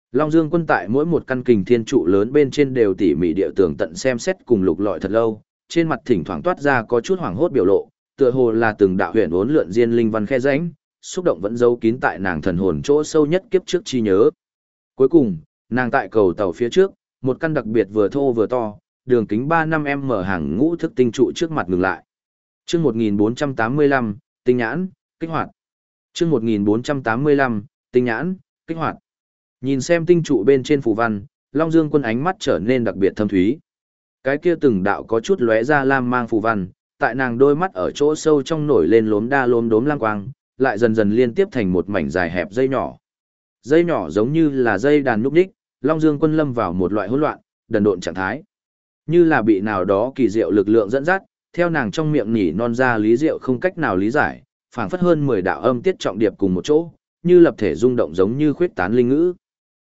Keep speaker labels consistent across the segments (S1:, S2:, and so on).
S1: Long Dương Quân tại mỗi một căn kình thiên trụ lớn bên trên đều tỉ mỉ địa tường tận xem xét cùng lục lọi thật lâu, trên mặt thỉnh thoảng toát ra có chút hoảng hốt biểu lộ, tựa hồ là từng đạo huyền uốn lượn diên linh văn khe rãnh, xúc động vẫn giấu kín tại nàng thần hồn chỗ sâu nhất kiếp trước chi nhớ. Cuối cùng, nàng tại cầu tàu phía trước, một căn đặc biệt vừa thô vừa to, đường kính 3-5m hàng ngũ thức tinh trụ trước mặt ngừng lại. Chương 1485, tinh nhãn, kích hoạt. Chương 1485, tinh nhãn, kích hoạt. Nhìn xem tinh trụ bên trên phù văn, Long Dương Quân ánh mắt trở nên đặc biệt thâm thúy. Cái kia từng đạo có chút lóe ra lam mang phù văn, tại nàng đôi mắt ở chỗ sâu trong nổi lên lốm đa lốm đốm lang quang, lại dần dần liên tiếp thành một mảnh dài hẹp dây nhỏ. Dây nhỏ giống như là dây đàn núp đích, Long Dương Quân lâm vào một loại hỗn loạn, đần độn trạng thái. Như là bị nào đó kỳ diệu lực lượng dẫn dắt, theo nàng trong miệng nhỉ non ra lý diệu không cách nào lý giải, phảng phất hơn 10 đạo âm tiết trọng điệp cùng một chỗ, như lập thể rung động giống như khuyết tán linh ngữ.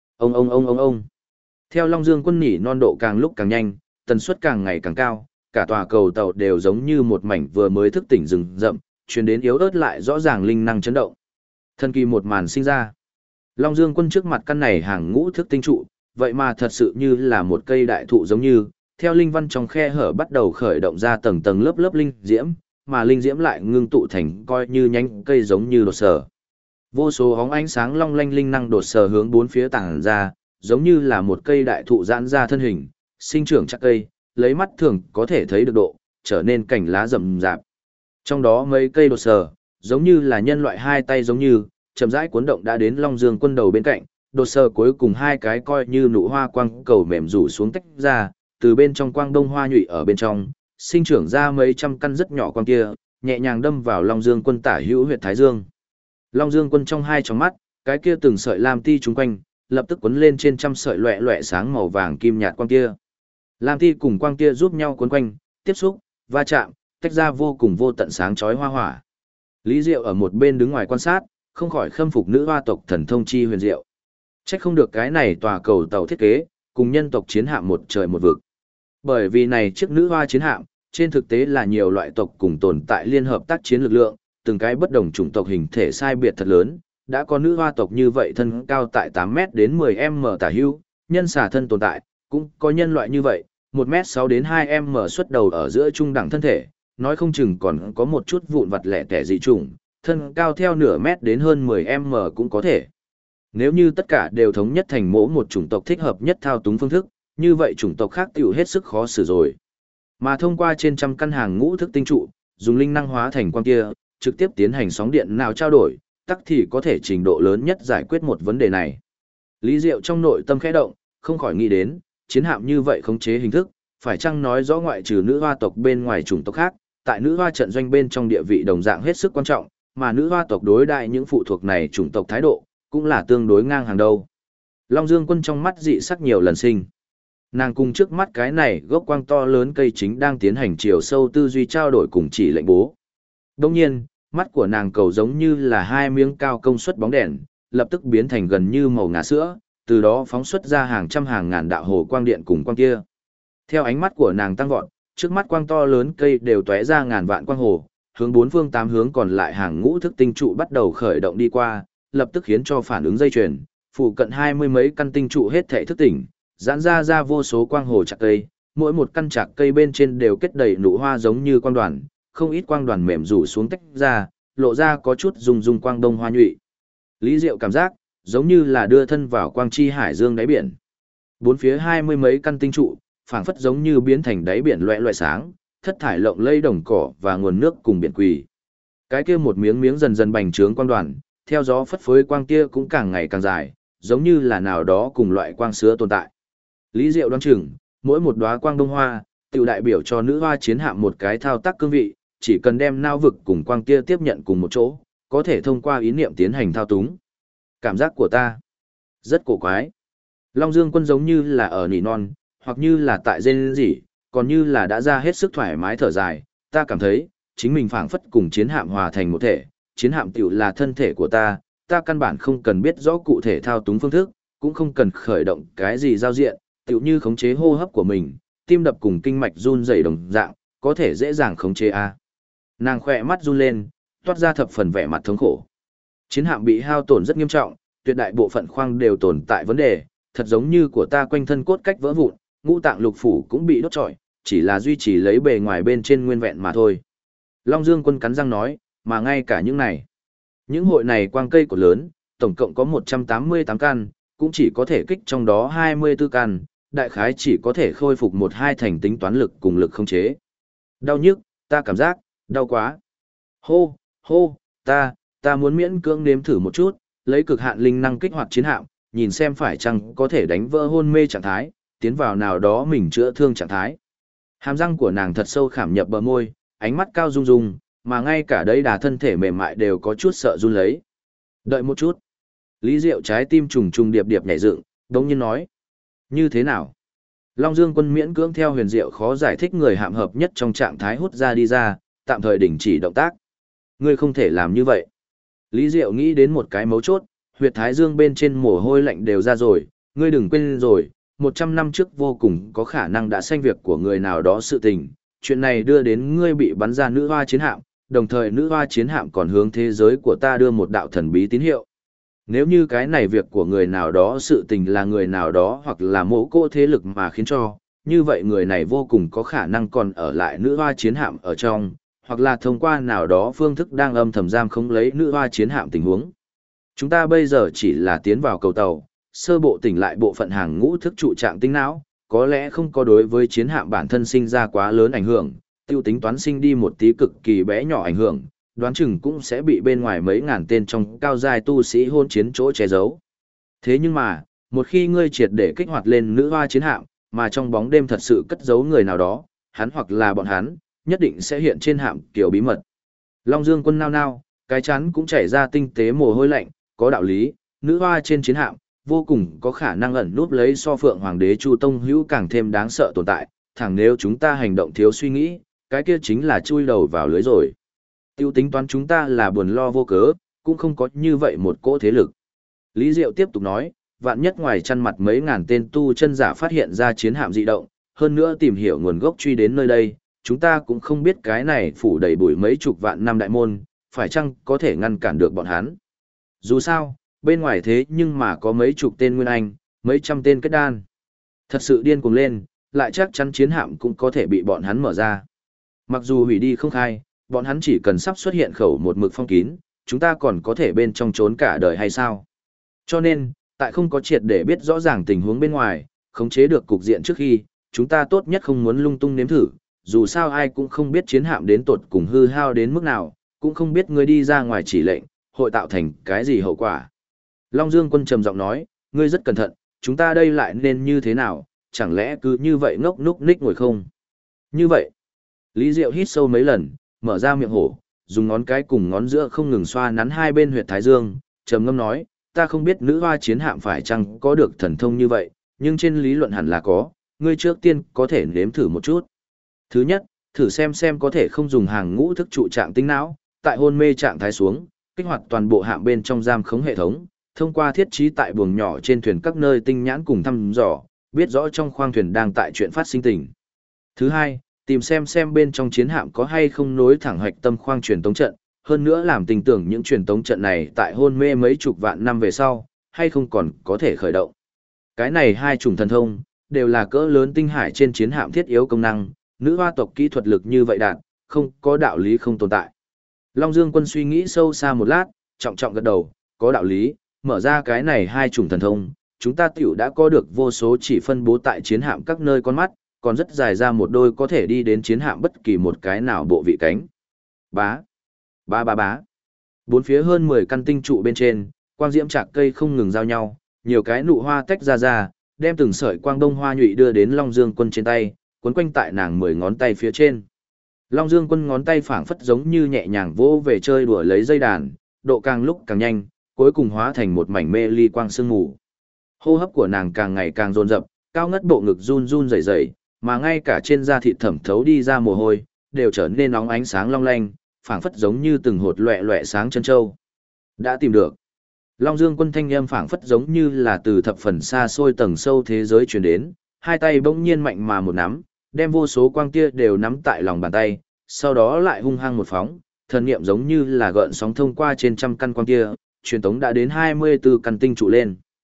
S1: Ông. Theo Long Dương Quân nhỉ non độ càng lúc càng nhanh, tần suất càng ngày càng cao, cả tòa cầu tàu đều giống như một mảnh vừa mới thức tỉnh rừng rậm, truyền đến yếu ớt lại rõ ràng linh năng chấn động. Thần kỳ một màn sinh ra. Long Dương Quân trước mặt căn này hàng ngũ thức tinh trụ, vậy mà thật sự như là một cây đại thụ giống như, theo linh văn trong khe hở bắt đầu khởi động ra tầng tầng lớp lớp linh diễm, mà linh diễm lại ngưng tụ thành coi như nhánh cây giống như đột sở. Vô số hóng ánh sáng long lanh linh năng đột sở hướng bốn phía tàng ra, giống như là một cây đại thụ giãn ra thân hình, sinh trưởng chắc cây, lấy mắt thường có thể thấy được độ, trở nên cành lá rậm rạp. Trong đó mấy cây đột sở, giống như là nhân loại hai tay giống như, chậm rãi cuốn động đã đến Long Dương Quân đầu bên cạnh, đột sở cuối cùng hai cái coi như nụ hoa quang cầu mềm rủ xuống tách ra, từ bên trong quang đông hoa nhụy ở bên trong, sinh trưởng ra mấy trăm căn rất nhỏ quang kia, nhẹ nhàng đâm vào Long Dương Quân tả hữu huyệt thái dương. Long Dương Quân trong hai tròng mắt, cái kia từng sợi lam ti chúng quanh, lập tức quấn lên trên trăm sợi loẹt loẹt sáng màu vàng kim nhạt quang kia. Lam ti cùng quang kia giúp nhau quấn quanh, tiếp xúc, va chạm, tách ra vô cùng vô tận sáng chói hoa hỏa. Lý Diệu ở một bên đứng ngoài quan sát, không khỏi khâm phục nữ hoa tộc thần thông chi huyền diệu. Trách không được cái này tòa cầu tàu thiết kế, cùng nhân tộc chiến hạm một trời một vực. Bởi vì này chiếc nữ hoa chiến hạm, trên thực tế là nhiều loại tộc cùng tồn tại liên hợp tác chiến lực lượng, từng cái bất đồng chủng tộc hình thể sai biệt thật lớn, đã có nữ hoa tộc như vậy thân cao tại 8m đến 10m tả hữu, nhân xà thân tồn tại, cũng có nhân loại như vậy, 1m6 đến 2m xuất đầu ở giữa trung đẳng thân thể, nói không chừng còn có một chút vụn vặt lẻ tẻ dị chủng, thân cao theo nửa mét đến hơn 10m cũng có thể. Nếu như tất cả đều thống nhất thành mỗi một chủng tộc thích hợp nhất thao túng phương thức, như vậy chủng tộc khác tiểu hết sức khó xử rồi. Mà thông qua trên trăm căn hàng ngũ thức tinh trụ, dùng linh năng hóa thành quang kia, trực tiếp tiến hành sóng điện nào trao đổi, tắc thì có thể trình độ lớn nhất giải quyết một vấn đề này. Lý Diệu trong nội tâm khẽ động, không khỏi nghĩ đến, chiến hạm như vậy khống chế hình thức, phải chăng nói rõ ngoại trừ nữ hoa tộc bên ngoài chủng tộc khác, tại nữ hoa trận doanh bên trong địa vị đồng dạng hết sức quan trọng, mà nữ hoa tộc đối đại những phụ thuộc này chủng tộc thái độ, cũng là tương đối ngang hàng đầu. Long Dương Quân trong mắt dị sắc nhiều lần sinh. Nàng cùng trước mắt cái này gốc quang to lớn cây chính đang tiến hành chiều sâu tư duy trao đổi cùng chỉ lệnh bố. Đồng nhiên, mắt của nàng cầu giống như là hai miếng cao công suất bóng đèn, lập tức biến thành gần như màu ngà sữa, từ đó phóng xuất ra hàng trăm hàng ngàn đạo hồ quang điện cùng quang kia. Theo ánh mắt của nàng tăng vọt, trước mắt quang to lớn cây đều tóe ra ngàn vạn quang hồ, hướng bốn phương tám hướng còn lại hàng ngũ thức tinh trụ bắt đầu khởi động đi qua, lập tức khiến cho phản ứng dây chuyền, phụ cận 20 mấy căn tinh trụ hết thảy thức tỉnh, giãn ra vô số quang hồ chạc cây, mỗi một căn chạc cây bên trên đều kết đầy nụ hoa giống như quang đoàn, không ít quang đoàn mềm rủ xuống tách ra, lộ ra có chút rung rung quang đông hoa nhụy. Lý Diệu cảm giác, giống như là đưa thân vào quang chi hải dương đáy biển. Bốn phía 20 mấy căn tinh trụ, phảng phất giống như biến thành đáy biển loẹt loẹt sáng, thất thải lộng lây đồng cỏ và nguồn nước cùng biển quỳ. Cái kia một miếng miếng dần dần bành trướng quang đoàn, theo gió phất phới quang kia cũng càng ngày càng dài, giống như là nào đó cùng loại quang sữa tồn tại. Lý Diệu đoán chừng, mỗi một đóa quang đông hoa, tiểu đại biểu cho nữ hoa chiến hạm một cái thao tác cương vị, chỉ cần đem nao vực cùng quang kia tiếp nhận cùng một chỗ, có thể thông qua ý niệm tiến hành thao túng. Cảm giác của ta rất cổ quái. Long Dương Quân giống như là ở nỉ non, hoặc như là tại rên rỉ, còn như là đã ra hết sức thoải mái thở dài, ta cảm thấy, chính mình phảng phất cùng chiến hạm hòa thành một thể, chiến hạm tiểu là thân thể của ta căn bản không cần biết rõ cụ thể thao túng phương thức, cũng không cần khởi động cái gì giao diện, tiểu như khống chế hô hấp của mình, tim đập cùng kinh mạch run rẩy đồng dạng, có thể dễ dàng khống chế a. Nàng khỏe mắt run lên, toát ra thập phần vẻ mặt thống khổ. Chiến hạm bị hao tổn rất nghiêm trọng, tuyệt đại bộ phận khoang đều tồn tại vấn đề, thật giống như của ta quanh thân cốt cách vỡ vụn, ngũ tạng lục phủ cũng bị đốt trọi, chỉ là duy trì lấy bề ngoài bên trên nguyên vẹn mà thôi. Long Dương Quân cắn răng nói, mà ngay cả những này. Những hội này quang cây cột lớn, tổng cộng có 188 căn, cũng chỉ có thể kích trong đó 24 căn, đại khái chỉ có thể khôi phục một hai thành tính toán lực cùng lực không chế. Đau nhức, ta cảm giác, đau quá. Hô, hô, ta muốn miễn cưỡng nếm thử một chút, lấy cực hạn linh năng kích hoạt chiến hạm, nhìn xem phải chăng có thể đánh vỡ hôn mê trạng thái, tiến vào nào đó mình chữa thương trạng thái. Hàm răng của nàng thật sâu khảm nhập bờ môi, ánh mắt cao rung rung, mà ngay cả đấy đà thân thể mềm mại đều có chút sợ run lấy. Đợi một chút. Lý Diệu trái tim trùng trùng điệp điệp nhảy dựng, đống nhiên nói. Như thế nào? Long Dương Quân miễn cưỡng theo huyền diệu khó giải thích người hạm hợp nhất trong trạng thái hút ra đi ra, tạm thời đình chỉ động tác. Ngươi không thể làm như vậy. Lý Diệu nghĩ đến một cái mấu chốt, huyệt thái dương bên trên mồ hôi lạnh đều ra rồi, ngươi đừng quên rồi, 100 năm trước vô cùng có khả năng đã sanh việc của người nào đó sự tình, chuyện này đưa đến ngươi bị bắn ra nữ hoa chiến hạm, đồng thời nữ hoa chiến hạm còn hướng thế giới của ta đưa một đạo thần bí tín hiệu. Nếu như cái này việc của người nào đó sự tình là người nào đó hoặc là mẫu cô thế lực mà khiến cho, như vậy người này vô cùng có khả năng còn ở lại nữ hoa chiến hạm ở trong, hoặc là thông qua nào đó phương thức đang âm thầm giam không lấy nữ hoa chiến hạm tình huống. Chúng ta bây giờ chỉ là tiến vào cầu tàu, sơ bộ tỉnh lại bộ phận hàng ngũ thức trụ trạng tinh não, có lẽ không có đối với chiến hạm bản thân sinh ra quá lớn ảnh hưởng, tiêu tính toán sinh đi một tí cực kỳ bé nhỏ ảnh hưởng, đoán chừng cũng sẽ bị bên ngoài mấy ngàn tên trong cao giai tu sĩ hôn chiến chỗ che giấu. Thế nhưng mà, một khi ngươi triệt để kích hoạt lên nữ hoa chiến hạm, mà trong bóng đêm thật sự cất giấu người nào đó, hắn hoặc là bọn hắn, nhất định sẽ hiện trên hạm kiểu bí mật. Long Dương Quân nao nao, cái chán cũng chảy ra tinh tế mồ hôi lạnh, có đạo lý, nữ hoa trên chiến hạm, vô cùng có khả năng ẩn núp lấy so phượng hoàng đế Chu Tông Hữu càng thêm đáng sợ tồn tại, thẳng nếu chúng ta hành động thiếu suy nghĩ, cái kia chính là chui đầu vào lưới rồi. Tiêu tính toán chúng ta là buồn lo vô cớ, cũng không có như vậy một cỗ thế lực. Lý Diệu tiếp tục nói, vạn nhất ngoài chăn mặt mấy ngàn tên tu chân giả phát hiện ra chiến hạm dị động, hơn nữa tìm hiểu nguồn gốc truy đến nơi đây, chúng ta cũng không biết cái này phủ đầy bụi mấy chục vạn năm đại môn, phải chăng có thể ngăn cản được bọn hắn. Dù sao, bên ngoài thế nhưng mà có mấy chục tên nguyên anh, mấy trăm tên kết đan. Thật sự điên cuồng lên, lại chắc chắn chiến hạm cũng có thể bị bọn hắn mở ra. Mặc dù hủy đi không khai, bọn hắn chỉ cần sắp xuất hiện khẩu một mực phong kín, chúng ta còn có thể bên trong trốn cả đời hay sao? Cho nên, tại không có triệt để biết rõ ràng tình huống bên ngoài, khống chế được cục diện trước khi, chúng ta tốt nhất không muốn lung tung nếm thử, dù sao ai cũng không biết chiến hạm đến tột cùng hư hao đến mức nào, cũng không biết ngươi đi ra ngoài chỉ lệnh, hội tạo thành cái gì hậu quả. Long Dương Quân trầm giọng nói, ngươi rất cẩn thận, chúng ta đây lại nên như thế nào, chẳng lẽ cứ như vậy ngốc núc ních ngồi không? Như vậy, Lý Diệu hít sâu mấy lần, mở ra miệng hổ, dùng ngón cái cùng ngón giữa không ngừng xoa nắn hai bên huyệt thái dương, trầm ngâm nói, ta không biết nữ hoa chiến hạm phải chăng có được thần thông như vậy, nhưng trên lý luận hẳn là có, ngươi trước tiên có thể nếm thử một chút. Thứ nhất, thử xem có thể không dùng hàng ngũ thức trụ trạng tinh não, tại hôn mê trạng thái xuống, kích hoạt toàn bộ hạm bên trong giam khống hệ thống, thông qua thiết trí tại buồng nhỏ trên thuyền các nơi tinh nhãn cùng thăm dò, biết rõ trong khoang thuyền đang tại chuyện phát sinh tình. Thứ hai, tìm xem bên trong chiến hạm có hay không nối thẳng hoạch tâm khoang truyền tống trận, hơn nữa làm tình tưởng những truyền tống trận này tại hôn mê mấy chục vạn năm về sau, hay không còn có thể khởi động. Cái này hai chủng thần thông, đều là cỡ lớn tinh hải trên chiến hạm thiết yếu công năng, nữ hoa tộc kỹ thuật lực như vậy đạt, không có đạo lý không tồn tại. Long Dương Quân suy nghĩ sâu xa một lát, trọng trọng gật đầu, có đạo lý, mở ra cái này hai chủng thần thông, chúng ta tiểu đã có được vô số chỉ phân bố tại chiến hạm các nơi con mắt, còn rất dài ra một đôi có thể đi đến chiến hạm bất kỳ một cái nào bộ vị cánh. Bá, bá bá bá. Bốn phía hơn 10 căn tinh trụ bên trên, quang diễm chạc cây không ngừng giao nhau, nhiều cái nụ hoa tách ra, đem từng sợi quang đông hoa nhụy đưa đến Long Dương Quân trên tay, quấn quanh tại nàng 10 ngón tay phía trên. Long Dương Quân ngón tay phảng phất giống như nhẹ nhàng vỗ về chơi đùa lấy dây đàn, độ càng lúc càng nhanh, cuối cùng hóa thành một mảnh mê ly quang sương mù. Hô hấp của nàng càng ngày càng dồn dập, cao ngất bộ ngực run run rẩy rẩy, mà ngay cả trên da thịt thẩm thấu đi ra mồ hôi, đều trở nên nóng ánh sáng long lanh, phảng phất giống như từng hột loẹ loẹ sáng chân châu. Đã tìm được. Long Dương Quân thanh âm phảng phất giống như là từ thập phần xa xôi tầng sâu thế giới truyền đến, hai tay bỗng nhiên mạnh mà một nắm, đem vô số quang tia đều nắm tại lòng bàn tay, sau đó lại hung hăng một phóng, thần niệm giống như là gợn sóng thông qua trên trăm căn quang tia, truyền tống đã đến 24 căn tinh trụ lên.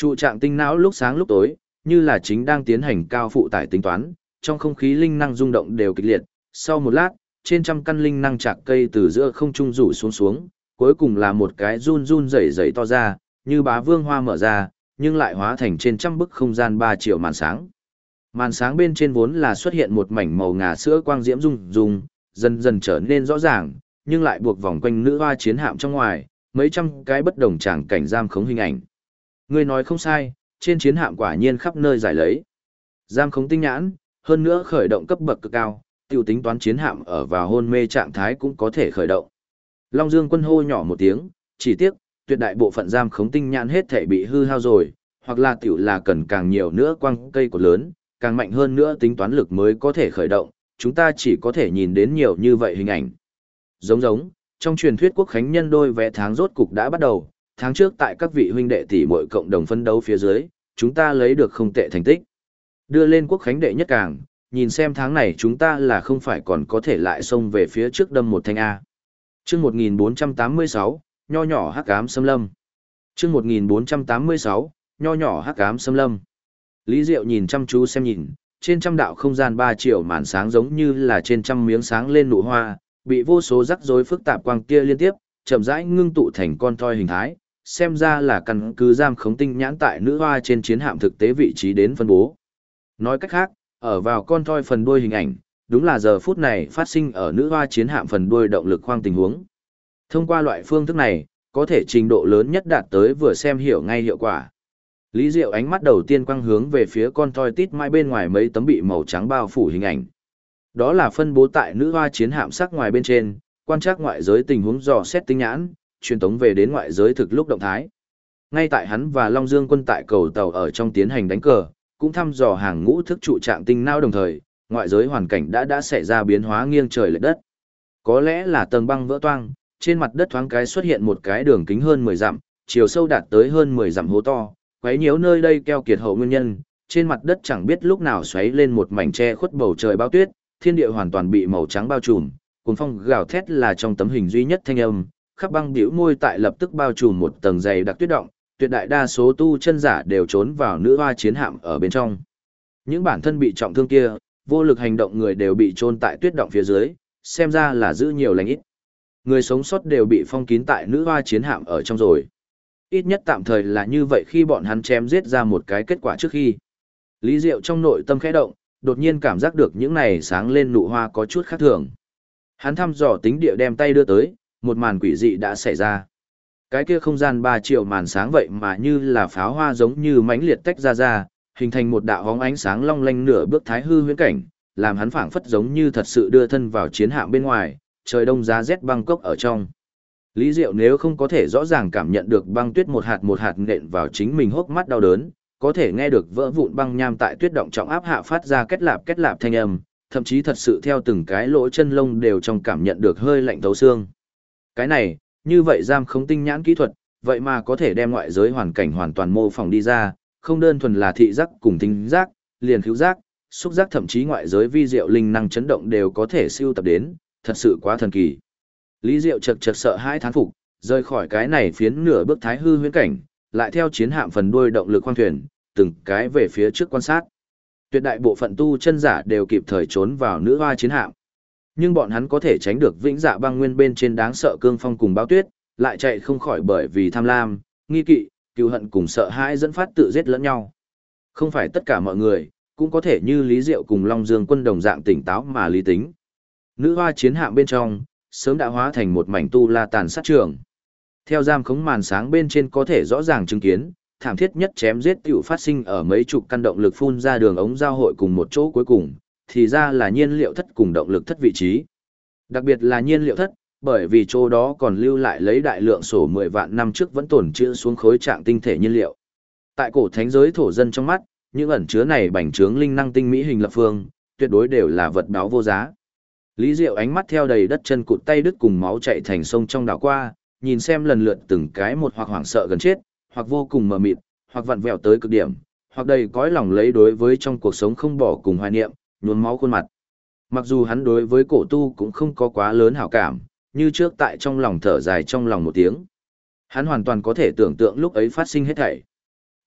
S1: Trụ trạng tinh não lúc sáng lúc tối, như là chính đang tiến hành cao phụ tải tính toán, trong không khí linh năng rung động đều kịch liệt, sau một lát, trên trăm căn linh năng chạc cây từ giữa không trung rủ xuống, cuối cùng là một cái run run rẩy rẩy to ra, như bá vương hoa mở ra, nhưng lại hóa thành trên trăm bức không gian 3 triệu màn sáng. Màn sáng bên trên vốn là xuất hiện một mảnh màu ngà sữa quang diễm rung rung, dần dần trở nên rõ ràng, nhưng lại buộc vòng quanh nữ hoa chiến hạm trong ngoài, mấy trăm cái bất đồng tràng cảnh giam khống hình ảnh. Ngươi nói không sai, trên chiến hạm quả nhiên khắp nơi giải lấy. Giam khống tinh nhãn, hơn nữa khởi động cấp bậc cực cao, tiểu tính toán chiến hạm ở vào hôn mê trạng thái cũng có thể khởi động. Long Dương Quân hô nhỏ một tiếng, chỉ tiếc, tuyệt đại bộ phận giam khống tinh nhãn hết thể bị hư hao rồi, hoặc là tiểu là cần càng nhiều nữa quang cây cột lớn, càng mạnh hơn nữa tính toán lực mới có thể khởi động, chúng ta chỉ có thể nhìn đến nhiều như vậy hình ảnh. Giống, trong truyền thuyết quốc khánh nhân đôi vẽ tháng rốt cục đã bắt đầu, tháng trước tại các vị huynh đệ tỷ muội cộng đồng phấn đấu phía dưới, chúng ta lấy được không tệ thành tích. Đưa lên quốc khánh đệ nhất càng, nhìn xem tháng này chúng ta là không phải còn có thể lại xông về phía trước đâm một thanh A. Chương 1486, nho nhỏ hắc ám xâm lâm. Chương 1486, nho nhỏ hắc ám xâm lâm. Lý Diệu nhìn chăm chú xem nhìn, trên trăm đạo không gian 3 triệu màn sáng giống như là trên trăm miếng sáng lên nụ hoa, bị vô số rắc rối phức tạp quang tia liên tiếp, chậm rãi ngưng tụ thành con thoi hình thái, xem ra là căn cứ giam khống tinh nhãn tại nữ hoa trên chiến hạm thực tế vị trí đến phân bố. Nói cách khác, ở vào con thoi phần đuôi hình ảnh, đúng là giờ phút này phát sinh ở nữ hoa chiến hạm phần đuôi động lực khoang tình huống. Thông qua loại phương thức này, có thể trình độ lớn nhất đạt tới vừa xem hiểu ngay hiệu quả. Lý Diệu ánh mắt đầu tiên quang hướng về phía con thoi tít mai bên ngoài mấy tấm bị màu trắng bao phủ hình ảnh. Đó là phân bố tại nữ hoa chiến hạm sắc ngoài bên trên, quan trắc ngoại giới tình huống dò xét tinh nhãn, truyền tống về đến ngoại giới thực lúc động thái. Ngay tại hắn và Long Dương Quân tại cầu tàu ở trong tiến hành đánh cờ, cũng thăm dò hàng ngũ thức trụ trạng tinh não đồng thời, ngoại giới hoàn cảnh đã xảy ra biến hóa nghiêng trời lệch đất. Có lẽ là tầng băng vỡ toang, trên mặt đất thoáng cái xuất hiện một cái đường kính hơn 10 dặm, chiều sâu đạt tới hơn 10 dặm hố to, quấy nhiễu nơi đây keo kiệt hậu nguyên nhân, trên mặt đất chẳng biết lúc nào xoáy lên một mảnh che khuất bầu trời bao tuyết, thiên địa hoàn toàn bị màu trắng bao trùm, cuồng phong gào thét là trong tấm hình duy nhất thanh âm, khắp băng bĩu môi tại lập tức bao trùm một tầng dày đặc tuyết động, tuyệt đại đa số tu chân giả đều trốn vào nữ hoa chiến hạm ở bên trong. Những bản thân bị trọng thương kia, vô lực hành động người đều bị chôn tại tuyết động phía dưới, xem ra là giữ nhiều lành ít. Người sống sót đều bị phong kín tại nữ hoa chiến hạm ở trong rồi. Ít nhất tạm thời là như vậy khi bọn hắn chém giết ra một cái kết quả trước khi. Lý Diệu trong nội tâm khẽ động, đột nhiên cảm giác được những này sáng lên nụ hoa có chút khác thường. Hắn thăm dò tính địa đem tay đưa tới, một màn quỷ dị đã xảy ra. Cái kia không gian 3 triệu màn sáng vậy mà như là pháo hoa giống như mãnh liệt tách ra, hình thành một đạo hóng ánh sáng long lanh nửa bước thái hư huyễn cảnh, làm hắn phảng phất giống như thật sự đưa thân vào chiến hạm bên ngoài, trời đông giá rét băng cốc ở trong. Lý Diệu nếu không có thể rõ ràng cảm nhận được băng tuyết một hạt nện vào chính mình hốc mắt đau đớn, có thể nghe được vỡ vụn băng nham tại tuyết động trọng áp hạ phát ra kết lạp thanh âm, thậm chí thật sự theo từng cái lỗ chân lông đều trong cảm nhận được hơi lạnh thấu xương. Cái này, như vậy giam khống tinh nhãn kỹ thuật, vậy mà có thể đem ngoại giới hoàn cảnh hoàn toàn mô phỏng đi ra, không đơn thuần là thị giác cùng thính giác, liền khứu giác, xúc giác thậm chí ngoại giới vi diệu linh năng chấn động đều có thể siêu tập đến, thật sự quá thần kỳ. Lý Diệu chật sợ hãi thán phục, rời khỏi cái này phiến nửa bước thái hư huyễn cảnh, lại theo chiến hạm phần đuôi động lực khoang thuyền, từng cái về phía trước quan sát. Tuyệt đại bộ phận tu chân giả đều kịp thời trốn vào nữ hoa chiến hạm. Nhưng bọn hắn có thể tránh được vĩnh dạ băng nguyên bên trên đáng sợ cương phong cùng báo tuyết, lại chạy không khỏi bởi vì tham lam, nghi kỵ, cừu hận cùng sợ hãi dẫn phát tự giết lẫn nhau. Không phải tất cả mọi người, cũng có thể như Lý Diệu cùng Long Dương Quân đồng dạng tỉnh táo mà lý tính. Nữ hoa chiến hạm bên trong, sớm đã hóa thành một mảnh tu la tàn sát trường. Theo giam khống màn sáng bên trên có thể rõ ràng chứng kiến, thảm thiết nhất chém giết tiểu phát sinh ở mấy chục căn động lực phun ra đường ống giao hội cùng một chỗ cuối cùng, thì ra là nhiên liệu thất cùng động lực thất vị trí. Đặc biệt là nhiên liệu thất, bởi vì chỗ đó còn lưu lại lấy đại lượng sổ 10 vạn năm trước vẫn tồn trữ xuống khối trạng tinh thể nhiên liệu. Tại cổ thánh giới thổ dân trong mắt, những ẩn chứa này bành trướng linh năng tinh mỹ hình lập phương, tuyệt đối đều là vật báo vô giá. Lý Diệu ánh mắt theo đầy đất chân cụt tay đứt cùng máu chạy thành sông trong đảo qua, nhìn xem lần lượt từng cái một hoặc hoảng sợ gần chết, hoặc vô cùng mờ mịt, hoặc vặn vẹo tới cực điểm, hoặc đầy cõi lòng lấy đối với trong cuộc sống không bỏ cùng hoài niệm, nhuốm máu khuôn mặt. Mặc dù hắn đối với cổ tu cũng không có quá lớn hảo cảm, như trước tại trong lòng thở dài trong lòng một tiếng. Hắn hoàn toàn có thể tưởng tượng lúc ấy phát sinh hết thảy.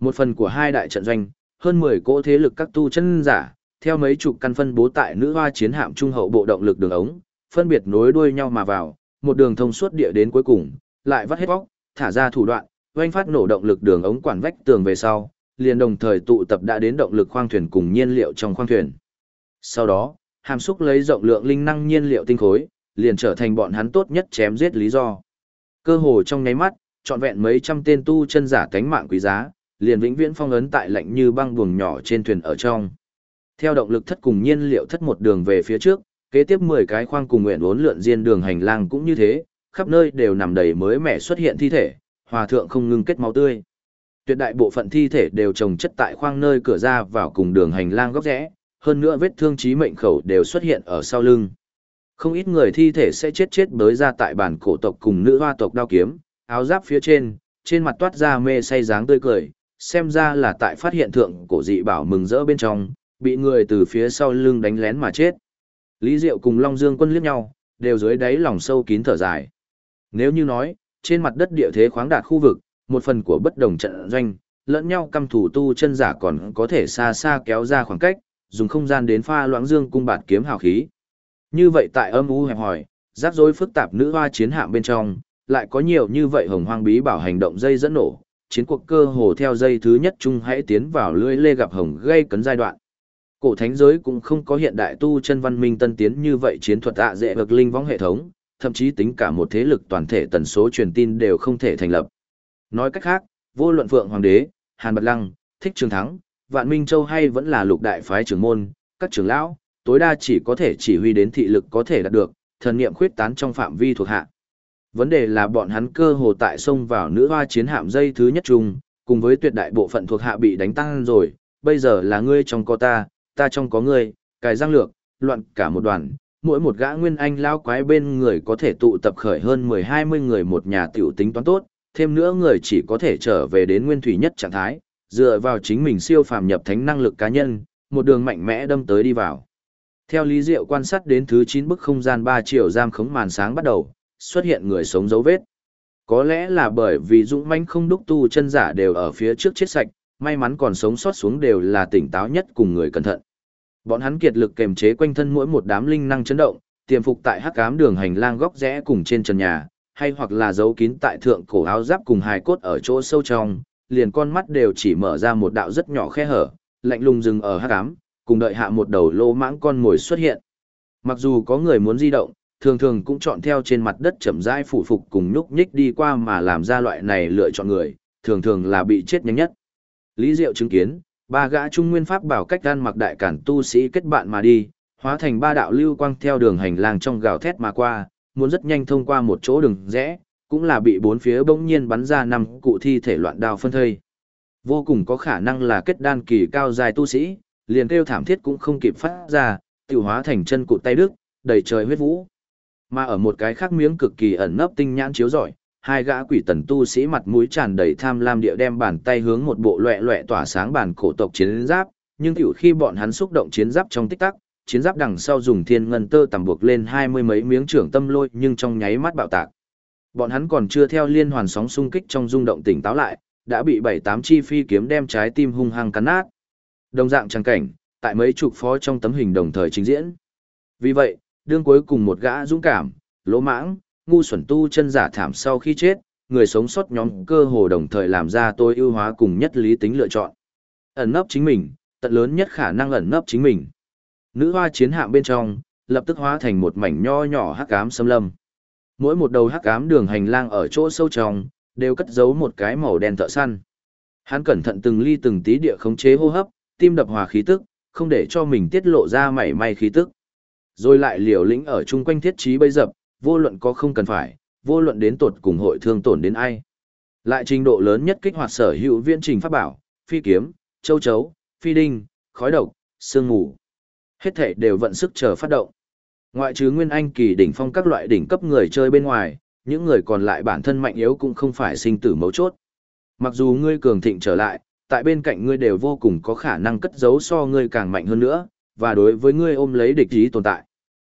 S1: Một phần của hai đại trận doanh, hơn 10 cỗ thế lực các tu chân giả, theo mấy chục căn phân bố tại nữ hoa chiến hạm trung hậu bộ động lực đường ống, phân biệt nối đuôi nhau mà vào, một đường thông suốt địa đến cuối cùng, lại vắt hết vóc, thả ra thủ đoạn, oanh phát nổ động lực đường ống quản vách tường về sau, liền đồng thời tụ tập đã đến động lực khoang thuyền cùng nhiên liệu trong khoang thuyền. Sau đó, hàm xúc lấy rộng lượng linh năng nhiên liệu tinh khối, liền trở thành bọn hắn tốt nhất chém giết lý do. Cơ hồ trong nháy mắt, trọn vẹn mấy trăm tên tu chân giả cánh mạng quý giá, liền vĩnh viễn phong ấn tại lạnh như băng buồng nhỏ trên thuyền ở trong. Theo động lực thất cùng nhiên liệu thất một đường về phía trước, kế tiếp 10 cái khoang cùng nguyện uốn lượn diên đường hành lang cũng như thế, khắp nơi đều nằm đầy mới mẻ xuất hiện thi thể, hòa thượng không ngừng kết máu tươi. Tuyệt đại bộ phận thi thể đều chồng chất tại khoang nơi cửa ra vào cùng đường hành lang góc rẽ, hơn nữa vết thương chí mệnh khẩu đều xuất hiện ở sau lưng. Không ít người thi thể sẽ chết bới ra tại bản cổ tộc cùng nữ hoa tộc đao kiếm, áo giáp phía trên mặt toát ra mê say dáng tươi cười, xem ra là tại phát hiện thượng cổ dị bảo mừng rỡ bên trong, bị người từ phía sau lưng đánh lén mà chết. Lý Diệu cùng Long Dương Quân liếc nhau, đều dưới đáy lòng sâu kín thở dài. Nếu như nói, trên mặt đất địa thế khoáng đạt khu vực, một phần của bất đồng trận doanh, lẫn nhau căm thủ tu chân giả còn có thể xa xa kéo ra khoảng cách, dùng không gian đến pha loãng dương cung bạt kiếm hào khí. Như vậy tại âm u hẹp hòi, rắc rối phức tạp nữ hoa chiến hạm bên trong, lại có nhiều như vậy hồng hoang bí bảo hành động dây dẫn nổ, chiến cuộc cơ hồ theo dây thứ nhất chung hãy tiến vào lưỡi lê gặp hồng gây cấn giai đoạn. Cổ thánh giới cũng không có hiện đại tu chân văn minh tân tiến như vậy chiến thuật dễ vực linh võng hệ thống, thậm chí tính cả một thế lực toàn thể tần số truyền tin đều không thể thành lập. Nói cách khác, vô luận Phượng Hoàng đế, Hàn Bật Lăng, Thích Trường Thắng, Vạn Minh Châu hay vẫn là lục đại phái trưởng môn, các trưởng lão, tối đa chỉ có thể chỉ huy đến thị lực có thể đạt được, thần niệm khuyết tán trong phạm vi thuộc hạ. Vấn đề là bọn hắn cơ hồ tại sông vào nữ hoa chiến hạm dây thứ nhất chung, cùng với tuyệt đại bộ phận thuộc hạ bị đánh tan rồi, bây giờ là ngươi trong có ta trong có ngươi, cài răng lược, loạn cả một đoàn, mỗi một gã nguyên anh lao quái bên người có thể tụ tập khởi hơn 10-20 người một nhà tiểu tính toán tốt, thêm nữa người chỉ có thể trở về đến nguyên thủy nhất trạng thái, dựa vào chính mình siêu phàm nhập thánh năng lực cá nhân, một đường mạnh mẽ đâm tới đi vào. Theo Lý Diệu quan sát đến thứ 9 bức không gian 3 chiều giam khống màn sáng bắt đầu, xuất hiện người sống dấu vết. Có lẽ là bởi vì dũng mãnh không đúc tu chân giả đều ở phía trước chết sạch, may mắn còn sống sót xuống đều là tỉnh táo nhất cùng người cẩn thận. Bọn hắn kiệt lực kềm chế quanh thân mỗi một đám linh năng chấn động, tiềm phục tại hắc ám đường hành lang góc rẽ cùng trên trần nhà, hay hoặc là giấu kín tại thượng cổ áo giáp cùng hài cốt ở chỗ sâu trong, liền con mắt đều chỉ mở ra một đạo rất nhỏ khe hở, lạnh lùng dừng ở hắc ám, cùng đợi hạ một đầu lô mãng con mồi xuất hiện. Mặc dù có người muốn di động, thường thường cũng chọn theo trên mặt đất chậm rãi phủ phục cùng nhúc nhích đi qua mà làm ra loại này lựa chọn người, thường thường là bị chết nhanh nhất. Lý Diệu chứng kiến, ba gã trung nguyên pháp bảo cách gan mặc đại cản tu sĩ kết bạn mà đi, hóa thành ba đạo lưu quang theo đường hành lang trong gào thét mà qua, muốn rất nhanh thông qua một chỗ đường rẽ, cũng là bị bốn phía bỗng nhiên bắn ra năm cụ thi thể loạn đao phân thây. Vô cùng có khả năng là kết đan kỳ cao dài tu sĩ, liền kêu thảm thiết cũng không kịp phát ra, tiểu hóa thành chân cụt tay đứt, đầy trời huyết vũ. Mà ở một cái khác miếng cực kỳ ẩn nấp tinh nhãn chiếu rọi, hai gã quỷ tần tu sĩ mặt mũi tràn đầy tham lam địa đem bàn tay hướng một bộ loẹ loẹ tỏa sáng bản cổ tộc chiến giáp, nhưng tiểu khi bọn hắn xúc động chiến giáp trong tích tắc, chiến giáp đằng sau dùng thiên ngân tơ tầm buộc lên 20 mấy miếng trưởng tâm lôi nhưng trong nháy mắt bạo tạc. Bọn hắn còn chưa theo liên hoàn sóng xung kích trong rung động tỉnh táo lại, đã bị 7-8 chi phi kiếm đem trái tim hung hăng cắn nát. Đồng dạng trang cảnh, tại mấy chục phó trong tấm hình đồng thời trình diễn. Vì vậy, đương cuối cùng một gã dũng cảm, lỗ mãng, ngu xuẩn tu chân giả thảm sau khi chết, người sống sót nhóm cơ hồ đồng thời làm ra tối ưu hóa cùng nhất lý tính lựa chọn. Ẩn nấp chính mình, tận lớn nhất khả năng ẩn nấp chính mình. Nữ hoa chiến hạm bên trong, lập tức hóa thành một mảnh nho nhỏ hắc ám xâm lâm. Mỗi một đầu hắc ám đường hành lang ở chỗ sâu trong, đều cất giấu một cái màu đen thợ săn. Hắn cẩn thận từng ly từng tí địa khống chế hô hấp, tim đập hòa khí tức, không để cho mình tiết lộ ra mảy may khí tức. Rồi lại liều lĩnh ở chung quanh thiết trí bấy dập, vô luận có không cần phải, vô luận đến tột cùng hội thương tổn đến ai. Lại trình độ lớn nhất kích hoạt sở hữu viễn trình pháp bảo, phi kiếm, châu chấu, phi đinh, khói độc, sương mù. Hết thể đều vận sức chờ phát động. Ngoại trừ nguyên anh kỳ đỉnh phong các loại đỉnh cấp người chơi bên ngoài, những người còn lại bản thân mạnh yếu cũng không phải sinh tử mấu chốt. Mặc dù ngươi cường thịnh trở lại, tại bên cạnh ngươi đều vô cùng có khả năng cất giấu so ngươi càng mạnh hơn nữa, và đối với ngươi ôm lấy địch ý tồn tại.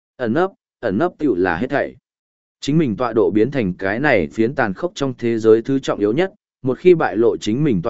S1: Ẩn nấp tiểu là hết thảy. Chính mình tọa độ biến thành cái này phiến tàn khốc trong thế giới thứ trọng yếu nhất, một khi bại lộ chính mình tọa độ,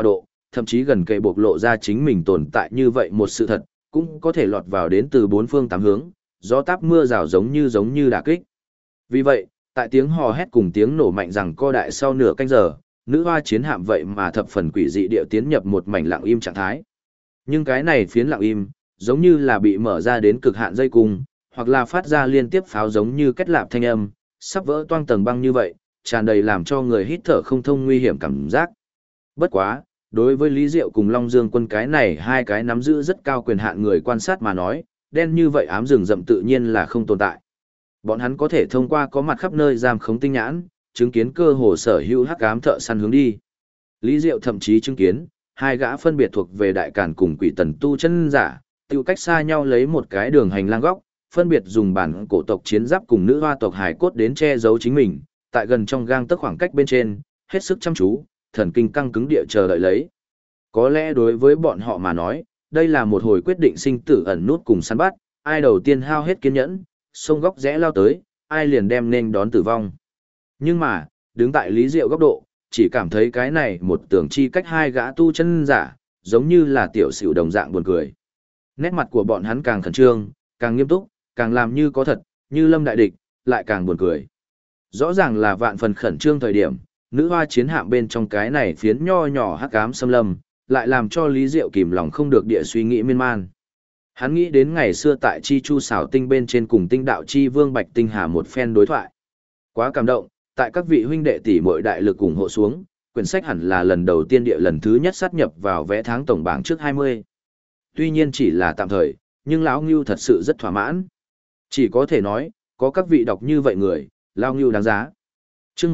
S1: thậm chí gần kề bộc lộ ra chính mình tồn tại như vậy một sự thật, cũng có thể lọt vào đến từ bốn phương tám hướng, gió táp mưa rào giống như đả kích. Vì vậy, tại tiếng hò hét cùng tiếng nổ mạnh rằng co đại sau nửa canh giờ, nữ hoa chiến hạm vậy mà thập phần quỷ dị điệu tiến nhập một mảnh lặng im trạng thái. Nhưng cái này phiến lặng im, giống như là bị mở ra đến cực hạn dây cung, hoặc là phát ra liên tiếp pháo giống như kết lạp thanh âm, sắp vỡ toang tầng băng như vậy, tràn đầy làm cho người hít thở không thông nguy hiểm cảm giác. Bất quá, đối với Lý Diệu cùng Long Dương Quân cái này hai cái nắm giữ rất cao quyền hạn người quan sát mà nói, đen như vậy ám rừng rậm tự nhiên là không tồn tại. Bọn hắn có thể thông qua có mặt khắp nơi giam khống tinh nhãn, chứng kiến cơ hồ sở hữu hắc ám thợ săn hướng đi. Lý Diệu thậm chí chứng kiến, hai gã phân biệt thuộc về đại càn cùng quỷ tần tu chân giả, tiêu cách xa nhau lấy một cái đường hành lang góc, phân biệt dùng bản cổ tộc chiến giáp cùng nữ hoa tộc hải cốt đến che giấu chính mình, tại gần trong gang tấc khoảng cách bên trên, hết sức chăm chú, thần kinh căng cứng địa chờ đợi lấy. Có lẽ đối với bọn họ mà nói, đây là một hồi quyết định sinh tử ẩn nút cùng săn bắt, ai đầu tiên hao hết kiên nhẫn, xông góc rẽ lao tới, ai liền đem nên đón tử vong. Nhưng mà, đứng tại Lý Diệu góc độ, chỉ cảm thấy cái này một tưởng chi cách hai gã tu chân giả, giống như là tiểu xỉu đồng dạng buồn cười. Nét mặt của bọn hắn càng khẩn trương, càng nghiêm túc, càng làm như có thật, như lâm đại địch, lại càng buồn cười. Rõ ràng là vạn phần khẩn trương thời điểm, nữ hoa chiến hạm bên trong cái này phiến nho nhỏ hắc ám xâm lâm, lại làm cho Lý Diệu kìm lòng không được địa suy nghĩ miên man. Hắn nghĩ đến ngày xưa tại Chi Chu xảo tinh bên trên cùng tinh đạo chi vương Bạch Tinh Hà một phen đối thoại. Quá cảm động, tại các vị huynh đệ tỷ muội đại lực ủng hộ xuống, quyển sách hẳn là lần đầu tiên địa lần thứ nhất sát nhập vào vẽ tháng tổng bảng trước 20. Tuy nhiên chỉ là tạm thời, nhưng lão Ngưu thật sự rất thỏa mãn. Chỉ có thể nói, có các vị đọc như vậy người, lão Ngưu đáng giá. Chương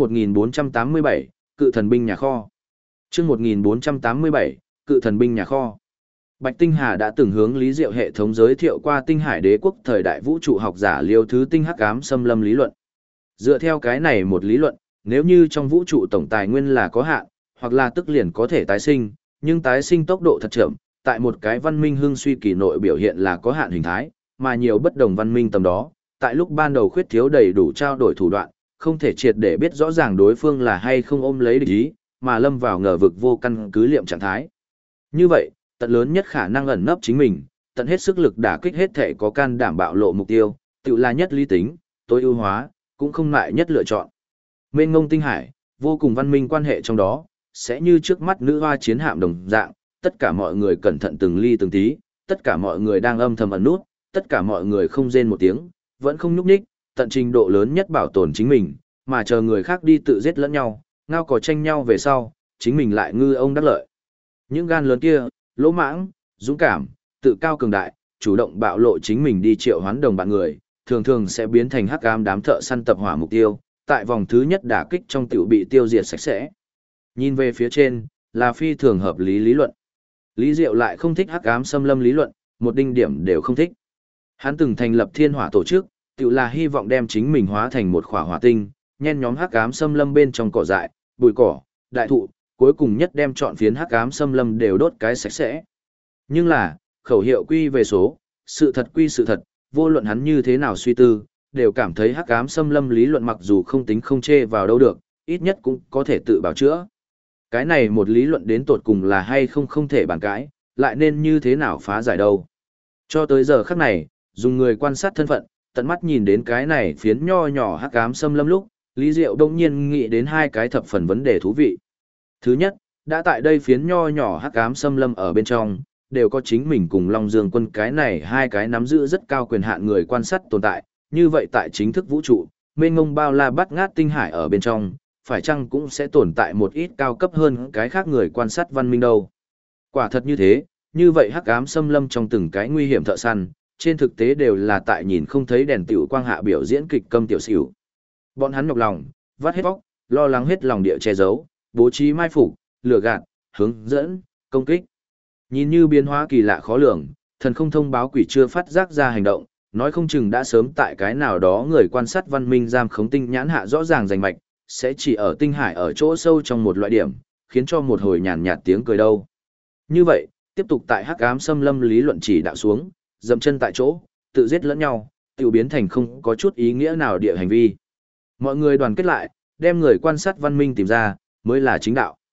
S1: 1487, Cự thần binh nhà kho. Chương 1487, Cự thần binh nhà kho. Bạch Tinh Hà đã từng hướng Lý Diệu hệ thống giới thiệu qua Tinh Hải Đế quốc thời đại vũ trụ học giả Liêu Thứ Tinh hắc ám xâm lâm lý luận. Dựa theo cái này một lý luận, nếu như trong vũ trụ tổng tài nguyên là có hạn, hoặc là tức liền có thể tái sinh, nhưng tái sinh tốc độ thật chậm, tại một cái văn minh hưng suy kỳ nội biểu hiện là có hạn hình thái, mà nhiều bất đồng văn minh tầm đó, tại lúc ban đầu khuyết thiếu đầy đủ trao đổi thủ đoạn, không thể triệt để biết rõ ràng đối phương là hay không ôm lấy địch ý, mà lâm vào ngờ vực vô căn cứ liệm trạng thái. Như vậy, tận lớn nhất khả năng ẩn nấp chính mình, tận hết sức lực đả kích hết thể có can đảm bạo lộ mục tiêu, tự là nhất lý tính, tối ưu hóa, cũng không ngại nhất lựa chọn. Mênh ngông tinh hải, vô cùng văn minh quan hệ trong đó, sẽ như trước mắt nữ hoa chiến hạm đồng dạng, tất cả mọi người cẩn thận từng ly từng tí, tất cả mọi người đang âm thầm ẩn nút, tất cả mọi người không rên một tiếng, vẫn không nhúc nhích, tận trình độ lớn nhất bảo tồn chính mình, mà chờ người khác đi tự giết lẫn nhau, ngao cò tranh nhau về sau, chính mình lại ngư ông đắc lợi. Những gan lớn kia, lỗ mãng, dũng cảm, tự cao cường đại, chủ động bạo lộ chính mình đi triệu hoán đồng bạn người, thường thường sẽ biến thành hắc ám đám thợ săn tập hỏa mục tiêu, tại vòng thứ nhất đả kích trong tiểu bị tiêu diệt sạch sẽ. Nhìn về phía trên, là phi thường hợp lý lý luận. Lý Diệu lại không thích hắc ám xâm lâm lý luận, một đinh điểm đều không thích. Hắn từng thành lập thiên hỏa tổ chức, tự là hy vọng đem chính mình hóa thành một khỏa hỏa tinh, nhen nhóm hắc ám xâm lâm bên trong cỏ dại, bụi cỏ, đại thụ, cuối cùng nhất đem chọn phiến hắc ám xâm lâm đều đốt cái sạch sẽ. Nhưng là, khẩu hiệu quy về số, sự thật quy sự thật, vô luận hắn như thế nào suy tư, đều cảm thấy hắc ám xâm lâm lý luận mặc dù không tính không chê vào đâu được, ít nhất cũng có thể tự bảo chữa. Cái này một lý luận đến tột cùng là hay không không thể bàn cãi, lại nên như thế nào phá giải đâu. Cho tới giờ khắc này, dùng người quan sát thân phận, tận mắt nhìn đến cái này phiến nho nhỏ hắc ám xâm lâm lúc, Lý Diệu đông nhiên nghĩ đến hai cái thập phần vấn đề thú vị. Thứ nhất, đã tại đây phiến nho nhỏ hắc ám xâm lâm ở bên trong, đều có chính mình cùng Long Dương Quân cái này hai cái nắm giữ rất cao quyền hạn người quan sát tồn tại, như vậy tại chính thức vũ trụ, mênh mông bao la bắt ngát tinh hải ở bên trong, phải chăng cũng sẽ tồn tại một ít cao cấp hơn cái khác người quan sát văn minh đâu. Quả thật như thế, như vậy hắc ám xâm lâm trong từng cái nguy hiểm thợ săn, trên thực tế đều là tại nhìn không thấy đèn tiểu quang hạ biểu diễn kịch câm tiểu xỉu. Bọn hắn nhọc lòng, vắt hết vóc, lo lắng hết lòng địa che giấu, bố trí mai phục, lừa gạt, hướng dẫn, công kích. Nhìn như biến hóa kỳ lạ khó lường, thần không thông báo quỷ chưa phát giác ra hành động, nói không chừng đã sớm tại cái nào đó người quan sát văn minh giam khống tinh nhãn hạ rõ ràng rành mạch, sẽ chỉ ở tinh hải ở chỗ sâu trong một loại điểm, khiến cho một hồi nhàn nhạt tiếng cười đâu. Như vậy, tiếp tục tại hắc ám xâm lâm lý luận chỉ đạo xuống, dậm chân tại chỗ, tự giết lẫn nhau, tự biến thành không có chút ý nghĩa nào địa hành vi. Mọi người đoàn kết lại, đem người quan sát văn minh tìm ra, mới là chính đạo.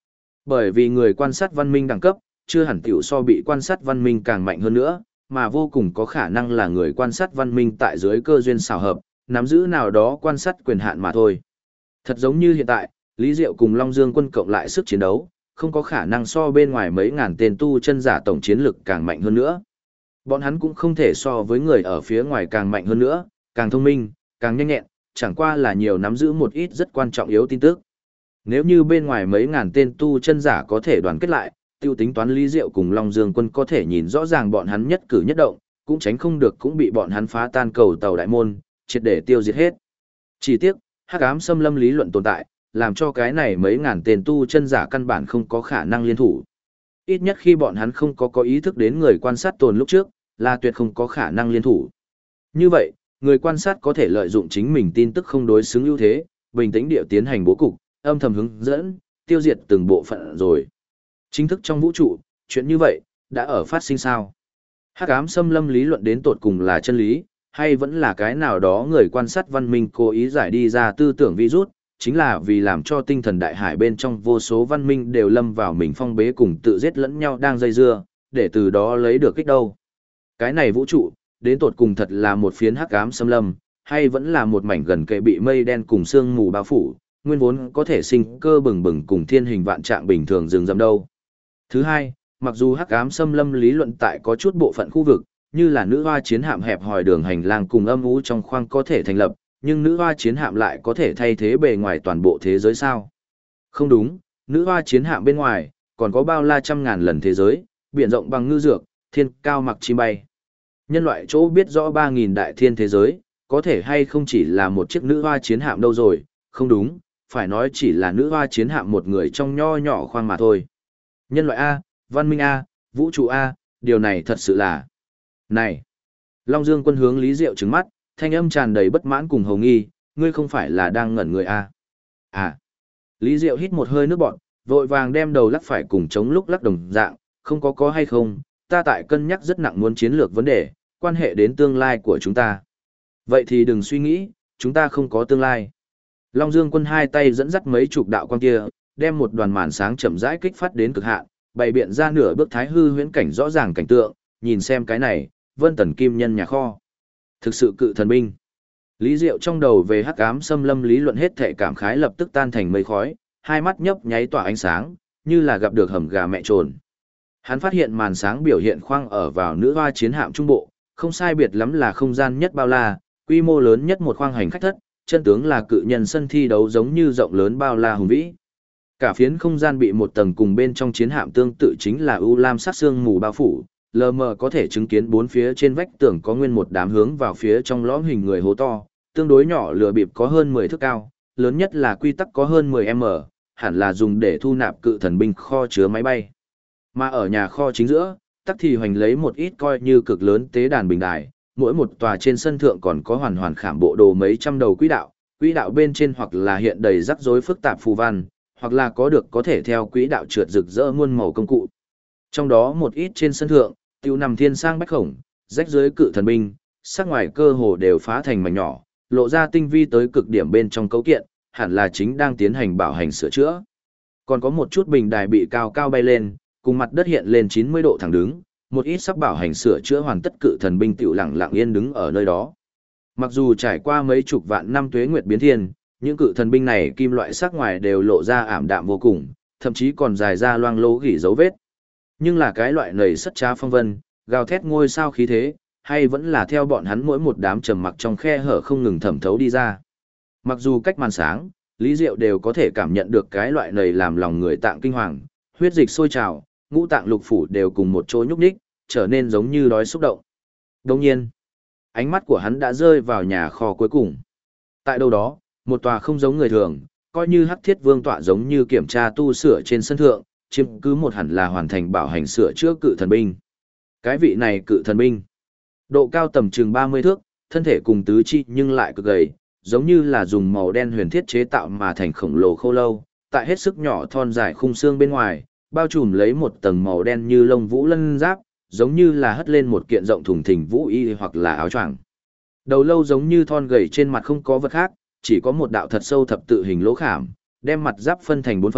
S1: Bởi vì người quan sát văn minh đẳng cấp, chưa hẳn tiểu so bị quan sát văn minh càng mạnh hơn nữa, mà vô cùng có khả năng là người quan sát văn minh tại dưới cơ duyên xảo hợp, nắm giữ nào đó quan sát quyền hạn mà thôi. Thật giống như hiện tại, Lý Diệu cùng Long Dương quân cộng lại sức chiến đấu, không có khả năng so bên ngoài mấy ngàn tên tu chân giả tổng chiến lực càng mạnh hơn nữa. Bọn hắn cũng không thể so với người ở phía ngoài càng mạnh hơn nữa, càng thông minh, càng nhanh nhẹn, chẳng qua là nhiều nắm giữ một ít rất quan trọng yếu tin tức. Nếu như bên ngoài mấy ngàn tên tu chân giả có thể đoàn kết lại, tiêu tính toán Lý Diệu cùng Long Dương quân có thể nhìn rõ ràng bọn hắn nhất cử nhất động, cũng tránh không được cũng bị bọn hắn phá tan cầu tàu đại môn, triệt để tiêu diệt hết. Chỉ tiếc, hắc ám xâm lâm lý luận tồn tại, làm cho cái này mấy ngàn tên tu chân giả căn bản không có khả năng liên thủ. Ít nhất khi bọn hắn không có ý thức đến người quan sát tồn lúc trước, là tuyệt không có khả năng liên thủ. Như vậy, người quan sát có thể lợi dụng chính mình tin tức không đối xứng ưu thế, bình tĩnh địa tiến hành bố cục, âm thầm hướng dẫn, tiêu diệt từng bộ phận rồi. Chính thức trong vũ trụ, chuyện như vậy, đã ở phát sinh sao? Hắc ám xâm lâm lý luận đến tột cùng là chân lý, hay vẫn là cái nào đó người quan sát văn minh cố ý giải đi ra tư tưởng virus, chính là vì làm cho tinh thần đại hải bên trong vô số văn minh đều lâm vào mình phong bế cùng tự giết lẫn nhau đang dây dưa, để từ đó lấy được kích đâu. Cái này vũ trụ, đến tột cùng thật là một phiến hắc ám xâm lâm, hay vẫn là một mảnh gần kề bị mây đen cùng sương mù bao phủ, nguyên vốn có thể sinh cơ bừng bừng cùng thiên hình vạn trạng bình thường rừng rậm đâu. Thứ hai, mặc dù hắc ám xâm lâm lý luận tại có chút bộ phận khu vực, như là nữ hoa chiến hạm hẹp hòi đường hành lang cùng âm u trong khoang có thể thành lập, nhưng nữ hoa chiến hạm lại có thể thay thế bề ngoài toàn bộ thế giới sao? Không đúng, nữ hoa chiến hạm bên ngoài, còn có bao la trăm ngàn lần thế giới, biển rộng bằng ngư dược, thiên cao mặc chim bay. Nhân loại chỗ biết rõ 3.000 đại thiên thế giới, có thể hay không chỉ là một chiếc nữ hoa chiến hạm đâu rồi, không đúng, phải nói chỉ là nữ hoa chiến hạm một người trong nho nhỏ khoang mà thôi. Nhân loại A, văn minh A, vũ trụ A, điều này thật sự là... Này! Long Dương quân hướng Lý Diệu trừng mắt, thanh âm tràn đầy bất mãn cùng hầu nghi, ngươi không phải là đang ngẩn người A. À! Lý Diệu hít một hơi nước bọt, vội vàng đem đầu lắc phải cùng chống lúc lắc đồng dạng, không có hay không, ta tại cân nhắc rất nặng muốn chiến lược vấn đề, quan hệ đến tương lai của chúng ta. Vậy thì đừng suy nghĩ, chúng ta không có tương lai. Long Dương quân hai tay dẫn dắt mấy chục đạo quang kia, đem một đoàn màn sáng chậm rãi kích phát đến cực hạn, bày biện ra nửa bước thái hư huyễn cảnh rõ ràng cảnh tượng, nhìn xem cái này, Vân Tần Kim Nhân nhà kho. Thực sự cự thần binh. Lý Diệu trong đầu về hắc ám xâm lâm lý luận hết thể cảm khái lập tức tan thành mây khói, hai mắt nhấp nháy tỏa ánh sáng, như là gặp được hầm gà mẹ trồn. Hắn phát hiện màn sáng biểu hiện khoang ở vào nữ hoa chiến hạm trung bộ, không sai biệt lắm là không gian nhất bao la, quy mô lớn nhất một khoang hành khách thất, chân tướng là cự nhân sân thi đấu giống như rộng lớn bao la hùng vĩ. Cả phiến không gian bị một tầng cùng bên trong chiến hạm tương tự chính là u lam sắc sương mù bao phủ, lờ mờ có thể chứng kiến bốn phía trên vách tường có nguyên một đám hướng vào phía trong lõm hình người hố to, tương đối nhỏ lửa bịp có hơn 10 thước cao, lớn nhất là quy tắc có hơn 10m, hẳn là dùng để thu nạp cự thần binh kho chứa máy bay. Mà ở nhà kho chính giữa, tắc thì hoành lấy một ít coi như cực lớn tế đàn bình đài, mỗi một tòa trên sân thượng còn có hoàn hoàn khảm bộ đồ mấy trăm đầu quỹ đạo bên trên hoặc là hiện đầy rắc rối phức tạp phù văn, hoặc là có thể theo quỹ đạo trượt rực rỡ muôn màu công cụ. Trong đó một ít trên sân thượng, tiêu nằm thiên sang bách khổng, rách dưới cự thần binh, sắc ngoài cơ hồ đều phá thành mảnh nhỏ, lộ ra tinh vi tới cực điểm bên trong cấu kiện, hẳn là chính đang tiến hành bảo hành sửa chữa. Còn có một chút bình đài bị cao cao bay lên, cùng mặt đất hiện lên 90 độ thẳng đứng, một ít sắp bảo hành sửa chữa hoàn tất cự thần binh tiểu lặng lặng yên đứng ở nơi đó. Mặc dù trải qua mấy chục vạn năm tuế nguyệt biến thiên, những cự thần binh này kim loại sắc ngoài đều lộ ra ảm đạm vô cùng, thậm chí còn dài ra loang lố gỉ dấu vết. Nhưng là cái loại nầy sất trá phong vân, gào thét ngôi sao khí thế, hay vẫn là theo bọn hắn mỗi một đám trầm mặc trong khe hở không ngừng thẩm thấu đi ra. Mặc dù cách màn sáng, Lý Diệu đều có thể cảm nhận được cái loại nầy làm lòng người tạng kinh hoàng, huyết dịch sôi trào, ngũ tạng lục phủ đều cùng một chỗ nhúc nhích, trở nên giống như đói xúc động. Đồng nhiên, ánh mắt của hắn đã rơi vào nhà kho cuối cùng. Tại đâu đó, một tòa không giống người thường, coi như hắc thiết vương tọa giống như kiểm tra tu sửa trên sân thượng, chiếm cứ một hẳn là hoàn thành bảo hành sửa chữa cự thần binh. Cái vị này cự thần binh, độ cao tầm chừng 30 thước, thân thể cùng tứ chi nhưng lại cực gầy, giống như là dùng màu đen huyền thiết chế tạo mà thành khổng lồ khô lâu, tại hết sức nhỏ thon dài khung xương bên ngoài, bao trùm lấy một tầng màu đen như lông vũ lân giáp, giống như là hất lên một kiện rộng thùng thình vũ y hoặc là áo choàng. Đầu lâu giống như thon gầy trên mặt không có vật khác, chỉ có một đạo thật sâu thập tự hình lỗ khảm, đem mặt giáp phân thành 4 phần,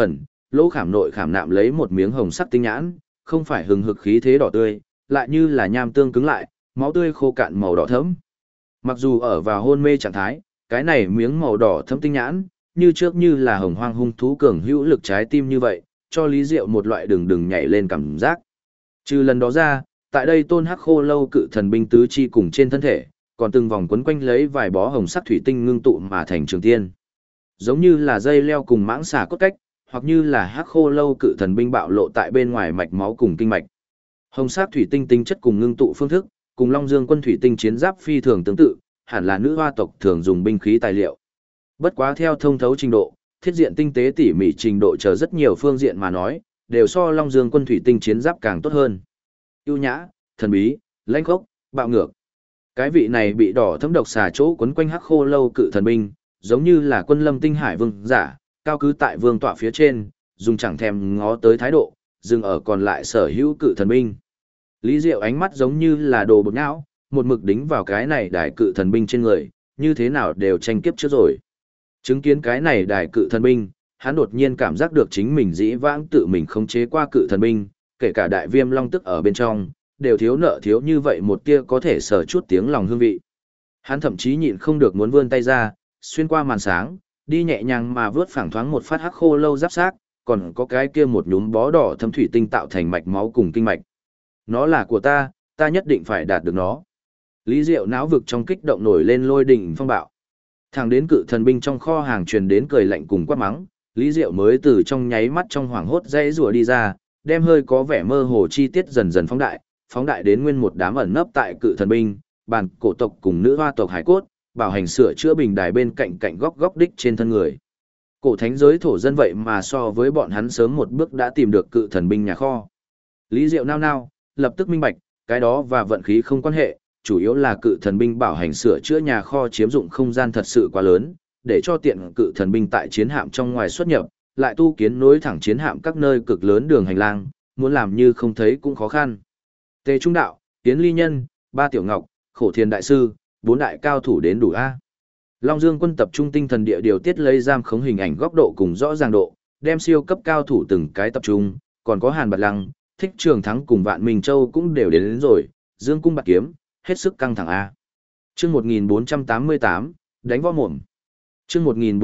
S1: lỗ khảm nội khảm nạm lấy một miếng hồng sắc tinh nhãn, không phải hừng hực khí thế đỏ tươi, lại như là nham tương cứng lại, máu tươi khô cạn màu đỏ thẫm. Mặc dù ở vào hôn mê trạng thái, cái này miếng màu đỏ thẫm tinh nhãn, như trước như là hồng hoang hung thú cường hữu lực trái tim như vậy, cho Lý Diệu một loại đường nhảy lên cảm giác. Trừ lần đó ra, tại đây Tôn Hắc Khô Lâu cự thần binh tứ chi cùng trên thân thể, còn từng vòng quấn quanh lấy vài bó hồng sắc thủy tinh ngưng tụ mà thành trường tiên. Giống như là dây leo cùng mãng xà cốt cách, hoặc như là Hắc Khô Lâu cự thần binh bạo lộ tại bên ngoài mạch máu cùng kinh mạch. Hồng sắc thủy tinh tính chất cùng ngưng tụ phương thức, cùng Long Dương quân thủy tinh chiến giáp phi thường tương tự, hẳn là nữ hoa tộc thường dùng binh khí tài liệu. Bất quá theo thông thấu trình độ, thiết diện tinh tế tỉ mỉ trình độ chờ rất nhiều phương diện mà nói, đều so Long Dương quân thủy tinh chiến giáp càng tốt hơn. Ưu nhã, thần bí, lãnh khốc, bạo ngược. Cái vị này bị đỏ thấm độc xà chỗ quấn quanh Hắc Khô Lâu cự thần binh, giống như là quân lâm tinh hải vương giả, cao cứ tại vương tọa phía trên, dùng chẳng thèm ngó tới thái độ, dừng ở còn lại sở hữu cự thần binh. Lý Diệu ánh mắt giống như là đồ bột não, một mực đính vào cái này đài cự thần binh trên người, như thế nào đều tranh kiếp trước rồi. Chứng kiến cái này đài cự thần binh, hắn đột nhiên cảm giác được chính mình dĩ vãng tự mình khống chế qua cự thần binh, kể cả đại viêm long tức ở bên trong, đều thiếu nợ thiếu như vậy một tia có thể sở chút tiếng lòng hương vị. Hắn thậm chí nhịn không được muốn vươn tay ra, xuyên qua màn sáng, đi nhẹ nhàng mà vướt phẳng thoáng một phát Hắc Khô Lâu giáp xác, còn có cái kia một nhúm bó đỏ thâm thủy tinh tạo thành mạch máu cùng kinh mạch. Nó là của ta nhất định phải đạt được nó. Lý Diệu não vực trong kích động nổi lên lôi đỉnh phong bạo. Thẳng đến cự thần binh trong kho hàng truyền đến cười lạnh cùng quát mắng, Lý Diệu mới từ trong nháy mắt trong hoảng hốt dãy rùa đi ra, đem hơi có vẻ mơ hồ chi tiết dần dần phóng đại đến nguyên một đám ẩn nấp tại cự thần binh, bàn cổ tộc cùng nữ hoa tộc hải cốt, bảo hành sửa chữa bình đài bên cạnh cạnh góc đích trên thân người. Cổ thánh giới thổ dân vậy mà so với bọn hắn sớm một bước đã tìm được cự thần binh nhà kho. Lý Diệu nao, lập tức minh bạch, cái đó và vận khí không quan hệ, chủ yếu là cự thần binh bảo hành sửa chữa nhà kho chiếm dụng không gian thật sự quá lớn, để cho tiện cự thần binh tại chiến hạm trong ngoài xuất nhập, lại tu kiến nối thẳng chiến hạm các nơi cực lớn đường hành lang, muốn làm như không thấy cũng khó khăn. Tề Trung Đạo, Tiến Ly Nhân, Ba Tiểu Ngọc, Khổ Thiền Đại Sư, 4 đại cao thủ đến đủ A. Long Dương quân tập trung tinh thần địa điều tiết lấy giam khống hình ảnh góc độ cùng rõ ràng độ, đem siêu cấp cao thủ từng cái tập trung, còn có Hàn Bạt Lăng, Thích Trường Thắng cùng Vạn Minh Châu cũng đều đến rồi, Dương cung bạt kiếm, hết sức căng thẳng A. Chương 1488, đánh võ mồm. Chương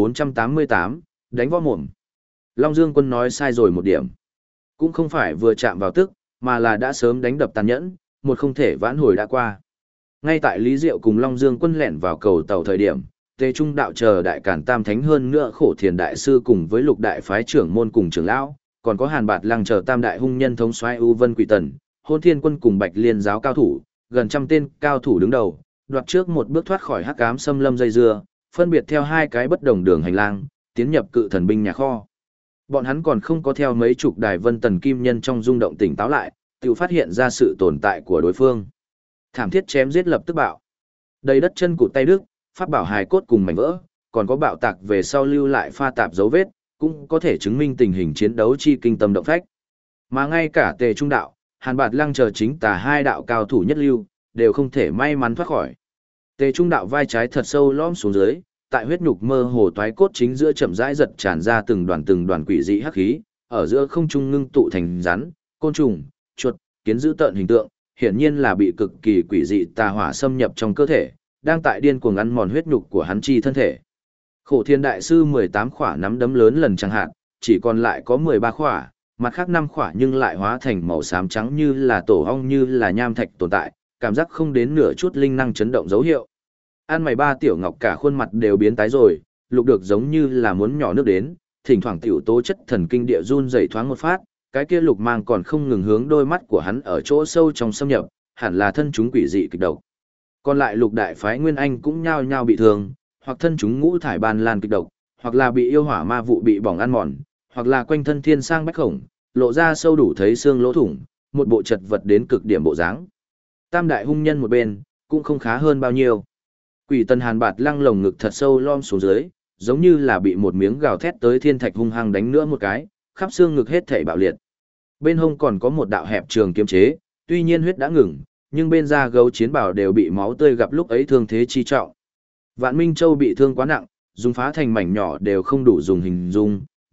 S1: 1488, đánh võ mồm. Long Dương quân nói sai rồi một điểm. Cũng không phải vừa chạm vào tức, mà là đã sớm đánh đập tàn nhẫn, một không thể vãn hồi đã qua. Ngay tại Lý Diệu cùng Long Dương quân lẻn vào cầu tàu thời điểm, Tề Trung Đạo chờ đại cản tam thánh hơn nữa Khổ Thiền Đại Sư cùng với lục đại phái trưởng môn cùng trưởng lão, còn có Hàn Bạt Lăng chờ tam đại hung nhân thống soái U Vân Quỷ Tần, Hôn Thiên quân cùng Bạch Liên giáo cao thủ, gần trăm tên cao thủ đứng đầu, đoạt trước một bước thoát khỏi hắc ám xâm lâm dây dưa, phân biệt theo hai cái bất đồng đường hành lang, tiến nhập cự thần binh nhà kho. Bọn hắn còn không có theo mấy chục đài vân tần kim nhân trong rung động tỉnh táo lại, tự phát hiện ra sự tồn tại của đối phương. Thảm thiết chém giết lập tức bạo. Đầy đất chân cụt tay đứt, pháp bảo hài cốt cùng mảnh vỡ, còn có bạo tạc về sau lưu lại pha tạp dấu vết, cũng có thể chứng minh tình hình chiến đấu chi kinh tâm động phách. Mà ngay cả Tề Trung Đạo, Hàn Bạt Lăng chờ chính tà hai đạo cao thủ nhất lưu, đều không thể may mắn thoát khỏi. Tề Trung Đạo vai trái thật sâu lõm xuống dưới, tại huyết nhục mơ hồ toái cốt chính giữa chậm rãi giật tràn ra từng đoàn quỷ dị hắc khí, ở giữa không trung ngưng tụ thành rắn, côn trùng, chuột, kiến dữ tợn hình tượng, hiển nhiên là bị cực kỳ quỷ dị tà hỏa xâm nhập trong cơ thể, đang tại điên cuồng ăn mòn huyết nhục của hắn chi thân thể. Khổ Thiên Đại Sư 18 khỏa nắm đấm lớn lần chẳng hạn, chỉ còn lại có 13 khỏa, mặt khác 5 khỏa nhưng lại hóa thành màu xám trắng như là tổ ong như là nham thạch tồn tại, cảm giác không đến nửa chút linh năng chấn động dấu hiệu. An mày ba Tiểu Ngọc cả khuôn mặt đều biến tái rồi, lục được giống như là muốn nhỏ nước đến, thỉnh thoảng tiểu tố chất thần kinh địa run rẩy thoáng một phát, cái kia lục mang còn không ngừng hướng đôi mắt của hắn ở chỗ sâu trong xâm nhập, hẳn là thân chúng quỷ dị kịch độc. Còn lại lục đại phái Nguyên Anh cũng nhao nhao bị thương, hoặc thân chúng ngũ thải ban lan kịch độc, hoặc là bị yêu hỏa ma vụ bị bỏng ăn mòn, hoặc là quanh thân thiên sang bách khổng, lộ ra sâu đủ thấy xương lỗ thủng, một bộ chật vật đến cực điểm bộ dáng. Tam đại hung nhân một bên, cũng không khá hơn bao nhiêu. Quỷ Tần Hàn Bạt Lăng lồng ngực thật sâu lom xuống dưới, giống như là bị một miếng gào thét tới thiên thạch hung hăng đánh nữa một cái, khắp xương ngực hết thảy bạo liệt. Bên hông còn có một đạo hẹp trường kiếm chế, tuy nhiên huyết đã ngừng, nhưng bên da gấu chiến bào đều bị máu tươi gặp lúc ấy thương thế chi trọng. Vạn Minh Châu bị thương quá nặng, dùng phá thành mảnh nhỏ đều không đủ dùng hình dung,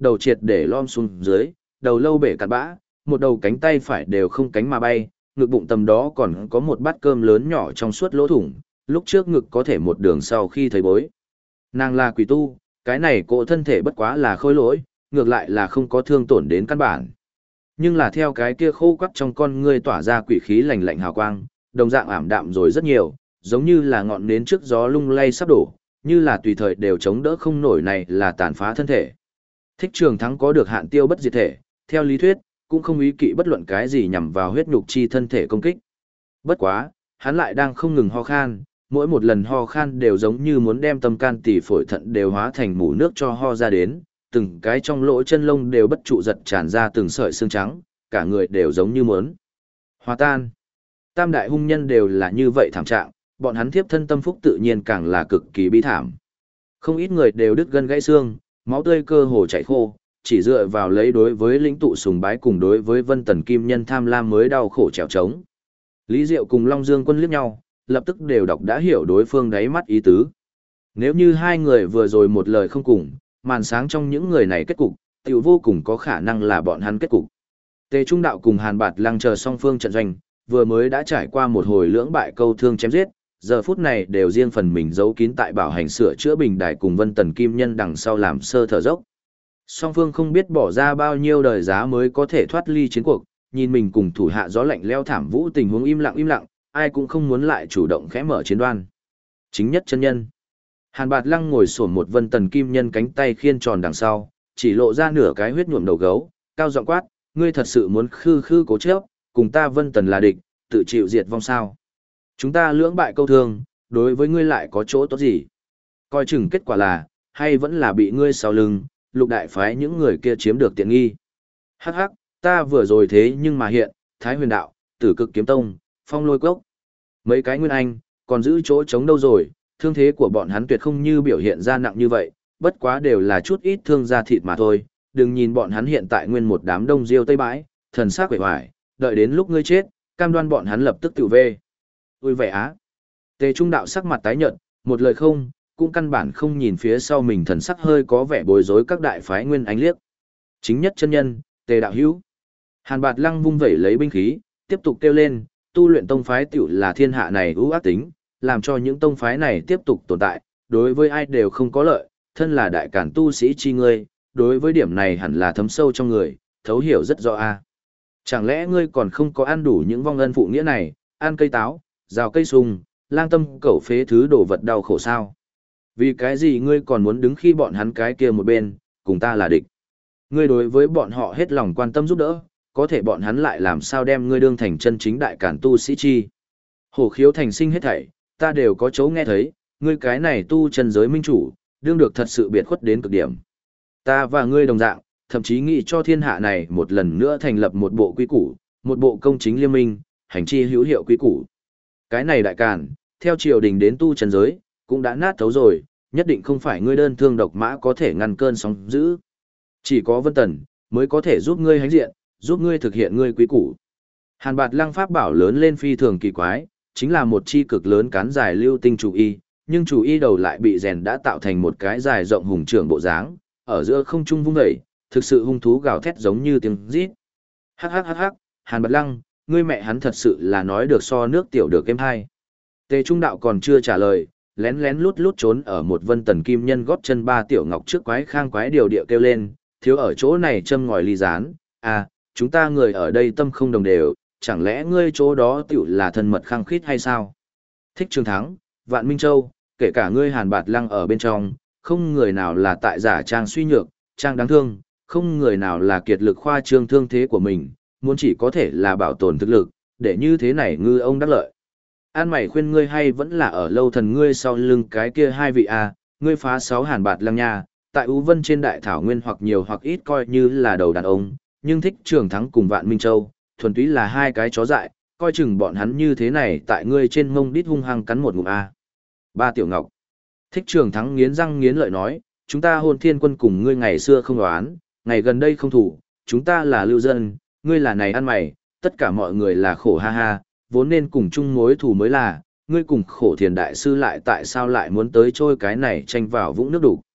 S1: đầu triệt để lom xuống dưới, đầu lâu bể cạn bã, một đầu cánh tay phải đều không cánh mà bay, ngực bụng tầm đó còn có một bát cơm lớn nhỏ trong suốt lỗ thủng, lúc trước ngực có thể một đường sau khi thấy bối. Nàng là quỷ tu, cái này cỗ thân thể bất quá là khôi lỗi, ngược lại là không có thương tổn đến căn bản. Nhưng là theo cái kia khô quắc trong con ngươi tỏa ra quỷ khí lạnh lạnh hào quang, đồng dạng ảm đạm rồi rất nhiều, giống như là ngọn nến trước gió lung lay sắp đổ, như là tùy thời đều chống đỡ không nổi này là tàn phá thân thể. Thích Trường Thắng có được hạn tiêu bất diệt thể, theo lý thuyết, cũng không ý kỵ bất luận cái gì nhằm vào huyết nhục chi thân thể công kích. Bất quá, hắn lại đang không ngừng ho khan, mỗi một lần ho khan đều giống như muốn đem tâm can tỳ phổi thận đều hóa thành mủ nước cho ho ra đến, từng cái trong lỗ chân lông đều bất trụ giật tràn ra từng sợi xương trắng, cả người đều giống như muốn hòa tan. Tam đại hung nhân đều là như vậy thảm trạng, bọn hắn thiếp thân tâm phúc tự nhiên càng là cực kỳ bi thảm. Không ít người đều đứt gân gãy xương, máu tươi cơ hồ chảy khô, chỉ dựa vào lấy đối với lĩnh tụ sùng bái cùng đối với Vân Tần Kim Nhân tham lam mới đau khổ trèo trống. Lý Diệu cùng Long Dương Quân liếc nhau, lập tức đều đọc đã hiểu đối phương đáy mắt ý tứ. Nếu như hai người vừa rồi một lời không cùng, màn sáng trong những người này kết cục, tiểu vô cùng có khả năng là bọn hắn kết cục. Tề Trung Đạo cùng Hàn Bạt Lăng chờ song phương trận doanh, vừa mới đã trải qua một hồi lưỡng bại câu thương chém giết, giờ phút này đều riêng phần mình giấu kín tại bảo hành sửa chữa bình đài cùng Vân Tần Kim Nhân đằng sau làm sơ thở dốc. Song phương không biết bỏ ra bao nhiêu đời giá mới có thể thoát ly chiến cuộc, nhìn mình cùng thủ hạ gió lạnh leo thảm vũ tình huống im lặng, ai cũng không muốn lại chủ động khẽ mở chiến đoan. Chính nhất chân nhân. Hàn Bạt Lăng ngồi xổm một Vân Tần Kim Nhân cánh tay khiên tròn đằng sau, chỉ lộ ra nửa cái huyết nhuộm đầu gấu, cao giọng quát, ngươi thật sự muốn khư khư cố chấp, cùng ta Vân Tần là địch, tự chịu diệt vong sao? Chúng ta lưỡng bại câu thương, đối với ngươi lại có chỗ tốt gì? Coi chừng kết quả là, hay vẫn là bị ngươi sau lưng, Lục đại phái những người kia chiếm được tiện nghi. Hắc hắc, ta vừa rồi thế nhưng mà hiện, Thái Huyền Đạo, Tử Cực Kiếm Tông, Phong Lôi Cốc. Mấy cái nguyên anh, còn giữ chỗ chống đâu rồi, thương thế của bọn hắn tuyệt không như biểu hiện ra nặng như vậy, bất quá đều là chút ít thương da thịt mà thôi, đừng nhìn bọn hắn hiện tại nguyên một đám đông diêu tây bãi, thần sắc quể hoài, đợi đến lúc ngươi chết, cam đoan bọn hắn lập tức tự về. Ui vẻ á. Tề Trung Đạo sắc mặt tái nhợt, một lời không, cũng căn bản không nhìn phía sau mình thần sắc hơi có vẻ bối rối các đại phái nguyên anh liếc. Chính nhất chân nhân, Tề đạo hữu. Hàn Bạt Lăng vung vẩy lấy binh khí, tiếp tục kêu lên, tu luyện tông phái tiểu là thiên hạ này ưu ác tính, làm cho những tông phái này tiếp tục tồn tại, đối với ai đều không có lợi, thân là đại cản tu sĩ chi ngươi, đối với điểm này hẳn là thấm sâu trong người, thấu hiểu rất rõ a. Chẳng lẽ ngươi còn không có ăn đủ những vong ân phụ nghĩa này, ăn cây táo, rào cây sung, lang tâm cẩu phế thứ đồ vật đau khổ sao? Vì cái gì ngươi còn muốn đứng khi bọn hắn cái kia một bên, cùng ta là địch? Ngươi đối với bọn họ hết lòng quan tâm giúp đỡ, có thể bọn hắn lại làm sao đem ngươi đương thành chân chính đại cản tu sĩ chi? Hổ khiếu thành sinh hết thảy, ta đều có chỗ nghe thấy, ngươi cái này tu chân giới minh chủ, đương được thật sự biệt khuất đến cực điểm. Ta và ngươi đồng dạng, thậm chí nghĩ cho thiên hạ này một lần nữa thành lập một bộ quy củ, một bộ công chính liên minh, hành chi hữu hiệu quy củ. Cái này đại càn, theo triều đình đến tu chân giới, cũng đã nát thấu rồi, nhất định không phải ngươi đơn thương độc mã có thể ngăn cơn sóng dữ. Chỉ có Vân Tần, mới có thể giúp ngươi hãnh diện, giúp ngươi thực hiện ngươi quy củ. Hàn Bạt Lăng pháp bảo lớn lên phi thường kỳ quái, chính là một chi cực lớn cán dài lưu tinh chủ y, nhưng chủ y đầu lại bị rèn đã tạo thành một cái dài rộng hùng trưởng bộ dáng, ở giữa không trung vung dậy, thực sự hung thú gào thét giống như tiếng rít. Hắc hắc hắc hắc, Hàn Bạt Lăng, ngươi mẹ hắn thật sự là nói được so nước tiểu được êm hai. Tề Trung Đạo còn chưa trả lời, lén lén lút lút trốn ở một Vân Tần Kim Nhân gót chân ba tiểu ngọc trước quái khang quái điều địa kêu lên, thiếu ở chỗ này châm ngòi ly gián, à, chúng ta người ở đây tâm không đồng đều, chẳng lẽ ngươi chỗ đó tiểu là thân mật khăng khít hay sao? Thích Trường Thắng, Vạn Minh Châu, kể cả ngươi Hàn Bạt Lăng ở bên trong, không người nào là tại giả trang suy nhược, trang đáng thương, không người nào là kiệt lực khoa trương thương thế của mình, muốn chỉ có thể là bảo tồn thực lực, để như thế này ngư ông đắc lợi. An mày khuyên ngươi hay vẫn là ở lâu thần ngươi sau lưng cái kia hai vị à, ngươi phá 6 Hàn Bạt Lăng nha, tại Ú Vân trên đại thảo nguyên hoặc nhiều hoặc ít coi như là đầu đàn ông, nhưng Thích Trường Thắng cùng Vạn Minh Châu, thuần túy là hai cái chó dại, coi chừng bọn hắn như thế này tại ngươi trên mông đít hung hăng cắn một ngụm a. Ba Tiểu Ngọc. Thích Trường Thắng nghiến răng nghiến lợi nói, chúng ta Hôn Thiên Quân cùng ngươi ngày xưa không đoán, ngày gần đây không thủ, chúng ta là lưu dân, ngươi là này ăn mày, tất cả mọi người là khổ ha ha, vốn nên cùng chung mối thù mới là, ngươi cùng Khổ Thiền đại sư lại tại sao lại muốn tới trôi cái này tranh vào vũng nước đủ.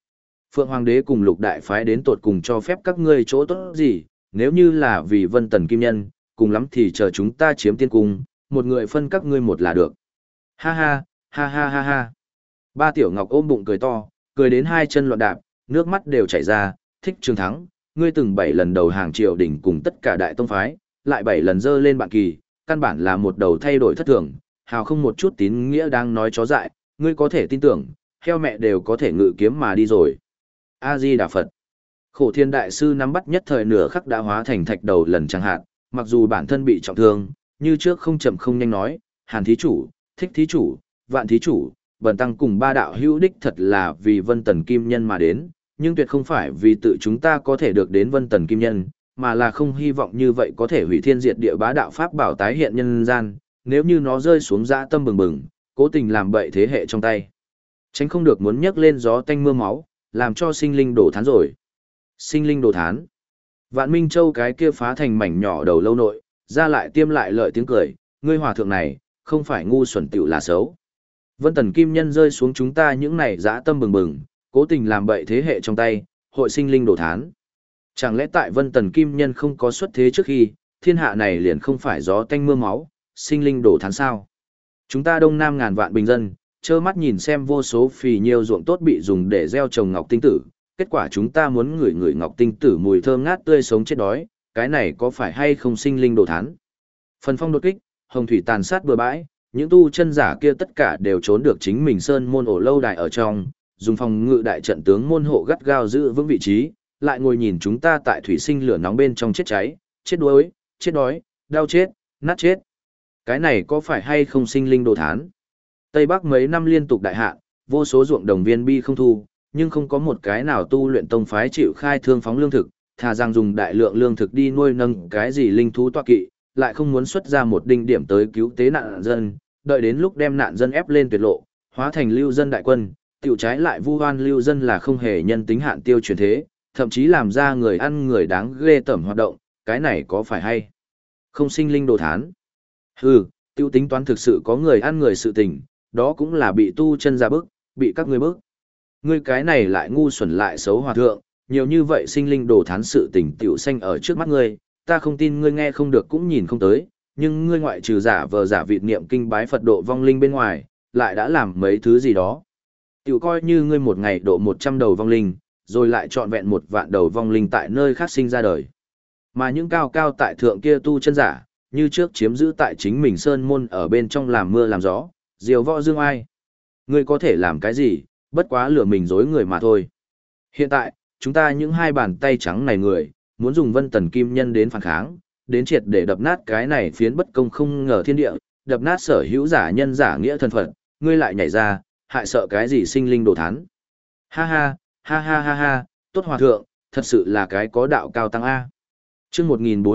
S1: Phượng Hoàng đế cùng Lục đại phái đến tột cùng cho phép các ngươi chỗ tốt gì, nếu như là vì Vân Tần Kim Nhân, cùng lắm thì chờ chúng ta chiếm tiên cung, một người phân các ngươi một là được. Ha ha, ha ha ha ha. Ba Tiểu Ngọc ôm bụng cười to, cười đến hai chân loạn đạp, nước mắt đều chảy ra, Thích Trường Thắng, ngươi từng 7 lần đầu hàng triều đình cùng tất cả đại tông phái, lại 7 lần dơ lên bạn kỳ, căn bản là một đầu thay đổi thất thường, hào không một chút tín nghĩa đang nói chó dại, ngươi có thể tin tưởng, heo mẹ đều có thể ngự kiếm mà đi rồi. A-di-đà Phật. Khổ Thiên đại sư nắm bắt nhất thời nửa khắc đã hóa thành thạch đầu lần chẳng hạn, mặc dù bản thân bị trọng thương, như trước không chậm không nhanh nói, Hàn thí chủ, Thích thí chủ, Vạn thí chủ, bần tăng cùng ba đạo hữu đích thật là vì Vân Tần Kim Nhân mà đến, nhưng tuyệt không phải vì tự chúng ta có thể được đến Vân Tần Kim Nhân, mà là không hy vọng như vậy có thể hủy thiên diệt địa bá đạo pháp bảo tái hiện nhân gian, nếu như nó rơi xuống dã tâm bừng bừng, cố tình làm bậy thế hệ trong tay. Tránh không được muốn nhấc lên gió tanh mưa máu, làm cho sinh linh đổ thán rồi. Sinh linh đồ thán. Vạn Minh Châu cái kia phá thành mảnh nhỏ đầu lâu nội, ra lại tiêm lại lợi tiếng cười, ngươi hòa thượng này, không phải ngu xuẩn tiểu là xấu. Vân Tần Kim Nhân rơi xuống chúng ta những này dã tâm bừng bừng, cố tình làm bậy thế hệ trong tay, hội sinh linh đồ thán. Chẳng lẽ tại Vân Tần Kim Nhân không có xuất thế trước khi, thiên hạ này liền không phải gió tanh mưa máu, sinh linh đồ thán sao? Chúng ta đông nam ngàn vạn bình dân, trơ mắt nhìn xem vô số phì nhiêu ruộng tốt bị dùng để gieo trồng ngọc tinh tử, kết quả chúng ta muốn ngửi ngửi ngọc tinh tử mùi thơm ngát tươi sống chết đói, cái này có phải hay không sinh linh đồ thán? Phần phong đột kích, hồng thủy tàn sát bừa bãi, những tu chân giả kia tất cả đều trốn được chính mình sơn môn ổ lâu đài ở trong, dùng phòng ngự đại trận tướng môn hộ gắt gao giữ vững vị trí, lại ngồi nhìn chúng ta tại thủy sinh lửa nóng bên trong chết cháy, chết đuối, chết đói, đau chết, nát chết. Cái này có phải hay không sinh linh đồ thán? Tây Bắc mấy năm liên tục đại hạn, vô số ruộng đồng viên bi không thu, nhưng không có một cái nào tu luyện tông phái chịu khai thương phóng lương thực, thà rằng dùng đại lượng lương thực đi nuôi nâng cái gì linh thú tọa kỵ, lại không muốn xuất ra một đinh điểm tới cứu tế nạn dân, đợi đến lúc đem nạn dân ép lên tuyệt lộ, hóa thành lưu dân đại quân, tiểu trái lại vu oan lưu dân là không hề nhân tính hạn tiêu truyền thế, thậm chí làm ra người ăn người đáng ghê tởm hoạt động, cái này có phải hay không sinh linh đồ thán? Hừ, tiêu tính toán thực sự có người ăn người sự tình, đó cũng là bị tu chân ra bức, bị các ngươi bức. Ngươi cái này lại ngu xuẩn lại xấu hòa thượng, nhiều như vậy sinh linh đồ thán sự tình tiểu xanh ở trước mắt ngươi, ta không tin ngươi nghe không được cũng nhìn không tới, nhưng ngươi ngoại trừ giả vờ giả vịt niệm kinh bái Phật độ vong linh bên ngoài, lại đã làm mấy thứ gì đó. Tiểu coi như ngươi một ngày độ 100 đầu vong linh, rồi lại trọn vẹn 1 vạn đầu vong linh tại nơi khác sinh ra đời. Mà những cao cao tại thượng kia tu chân giả, như trước chiếm giữ tại chính mình sơn môn ở bên trong làm mưa làm gió, diều võ dương ai. Ngươi có thể làm cái gì, bất quá lừa mình dối người mà thôi. Hiện tại, chúng ta những hai bàn tay trắng này người, muốn dùng Vân Tần Kim Nhân đến phản kháng, đến triệt để đập nát cái này phiến bất công không ngờ thiên địa, đập nát sở hữu giả nhân giả nghĩa thân phận, ngươi lại nhảy ra, hại sợ cái gì sinh linh đồ thán. Ha ha, ha ha ha ha, tốt hòa thượng, thật sự là cái có đạo cao tăng A. Chương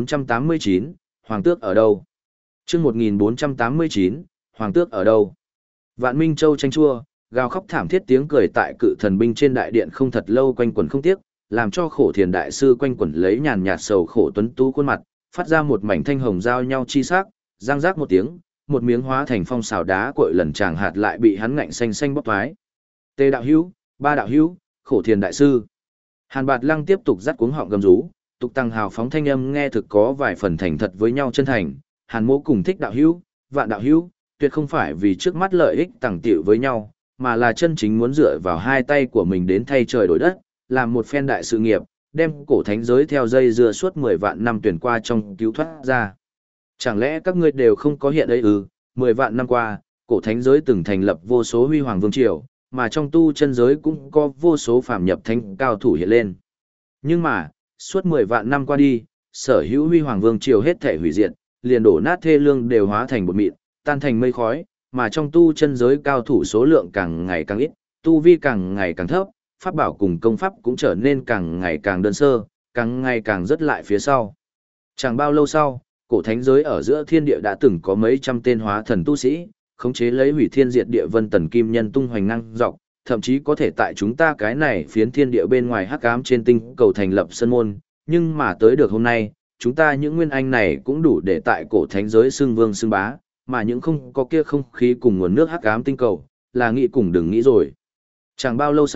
S1: 1489, Hoàng tước ở đâu? Chương 1489, Hoàng tước ở đâu? Vạn Minh Châu tranh chua, gào khóc thảm thiết tiếng cười tại cự thần binh trên đại điện không thật lâu quanh quẩn không tiếc, làm cho Khổ Thiền đại sư quanh quẩn lấy nhàn nhạt sầu khổ tuấn tú khuôn mặt, phát ra một mảnh thanh hồng giao nhau chi sắc, răng rác một tiếng, một miếng hóa thành phong xào đá cội lần chàng hạt lại bị hắn ngạnh xanh xanh bóc thoái. Tề đạo hữu, ba đạo hữu, Khổ Thiền đại sư. Hàn Bạt Lăng tiếp tục dắt cuống họng gầm rú, tục tăng hào phóng thanh âm nghe thực có vài phần thành thật với nhau chân thành, Hàn Mỗ cùng Thích đạo hữu, Vạn đạo hữu, tuyệt không phải vì trước mắt lợi ích tàng tiệu với nhau, mà là chân chính muốn dựa vào hai tay của mình đến thay trời đổi đất, làm một phen đại sự nghiệp, đem cổ thánh giới theo dây dưa suốt 10 vạn năm tuyển qua trong cứu thoát ra. Chẳng lẽ các ngươi đều không có hiện đấy 10 vạn năm qua, cổ thánh giới từng thành lập vô số huy hoàng vương triều, mà trong tu chân giới cũng có vô số phàm nhập thánh cao thủ hiện lên. Nhưng mà, suốt 10 vạn năm qua đi, sở hữu huy hoàng vương triều hết thể hủy diệt, liền đổ nát thê lương đều hóa thành bột mịn, tan thành mây khói, mà trong tu chân giới cao thủ số lượng càng ngày càng ít, tu vi càng ngày càng thấp, pháp bảo cùng công pháp cũng trở nên càng ngày càng đơn sơ, càng ngày càng rất lại phía sau. Chẳng bao lâu sau, cổ thánh giới ở giữa thiên địa đã từng có mấy trăm tên hóa thần tu sĩ, khống chế lấy hủy thiên diệt địa Vân Tần Kim Nhân tung hoành năng dọc, thậm chí có thể tại chúng ta cái này phiến thiên địa bên ngoài hắc ám trên tinh cầu thành lập sân môn, nhưng mà tới được hôm nay, chúng ta những nguyên anh này cũng đủ để tại cổ thánh giới xưng vương xưng bá, mà những không có kia không khí cùng nguồn nước hắc ám tinh cầu, là nghĩ cùng đừng nghĩ rồi. Chẳng bao lâu sau,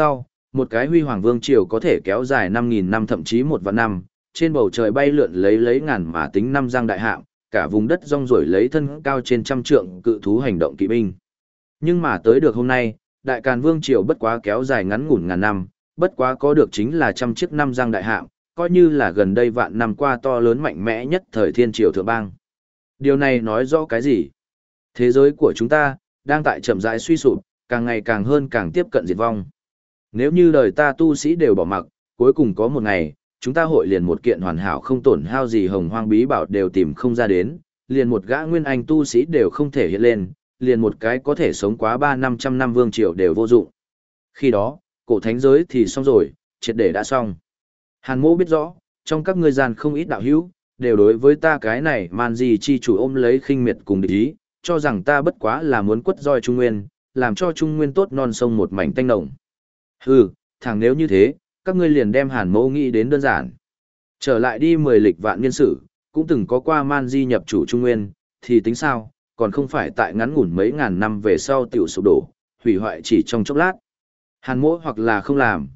S1: một cái huy hoàng vương triều có thể kéo dài 5.000 năm thậm chí 1 vạn năm, trên bầu trời bay lượn lấy ngàn mà tính năm giang đại hạm, cả vùng đất rong ruổi lấy thân cao trên trăm trượng cự thú hành động kỵ binh. Nhưng mà tới được hôm nay, đại càn vương triều bất quá kéo dài ngắn ngủn ngàn năm, bất quá có được chính là trăm chiếc năm giang đại hạm, coi như là gần đây vạn năm qua to lớn mạnh mẽ nhất thời thiên triều thượng bang. Điều này nói rõ cái gì? Thế giới của chúng ta đang tại chậm rãi suy sụp, càng ngày càng hơn càng tiếp cận diệt vong. Nếu như đời ta tu sĩ đều bỏ mặc, cuối cùng có một ngày, chúng ta hội liền một kiện hoàn hảo không tổn hao gì hồng hoang bí bảo đều tìm không ra đến, liền một gã nguyên anh tu sĩ đều không thể hiện lên, liền một cái có thể sống quá 300-500 năm vương triều đều vô dụng. Khi đó, cổ thánh giới thì xong rồi, triệt để đã xong. Hàn Mỗ biết rõ, trong các ngươi gian không ít đạo hữu, đều đối với ta cái này man gì chi chủ ôm lấy khinh miệt cùng địch ý, cho rằng ta bất quá là muốn quất roi Trung Nguyên, làm cho Trung Nguyên tốt non sông một mảnh tanh nồng. Hừ, thằng nếu như thế, các ngươi liền đem Hàn Mỗ nghĩ đến đơn giản. Trở lại đi 10 lịch vạn niên sử, cũng từng có qua man di nhập chủ Trung Nguyên, thì tính sao, còn không phải tại ngắn ngủn mấy ngàn năm về sau tiểu sụp đổ, hủy hoại chỉ trong chốc lát. Hàn Mỗ hoặc là không làm,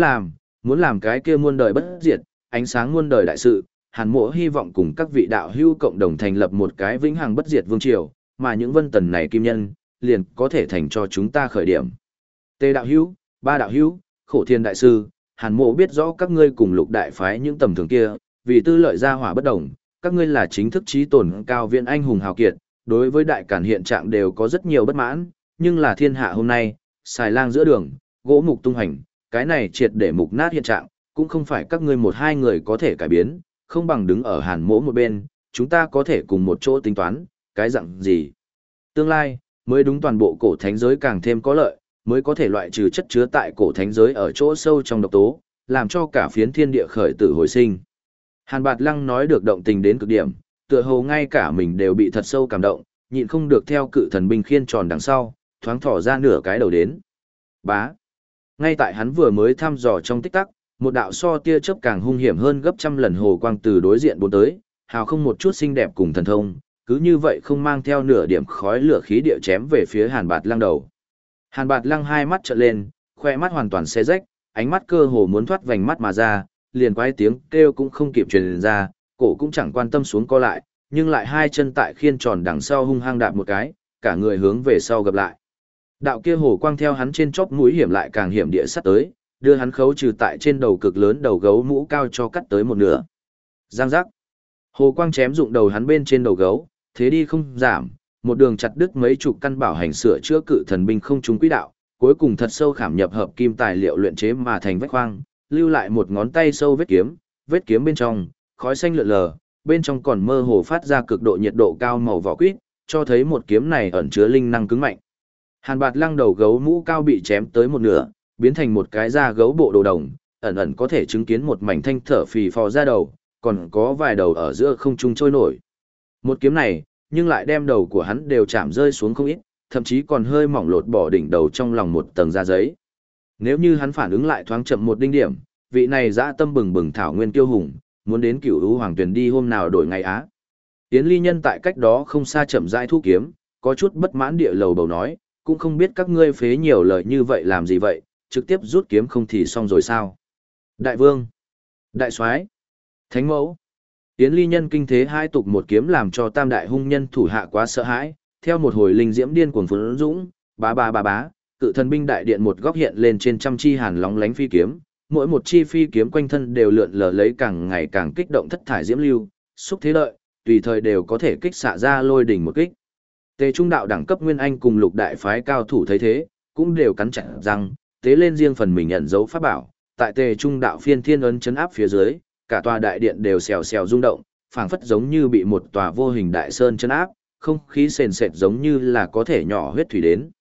S1: muốn làm cái kia muôn đời bất diệt, ánh sáng muôn đời đại sự, Hàn Mỗ hy vọng cùng các vị đạo hữu cộng đồng thành lập một cái vĩnh hằng bất diệt vương triều, mà những vân tần này kim nhân, liền có thể thành cho chúng ta khởi điểm. Tề đạo hữu, Ba đạo hữu, Khổ Thiên đại sư, Hàn Mỗ biết rõ các ngươi cùng Lục đại phái những tầm thường kia, vì tư lợi gia hỏa bất đồng, các ngươi là chính thức trí tổn cao viện anh hùng hào kiệt, đối với đại càn hiện trạng đều có rất nhiều bất mãn, nhưng là thiên hạ hôm nay, xài lang giữa đường, gỗ mục tung hành, cái này triệt để mục nát hiện trạng, cũng không phải các ngươi một hai người có thể cải biến, không bằng đứng ở Hàn Mỗ một bên, chúng ta có thể cùng một chỗ tính toán, cái dạng gì. Tương lai, mới đúng toàn bộ cổ thánh giới càng thêm có lợi, mới có thể loại trừ chất chứa tại cổ thánh giới ở chỗ sâu trong độc tố, làm cho cả phiến thiên địa khởi tử hồi sinh. Hàn Bạt Lăng nói được động tình đến cực điểm, tựa hồ ngay cả mình đều bị thật sâu cảm động, nhịn không được theo cự thần binh khiên tròn đằng sau, thoáng thỏ ra nửa cái đầu đến. Bá. Ngay tại hắn vừa mới thăm dò trong tích tắc, một đạo so tia chớp càng hung hiểm hơn gấp trăm lần hồ quang từ đối diện bốn tới, hào không một chút xinh đẹp cùng thần thông, cứ như vậy không mang theo nửa điểm khói lửa khí địa chém về phía Hàn Bạt Lăng đầu. Hàn Bạt Lăng hai mắt trợn lên, khoe mắt hoàn toàn xé rách, ánh mắt cơ hồ muốn thoát vành mắt mà ra, liền quái tiếng kêu cũng không kịp truyền ra, cổ cũng chẳng quan tâm xuống co lại, nhưng lại hai chân tại khiên tròn đằng sau hung hăng đạp một cái, cả người hướng về sau gập lại. Đạo kia hồ quang theo hắn trên chóp mũi hiểm lại càng hiểm địa sắt tới, đưa hắn khấu trừ tại trên đầu cực lớn đầu gấu mũ cao cho cắt tới một nửa. Giang giác. Hồ quang chém dụng đầu hắn bên trên đầu gấu, thế đi không giảm, một đường chặt đứt mấy chục căn bảo hành sửa chữa cự thần binh không trúng quỹ đạo, cuối cùng thật sâu khảm nhập hợp kim tài liệu luyện chế mà thành vách khoang, lưu lại một ngón tay sâu vết kiếm bên trong, khói xanh lượn lờ, bên trong còn mơ hồ phát ra cực độ nhiệt độ cao màu vỏ quýt, cho thấy một kiếm này ẩn chứa linh năng cứng mạnh. Hàn Bạt Lăng đầu gấu mũ cao bị chém tới một nửa, biến thành một cái da gấu bộ đồ đồng, ẩn ẩn có thể chứng kiến một mảnh thanh thở phì phò ra đầu, còn có vài đầu ở giữa không trung trôi nổi. Một kiếm này, nhưng lại đem đầu của hắn đều chạm rơi xuống không ít, thậm chí còn hơi mỏng lột bỏ đỉnh đầu trong lòng một tầng da giấy. Nếu như hắn phản ứng lại thoáng chậm một đinh điểm, vị này dã tâm bừng bừng thảo nguyên kiêu hùng, muốn đến Cửu U Hoàng Tuyền đi hôm nào đổi ngày á. Yến Ly Nhân tại cách đó không xa chậm rãi thu kiếm, có chút bất mãn địa lầu bầu nói, cũng không biết các ngươi phế nhiều lời như vậy làm gì vậy, trực tiếp rút kiếm không thì xong rồi sao? Đại vương, đại soái, thánh mẫu. Yến Ly Nhân kinh thế hai tục một kiếm làm cho tam đại hung nhân thủ hạ quá sợ hãi, theo một hồi linh diễm điên cuồng phấn dũng, bá, cự thần binh đại điện một góc hiện lên trên trăm chi hàn lóng lánh phi kiếm, mỗi một chi phi kiếm quanh thân đều lượn lờ lấy càng ngày càng kích động thất thải diễm lưu, xúc thế đợi, tùy thời đều có thể kích xạ ra lôi đỉnh một kích. Tề Trung đạo đẳng cấp nguyên anh cùng Lục đại phái cao thủ thấy thế, cũng đều cắn chặt răng, tế lên riêng phần mình nhận dấu pháp bảo, tại Tề Trung đạo phiên thiên ấn chấn áp phía dưới, cả tòa đại điện đều xèo xèo rung động, phảng phất giống như bị một tòa vô hình đại sơn chấn áp, không khí sền sệt giống như là có thể nhỏ huyết thủy đến.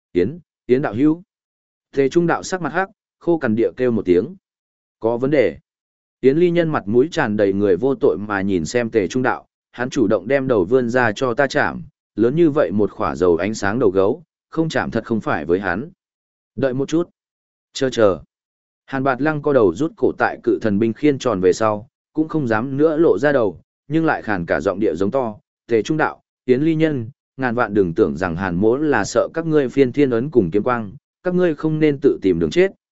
S1: Yến đạo hữu. Tề Trung đạo sắc mặt hắc, khô cằn địa kêu một tiếng. Có vấn đề. Yến Ly Nhân mặt mũi tràn đầy người vô tội mà nhìn xem Tề Trung đạo, hắn chủ động đem đầu vươn ra cho ta chạm, lớn như vậy một khỏa dầu ánh sáng đầu gấu, không chạm thật không phải với hắn. Đợi một chút. Chờ. Hàn Bạt Lăng co đầu rút cổ tại cự thần binh khiên tròn về sau, cũng không dám nữa lộ ra đầu, nhưng lại khàn cả giọng địa giống to, Tề Trung đạo, Yến Ly Nhân, ngàn vạn đừng tưởng rằng Hàn Mỗ là sợ các ngươi phiên thiên ấn cùng kiếm quang, các ngươi không nên tự tìm đường chết,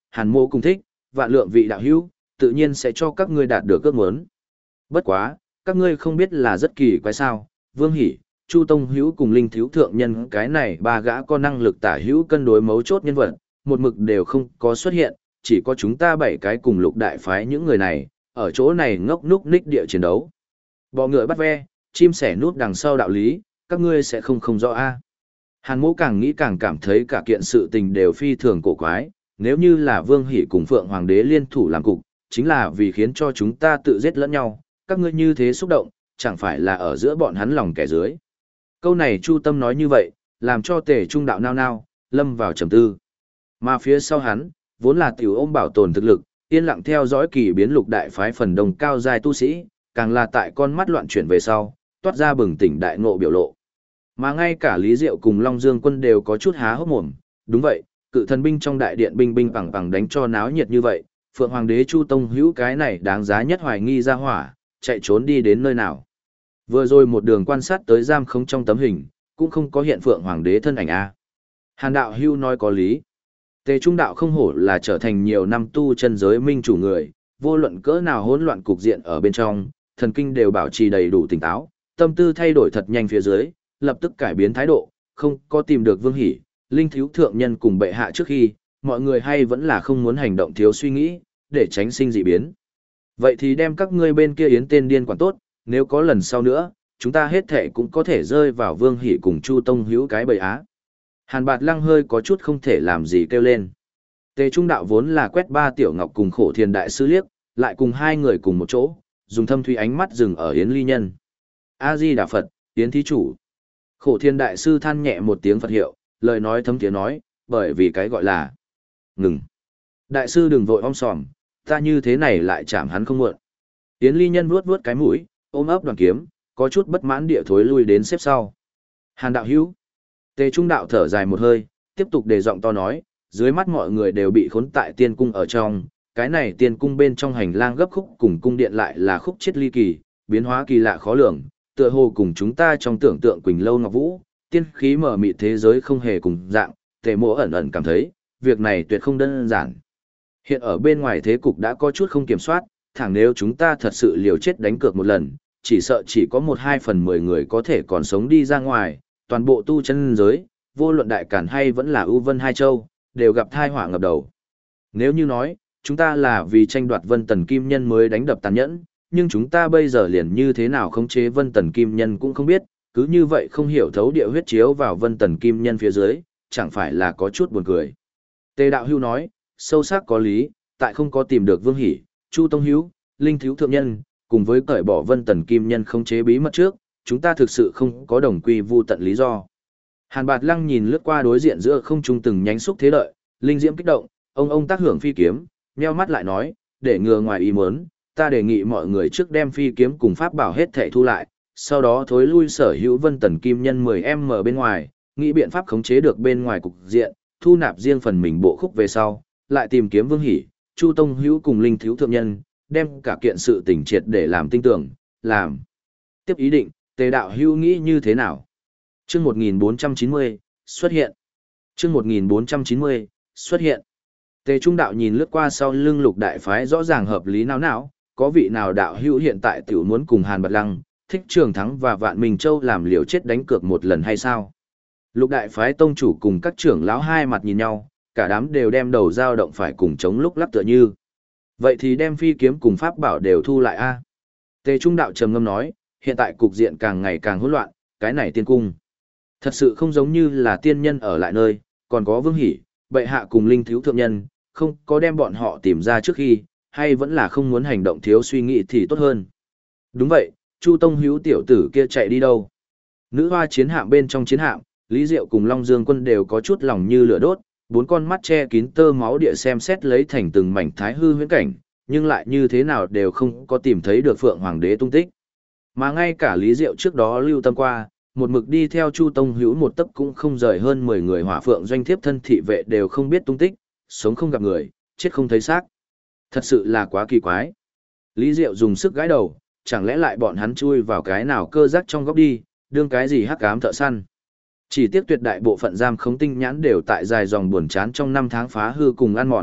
S1: Hàn Mỗ cùng thích, vạn lượng vị đạo hữu, tự nhiên sẽ cho các ngươi đạt được ước muốn. Bất quá, các ngươi không biết là rất kỳ quái sao, Vương Hỷ, Chu Tông Hữu cùng Linh Thiếu Thượng Nhân cái này ba gã có năng lực tả hữu cân đối mấu chốt nhân vật, một mực đều không có xuất hiện, chỉ có chúng ta 7 cái cùng Lục đại phái những người này, ở chỗ này ngốc núc ních địa chiến đấu. Bọ ngựa bắt ve, chim sẻ núp đằng sau đạo lý, các ngươi sẽ không rõ a. Hàn Mỗ càng nghĩ càng cảm thấy cả kiện sự tình đều phi thường cổ quái, nếu như là Vương Hỷ cùng Phượng Hoàng đế liên thủ làm cục, chính là vì khiến cho chúng ta tự giết lẫn nhau, các ngươi như thế xúc động, chẳng phải là ở giữa bọn hắn lòng kẻ dưới. Câu này Chu Tâm nói như vậy, làm cho Tề Trung đạo nao nao, lâm vào trầm tư. Mà phía sau hắn, vốn là tiểu ôm bảo tồn thực lực, yên lặng theo dõi kỳ biến Lục đại phái phần đông cao giai tu sĩ, càng là tại con mắt loạn chuyển về sau, toát ra bừng tỉnh đại ngộ biểu lộ. Mà ngay cả Lý Diệu cùng Long Dương Quân đều có chút há hốc mồm, đúng vậy, cự thần binh trong đại điện binh binh bằng bằng đánh cho náo nhiệt như vậy, Phượng Hoàng đế Chu Tông Hữu cái này đáng giá nhất hoài nghi ra hỏa, chạy trốn đi đến nơi nào. Vừa rồi một đường quan sát tới giam khống trong tấm hình, cũng không có hiện Phượng Hoàng đế thân ảnh a. Hàn đạo hưu nói có lý. Tề Trung đạo không hổ là trở thành nhiều năm tu chân giới minh chủ người, vô luận cỡ nào hỗn loạn cục diện ở bên trong, thần kinh đều bảo trì đầy đủ tỉnh táo, tâm tư thay đổi thật nhanh phía dưới, lập tức cải biến thái độ, không có tìm được Vương Hỷ, Linh Thiếu Thượng Nhân cùng bệ hạ trước khi, mọi người hay vẫn là không muốn hành động thiếu suy nghĩ, để tránh sinh dị biến. Vậy thì đem các ngươi bên kia yến tên điên quản tốt, nếu có lần sau nữa, chúng ta hết thể cũng có thể rơi vào Vương Hỷ cùng Chu Tông Hữu cái bầy á. Hàn Bạt Lăng hơi có chút không thể làm gì kêu lên. Tề Trung đạo vốn là quét ba tiểu ngọc cùng Khổ Thiền đại sư liếc, lại cùng hai người cùng một chỗ, dùng thâm thủy ánh mắt dừng ở Yến Ly Nhân. A Di Đà Phật, Yến thí chủ. Khổ Thiền đại sư than nhẹ một tiếng Phật hiệu, lời nói thấm tiếng nói, bởi vì cái gọi là ngừng. Đại sư đừng vội om sòm, ta như thế này lại chạm hắn không muộn. Yến Ly Nhân vuốt vuốt cái mũi, ôm ấp đoàn kiếm, có chút bất mãn địa thối lui đến xếp sau. Hàn đạo hữu. Tề Trung đạo thở dài một hơi, tiếp tục đề giọng to nói, dưới mắt mọi người đều bị khốn tại tiên cung ở trong, cái này tiên cung bên trong hành lang gấp khúc cùng cung điện lại là khúc chết ly kỳ, biến hóa kỳ lạ khó lường, tựa hồ cùng chúng ta trong tưởng tượng Quỳnh Lâu Ngọc Vũ, tiên khí mở mịt thế giới không hề cùng dạng, Tề Mỗ ẩn ẩn cảm thấy, việc này tuyệt không đơn giản. Hiện ở bên ngoài thế cục đã có chút không kiểm soát, thẳng nếu chúng ta thật sự liều chết đánh cược một lần, chỉ sợ chỉ có 1/2/10 người có thể còn sống đi ra ngoài, toàn bộ tu chân giới, vô luận đại cản hay vẫn là ưu vân hai châu, đều gặp thai họa ngập đầu. Nếu như nói, chúng ta là vì tranh đoạt Vân Tần Kim Nhân mới đánh đập tàn nhẫn, nhưng chúng ta bây giờ liền như thế nào khống chế Vân Tần Kim Nhân cũng không biết, cứ như vậy không hiểu thấu địa huyết chiếu vào Vân Tần Kim Nhân phía dưới, chẳng phải là có chút buồn cười. Tề Đạo Hưu nói, sâu sắc có lý, tại không có tìm được Vương Hỷ, Chu Tông Hữu, Linh Thiếu Thượng Nhân, cùng với cởi bỏ Vân Tần Kim Nhân khống chế bí mật trước, chúng ta thực sự không có đồng quy vu tận lý do. Hàn Bạt Lăng nhìn lướt qua đối diện giữa không trung từng nhánh xúc thế lợi, linh diễm kích động, ông tác hưởng phi kiếm, nheo mắt lại nói, để ngừa ngoài ý muốn, ta đề nghị mọi người trước đem phi kiếm cùng pháp bảo hết thảy thu lại, sau đó thối lui sở hữu Vân Tần Kim Nhân 10m bên ngoài, nghĩ biện pháp khống chế được bên ngoài cục diện, thu nạp riêng phần mình bộ khúc về sau, lại tìm kiếm Vương Hỷ, Chu Tông Hữu cùng Linh Thiếu Thượng Nhân, đem cả kiện sự tình triệt để làm tinh tưởng, làm tiếp ý định. Tề Đạo Hưu nghĩ như thế nào? Chương 1490, xuất hiện. Chương 1490, xuất hiện. Tề Trung đạo nhìn lướt qua sau lưng Lục đại phái rõ ràng hợp lý não, có vị nào đạo hưu hiện tại tiểu muốn cùng Hàn Bạt Lăng, Thích Trường Thắng và Vạn Minh Châu làm liều chết đánh cược một lần hay sao? Lục đại phái tông chủ cùng các trưởng lão hai mặt nhìn nhau, cả đám đều đem đầu dao động phải cùng chống lúc lắc tựa như. Vậy thì đem phi kiếm cùng pháp bảo đều thu lại a. Tề Trung đạo trầm ngâm nói, hiện tại cục diện càng ngày càng hỗn loạn, cái này tiên cung. Thật sự không giống như là tiên nhân ở lại nơi, còn có Vương Hỷ, bệ hạ cùng Linh Thiếu Thượng Nhân, không có đem bọn họ tìm ra trước khi, hay vẫn là không muốn hành động thiếu suy nghĩ thì tốt hơn. Đúng vậy, Chu Tông Hữu tiểu tử kia chạy đi đâu? Nữ hoa chiến hạm bên trong chiến hạm, Lý Diệu cùng Long Dương Quân đều có chút lòng như lửa đốt, bốn con mắt che kín tơ máu địa xem xét lấy thành từng mảnh thái hư huyễn cảnh, nhưng lại như thế nào đều không có tìm thấy được Phượng Hoàng đế tung tích. Mà ngay cả Lý Diệu trước đó lưu tâm qua, một mực đi theo Chu Tông Hữu một tấc cũng không rời hơn 10 người Hỏa Phượng doanh thiếp thân thị vệ đều không biết tung tích, sống không gặp người, chết không thấy xác. Thật sự là quá kỳ quái. Lý Diệu dùng sức gãi đầu, chẳng lẽ lại bọn hắn chui vào cái nào cơ giác trong góc đi, đương cái gì hắc ám thợ săn. Chỉ tiếc tuyệt đại bộ phận giam khống tinh nhãn đều tại dài dòng buồn chán trong 5 tháng phá hư cùng ăn mòn,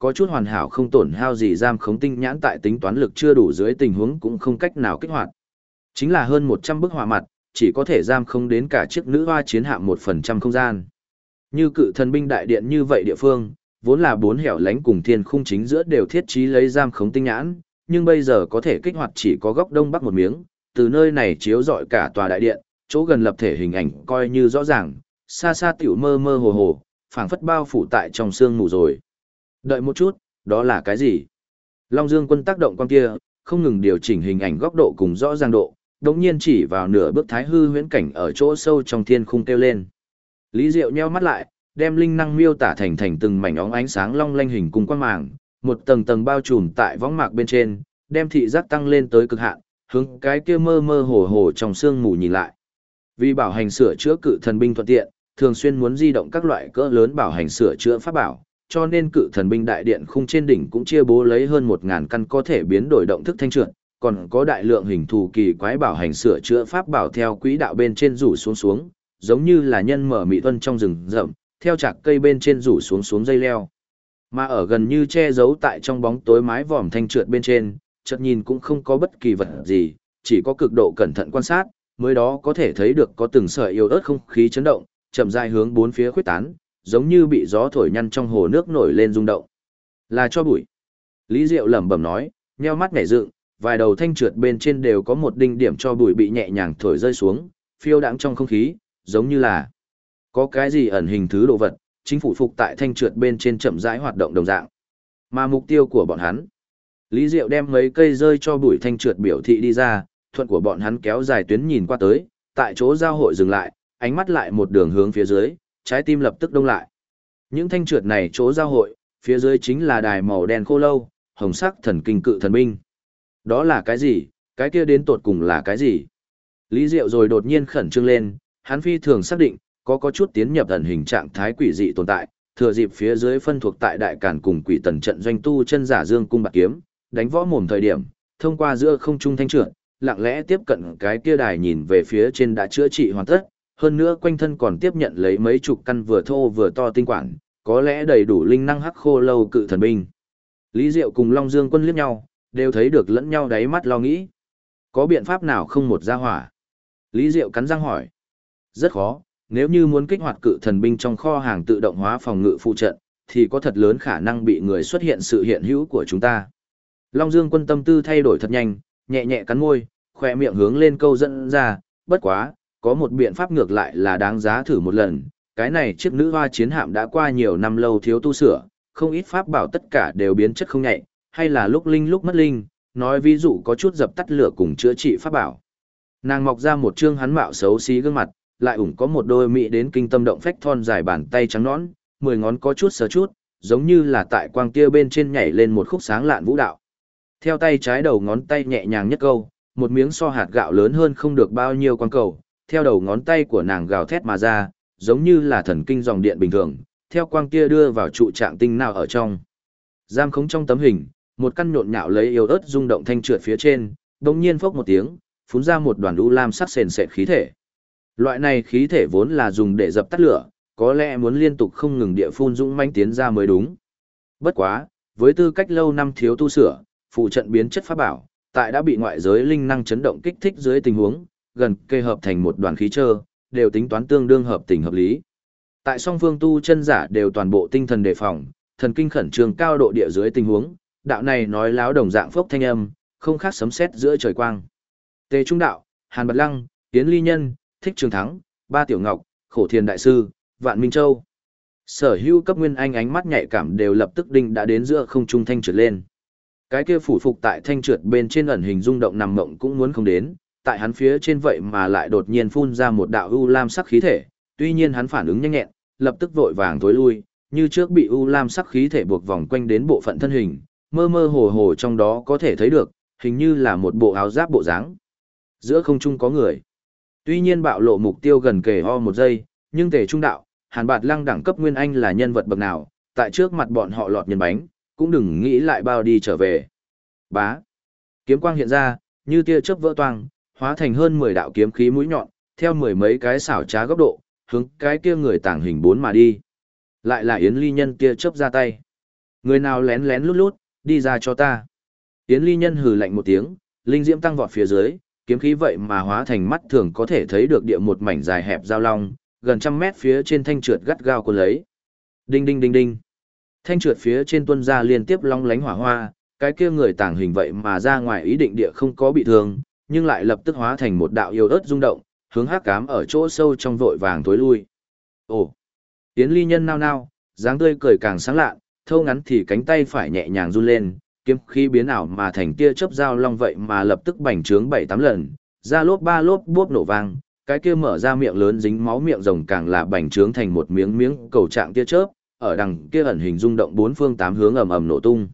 S1: có chút hoàn hảo không tổn hao gì giam khống tinh nhãn tại tính toán lực chưa đủ dưới tình huống cũng không cách nào kích hoạt. Chính là hơn 100 bức họa mặt, chỉ có thể giam khống đến cả chiếc nữ hoa chiến hạm 1% không gian. Như Cự Thần binh đại điện như vậy địa phương, vốn là bốn hẻo lánh cùng thiên khung chính giữa đều thiết trí lấy giam khống tinh nhãn, nhưng bây giờ có thể kích hoạt chỉ có góc đông bắc một miếng, từ nơi này chiếu rọi cả tòa đại điện, chỗ gần lập thể hình ảnh coi như rõ ràng, xa xa tiểu mơ mơ hồ hồ, phảng phất bao phủ tại trong sương mù rồi. Đợi một chút, đó là cái gì? Long Dương Quân tác động con kia, không ngừng điều chỉnh hình ảnh góc độ cùng rõ ràng độ, đột nhiên chỉ vào nửa bước thái hư huyễn cảnh ở chỗ sâu trong thiên khung kêu lên. Lý Diệu nheo mắt lại, đem linh năng miêu tả thành từng mảnh óng ánh sáng long lanh hình cùng quang màng, một tầng tầng bao trùm tại võng mạc bên trên, đem thị giác tăng lên tới cực hạn, hướng cái kia mơ mơ hồ hồ trong sương mù nhìn lại. Vì bảo hành sửa chữa Cự Thần binh thuận tiện, thường xuyên muốn di động các loại cỡ lớn bảo hành sửa chữa pháp bảo, cho nên Cự Thần binh đại điện khung trên đỉnh cũng chia bố lấy hơn 1000 căn có thể biến đổi động thức thanh trượt, còn có đại lượng hình thù kỳ quái bảo hành sửa chữa pháp bảo theo quỹ đạo bên trên rủ xuống, giống như là nhân mở mị tuân trong rừng rậm, theo chạc cây bên trên rủ xuống dây leo. Mà ở gần như che giấu tại trong bóng tối mái vòm thanh trượt bên trên, chợt nhìn cũng không có bất kỳ vật gì, chỉ có cực độ cẩn thận quan sát, mới đó có thể thấy được có từng sợi yếu ớt không khí chấn động, chậm rãi hướng bốn phía khuếch tán, giống như bị gió thổi nhăn trong hồ nước nổi lên rung động. Là cho bụi. Lý Diệu lẩm bẩm nói, nheo mắt nhảy dựng, vài đầu thanh trượt bên trên đều có một đinh điểm cho bụi bị nhẹ nhàng thổi rơi xuống, phiêu đãng trong không khí, giống như là có cái gì ẩn hình thứ đồ vật, chính phủ phục tại thanh trượt bên trên chậm rãi hoạt động đồng dạng. Mà mục tiêu của bọn hắn, Lý Diệu đem mấy cây rơi cho bụi thanh trượt biểu thị đi ra, thuận của bọn hắn kéo dài tuyến nhìn qua tới, tại chỗ giao hội dừng lại, ánh mắt lại một đường hướng phía dưới, trái tim lập tức đông lại. Những thanh trượt này chỗ giao hội, phía dưới chính là đài màu đen khô lâu, hồng sắc thần kinh Cự Thần binh. Đó là cái gì? Cái kia đến tột cùng là cái gì? Lý Diệu rồi đột nhiên khẩn trương lên, hắn phi thường xác định, có chút tiến nhập ẩn hình trạng thái quỷ dị tồn tại, thừa dịp phía dưới phân thuộc tại đại càn cùng quỷ tần trận doanh tu chân giả dương cung bạc kiếm, đánh võ mồm thời điểm, thông qua giữa không trung thanh trượt, lặng lẽ tiếp cận cái kia đài nhìn về phía trên đã chữa trị hoàn tất, hơn nữa quanh thân còn tiếp nhận lấy mấy chục căn vừa thô vừa to tinh quản, có lẽ đầy đủ linh năng hắc khô lâu Cự Thần binh. Lý Diệu cùng Long Dương Quân liếc nhau, đều thấy được lẫn nhau đáy mắt lo nghĩ. Có biện pháp nào không một ra hỏa? Lý Diệu cắn răng hỏi. Rất khó, nếu như muốn kích hoạt Cự Thần binh trong kho hàng tự động hóa phòng ngự phụ trận, thì có thật lớn khả năng bị người xuất hiện sự hiện hữu của chúng ta. Long Dương Quân tâm tư thay đổi thật nhanh, nhẹ nhẹ cắn môi, khỏe miệng hướng lên câu dẫn ra, bất quá, có một biện pháp ngược lại là đáng giá thử một lần. Cái này chiếc nữ hoa chiến hạm đã qua nhiều năm lâu thiếu tu sửa, không ít pháp bảo tất cả đều biến chất không nhạy, hay là lúc linh lúc mất linh, nói ví dụ có chút dập tắt lửa cùng chữa trị pháp bảo. Nàng mọc ra một trương hắn mạo xấu xí gương mặt, lại ủng có một đôi mỹ đến kinh tâm động phách thon dài bàn tay trắng nõn, 10 ngón có chút sờ chút, giống như là tại quang kia bên trên nhảy lên một khúc sáng lạn vũ đạo. Theo tay trái đầu ngón tay nhẹ nhàng nhất câu, một miếng so hạt gạo lớn hơn không được bao nhiêu quang cầu, theo đầu ngón tay của nàng gào thét mà ra, giống như là thần kinh dòng điện bình thường, theo quang kia đưa vào trụ trạng tinh nào ở trong. Giam khống trong tấm hình, một căn nhộn nhạo lấy yếu ớt rung động thanh trượt phía trên, đột nhiên phốc một tiếng, phun ra một đoàn u lam sắc sền sệt khí thể. Loại này khí thể vốn là dùng để dập tắt lửa, có lẽ muốn liên tục không ngừng địa phun dũng mãnh tiến ra mới đúng. Bất quá, với tư cách lâu năm thiếu tu sửa, phụ trận biến chất pháp bảo, tại đã bị ngoại giới linh năng chấn động kích thích dưới tình huống, gần kê hợp thành một đoàn khí trơ, đều tính toán tương đương hợp tình hợp lý. Tại song phương tu chân giả đều toàn bộ tinh thần đề phòng, thần kinh khẩn trương cao độ địa dưới tình huống, đạo này nói láo đồng dạng phốc thanh âm, không khác sấm sét giữa trời quang. Tề Trung Đạo, Hàn Bật Lăng, Yến Ly Nhân, Thích Trường Thắng, Ba Tiểu Ngọc, Khổ Thiền Đại Sư, Vạn Minh Châu. Sở hữu cấp nguyên anh ánh mắt nhạy cảm đều lập tức đinh đã đến giữa không trung thanh trượt lên. Cái kia phủ phục tại thanh trượt bên trên ẩn hình rung động nằm mộng cũng muốn không đến, tại hắn phía trên vậy mà lại đột nhiên phun ra một đạo u lam sắc khí thể, tuy nhiên hắn phản ứng nhanh nhẹn, lập tức vội vàng thối lui, như trước bị u lam sắc khí thể buộc vòng quanh đến bộ phận thân hình, mơ mơ hồ hồ trong đó có thể thấy được, hình như là một bộ áo giáp bộ dáng. Giữa không trung có người. Tuy nhiên bạo lộ mục tiêu gần kề ho một giây, nhưng Tề Trung Đạo, Hàn Bạt Lăng đẳng cấp nguyên anh là nhân vật bậc nào, tại trước mặt bọn họ lọt nhân bánh, cũng đừng nghĩ lại bao đi trở về. Bá. Kiếm quang hiện ra, như tia chớp vỡ toang, hóa thành hơn 10 đạo kiếm khí mũi nhọn, theo mười mấy cái xảo trá góc độ, hướng cái kia người tàng hình 4 mà đi. Lại là Yến Ly Nhân tia chớp ra tay. Người nào lén lén lút lút, đi ra cho ta. Yến Ly Nhân hừ lạnh một tiếng, linh diễm tăng vọt phía dưới, kiếm khí vậy mà hóa thành mắt thường có thể thấy được địa một mảnh dài hẹp giao long, gần trăm mét phía trên thanh trượt gắt gao cuốn lấy. Đinh đinh đinh đinh. Thanh trượt phía trên tuôn ra liên tiếp long lánh hỏa hoa, cái kia người tàng hình vậy mà ra ngoài ý định địa không có bị thương, nhưng lại lập tức hóa thành một đạo yêu ớt rung động, hướng hắc ám ở chỗ sâu trong vội vàng tối lui. Ồ. Yến Ly Nhân nao nao, dáng tươi cười càng sáng lạ, thâu ngắn thì cánh tay phải nhẹ nhàng run lên, kiếm khí biến ảo mà thành tia chớp dao long vậy mà lập tức bành trướng 7-8 lần, ra lốp ba lốp bốp nổ vang, cái kia mở ra miệng lớn dính máu miệng rồng càng là bành trướng thành một miếng miếng cầu trạng tia chớp, ở đằng kia ẩn hình rung động bốn phương tám hướng ầm ầm nổ tung.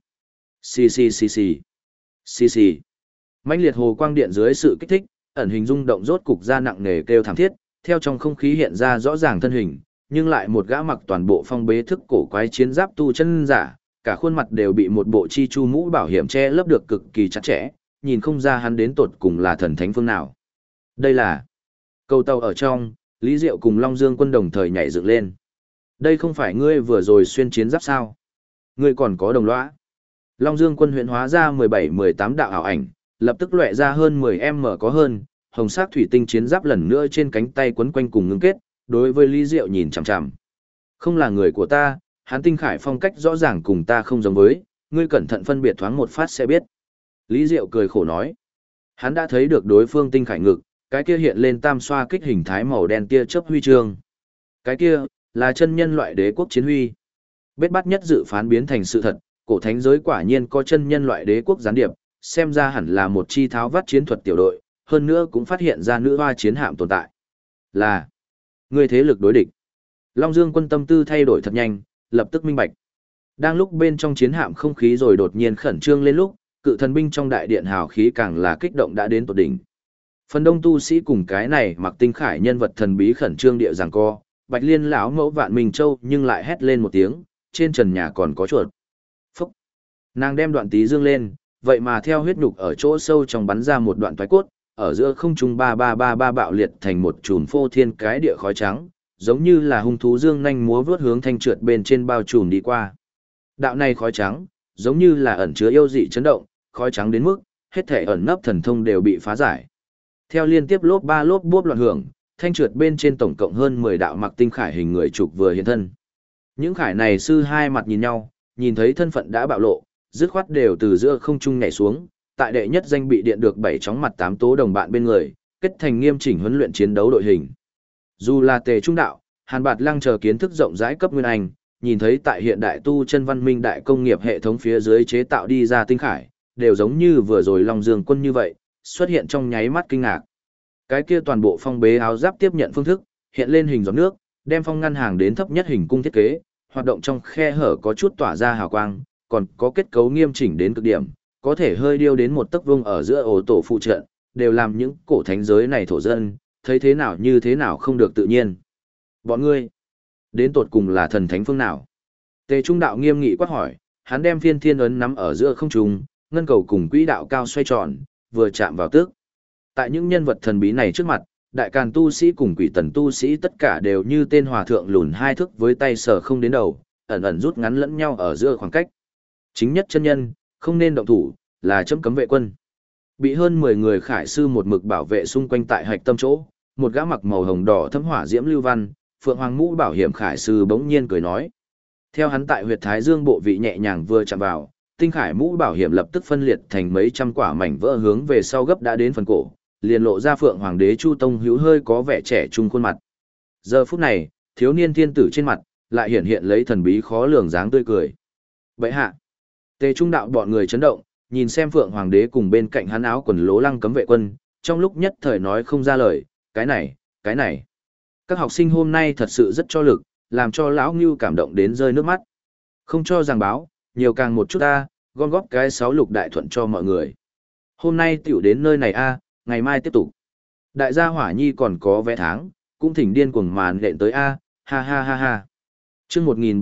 S1: Xì xì xì xì. Xì xì. Mãnh liệt hồ quang điện dưới sự kích thích, ẩn hình rung động rốt cục ra nặng nề kêu thảm thiết, theo trong không khí hiện ra rõ ràng thân hình, nhưng lại một gã mặc toàn bộ phong bế thức cổ quái chiến giáp tu chân giả, cả khuôn mặt đều bị một bộ chi chu mũ bảo hiểm che lấp được cực kỳ chặt chẽ, nhìn không ra hắn đến tột cùng là thần thánh phương nào. Đây là cầu tàu ở trong, Lý Diệu cùng Long Dương Quân đồng thời nhảy dựng lên. Đây không phải ngươi vừa rồi xuyên chiến giáp sao? Ngươi còn có đồng lõa. Long Dương Quân huyễn hóa ra 17-18 đạo ảo ảnh, lập tức lóe ra hơn 10m có hơn, hồng sắc thủy tinh chiến giáp lần nữa trên cánh tay quấn quanh cùng ngưng kết, đối với Lý Diệu nhìn chằm chằm. Không là người của ta, hắn tinh khải phong cách rõ ràng cùng ta không giống với, ngươi cẩn thận phân biệt thoáng một phát sẽ biết. Lý Diệu cười khổ nói. Hắn đã thấy được đối phương tinh khải ngực, cái kia hiện lên tam xoa kích hình thái màu đen tia chớp huy chương. Cái kia, là chân nhân loại đế quốc chiến huy. Bết bát nhất dự phán biến thành sự thật, cổ thánh giới quả nhiên có chân nhân loại đế quốc gián điệp, xem ra hẳn là một chi tháo vắt chiến thuật tiểu đội, hơn nữa cũng phát hiện ra nữ hoa chiến hạm tồn tại. Là người thế lực đối địch. Long Dương Quân tâm tư thay đổi thật nhanh, lập tức minh bạch. Đang lúc bên trong chiến hạm không khí rồi đột nhiên khẩn trương lên lúc, cự thần binh trong đại điện hào khí càng là kích động đã đến tột đỉnh. Phần đông tu sĩ cùng cái này mặc tinh khải nhân vật thần bí khẩn trương địa giằng co, Bạch Liên lão mẫu Vạn Minh Châu nhưng lại hét lên một tiếng, trên trần nhà còn có chuột. Phúc! Nàng đem đoạn tí dương lên, vậy mà theo huyết nhục ở chỗ sâu trong bắn ra một đoạn toái cốt, ở giữa không trung 3333 bạo liệt thành một chùm phô thiên cái địa khói trắng, giống như là hung thú dương nhanh múa vướt hướng thanh trượt bên trên bao trùm đi qua. Đạo này khói trắng, giống như là ẩn chứa yêu dị chấn động, khói trắng đến mức hết thể ẩn nấp thần thông đều bị phá giải. Theo liên tiếp lốp ba lốp bốp loạn hưởng, thanh trượt bên trên tổng cộng hơn 10 đạo mặc tinh khải hình người trục vừa hiện thân. Những khải này sư hai mặt nhìn nhau, nhìn thấy thân phận đã bạo lộ, dứt khoát đều từ giữa không trung nhảy xuống, tại đệ nhất danh bị điện được 7 chóng mặt 8 tố đồng bạn bên người, kết thành nghiêm chỉnh huấn luyện chiến đấu đội hình. Dù là Tề Trung Đạo, Hàn Bạt Lăng chờ kiến thức rộng rãi cấp nguyên anh, nhìn thấy tại hiện đại tu chân văn minh đại công nghiệp hệ thống phía dưới chế tạo đi ra tinh khải, đều giống như vừa rồi Long Dương Quân như vậy, xuất hiện trong nháy mắt kinh ngạc. Cái kia toàn bộ phong bế áo giáp tiếp nhận phương thức, hiện lên hình giọt nước, đem phong ngăn hàng đến thấp nhất hình cung thiết kế, hoạt động trong khe hở có chút tỏa ra hào quang, còn có kết cấu nghiêm chỉnh đến cực điểm, có thể hơi điêu đến một tấc vuông ở giữa ổ tổ phụ trận, đều làm những cổ thánh giới này thổ dân, thấy thế nào như thế nào không được tự nhiên. Bọn ngươi, đến tột cùng là thần thánh phương nào? Tề Trung Đạo nghiêm nghị quát hỏi, hắn đem phiên thiên ấn nắm ở giữa không trung, ngân cầu cùng quỹ đạo cao xoay tròn, vừa chạm vào tước. Tại những nhân vật thần bí này trước mặt, đại càn tu sĩ cùng quỷ tần tu sĩ tất cả đều như tên hòa thượng lùn hai thước với tay sờ không đến đầu, ẩn ẩn rút ngắn lẫn nhau ở giữa khoảng cách. Chính nhất chân nhân, không nên động thủ, là chấm cấm vệ quân. Bị hơn 10 người khải sư một mực bảo vệ xung quanh tại hạch tâm chỗ, một gã mặc màu hồng đỏ thấm hỏa diễm lưu văn, phượng hoàng mũ bảo hiểm khải sư bỗng nhiên cười nói. Theo hắn tại huyệt thái dương bộ vị nhẹ nhàng vừa chạm vào, tinh khải mũ bảo hiểm lập tức phân liệt thành mấy trăm quả mảnh vỡ hướng về sau gấp đã đến phần cổ, liền lộ ra phượng hoàng đế Chu Tông Hữu hơi có vẻ trẻ trung khuôn mặt. Giờ phút này, thiếu niên thiên tử trên mặt lại hiện hiện lấy thần bí khó lường dáng tươi cười. Vậy hạ, Tề Trung Đạo bọn người chấn động, nhìn xem phượng hoàng đế cùng bên cạnh hắn áo quần lố lăng cấm vệ quân, trong lúc nhất thời nói không ra lời, cái này. Các học sinh hôm nay thật sự rất cho lực, làm cho lão Ngưu cảm động đến rơi nước mắt. Không cho giảng báo, nhiều càng một chút ta, gom góp cái 6 lục đại thuận cho mọi người. Hôm nay tiểu đến nơi này a, ngày mai tiếp tục. Đại gia Hỏa Nhi còn có vé tháng, cũng thỉnh điên cuồng màn lện tới a, ha ha ha ha. Chương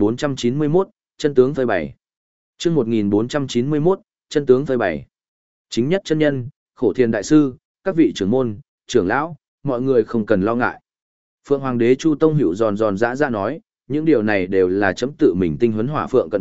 S1: 1491, chân tướng phơi bày. Chương 1491, chân tướng phơi bày. Chính nhất chân nhân, Khổ Thiền đại sư, các vị trưởng môn, trưởng lão, mọi người không cần lo ngại. Phượng Hoàng đế Chu Tông Hữu giòn giòn dã dã nói, những điều này đều là chấm tự mình tinh huấn hỏa phượng cận vệ,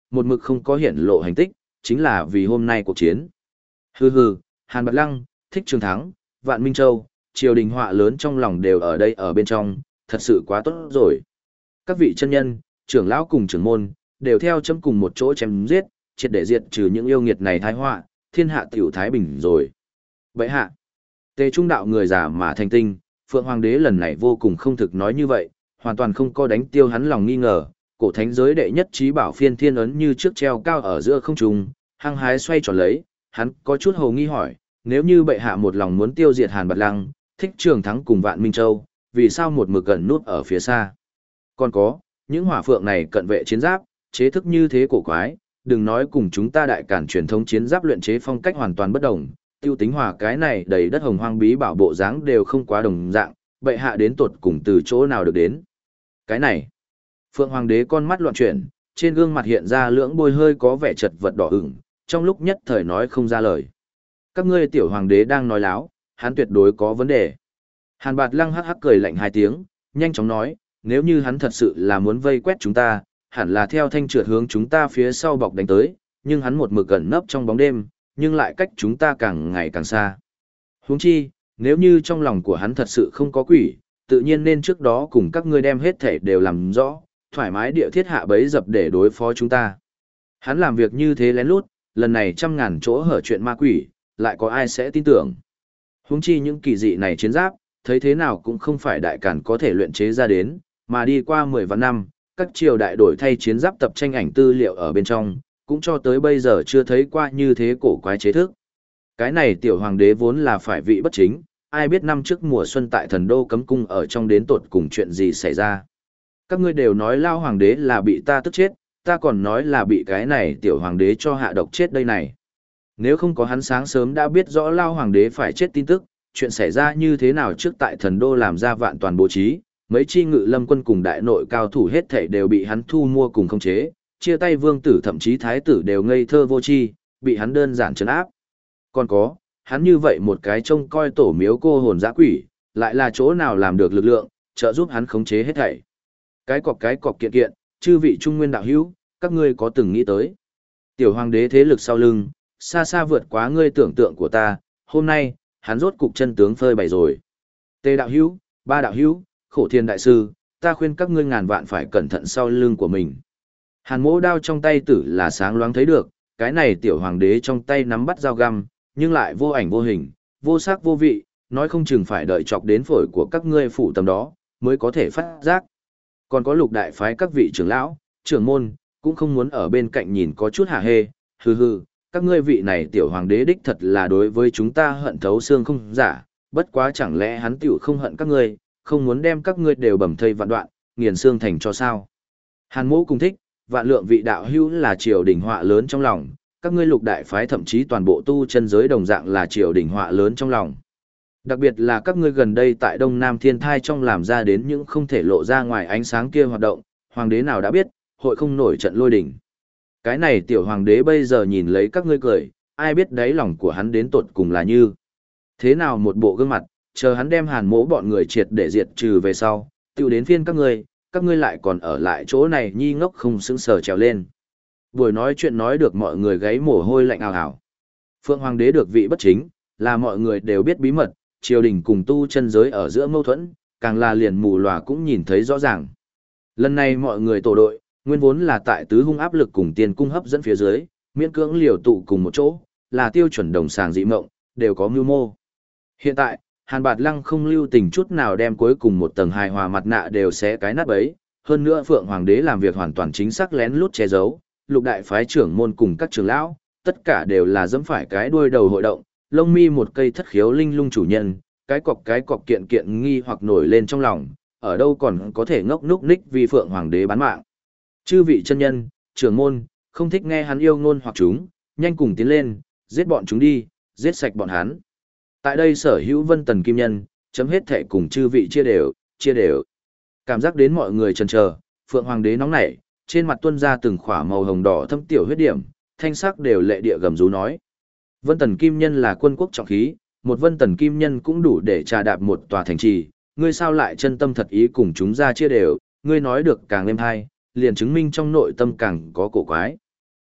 S1: một mực không có hiển lộ hành tích, chính là vì hôm nay cuộc chiến. Hừ hừ, Hàn Bạt Lăng, Thích Trường Thắng, Vạn Minh Châu, triều đình họa lớn trong lòng đều ở đây ở bên trong, thật sự quá tốt rồi. Các vị chân nhân, trưởng lão cùng trưởng môn, đều theo chấm cùng một chỗ chém giết, triệt để diệt trừ những yêu nghiệt này thái họa, thiên hạ tiểu thái bình rồi. Bệ hạ, Tề Trung đạo người già mà thành tinh, Phượng Hoàng đế lần này vô cùng không thực nói như vậy, hoàn toàn không có đánh tiêu hắn lòng nghi ngờ, cổ thánh giới đệ nhất trí bảo phiên thiên ấn như trước treo cao ở giữa không trung, hăng hái xoay tròn lấy, hắn có chút hồ nghi hỏi, nếu như bệ hạ một lòng muốn tiêu diệt Hàn Bạt Lăng, Thích Trường Thắng cùng Vạn Minh Châu, vì sao một mực gần nút ở phía xa? Còn có, những hỏa phượng này cận vệ chiến giáp, chế thức như thế cổ quái, đừng nói cùng chúng ta đại cản truyền thống chiến giáp luyện chế phong cách hoàn toàn bất đồng, tiêu tính hòa cái này đầy đất hồng hoang bí bảo bộ dáng đều không quá đồng dạng, bệ hạ đến tột cùng từ chỗ nào được đến. Cái này, Phượng Hoàng đế con mắt loạn chuyển, trên gương mặt hiện ra lưỡng bôi hơi có vẻ chật vật đỏ ửng, trong lúc nhất thời nói không ra lời. Các ngươi tiểu hoàng đế đang nói láo, hắn tuyệt đối có vấn đề. Hàn Bạt Lăng hắc hắc cười lạnh hai tiếng, nhanh chóng nói, nếu như hắn thật sự là muốn vây quét chúng ta, hẳn là theo thanh trượt hướng chúng ta phía sau bọc đánh tới, nhưng hắn một mực gần nấp trong bóng đêm, nhưng lại cách chúng ta càng ngày càng xa. Huống chi, nếu như trong lòng của hắn thật sự không có quỷ, tự nhiên nên trước đó cùng các ngươi đem hết thể đều làm rõ, thoải mái địa thiết hạ bấy dập để đối phó chúng ta. Hắn làm việc như thế lén lút, lần này trăm ngàn chỗ hở chuyện ma quỷ, lại có ai sẽ tin tưởng. Huống chi những kỳ dị này chiến giáp, thấy thế nào cũng không phải đại cản có thể luyện chế ra đến, mà đi qua 10 vạn năm, các triều đại đổi thay chiến giáp tập tranh ảnh tư liệu ở bên trong, cũng cho tới bây giờ chưa thấy qua như thế cổ quái chế thức. Cái này tiểu hoàng đế vốn là phải vị bất chính, ai biết năm trước mùa xuân tại thần đô cấm cung ở trong đến tột cùng chuyện gì xảy ra. Các ngươi đều nói lao hoàng đế là bị ta tức chết, ta còn nói là bị cái này tiểu hoàng đế cho hạ độc chết đây này. Nếu không có hắn sáng sớm đã biết rõ lao hoàng đế phải chết tin tức, chuyện xảy ra như thế nào trước tại thần đô làm ra vạn toàn bố trí, mấy chi ngự lâm quân cùng đại nội cao thủ hết thảy đều bị hắn thu mua cùng khống chế, chia tay vương tử thậm chí thái tử đều ngây thơ vô tri, bị hắn đơn giản trấn áp. Còn có, hắn như vậy một cái trông coi tổ miếu cô hồn dã quỷ, lại là chỗ nào làm được lực lượng, trợ giúp hắn khống chế hết thảy. Cái cọc kiện kiện, chư vị trung nguyên đạo hữu, các ngươi có từng nghĩ tới. Tiểu hoàng đế thế lực sau lưng, xa xa vượt quá ngươi tưởng tượng của ta, hôm nay, hắn rốt cục chân tướng phơi bày rồi. Tề đạo hữu, ba đạo hữu, khổ thiên đại sư, ta khuyên các ngươi ngàn vạn phải cẩn thận sau lưng của mình. Hàn mỗ đao trong tay tử là sáng loáng thấy được, cái này tiểu hoàng đế trong tay nắm bắt dao găm, nhưng lại vô ảnh vô hình, vô sắc vô vị, nói không chừng phải đợi chọc đến phổi của các ngươi phủ tầm đó, mới có thể phát giác. Còn có lục đại phái các vị trưởng lão, trưởng môn, cũng không muốn ở bên cạnh nhìn có chút hả hê, hừ hừ, các ngươi vị này tiểu hoàng đế đích thật là đối với chúng ta hận thấu xương không giả, bất quá chẳng lẽ hắn tiểu không hận các ngươi, không muốn đem các ngươi đều bầm thây vạn đoạn, nghiền xương thành cho sao. Hàn mỗ cùng thích, vạn lượng vị đạo hữu là triều đình họa lớn trong lòng, các ngươi lục đại phái thậm chí toàn bộ tu chân giới đồng dạng là triều đình họa lớn trong lòng. Đặc biệt là các ngươi gần đây tại Đông Nam Thiên Thai trong làm ra đến những không thể lộ ra ngoài ánh sáng kia hoạt động, hoàng đế nào đã biết, hội không nổi trận lôi đình. Cái này tiểu hoàng đế bây giờ nhìn lấy các ngươi cười, ai biết đáy lòng của hắn đến tột cùng là như. Thế nào một bộ gương mặt, chờ hắn đem Hàn mỗ bọn người triệt để diệt trừ về sau, tiêu đến phiên các ngươi lại còn ở lại chỗ này nhi ngốc không sững sờ trèo lên. Buổi nói chuyện nói được mọi người gáy mồ hôi lạnh ào ào. Phượng hoàng đế được vị bất chính, là mọi người đều biết bí mật, triều đình cùng tu chân giới ở giữa mâu thuẫn, càng là liền mù lòa cũng nhìn thấy rõ ràng. Lần này mọi người tổ đội, nguyên vốn là tại tứ hung áp lực cùng tiền cung hấp dẫn phía dưới, miễn cưỡng liều tụ cùng một chỗ, là tiêu chuẩn đồng sàng dị mộng, đều có mưu mô. Hiện tại, Hàn Bạt Lăng không lưu tình chút nào đem cuối cùng một tầng hài hòa mặt nạ đều xé cái nát bấy, hơn nữa Phượng Hoàng đế làm việc hoàn toàn chính xác lén lút che giấu, lục đại phái trưởng môn cùng các trưởng lão, tất cả đều là dẫm phải cái đuôi đầu hội động, lông mi một cây thất khiếu linh lung chủ nhân, cái cọc kiện kiện nghi hoặc nổi lên trong lòng, ở đâu còn có thể ngốc núc ních vì Phượng Hoàng đế bán mạng. Chư vị chân nhân, trưởng môn, không thích nghe hắn yêu ngôn hoặc chúng, nhanh cùng tiến lên, giết bọn chúng đi, giết sạch bọn hắn. Tại đây sở hữu Vân Tần Kim Nhân, chấm hết thệ cùng chư vị chia đều. Cảm giác đến mọi người chần chờ, Phượng Hoàng đế nóng nảy, trên mặt tuôn ra từng khỏa màu hồng đỏ thâm tiểu huyết điểm, thanh sắc đều lệ địa gầm rú nói. Vân Tần Kim Nhân là quân quốc trọng khí, một Vân Tần Kim Nhân cũng đủ để trà đạp một tòa thành trì, ngươi sao lại chân tâm thật ý cùng chúng ra chia đều, ngươi nói được càng êm hay, liền chứng minh trong nội tâm càng có cổ quái.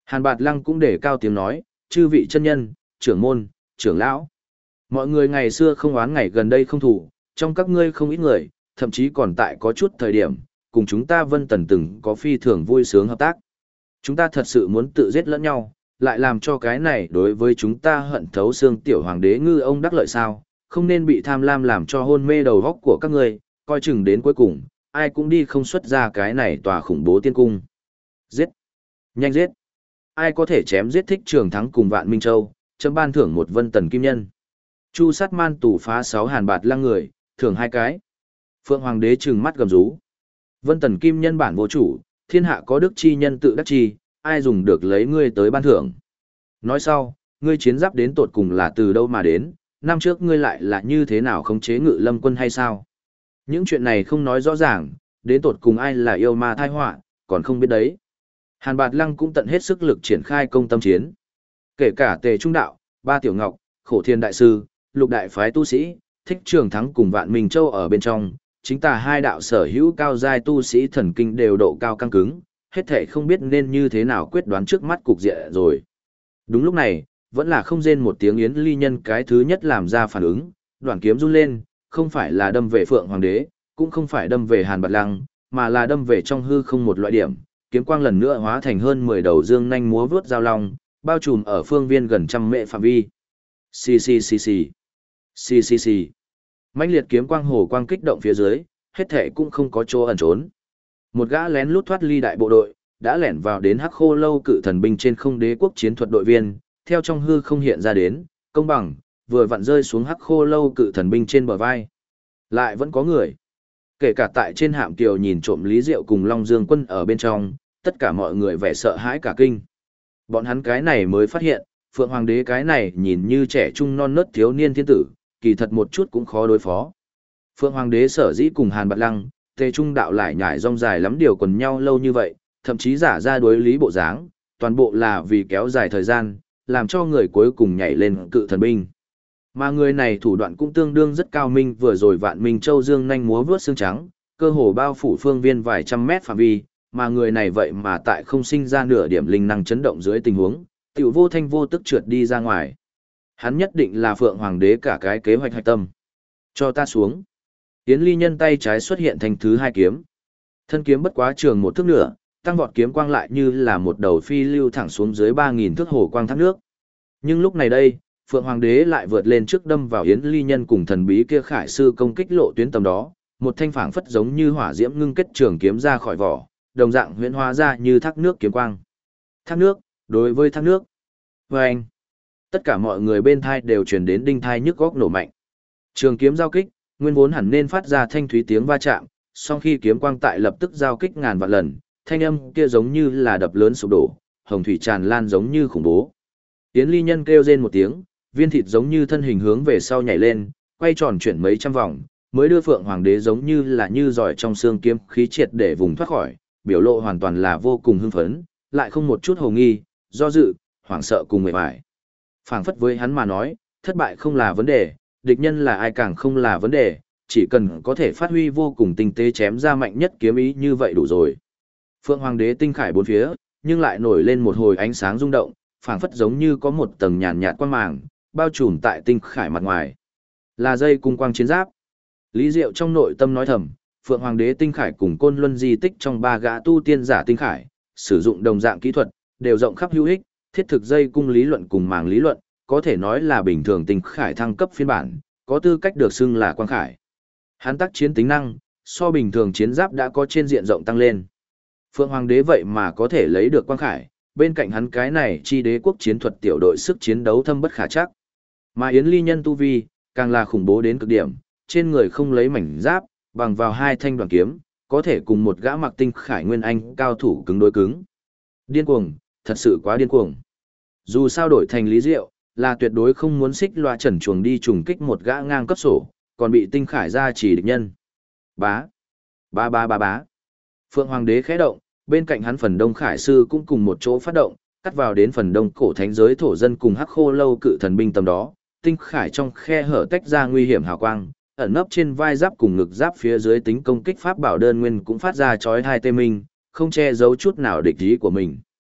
S1: Hàn Bạt Lăng cũng để cao tiếng nói, chư vị chân nhân, trưởng môn, trưởng lão. Mọi người ngày xưa không oán ngày gần đây không thủ, trong các ngươi không ít người, thậm chí còn tại có chút thời điểm, cùng chúng ta Vân Tần từng có phi thường vui sướng hợp tác. Chúng ta thật sự muốn tự giết lẫn nhau, lại làm cho cái này đối với chúng ta hận thấu xương tiểu hoàng đế ngư ông đắc lợi sao, không nên bị tham lam làm cho hôn mê đầu góc của các ngươi, coi chừng đến cuối cùng, ai cũng đi không xuất ra cái này tòa khủng bố tiên cung. Giết! Nhanh giết! Ai có thể chém giết Thích Trường Thắng cùng Vạn Minh Châu, chấm ban thưởng một Vân Tần kim nhân. Chu Sát Man tù phá 6 Hàn Bạt Lăng người, thưởng 2 cái. Phượng Hoàng đế trừng mắt gầm rú. Vân Tần kim nhân bản vô chủ, thiên hạ có đức chi nhân tự đắc chi, ai dùng được lấy ngươi tới ban thưởng. Nói sau, ngươi chiến giáp đến tột cùng là từ đâu mà đến, năm trước ngươi lại là như thế nào khống chế Ngự Lâm quân hay sao? Những chuyện này không nói rõ ràng, đến tột cùng ai là yêu ma thai họa, còn không biết đấy. Hàn Bạt Lăng cũng tận hết sức lực triển khai công tâm chiến. Kể cả Tề Trung Đạo, Ba Tiểu Ngọc, Khổ Thiên Đại Sư, Lục Đại Phái tu sĩ, Thích Trường Thắng cùng Vạn Minh Châu ở bên trong, chính tà hai đạo sở hữu cao giai tu sĩ thần kinh đều độ cao căng cứng, hết thể không biết nên như thế nào quyết đoán trước mắt cục diện rồi. Đúng lúc này, vẫn là không rên một tiếng Yến Ly Nhân cái thứ nhất làm ra phản ứng, đoạn kiếm run lên, không phải là đâm về Phượng Hoàng đế, cũng không phải đâm về Hàn Bạt Lăng, mà là đâm về trong hư không một loại điểm, kiếm quang lần nữa hóa thành hơn 10 đầu dương nhanh múa vướt giao long, bao trùm ở phương viên gần trăm mệ phạm vi. Xì xì xì xì. Xì xì xì. Mãnh liệt kiếm quang hồ quang kích động phía dưới, hết thảy cũng không có chỗ ẩn trốn. Một gã lén lút thoát ly đại bộ đội, đã lẻn vào đến Hắc Khô Lâu cự thần binh trên không đế quốc chiến thuật đội viên, theo trong hư không hiện ra đến, công bằng, vừa vặn rơi xuống Hắc Khô Lâu cự thần binh trên bờ vai. Lại vẫn có người. Kể cả tại trên hạm kiều nhìn trộm Lý Diệu cùng Long Dương quân ở bên trong, tất cả mọi người vẻ sợ hãi cả kinh. Bọn hắn cái này mới phát hiện, Phượng Hoàng đế cái này nhìn như trẻ trung non nớt thiếu niên thiên tử, kỳ thật một chút cũng khó đối phó. Phượng Hoàng đế sở dĩ cùng Hàn Bạt Lăng, Tề Trung đạo lại nhải rong dài lắm điều quần nhau lâu như vậy, thậm chí giả ra đối lý bộ dáng, toàn bộ là vì kéo dài thời gian, làm cho người cuối cùng nhảy lên cự thần binh. Mà người này thủ đoạn cũng tương đương rất cao minh, vừa rồi Vạn Minh Châu dương nhanh múa vướt xương trắng, cơ hồ bao phủ phương viên vài trăm mét phạm vi, mà người này vậy mà tại không sinh ra nửa điểm linh năng chấn động dưới tình huống, tiểu vô thanh vô tức trượt đi ra ngoài. Hắn nhất định là Phượng Hoàng đế cả cái kế hoạch hạch tâm. Cho ta xuống. Yến Ly Nhân tay trái xuất hiện thành thứ 2 kiếm. Thân kiếm bất quá trường 1 thước nửa, tăng vọt kiếm quang lại như là một đầu phi lưu thẳng xuống dưới 3000 thước hồ quang thác nước. Nhưng lúc này đây, Phượng Hoàng đế lại vượt lên trước đâm vào Yến Ly Nhân cùng thần bí kia khải sư công kích lộ tuyến tầm đó, một thanh phảng phất giống như hỏa diễm ngưng kết trường kiếm ra khỏi vỏ, đồng dạng huyễn hóa ra như thác nước kiếm quang. Thác nước, đối với thác nước. Vâng! Tất cả mọi người bên thai đều truyền đến đinh thai nhức góc nổ mạnh. Trường kiếm giao kích, nguyên vốn hẳn nên phát ra thanh thúy tiếng va chạm, song khi kiếm quang tại lập tức giao kích ngàn vạn lần, thanh âm kia giống như là đập lớn sụp đổ, hồng thủy tràn lan giống như khủng bố. Yến Ly Nhân kêu rên một tiếng, viên thịt giống như thân hình hướng về sau nhảy lên, quay tròn chuyển mấy trăm vòng, mới đưa Phượng Hoàng đế giống như là như giỏi trong xương kiếm khí triệt để vùng thoát khỏi, biểu lộ hoàn toàn là vô cùng hưng phấn, lại không một chút hồ nghi, do dự, hoảng sợ cùng mệt mỏi. Phảng phất với hắn mà nói, thất bại không là vấn đề, địch nhân là ai càng không là vấn đề, chỉ cần có thể phát huy vô cùng tinh tế chém ra mạnh nhất kiếm ý như vậy đủ rồi. Phượng Hoàng đế tinh khải bốn phía, nhưng lại nổi lên một hồi ánh sáng rung động, phảng phất giống như có một tầng nhàn nhạt quang màng, bao trùm tại tinh khải mặt ngoài. Là dây cung quang chiến giáp. Lý Diệu trong nội tâm nói thầm, Phượng Hoàng đế tinh khải cùng Côn Luân di tích trong 3 gã tu tiên giả tinh khải, sử dụng đồng dạng kỹ thuật, đều rộng khắp hữu ích, thiết thực dây cung lý luận cùng màng lý luận, có thể nói là bình thường tinh khải thăng cấp phiên bản, có tư cách được xưng là quang khải. Hắn tác chiến tính năng, so bình thường chiến giáp đã có trên diện rộng tăng lên. Phượng Hoàng đế vậy mà có thể lấy được quang khải, bên cạnh hắn cái này chi đế quốc chiến thuật tiểu đội sức chiến đấu thâm bất khả chắc. Mà Yến Ly Nhân tu vi, càng là khủng bố đến cực điểm, trên người không lấy mảnh giáp, bằng vào 2 thanh đoàn kiếm, có thể cùng một gã mặc tinh khải nguyên anh cao thủ cứng đối cứng. Điên cuồng, thật sự quá điên cuồng. Dù sao đổi thành Lý Diệu, là tuyệt đối không muốn xích loa trần chuồng đi trùng kích một gã ngang cấp sổ, còn bị tinh khải ra chỉ địch nhân. Bá, bá bá bá bá. Phượng Hoàng đế khẽ động, bên cạnh hắn phần đông khải sư cũng cùng một chỗ phát động, cắt vào đến phần đông cổ thánh giới thổ dân cùng Hắc Khô Lâu cự thần binh tầm đó, tinh khải trong khe hở tách ra nguy hiểm hào quang, ẩn nấp trên vai giáp cùng ngực giáp phía dưới tính công kích pháp bảo đơn nguyên cũng phát ra chói tai tê minh, không che giấu chút nào địch ý của mình.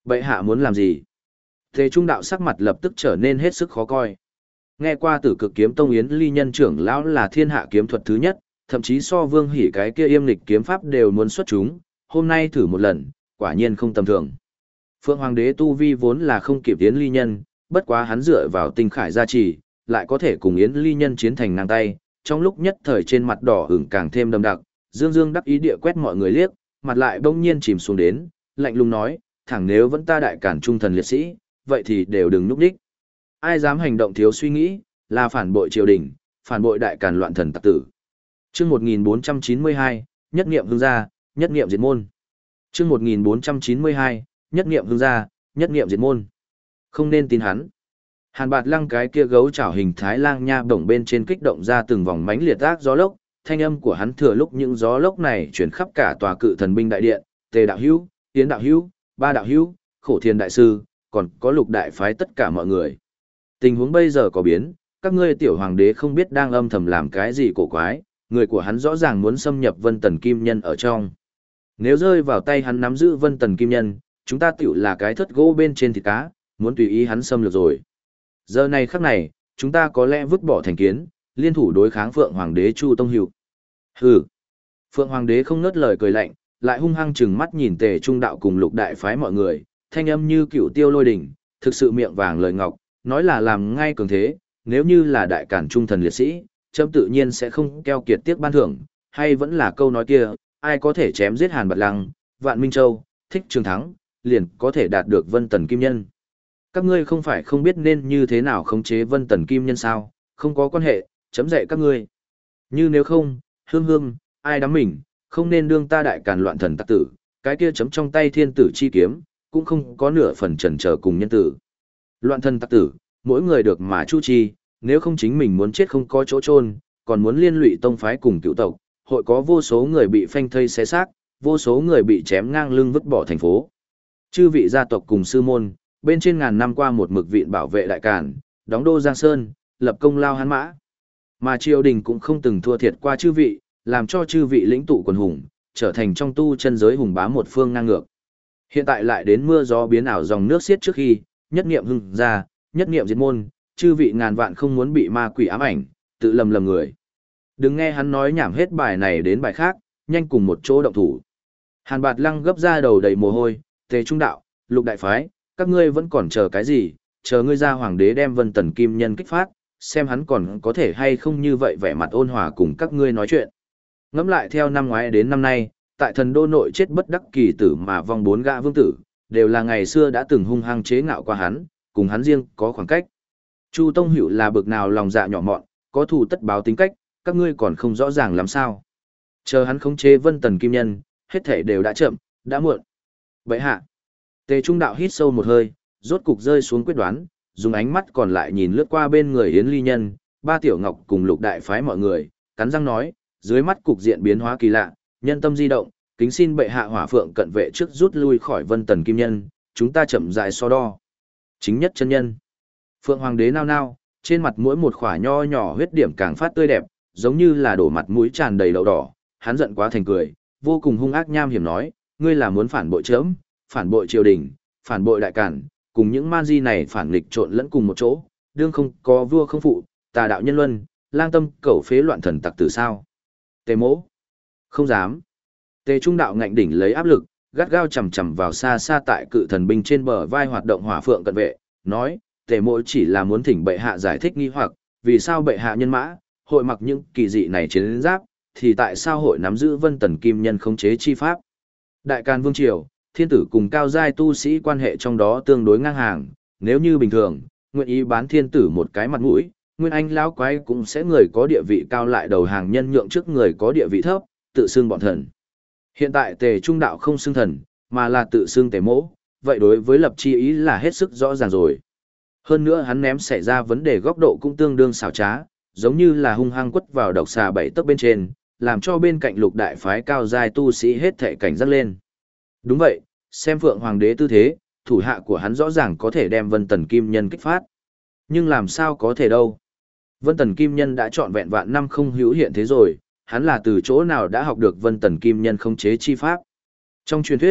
S1: Bệ hạ muốn làm gì? Tề Trung đạo sắc mặt lập tức trở nên hết sức khó coi. Nghe qua Tử Cực Kiếm Tông Yến Ly Nhân trưởng lão là thiên hạ kiếm thuật thứ nhất, thậm chí so Vương Hỉ cái kia yêm lịch kiếm pháp đều muốn xuất chúng, hôm nay thử một lần, quả nhiên không tầm thường. Phượng Hoàng đế tu vi vốn là không kịp Yến Ly Nhân, bất quá hắn dựa vào tinh khải gia trì, lại có thể cùng Yến Ly Nhân chiến thành ngang tay, trong lúc nhất thời trên mặt đỏ ửng càng thêm đậm đặc, Dương Dương đắc ý địa quét mọi người liếc, mặt lại bỗng nhiên chìm xuống đến, lạnh lùng nói, thẳng nếu vẫn ta đại cản trung thần liệt sĩ, vậy thì đều đừng núp đích. Ai dám hành động thiếu suy nghĩ, là phản bội triều đình, phản bội đại càn loạn thần tặc tử. Chương 1492, nhất niệm hương gia, nhất niệm diệt môn. Chương 1492, nhất niệm hương gia, nhất niệm diệt môn. Không nên tin hắn. Hàn Bạt Lăng cái kia gấu chảo hình thái lang nha bổng bên trên kích động ra từng vòng mánh liệt ác gió lốc, thanh âm của hắn thừa lúc những gió lốc này chuyển khắp cả tòa Cự Thần binh đại điện, Tề đạo hữu, Tiến đạo hữu, Ba đạo hữu, Khổ Thiên đại sư, còn có Lục đại phái tất cả mọi người. Tình huống bây giờ có biến, các ngươi tiểu hoàng đế không biết đang âm thầm làm cái gì cổ quái, người của hắn rõ ràng muốn xâm nhập Vân Tần Kim Nhân ở trong. Nếu rơi vào tay hắn nắm giữ Vân Tần Kim Nhân, chúng ta tiểu là cái thất gỗ bên trên thịt cá, muốn tùy ý hắn xâm lược rồi. Giờ này khắc này, chúng ta có lẽ vứt bỏ thành kiến, liên thủ đối kháng Phượng Hoàng đế Chu Tông Hữu. Hừ. Phượng Hoàng đế không ngớt lời cười lạnh, lại hung hăng chừng mắt nhìn Tề Trung đạo cùng Lục đại phái mọi người, thanh âm như cựu tiêu lôi đỉnh, thực sự miệng vàng lời ngọc, nói là làm ngay cường thế, nếu như là đại cản trung thần liệt sĩ, chấm tự nhiên sẽ không keo kiệt tiếc ban thưởng, hay vẫn là câu nói kia, ai có thể chém giết Hàn Bạt Lăng, Vạn Minh Châu, Thích Trường Thắng, liền có thể đạt được Vân Tần Kim Nhân. Các ngươi không phải không biết nên như thế nào khống chế Vân Tần Kim Nhân sao, không có quan hệ, chấm dạy các ngươi. Như nếu không, hương hương, ai đắm mình, không nên đương ta đại càn loạn thần tặc tử, cái kia chấm trong tay thiên tử chi kiếm, cũng không có nửa phần chần chờ cùng nhân tử. Loạn thần tặc tử, mỗi người được mà chu chi, nếu không chính mình muốn chết không có chỗ chôn, còn muốn liên lụy tông phái cùng cựu tộc, hội có vô số người bị phanh thây xé xác, vô số người bị chém ngang lưng vứt bỏ thành phố. Chư vị gia tộc cùng sư môn, bên trên ngàn năm qua một mực viện bảo vệ đại càn, đóng đô Giang Sơn, lập công lao hán mã. Mà triều đình cũng không từng thua thiệt qua chư vị, làm cho chư vị lĩnh tụ quần hùng, trở thành trong tu chân giới hùng bá một phương ngang ngược. Hiện tại lại đến mưa gió biến ảo dòng nước xiết trước khi, nhất niệm hưng ra, nhất niệm diệt môn, chư vị ngàn vạn không muốn bị ma quỷ ám ảnh, tự lầm lầm người. Đừng nghe hắn nói nhảm hết bài này đến bài khác, nhanh cùng một chỗ động thủ. Hàn Bạt Lăng gấp ra đầu đầy mồ hôi, Tề Trung đạo, Lục đại phái, các ngươi vẫn còn chờ cái gì, chờ ngươi ra hoàng đế đem Vân Tần Kim Nhân kích phát, xem hắn còn có thể hay không như vậy vẻ mặt ôn hòa cùng các ngươi nói chuyện. Ngẫm lại theo năm ngoái đến năm nay, tại thần đô nội chết bất đắc kỳ tử mà vong 4 gã vương tử, đều là ngày xưa đã từng hung hăng chế ngạo qua hắn, cùng hắn riêng có khoảng cách. Chu Tông Hữu là bực nào lòng dạ nhỏ mọn, có thù tất báo tính cách, các ngươi còn không rõ ràng làm sao. Chờ hắn khống chế Vân Tần Kim Nhân, hết thể đều đã chậm, đã muộn. Vậy hạ. Tề Trung đạo hít sâu một hơi, rốt cục rơi xuống quyết đoán, dùng ánh mắt còn lại nhìn lướt qua bên người Yến Ly Nhân, Ba Tiểu Ngọc cùng Lục đại phái mọi người, cắn răng nói, dưới mắt cục diện biến hóa kỳ lạ, nhân tâm di động, kính xin bệ hạ hỏa phượng cận vệ trước rút lui khỏi Vân Tần Kim Nhân, chúng ta chậm rãi so đo. Chính nhất chân nhân. Phượng Hoàng đế nao nao, trên mặt mỗi một khỏa nho nhỏ huyết điểm càng phát tươi đẹp, giống như là đổ mặt mũi tràn đầy đậu đỏ, hắn giận quá thành cười, vô cùng hung ác nham hiểm nói, ngươi là muốn phản bội chớm, phản bội triều đình, phản bội đại cản, cùng những man di này phản nghịch trộn lẫn cùng một chỗ, đương không có vua không phụ, tà đạo nhân luân, lang tâm cẩu phế loạn thần tặc tử sao? Tề Mỗ, không dám. Tề Trung đạo ngạnh đỉnh lấy áp lực, gắt gao chầm chầm vào xa xa tại Cự Thần binh trên bờ vai hoạt động hỏa phượng cận vệ, nói, Tề Mỗ chỉ là muốn thỉnh bệ hạ giải thích nghi hoặc, vì sao bệ hạ nhân mã, hội mặc những kỳ dị này chiến giáp, thì tại sao hội nắm giữ Vân Tần Kim Nhân khống chế chi pháp? Đại Càn Vương triều, thiên tử cùng cao giai tu sĩ quan hệ trong đó tương đối ngang hàng, nếu như bình thường, nguyện ý bán thiên tử một cái mặt mũi, Nguyên Anh lão quái cũng sẽ người có địa vị cao lại đầu hàng nhân nhượng trước người có địa vị thấp, tự xưng bọn thần. Hiện tại Tề Trung đạo không xưng thần, mà là tự xưng Tề Mỗ, vậy đối với lập chi ý là hết sức rõ ràng rồi. Hơn nữa hắn ném xảy ra vấn đề góc độ cũng tương đương xảo trá, giống như là hung hăng quất vào độc xà 7 tấc bên trên, làm cho bên cạnh Lục đại phái cao giai tu sĩ hết thảy cảnh giác lên. Đúng vậy, xem Phượng Hoàng đế tư thế, thủ hạ của hắn rõ ràng có thể đem Vân Tần Kim Nhân kích phát. Nhưng làm sao có thể đâu? Vân Tần Kim Nhân đã trọn vẹn vạn năm không hữu hiện thế rồi, hắn là từ chỗ nào đã học được Vân Tần Kim Nhân khống chế chi pháp. Trong truyền thuyết,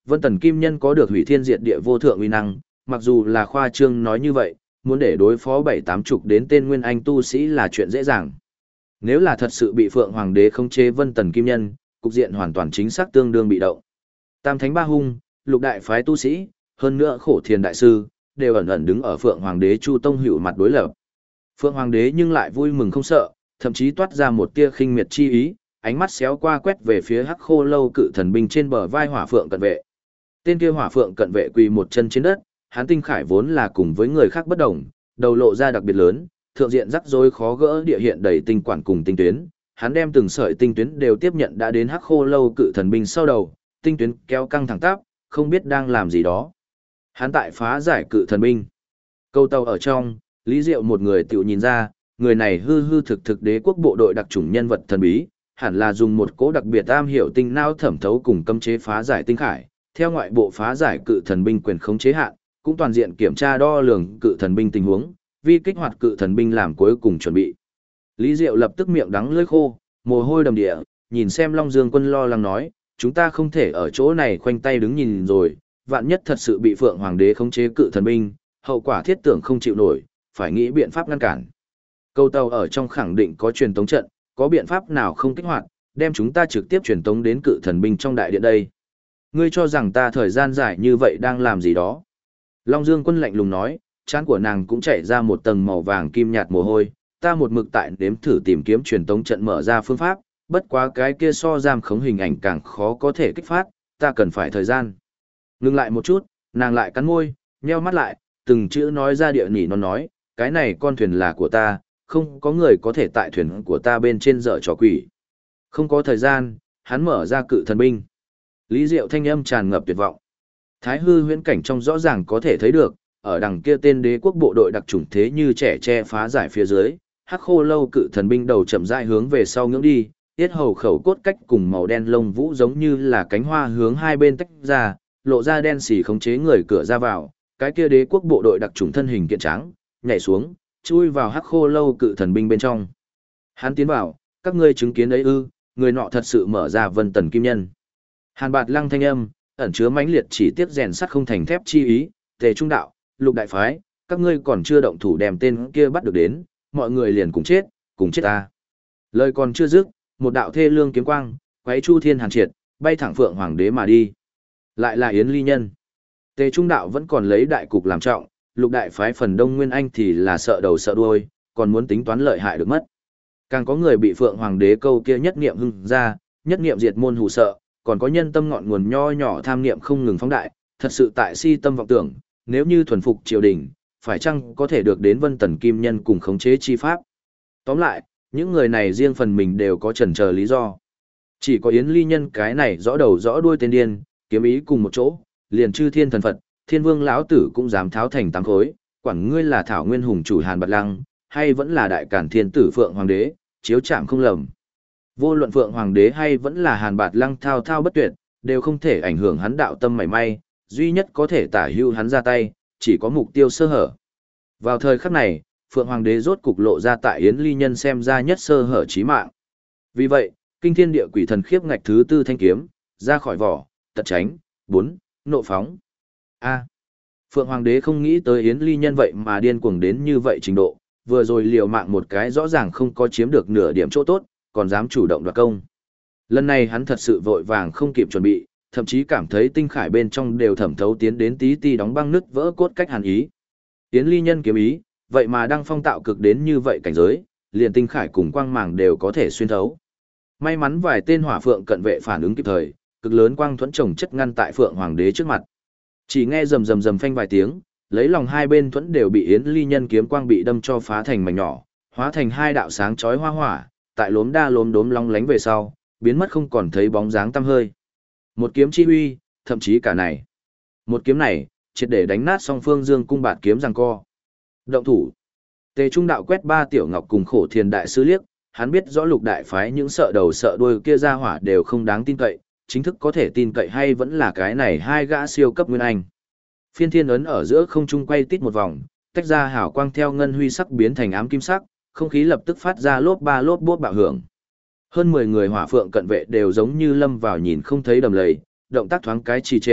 S1: Vân Tần Kim Nhân có được hủy thiên diệt địa vô thượng uy năng, mặc dù là khoa trương nói như vậy, muốn để đối phó 7-80 đến tên nguyên anh tu sĩ là chuyện dễ dàng. Nếu là thật sự bị Phượng Hoàng đế khống chế Vân Tần Kim Nhân, cục diện hoàn toàn chính xác tương đương bị động. Tam Thánh Ba Hung, lục đại phái tu sĩ, hơn nữa Khổ Thiền đại sư, đều ẩn ẩn đứng ở Phượng Hoàng đế Chu Tông Hữu mặt đối lập. Phượng Hoàng đế nhưng lại vui mừng không sợ, thậm chí toát ra một tia khinh miệt chi ý, ánh mắt xéo qua quét về phía Hắc Khô Lâu cự thần binh trên bờ vai Hỏa Phượng cận vệ. Tên kia Hỏa Phượng cận vệ quỳ một chân trên đất, hắn tinh khải vốn là cùng với người khác bất đồng, đầu lộ ra đặc biệt lớn, thượng diện rắc rối khó gỡ địa hiện đầy tinh quản cùng tinh tuyến, hắn đem từng sợi tinh tuyến đều tiếp nhận đã đến Hắc Khô Lâu cự thần binh sau đầu, tinh tuyến kéo căng thẳng tắp, không biết đang làm gì đó. Hắn tại phá giải cự thần binh. Câu tàu ở trong, Lý Diệu một người tiểu nhìn ra, người này hư hư thực thực đế quốc bộ đội đặc chủng nhân vật thần bí, hẳn là dùng một cố đặc biệt am hiểu tinh não thẩm thấu cùng cấm chế phá giải tinh khải, theo ngoại bộ phá giải cự thần binh quyền khống chế hạn, cũng toàn diện kiểm tra đo lường cự thần binh tình huống, vì kích hoạt cự thần binh làm cuối cùng chuẩn bị. Lý Diệu lập tức miệng đắng lưỡi khô, mồ hôi đầm địa, nhìn xem Long Dương Quân lo lắng nói, chúng ta không thể ở chỗ này khoanh tay đứng nhìn rồi, vạn nhất thật sự bị Phượng Hoàng đế khống chế cự thần binh, hậu quả thiết tưởng không chịu nổi, phải nghĩ biện pháp ngăn cản. Câu tàu ở trong khẳng định có truyền tống trận, có biện pháp nào không kích hoạt, đem chúng ta trực tiếp truyền tống đến cự thần binh trong đại điện đây. Ngươi cho rằng ta thời gian dài như vậy đang làm gì đó? Long Dương Quân lạnh lùng nói, trán của nàng cũng chảy ra một tầng màu vàng kim nhạt mồ hôi, ta một mực tại đếm thử tìm kiếm truyền tống trận mở ra phương pháp, bất quá cái kia so giam khống hình ảnh càng khó có thể kích phát, ta cần phải thời gian. Ngừng lại một chút, nàng lại cắn môi, nheo mắt lại, từng chữ nói ra địa nỉ nó nói, cái này con thuyền là của ta, không có người có thể tại thuyền của ta bên trên dở trò quỷ. Không có thời gian, hắn mở ra cự thần binh. Lý Diệu thanh âm tràn ngập tuyệt vọng. Thái hư huyễn cảnh trong rõ ràng có thể thấy được, ở đằng kia tên đế quốc bộ đội đặc chủng thế như trẻ che phá giải phía dưới, Hắc Khô Lâu cự thần binh đầu chậm rãi hướng về sau ngưỡng đi, yết hầu khẩu cốt cách cùng màu đen lông vũ giống như là cánh hoa hướng hai bên tách ra, lộ ra đen xì khống chế người cửa ra vào, cái kia đế quốc bộ đội đặc chủng thân hình kiện tráng, nhảy xuống, chui vào Hắc Khô Lâu cự thần binh bên trong. Hắn tiến vào, các ngươi chứng kiến ấy ư, người nọ thật sự mở ra Vân Tần Kim Nhân. Hàn Bạt Lăng thanh âm, ẩn chứa mãnh liệt chỉ tiếc rèn sắt không thành thép chi ý, Tề Trung đạo, Lục đại phái, các ngươi còn chưa động thủ đem tên kia bắt được đến, mọi người liền cùng chết ta. Lời còn chưa dứt, một đạo thê lương kiếm quang, quấy chu thiên hàn triệt, bay thẳng Phượng Hoàng đế mà đi. Lại là Yến Ly Nhân. Tề Trung đạo vẫn còn lấy đại cục làm trọng, Lục đại phái phần Đông Nguyên Anh thì là sợ đầu sợ đuôi, còn muốn tính toán lợi hại được mất. Càng có người bị Phượng Hoàng đế câu kia nhất niệm hưng ra, nhất niệm diệt môn hù sợ, còn có nhân tâm ngọn nguồn nho nhỏ tham niệm không ngừng phóng đại, thật sự tại si tâm vọng tưởng, nếu như thuần phục triều đình, phải chăng có thể được đến Vân Tần Kim Nhân cùng khống chế chi pháp. Tóm lại, những người này riêng phần mình đều có chần chờ lý do. Chỉ có Yến Ly Nhân cái này rõ đầu rõ đuôi tên điên, kiếm ý cùng một chỗ, liền chư thiên thần Phật, thiên vương lão tử cũng dám tháo thành tám khối, quản ngươi là Thảo Nguyên hùng chủ Hàn Bạt Lăng, hay vẫn là đại cản thiên tử Phượng Hoàng đế, chiếu chạm không lầm. Vô luận Phượng Hoàng đế hay vẫn là Hàn Bạt Lăng thao thao bất tuyệt, đều không thể ảnh hưởng hắn đạo tâm mảy may, duy nhất có thể tả hưu hắn ra tay, chỉ có mục tiêu sơ hở. Vào thời khắc này, Phượng Hoàng đế rốt cục lộ ra tại Yến Ly Nhân xem ra nhất sơ hở chí mạng. Vì vậy, kinh thiên địa quỷ thần khiếp ngạch thứ tư thanh kiếm, ra khỏi vỏ, tật tránh, 4, nộ phóng. A. Phượng Hoàng đế không nghĩ tới Yến Ly Nhân vậy mà điên cuồng đến như vậy trình độ, vừa rồi liều mạng một cái rõ ràng không có chiếm được nửa điểm chỗ tốt, còn dám chủ động đoạt công. Lần này hắn thật sự vội vàng không kịp chuẩn bị, thậm chí cảm thấy tinh khải bên trong đều thẩm thấu tiến đến tí ti đóng băng nứt vỡ cốt cách hàn ý. Yến Ly Nhân kiếm ý, vậy mà đang phong tạo cực đến như vậy cảnh giới, liền tinh khải cùng quang màng đều có thể xuyên thấu. May mắn vài tên hỏa phượng cận vệ phản ứng kịp thời, cực lớn quang thuẫn chồng chất ngăn tại Phượng Hoàng đế trước mặt. Chỉ nghe rầm rầm rầm phanh vài tiếng, lấy lòng hai bên thuẫn đều bị Yến Ly Nhân kiếm quang bị đâm cho phá thành mảnh nhỏ, hóa thành hai đạo sáng chói hoa hỏa, tại lốm đa lốm đốm long lánh về sau, biến mất không còn thấy bóng dáng tăm hơi. Một kiếm chi huy, thậm chí cả này. Một kiếm này, triệt để đánh nát song phương dương cung bạt kiếm giằng co. Động thủ. Tề Trung đạo quét ba tiểu ngọc cùng Khổ Thiền đại sư liếc, hắn biết rõ Lục đại phái những sợ đầu sợ đuôi kia ra hỏa đều không đáng tin cậy, chính thức có thể tin cậy hay vẫn là cái này hai gã siêu cấp nguyên anh. Phiên thiên ấn ở giữa không trung quay tít một vòng, tách ra hào quang theo ngân huy sắc biến thành ám kim sắc, không khí lập tức phát ra lốp ba lốp bốt bạo hưởng. Hơn 10 người hỏa phượng cận vệ đều giống như lâm vào nhìn không thấy đầm lầy, động tác thoáng cái trì trệ,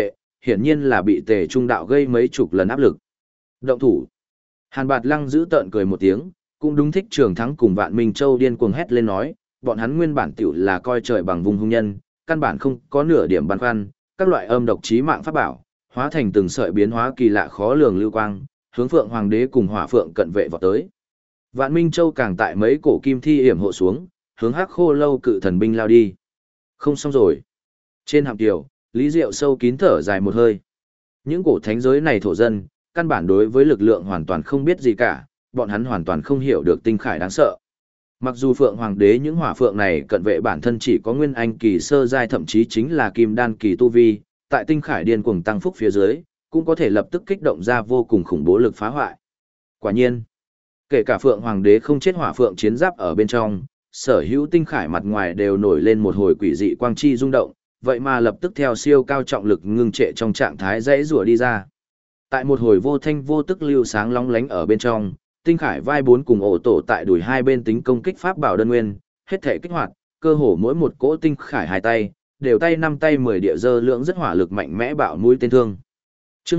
S1: hiển nhiên là bị Tề Trung đạo gây mấy chục lần áp lực. Động thủ. Hàn Bạt Lăng giữ tợn cười một tiếng, cũng đúng thích Trường Thắng cùng Vạn Minh Châu điên cuồng hét lên nói, bọn hắn nguyên bản tiểu là coi trời bằng vùng hung nhân, căn bản không có nửa điểm băn khoăn, các loại âm độc chí mạng pháp bảo, hóa thành từng sợi biến hóa kỳ lạ khó lường lưu quang, hướng Phượng Hoàng đế cùng Hỏa Phượng cận vệ vọt tới. Vạn Minh Châu càng tại mấy cổ kim thi hiểm hộ xuống, hướng Hắc Khô Lâu cự thần binh lao đi. Không xong rồi. Trên hạm tiểu, Lý Diệu sâu kín thở dài một hơi. Những cổ thánh giới này thổ dân, căn bản đối với lực lượng hoàn toàn không biết gì cả, bọn hắn hoàn toàn không hiểu được tinh khải đáng sợ. Mặc dù Phượng Hoàng đế những hỏa phượng này cận vệ bản thân chỉ có nguyên anh kỳ sơ giai thậm chí chính là kim đan kỳ tu vi, tại tinh khải điên cuồng tăng phúc phía dưới, cũng có thể lập tức kích động ra vô cùng khủng bố lực phá hoại. Quả nhiên, kể cả Phượng Hoàng đế không chết hỏa phượng chiến giáp ở bên trong, sở hữu tinh khải mặt ngoài đều nổi lên một hồi quỷ dị quang chi rung động, vậy mà lập tức theo siêu cao trọng lực ngưng trệ trong trạng thái dãy rủa đi ra. Tại một hồi vô thanh vô tức lưu sáng lóng lánh ở bên trong, tinh khải vai bốn cùng ổ tổ tại đùi hai bên tính công kích pháp bảo đơn nguyên, hết thể kích hoạt, cơ hồ mỗi một cỗ tinh khải hai tay, đều tay năm tay 10 địa dơ lượng rất hỏa lực mạnh mẽ bạo mũi tên thương. Chương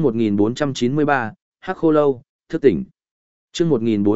S1: 1493, Hắc Khô Lâu, thức tỉnh. Chương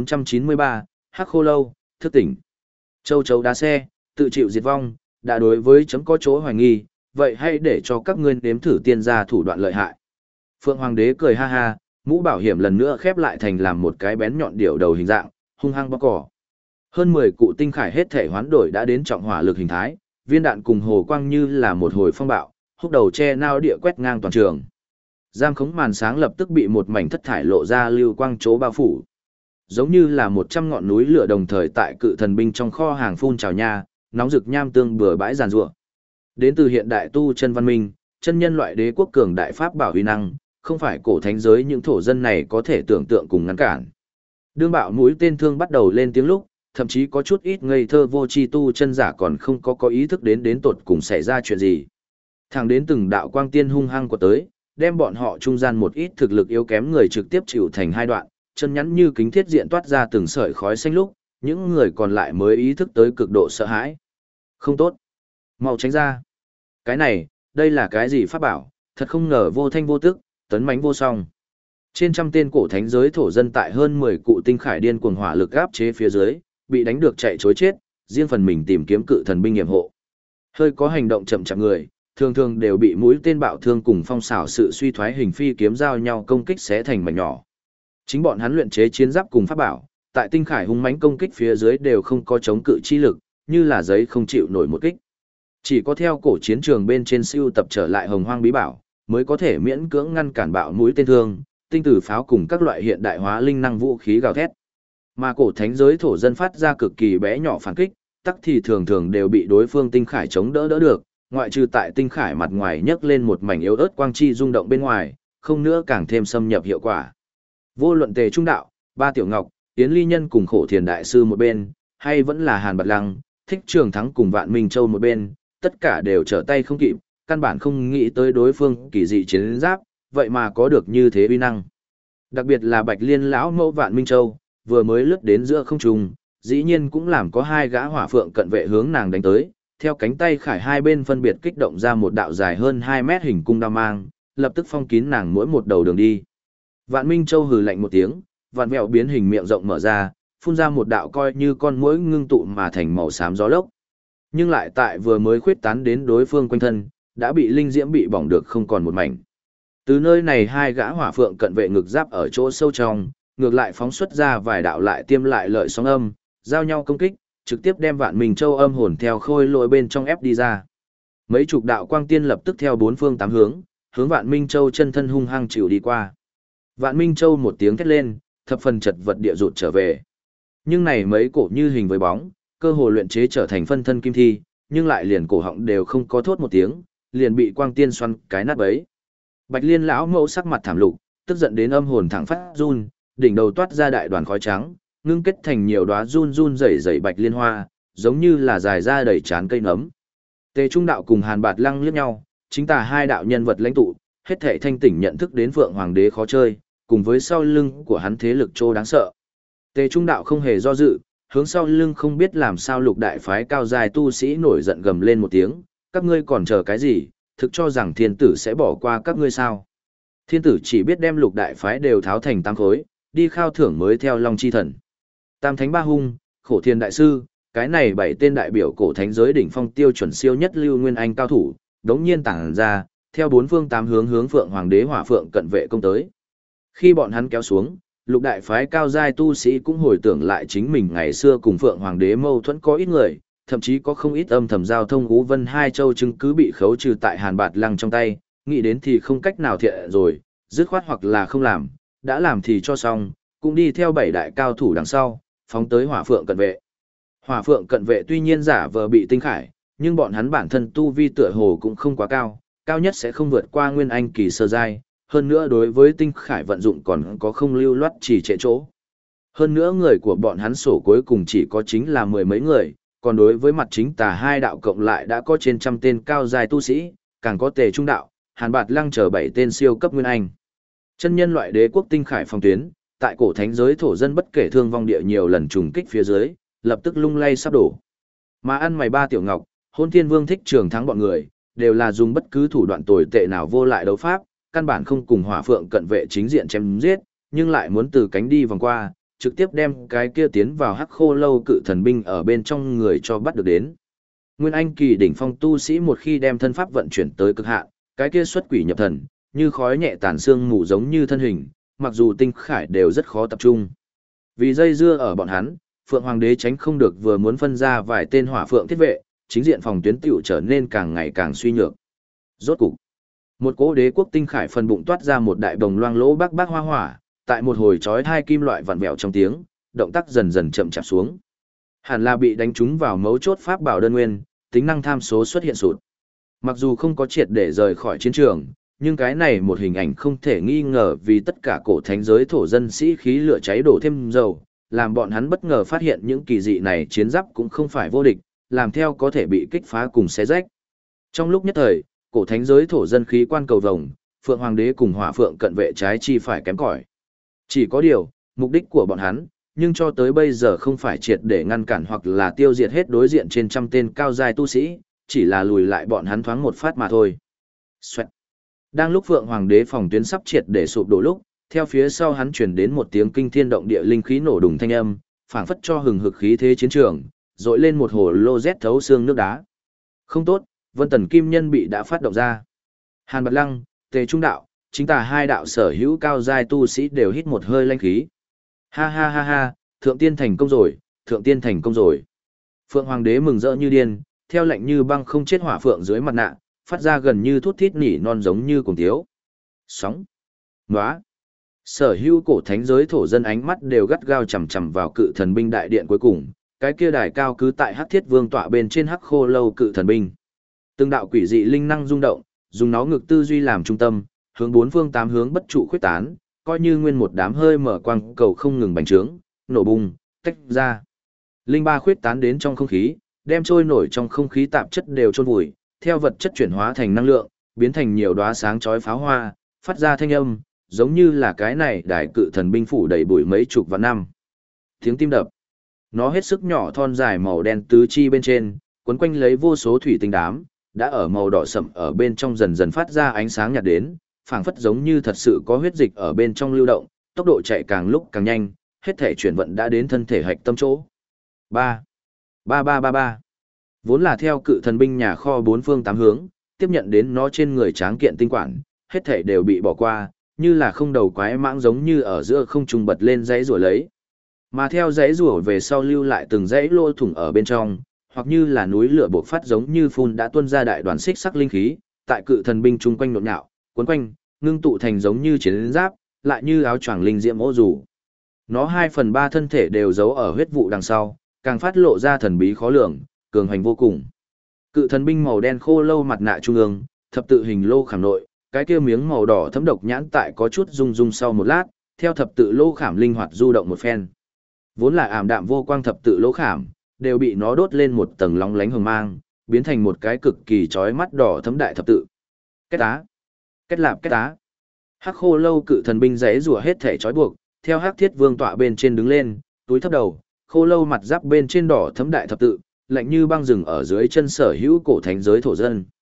S1: 1493, Hắc Khô Lâu, thức tỉnh. Châu chấu đá xe, tự chịu diệt vong, đã đối với chấm có chỗ hoài nghi, vậy hãy để cho các ngươi nếm thử tiên gia thủ đoạn lợi hại. Phượng Hoàng đế cười ha ha, mũ bảo hiểm lần nữa khép lại thành làm một cái bén nhọn điểu đầu hình dạng, hung hăng bóc cỏ. Hơn 10 cụ tinh khải hết thể hoán đổi đã đến trọng hỏa lực hình thái, viên đạn cùng hồ quang như là một hồi phong bạo, húc đầu che nao địa quét ngang toàn trường. Giam khống màn sáng lập tức bị một mảnh thất thải lộ ra lưu quang chố bao phủ. Giống như là 100 ngọn núi lửa đồng thời tại cự thần binh trong kho hàng phun trào nha, nóng rực nham tương bừa bãi giàn rủa. Đến từ hiện đại tu chân văn minh, chân nhân loại đế quốc cường đại pháp bảo huy năng, không phải cổ thánh giới những thổ dân này có thể tưởng tượng cùng ngăn cản. Đương bạo mũi tên thương bắt đầu lên tiếng lúc, thậm chí có chút ít ngây thơ vô tri tu chân giả còn không có ý thức đến tột cùng xảy ra chuyện gì. Thẳng đến từng đạo quang tiên hung hăng của tới, đem bọn họ trung gian một ít thực lực yếu kém người trực tiếp chịu thành hai đoạn, chân nhắn như kính thiết diện toát ra từng sợi khói xanh lúc, những người còn lại mới ý thức tới cực độ sợ hãi. Không tốt. Mau tránh ra. Cái này, đây là cái gì pháp bảo, thật không ngờ vô thanh vô tức, tấn mãnh vô song. Trên trăm tên cổ thánh giới thổ dân tại hơn 10 cụ tinh khải điên cuồng hỏa lực áp chế phía dưới, bị đánh được chạy trối chết, riêng phần mình tìm kiếm cự thần binh nghiệm hộ. Hơi có hành động chậm chạp người, thường thường đều bị mũi tên bạo thương cùng phong xảo sự suy thoái hình phi kiếm giao nhau công kích xé thành mảnh nhỏ. Chính bọn hắn luyện chế chiến giáp cùng pháp bảo, tại tinh khải hung mãnh công kích phía dưới đều không có chống cự chi lực, như là giấy không chịu nổi một kích. Chỉ có theo cổ chiến trường bên trên siêu tập trở lại hồng hoang bí bảo, mới có thể miễn cưỡng ngăn cản bạo mũi tên thương, tinh tử pháo cùng các loại hiện đại hóa linh năng vũ khí gào thét. Mà cổ thánh giới thổ dân phát ra cực kỳ bé nhỏ phản kích, tắc thì thường thường đều bị đối phương tinh khải chống đỡ được, ngoại trừ tại tinh khải mặt ngoài nhấc lên một mảnh yếu ớt quang chi rung động bên ngoài, không nữa càng thêm xâm nhập hiệu quả. Vô luận Tề Trung đạo, Ba Tiểu Ngọc, Yến Ly Nhân cùng Khổ Thiền đại sư một bên, hay vẫn là Hàn Bạt Lăng, Thích Trường Thắng cùng Vạn Minh Châu một bên, tất cả đều trở tay không kịp, căn bản không nghĩ tới đối phương kỳ dị chiến giáp, vậy mà có được như thế uy năng. Đặc biệt là Bạch Liên lão mẫu Vạn Minh Châu, vừa mới lướt đến giữa không trung, dĩ nhiên cũng làm có hai gã hỏa phượng cận vệ hướng nàng đánh tới, theo cánh tay khải hai bên phân biệt kích động ra một đạo dài hơn 2 mét hình cung đao mang, lập tức phong kín nàng mỗi một đầu đường đi. Vạn Minh Châu hừ lạnh một tiếng, vạn vẹo biến hình miệng rộng mở ra, phun ra một đạo coi như con muỗi ngưng tụ mà thành màu xám gió lốc. Nhưng lại tại vừa mới khuyết tán đến đối phương quanh thân, đã bị linh diễm bị bỏng được không còn một mảnh. Từ nơi này hai gã hỏa phượng cận vệ ngực giáp ở chỗ sâu trong, ngược lại phóng xuất ra vài đạo lại tiêm lại lợi sóng âm, giao nhau công kích, trực tiếp đem Vạn Minh Châu âm hồn theo khôi lỗi bên trong ép đi ra. Mấy chục đạo quang tiên lập tức theo bốn phương tám hướng, hướng Vạn Minh Châu chân thân hung hăng chịu đi qua. Vạn Minh Châu một tiếng thét lên, thập phần chật vật địa rụt trở về. Nhưng này mấy cổ như hình với bóng, cơ hồ luyện chế trở thành phân thân kim thi, nhưng lại liền cổ họng đều không có thốt một tiếng, liền bị quang tiên xoắn cái nát bấy. Bạch Liên lão mẫu sắc mặt thảm lục, tức giận đến âm hồn thẳng phát run, đỉnh đầu toát ra đại đoàn khói trắng, ngưng kết thành nhiều đóa run run rẩy rẩy bạch liên hoa, giống như là dài ra đầy trán cây nấm. Tề Trung đạo cùng Hàn Bạt Lăng liếc nhau, chính tà hai đạo nhân vật lãnh tụ, hết thảy thanh tỉnh nhận thức đến Phượng Hoàng đế khó chơi, cùng với sau lưng của hắn thế lực trô đáng sợ. Tề Trung đạo không hề do dự, hướng sau lưng không biết làm sao lục đại phái cao dài tu sĩ nổi giận gầm lên một tiếng, các ngươi còn chờ cái gì, thực cho rằng thiên tử sẽ bỏ qua các ngươi sao. Thiên tử chỉ biết đem lục đại phái đều tháo thành tám khối, đi khao thưởng mới theo Long Chi Thần. Tam Thánh Ba Hung, Khổ Thiên Đại Sư, cái này 7 tên đại biểu cổ thánh giới đỉnh phong tiêu chuẩn siêu nhất lưu nguyên anh cao thủ, đống nhiên tản ra, theo bốn phương tám hướng hướng Phượng Hoàng Đế Hỏa Phượng cận vệ công tới. Khi bọn hắn kéo xuống, lục đại phái cao giai tu sĩ cũng hồi tưởng lại chính mình ngày xưa cùng Phượng Hoàng Đế mâu thuẫn có ít người, thậm chí có không ít âm thầm giao thông Ú Vân hai châu chứng cứ bị khấu trừ tại Hàn Bạt Lăng trong tay, nghĩ đến thì không cách nào thiện rồi, dứt khoát hoặc là không làm, đã làm thì cho xong, cũng đi theo 7 đại cao thủ đằng sau, phóng tới Hỏa Phượng cận vệ. Hỏa Phượng cận vệ tuy nhiên giả vờ bị tinh khải, nhưng bọn hắn bản thân tu vi tựa hồ cũng không quá cao, cao nhất sẽ không vượt qua nguyên anh kỳ sơ giai, hơn nữa đối với tinh khải vận dụng còn có không lưu loát chỉ trệ chỗ. Hơn nữa người của bọn hắn sổ cuối cùng chỉ có chính là 10 mấy người, còn đối với mặt chính tà hai đạo cộng lại đã có trên trăm tên cao giai tu sĩ, càng có Tề Trung đạo, Hàn Bạt Lăng chờ 7 tên siêu cấp nguyên anh. Chân nhân loại đế quốc tinh khải phòng tuyến, tại cổ thánh giới thổ dân bất kể thương vong địa nhiều lần trùng kích phía dưới, lập tức lung lay sắp đổ. Mà ăn mày ba tiểu ngọc, Hôn Thiên Vương Thích Trường thắng bọn người, đều là dùng bất cứ thủ đoạn tồi tệ nào vô lại đấu pháp, căn bản không cùng Hỏa Phượng cận vệ chính diện chém giết, nhưng lại muốn từ cánh đi vòng qua, trực tiếp đem cái kia tiến vào Hắc Khô Lâu cự thần binh ở bên trong người cho bắt được đến. Nguyên anh kỳ đỉnh phong tu sĩ một khi đem thân pháp vận chuyển tới cực hạn, cái kia xuất quỷ nhập thần, như khói nhẹ tàn xương mù giống như thân hình, mặc dù tinh khải đều rất khó tập trung. Vì dây dưa ở bọn hắn, Phượng Hoàng đế tránh không được vừa muốn phân ra vài tên Hỏa Phượng thiết vệ, chính diện phòng tuyến tiểu trở nên càng ngày càng suy nhược. Rốt cục, một cỗ đế quốc tinh khải phần bụng toát ra một đại đồng loang lỗ bác bác hoa hỏa, tại một hồi chói hai kim loại vặn vẹo trong tiếng, động tác dần dần chậm chạp xuống. Hẳn là bị đánh trúng vào mấu chốt pháp bảo đơn nguyên, tính năng tham số xuất hiện sụt. Mặc dù không có triệt để rời khỏi chiến trường, nhưng cái này một hình ảnh không thể nghi ngờ vì tất cả cổ thánh giới thổ dân sĩ khí lửa cháy đổ thêm dầu, làm bọn hắn bất ngờ phát hiện những kỳ dị này chiến giáp cũng không phải vô địch, làm theo có thể bị kích phá cùng xé rách. Trong lúc nhất thời, cổ thánh giới thổ dân khí quan cầu vồng, Phượng Hoàng đế cùng Hỏa Phượng cận vệ trái chi phải kém cỏi. Chỉ có điều, mục đích của bọn hắn, nhưng cho tới bây giờ không phải triệt để ngăn cản hoặc là tiêu diệt hết đối diện trên trăm tên cao giai tu sĩ, chỉ là lùi lại bọn hắn thoáng một phát mà thôi. Xoẹt. Đang lúc Phượng Hoàng đế phòng tuyến sắp triệt để sụp đổ lúc, theo phía sau hắn truyền đến một tiếng kinh thiên động địa linh khí nổ đùng thanh âm, phảng phất cho hừng hực khí thế chiến trường, dội lên một hồ lô rét thấu xương nước đá. Không tốt, Vân Tần Kim Nhân bị đã phát động ra. Hàn Bạt Lăng, Tề Trung đạo, chính tà hai đạo sở hữu cao giai tu sĩ đều hít một hơi lanh khí. Ha ha ha ha, thượng tiên thành công rồi, thượng tiên thành công rồi. Phượng Hoàng đế mừng rỡ như điên, theo lệnh như băng không chết hỏa phượng dưới mặt nạ, phát ra gần như thút thít nỉ non giống như cùng tiếu. Sóng. Nóa. Sở hữu cổ thánh giới thổ dân ánh mắt đều gắt gao chằm chằm vào cự thần binh đại điện cuối cùng, cái kia đài cao cứ tại Hắc Thiết Vương tọa bên trên Hắc Khô Lâu cự thần binh. Từng đạo quỷ dị linh năng rung động, dùng nó ngực tư duy làm trung tâm, hướng bốn phương tám hướng bất trụ khuyết tán, coi như nguyên một đám hơi mở quang cầu không ngừng bành trướng, nổ bùng, tách ra. Linh ba khuyết tán đến trong không khí, đem trôi nổi trong không khí tạp chất đều chôn vùi, theo vật chất chuyển hóa thành năng lượng, biến thành nhiều đóa sáng chói pháo hoa, phát ra thanh âm, giống như là cái này đại cự thần binh phủ đầy bụi mấy chục vạn năm. Tiếng tim đập. Nó hết sức nhỏ thon dài màu đen tứ chi bên trên, quấn quanh lấy vô số thủy tinh đám, đã ở màu đỏ sậm ở bên trong dần dần phát ra ánh sáng nhạt đến, phảng phất giống như thật sự có huyết dịch ở bên trong lưu động, tốc độ chạy càng lúc càng nhanh, hết thể chuyển vận đã đến thân thể hạch tâm chỗ. 3. 3333. Vốn là theo cự thần binh nhà kho bốn phương tám hướng, tiếp nhận đến nó trên người tráng kiện tinh quản, hết thể đều bị bỏ qua, như là không đầu quái mãng giống như ở giữa không trung bật lên dãy rủa lấy. Mà theo dãy rủa về sau lưu lại từng dãy lỗ thủng ở bên trong, hoặc như là núi lửa bộc phát giống như phun đã tuôn ra đại đoàn xích sắc linh khí, tại cự thần binh chung quanh nhộn nhạo, cuốn quanh, ngưng tụ thành giống như chiến giáp, lại như áo choàng linh diễm ô dù. Nó 2/3 thân thể đều giấu ở huyết vụ đằng sau, càng phát lộ ra thần bí khó lường, cường hành vô cùng. Cự thần binh màu đen khô lâu mặt nạ trung ương, thập tự hình lô khảm nội, cái kia miếng màu đỏ thấm độc nhãn tại có chút rung rung sau một lát, theo thập tự lô khảm linh hoạt du động một phen. Vốn là ảm đạm vô quang thập tự lỗ khảm, đều bị nó đốt lên một tầng lóng lánh hồng mang, biến thành một cái cực kỳ chói mắt đỏ thấm đại thập tự. Kết tá, kết lạp kết tá. Hắc Khô Lâu cự thần binh giãy rủa hết thể trói buộc, theo Hắc Thiết Vương tọa bên trên đứng lên, túi thấp đầu, Khô Lâu mặt giáp bên trên đỏ thấm đại thập tự, lạnh như băng rừng ở dưới chân sở hữu cổ thánh giới thổ dân.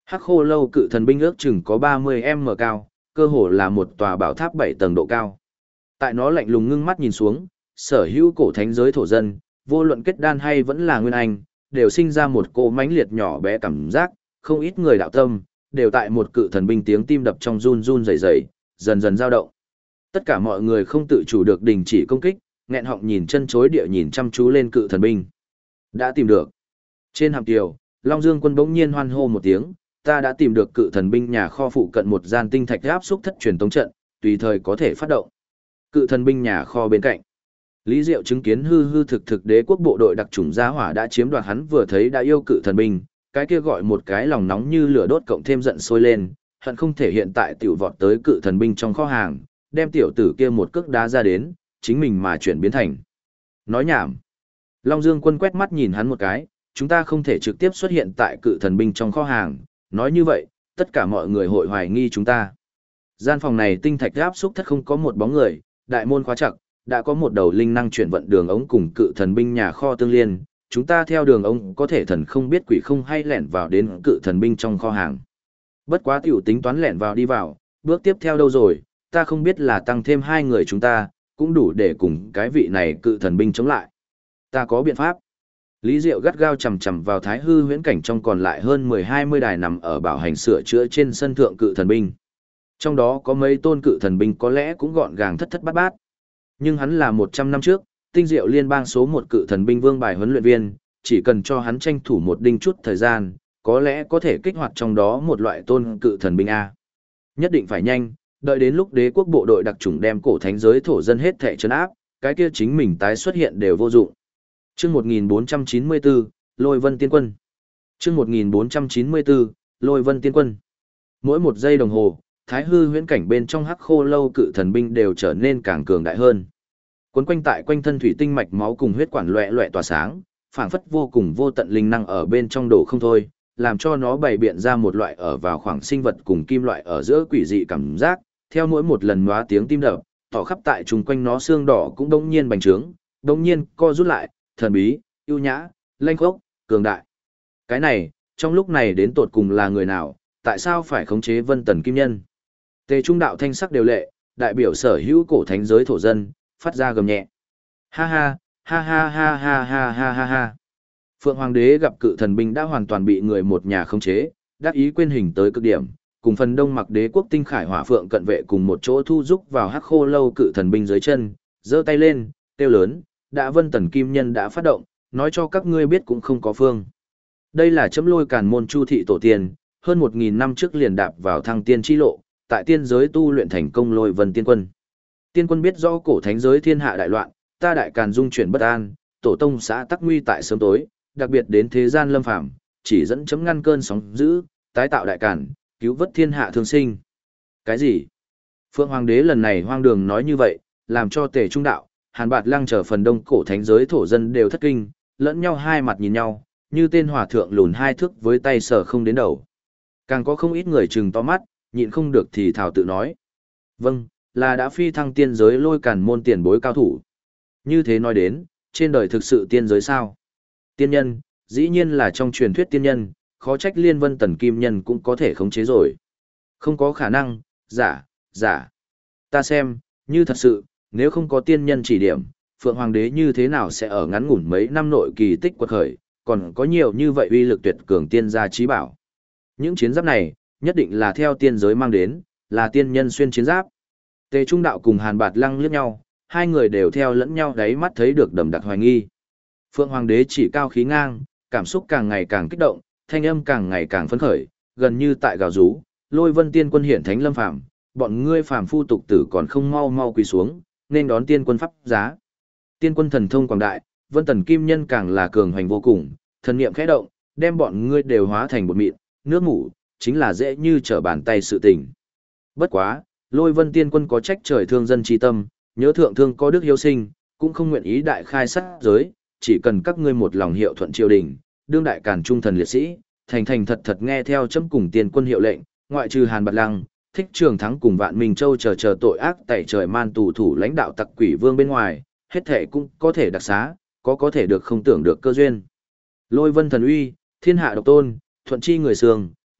S1: Hắc khô lâu cự thần binh ước chừng có 30m cao, cơ hồ là một tòa bảo tháp 7 tầng độ cao. Tại nó lạnh lùng ngưng mắt nhìn xuống, sở hữu cổ thánh giới thổ dân, vô luận kết đan hay vẫn là nguyên anh, đều sinh ra một cỗ mãnh liệt nhỏ bé cảm giác, không ít người đạo tâm, đều tại một cự thần binh tiếng tim đập trong run run rẩy rẩy, dần dần dao động. Tất cả mọi người không tự chủ được đình chỉ công kích, nghẹn họng nhìn chân chối địa nhìn chăm chú lên cự thần binh. Đã tìm được. Trên hạm kiều, Long Dương Quân bỗng nhiên hoan hô một tiếng, ta đã tìm được cự thần binh nhà kho phụ cận một gian tinh thạch áp xúc thất truyền tống trận, tùy thời có thể phát động. Cự thần binh nhà kho bên cạnh. Lý Diệu chứng kiến hư hư thực thực đế quốc bộ đội đặc chủng gia hỏa đã chiếm đoạt hắn vừa thấy đã yêu cự thần binh, cái kia gọi một cái lòng nóng như lửa đốt cộng thêm giận sôi lên, hận không thể hiện tại tiểu vọt tới cự thần binh trong kho hàng, đem tiểu tử kia một cước đá ra đến, chính mình mà chuyển biến thành. Nói nhảm. Long Dương Quân quét mắt nhìn hắn một cái, chúng ta không thể trực tiếp xuất hiện tại cự thần binh trong kho hàng, nói như vậy, tất cả mọi người hội hoài nghi chúng ta. Gian phòng này tinh thạch áp xúc thất không có một bóng người, đại môn khóa chặt, đã có một đầu linh năng chuyển vận đường ống cùng cự thần binh nhà kho tương liên, chúng ta theo đường ống có thể thần không biết quỷ không hay lẻn vào đến cự thần binh trong kho hàng. Bất quá tiểu tính toán lẻn vào đi vào, bước tiếp theo đâu rồi, ta không biết là tăng thêm 2 người chúng ta, cũng đủ để cùng cái vị này cự thần binh chống lại. Ta có biện pháp. Lý Diệu gắt gao chầm chầm vào thái hư huyễn cảnh trong còn lại hơn 10-20 đài nằm ở bảo hành sửa chữa trên sân thượng cự thần binh. Trong đó có mấy tôn cự thần binh có lẽ cũng gọn gàng thất thất bát bát. Nhưng hắn là 100 năm trước, tinh diệu liên bang số 1 cự thần binh vương bài huấn luyện viên, chỉ cần cho hắn tranh thủ một đinh chút thời gian, có lẽ có thể kích hoạt trong đó một loại tôn cự thần binh A. Nhất định phải nhanh, đợi đến lúc đế quốc bộ đội đặc chủng đem cổ thánh giới thổ dân hết thệ trấn áp, cái kia chính mình tái xuất hiện đều vô dụng. Chương 1494, Lôi Vân Tiên Quân. Chương 1494, Lôi Vân Tiên Quân. Mỗi một giây đồng hồ, thái hư huyễn cảnh bên trong hắc khô lâu cự thần binh đều trở nên càng cường đại hơn. Quấn quanh tại quanh thân thủy tinh mạch máu cùng huyết quản loẹt loẹt tỏa sáng, phảng phất vô cùng vô tận linh năng ở bên trong đổ không thôi, làm cho nó bày biện ra một loại ở vào khoảng sinh vật cùng kim loại ở giữa quỷ dị cảm giác, theo mỗi một lần nóa tiếng tim đập, tỏ khắp tại chung quanh nó xương đỏ cũng đống nhiên bành trướng, đống nhiên co rút lại, thần bí, ưu nhã, lanh khốc, cường đại. Cái này, trong lúc này đến tột cùng là người nào, tại sao phải khống chế Vân Tần Kim Nhân? Tề Trung đạo thanh sắc đều lệ, đại biểu sở hữu cổ thánh giới thổ dân, phát ra gầm nhẹ. Ha ha, ha ha ha ha ha ha ha ha. Phượng Hoàng đế gặp cự thần binh đã hoàn toàn bị người một nhà khống chế, đắc ý quên hình tới cực điểm, cùng phần đông mặc đế quốc tinh khải hỏa phượng cận vệ cùng một chỗ thu giúp vào hắc khô lâu cự thần binh dưới chân, giơ tay lên, kêu lớn, đã Vân Tần Kim Nhân đã phát động, nói cho các ngươi biết cũng không có phương. Đây là chấm Lôi Càn môn Chu thị tổ tiên, hơn 1000 năm trước liền đạp vào thăng tiên chi lộ, tại tiên giới tu luyện thành công Lôi Vân Tiên Quân. Tiên Quân biết rõ cổ thánh giới thiên hạ đại loạn, ta đại càn dung chuyển bất an, tổ tông xã tắc nguy tại sớm tối, đặc biệt đến thế gian lâm phàm, chỉ dẫn chấm ngăn cơn sóng dữ, tái tạo đại càn, cứu vớt thiên hạ thương sinh. Cái gì? Phượng Hoàng đế lần này hoang đường nói như vậy, làm cho Tề Trung đạo, Hàn Bạt Lăng trở phần đông cổ thánh giới thổ dân đều thất kinh, lẫn nhau hai mặt nhìn nhau, như tên hòa thượng lùn 2 thước với tay sờ không đến đầu. Càng có không ít người trừng to mắt, nhịn không được thì thảo tự nói. Vâng, là đã phi thăng tiên giới Lôi Càn môn tiền bối cao thủ. Như thế nói đến, trên đời thực sự tiên giới sao? Tiên nhân, dĩ nhiên là trong truyền thuyết tiên nhân, khó trách Liên Vân Tần Kim Nhân cũng có thể khống chế rồi. Không có khả năng, giả. Ta xem, như thật sự, nếu không có tiên nhân chỉ điểm, Phượng Hoàng đế như thế nào sẽ ở ngắn ngủn mấy năm nội kỳ tích quật khởi, còn có nhiều như vậy uy lực tuyệt cường tiên gia trí bảo. Những chiến giáp này, nhất định là theo tiên giới mang đến, là tiên nhân xuyên chiến giáp. Tề Trung đạo cùng Hàn Bạt Lăng liếc nhau, hai người đều theo lẫn nhau đáy mắt thấy được đậm đặc hoài nghi. Phượng Hoàng đế chỉ cao khí ngang, cảm xúc càng ngày càng kích động, thanh âm càng ngày càng phấn khởi, gần như tại gào rú, Lôi Vân Tiên Quân hiển thánh lâm phàm, bọn ngươi phàm phu tục tử còn không mau mau quỳ xuống, nên đón tiên quân pháp giá. Tiên quân thần thông quảng đại, Vân Tần Kim Nhân càng là cường hoành vô cùng, thần niệm khẽ động, đem bọn ngươi đều hóa thành bột mịn, nước ngủ, chính là dễ như trở bàn tay sự tình. Bất quá, Lôi Vân Tiên Quân có trách trời thương dân chi tâm, nhớ thượng thương có đức hiếu sinh, cũng không nguyện ý đại khai sát giới, chỉ cần các ngươi một lòng hiệu thuận triều đình, đương đại càn trung thần liệt sĩ, thành thành thật thật nghe theo chấm cùng tiên quân hiệu lệnh, ngoại trừ Hàn Bạt Lăng, Thích Trường Thắng cùng Vạn Minh Châu chờ tội ác tẩy trời man tù thủ lãnh đạo tặc quỷ vương bên ngoài, hết thể cũng có thể đặc xá, có thể được không tưởng được cơ duyên. Lôi Vân thần uy, thiên hạ độc tôn, thuận chi người sương,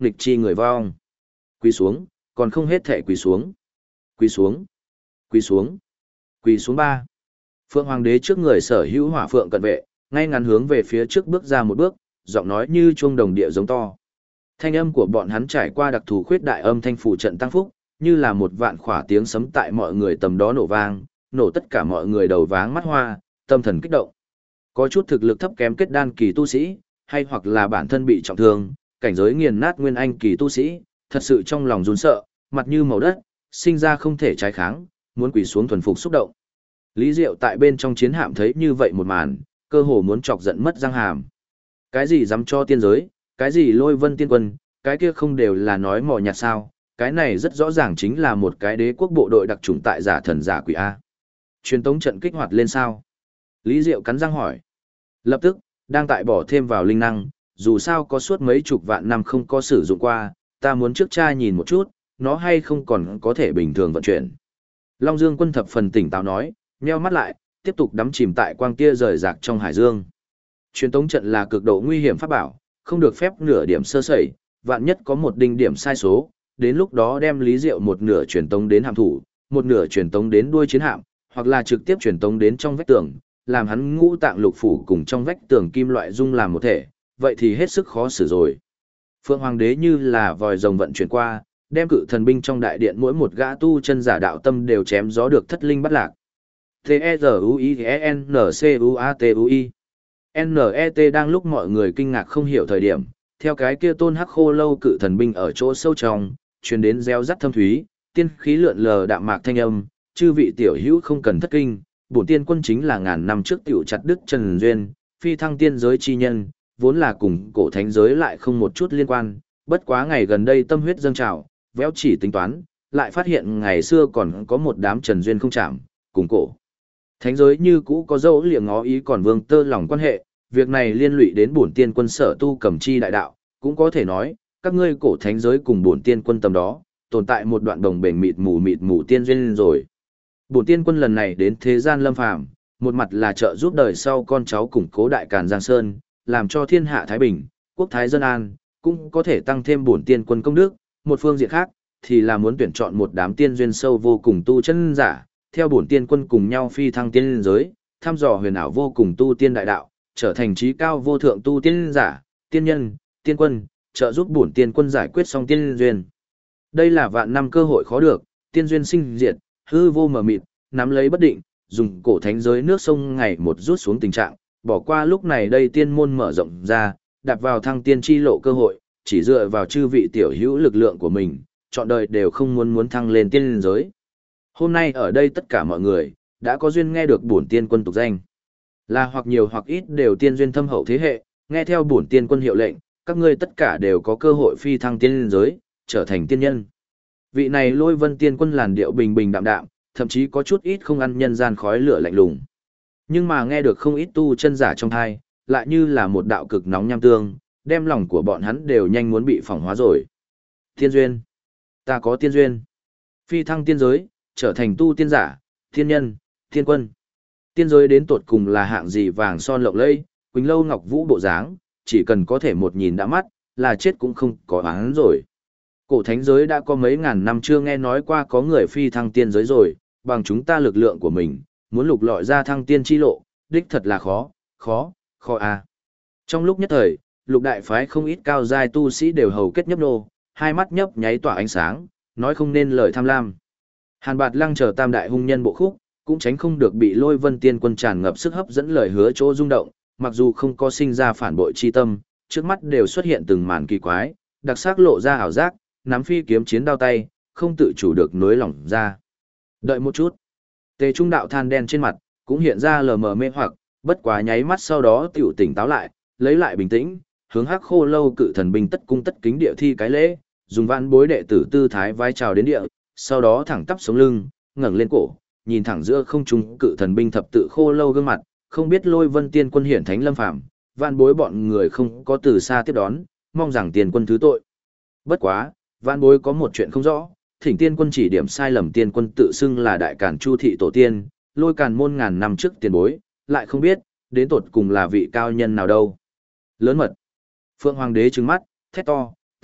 S1: nghịch chi người vong. Quỳ xuống, còn không hết thể quỳ xuống. Quỳ xuống, quỳ xuống, quỳ xuống ba. Phượng Hoàng đế trước người sở hữu hỏa phượng cận vệ, ngay ngắn hướng về phía trước bước ra một bước, giọng nói như chuông đồng địa giống to. Thanh âm của bọn hắn trải qua đặc thù khuyết đại âm thanh phủ trận tăng phúc, như là một vạn khỏa tiếng sấm tại mọi người tầm đó nổ vang, nổ tất cả mọi người đầu váng mắt hoa, tâm thần kích động. Có chút thực lực thấp kém kết đan kỳ tu sĩ, hay hoặc là bản thân bị trọng thương, cảnh giới nghiền nát nguyên anh kỳ tu sĩ, thật sự trong lòng run sợ, mặt như màu đất, sinh ra không thể trái kháng, muốn quỳ xuống thuần phục xúc động. Lý Diệu tại bên trong chiến hạm thấy như vậy một màn, cơ hồ muốn chọc giận mất răng hàm. Cái gì dám cho tiên giới, cái gì Lôi Vân tiên quân, cái kia không đều là nói mò nhạt sao, cái này rất rõ ràng chính là một cái đế quốc bộ đội đặc chủng tại giả thần giả quỷ A. Truyền tống trận kích hoạt lên sao? Lý Diệu cắn răng hỏi. Lập tức, đang tại bỏ thêm vào linh năng, dù sao có suốt mấy chục vạn năm không có sử dụng qua, ta muốn trước cha nhìn một chút, nó hay không còn có thể bình thường vận chuyển. Long Dương quân thập phần tỉnh táo nói, nheo mắt lại, tiếp tục đắm chìm tại quang kia rời rạc trong hải dương. Truyền tống trận là cực độ nguy hiểm pháp bảo, không được phép nửa điểm sơ sẩy, vạn nhất có một đinh điểm sai số, đến lúc đó đem Lý Diệu một nửa truyền tống đến hạm thủ, một nửa truyền tống đến đuôi chiến hạm, hoặc là trực tiếp truyền tống đến trong vách tường, làm hắn ngũ tạng lục phủ cùng trong vách tường kim loại dung làm một thể, vậy thì hết sức khó xử rồi. Phượng Hoàng đế như là vòi rồng vận chuyển qua, đem cự thần binh trong đại điện mỗi một gã tu chân giả đạo tâm đều chém gió được thất linh bắt lạc. T-E-Z-U-I-N-C-U-A-T-U-I N-E-T đang lúc mọi người kinh ngạc không hiểu thời điểm, theo cái kia tôn hắc khô lâu cự thần binh ở chỗ sâu trong, truyền đến reo rắt thâm thúy, tiên khí lượn lờ đạm mạc thanh âm, chư vị tiểu hữu không cần thất kinh, bổn tiên quân chính là ngàn năm trước tiểu chặt đức Trần Duyên, phi thăng tiên giới chi nhân, vốn là cùng cổ thánh giới lại không một chút liên quan, bất quá ngày gần đây tâm huyết dâng trào, véo chỉ tính toán, lại phát hiện ngày xưa còn có một đám Trần Duyên không chạm, cùng cổ. Thánh giới như cũ có dấu liệng ngó ý còn vương tơ lòng quan hệ, việc này liên lụy đến bổn tiên quân sở tu cầm chi đại đạo, cũng có thể nói, các ngươi cổ thánh giới cùng bổn tiên quân tầm đó, tồn tại một đoạn đồng bền mịt mù tiên duyên rồi. Bổn tiên quân lần này đến thế gian lâm phàm, một mặt là trợ giúp đời sau con cháu củng cố đại càn Giang Sơn, làm cho thiên hạ thái bình, quốc thái dân an, cũng có thể tăng thêm bổn tiên quân công đức, một phương diện khác thì là muốn tuyển chọn một đám tiên duyên sâu vô cùng tu chân giả, theo bổn tiên quân cùng nhau phi thăng tiên giới, thăm dò huyền ảo vô cùng tu tiên đại đạo, trở thành trí cao vô thượng tu tiên giả, tiên nhân, tiên quân, trợ giúp bổn tiên quân giải quyết xong tiên duyên. Đây là vạn năm cơ hội khó được, tiên duyên sinh diệt, hư vô mờ mịt, nắm lấy bất định, dùng cổ thánh giới nước sông ngày một rút xuống tình trạng, bỏ qua lúc này đây tiên môn mở rộng ra, đạp vào thăng tiên chi lộ cơ hội, chỉ dựa vào chư vị tiểu hữu lực lượng của mình, chọn đời đều không muốn thăng lên tiên giới. Hôm nay ở đây tất cả mọi người, đã có duyên nghe được bổn tiên quân tục danh. Là hoặc nhiều hoặc ít đều tiên duyên thâm hậu thế hệ, nghe theo bổn tiên quân hiệu lệnh, các ngươi tất cả đều có cơ hội phi thăng tiên giới, trở thành tiên nhân. Vị này Lôi Vân tiên quân làn điệu bình bình đạm đạm, thậm chí có chút ít không ăn nhân gian khói lửa lạnh lùng. Nhưng mà nghe được không ít tu chân giả trong thai, lại như là một đạo cực nóng nham tương, đem lòng của bọn hắn đều nhanh muốn bị phỏng hóa rồi. Tiên duyên. Ta có tiên duyên. Phi thăng tiên giới, trở thành tu tiên giả, tiên nhân, tiên quân. Tiên giới đến tột cùng là hạng gì vàng son lộng lẫy, quỳnh lâu ngọc vũ bộ dáng, chỉ cần có thể một nhìn đã mắt, là chết cũng không có oán rồi. Cổ thánh giới đã có mấy ngàn năm chưa nghe nói qua có người phi thăng tiên giới rồi, bằng chúng ta lực lượng của mình, muốn lục lọi ra thăng tiên chi lộ, đích thật là khó à. Trong lúc nhất thời, lục đại phái không ít cao giai tu sĩ đều hầu kết nhấp nô, hai mắt nhấp nháy tỏa ánh sáng, nói không nên lời tham lam. Hàn Bạt Lăng chờ tam đại hung nhân bộ khúc, cũng tránh không được bị Lôi Vân tiên quân tràn ngập sức hấp dẫn lời hứa chỗ rung động, mặc dù không có sinh ra phản bội chi tâm, trước mắt đều xuất hiện từng màn kỳ quái, đặc sắc lộ ra ảo giác, nắm phi kiếm chiến đao tay, không tự chủ được nối lỏng ra. Đợi một chút. Tề Trung đạo than đen trên mặt, cũng hiện ra lờ mờ mê hoặc, bất quá nháy mắt sau đó tiểu tỉnh táo lại, lấy lại bình tĩnh, hướng Hắc Khô Lâu cự thần binh tất cung tất kính địa thi cái lễ, dùng vạn bối đệ tử tư thái vai chào đến địa, sau đó thẳng tắp sống lưng, ngẩng lên cổ, nhìn thẳng giữa không trung cự thần binh thập tự Khô Lâu gương mặt, không biết Lôi Vân tiên quân hiển thánh lâm phàm, vạn bối bọn người không có từ xa tiếp đón, mong rằng tiên quân thứ tội. Bất quá, vạn bối có một chuyện không rõ, thỉnh tiên quân chỉ điểm sai lầm, tiên quân tự xưng là đại càn chu thị tổ tiên, Lôi Càn môn ngàn năm trước tiền bối, lại không biết, đến tột cùng là vị cao nhân nào đâu. Lớn mật. Phượng Hoàng đế trừng mắt, thét to,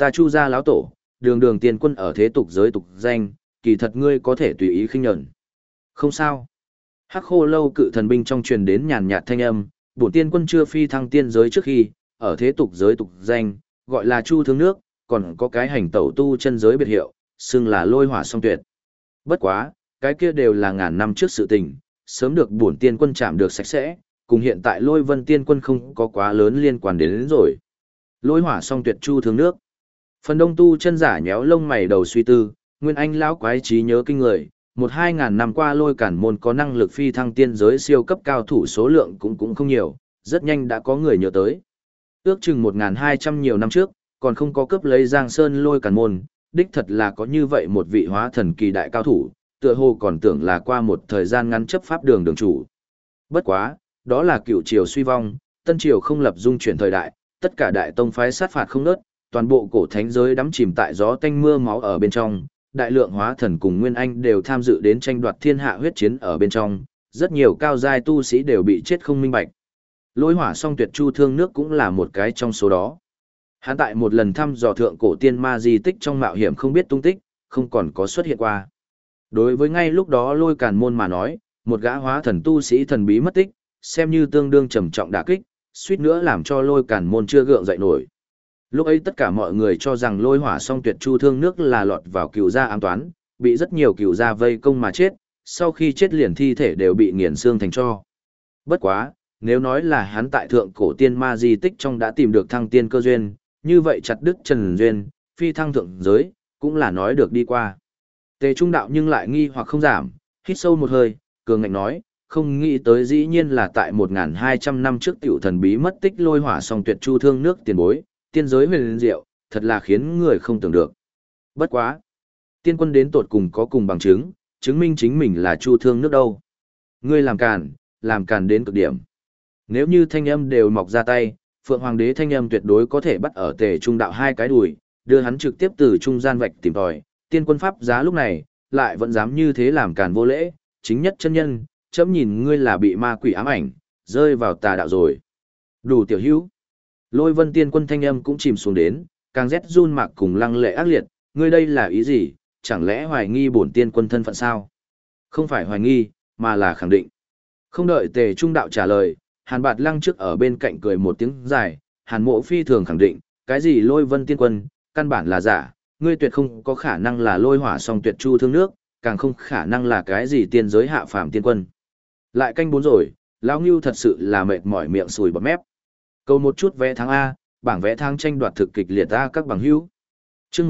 S1: ta Chu gia lão tổ, đường đường tiên quân ở thế tục giới tục danh, kỳ thật ngươi có thể tùy ý khinh nhẫn. Không sao. Hắc Khô Lâu cự thần binh trong truyền đến nhàn nhạt thanh âm, bổn tiên quân chưa phi thăng tiên giới trước khi, ở thế tục giới tục danh, gọi là Chu Thương Nước, còn có cái hành tẩu tu chân giới biệt hiệu, xưng là Lôi Hỏa Song Tuyệt. Bất quá, cái kia đều là ngàn năm trước sự tình, sớm được bổn tiên quân chạm được sạch sẽ, cùng hiện tại Lôi Vân tiên quân không có quá lớn liên quan đến rồi. Lôi Hỏa Song Tuyệt Chu Thương Nước. Phần đông tu chân giả nhéo lông mày đầu suy tư, Nguyên Anh lão quái trí nhớ kinh người, 1-2 ngàn năm qua Lôi Cản môn có năng lực phi thăng tiên giới siêu cấp cao thủ số lượng cũng không nhiều, rất nhanh đã có người nhớ tới. Ước chừng 1.200 nhiều năm trước, còn không có cướp lấy Giang Sơn Lôi Cản môn, đích thật là có như vậy một vị hóa thần kỳ đại cao thủ, tựa hồ còn tưởng là qua một thời gian ngắn chấp pháp đường đường chủ. Bất quá, đó là cựu triều suy vong, tân triều không lập dung chuyển thời đại, tất cả đại tông phái sát phạt không ngớt, toàn bộ cổ thánh giới đắm chìm tại gió tanh mưa máu ở bên trong, đại lượng hóa thần cùng Nguyên Anh đều tham dự đến tranh đoạt thiên hạ huyết chiến ở bên trong, rất nhiều cao giai tu sĩ đều bị chết không minh bạch. Lôi Hỏa Song Tuyệt Chu Thương Nước cũng là một cái trong số đó. Hắn tại một lần thăm dò thượng cổ tiên ma di tích trong mạo hiểm không biết tung tích, không còn có xuất hiện qua. Đối với ngay lúc đó Lôi Càn môn mà nói, một gã hóa thần tu sĩ thần bí mất tích, xem như tương đương trầm trọng đả kích, suýt nữa làm cho Lôi Càn môn chưa gượng dậy nổi. Lúc ấy tất cả mọi người cho rằng Lôi Hỏa Song Tuyệt Chu Thương Nước là lọt vào cựu gia ám toán, bị rất nhiều cựu gia vây công mà chết, sau khi chết liền thi thể đều bị nghiền xương thành tro. Bất quá, nếu nói là hắn tại thượng cổ tiên ma di tích trong đã tìm được thăng tiên cơ duyên, như vậy chặt đứt trần duyên, phi thăng thượng giới, cũng là nói được đi qua. Tề Trung Đạo nhưng lại nghi hoặc không giảm, hít sâu một hơi, cường ngạnh nói, không nghĩ tới dĩ nhiên là tại 1.200 năm trước tiểu thần bí mất tích Lôi Hỏa Song Tuyệt Chu Thương Nước tiền bối, tiên giới huyền diệu, thật là khiến người không tưởng được. Bất quá, tiên quân đến tột cùng có cùng bằng chứng, chứng minh chính mình là Chu Thương Nước đâu. Ngươi làm càn đến cực điểm. Nếu như thanh âm đều mọc ra tay, Phượng Hoàng đế thanh âm tuyệt đối có thể bắt ở Tề Trung Đạo hai cái đùi, đưa hắn trực tiếp từ trung gian vạch tìm tòi. Tiên quân pháp giá lúc này, lại vẫn dám như thế làm càn vô lễ, chính nhất chân nhân, chấm nhìn ngươi là bị ma quỷ ám ảnh, rơi vào tà đạo rồi. Đủ tiểu hữu. Lôi Vân tiên quân thanh âm cũng chìm xuống đến, càng rét run mạc cùng lăng lệ ác liệt, ngươi đây là ý gì, chẳng lẽ hoài nghi bổn tiên quân thân phận sao? Không phải hoài nghi, mà là khẳng định. Không đợi Tề Trung Đạo trả lời, Hàn Bạt Lăng trước ở bên cạnh cười một tiếng dài, Hàn Mộ phi thường khẳng định, cái gì Lôi Vân tiên quân, căn bản là giả, ngươi tuyệt không có khả năng là Lôi Hỏa Song Tuyệt Chu Thương Nước, càng không khả năng là cái gì tiên giới hạ phàm tiên quân. Lại canh 4 rồi, lão Ngưu thật sự là mệt mỏi miệng sùi bọt mép. Câu một chút vé tháng A, bảng vé tháng tranh đoạt thực kịch liệt A các bằng hữu. Chương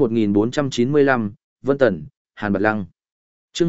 S1: 1495, Vân Tần, Hàn Bạt Lăng. Chương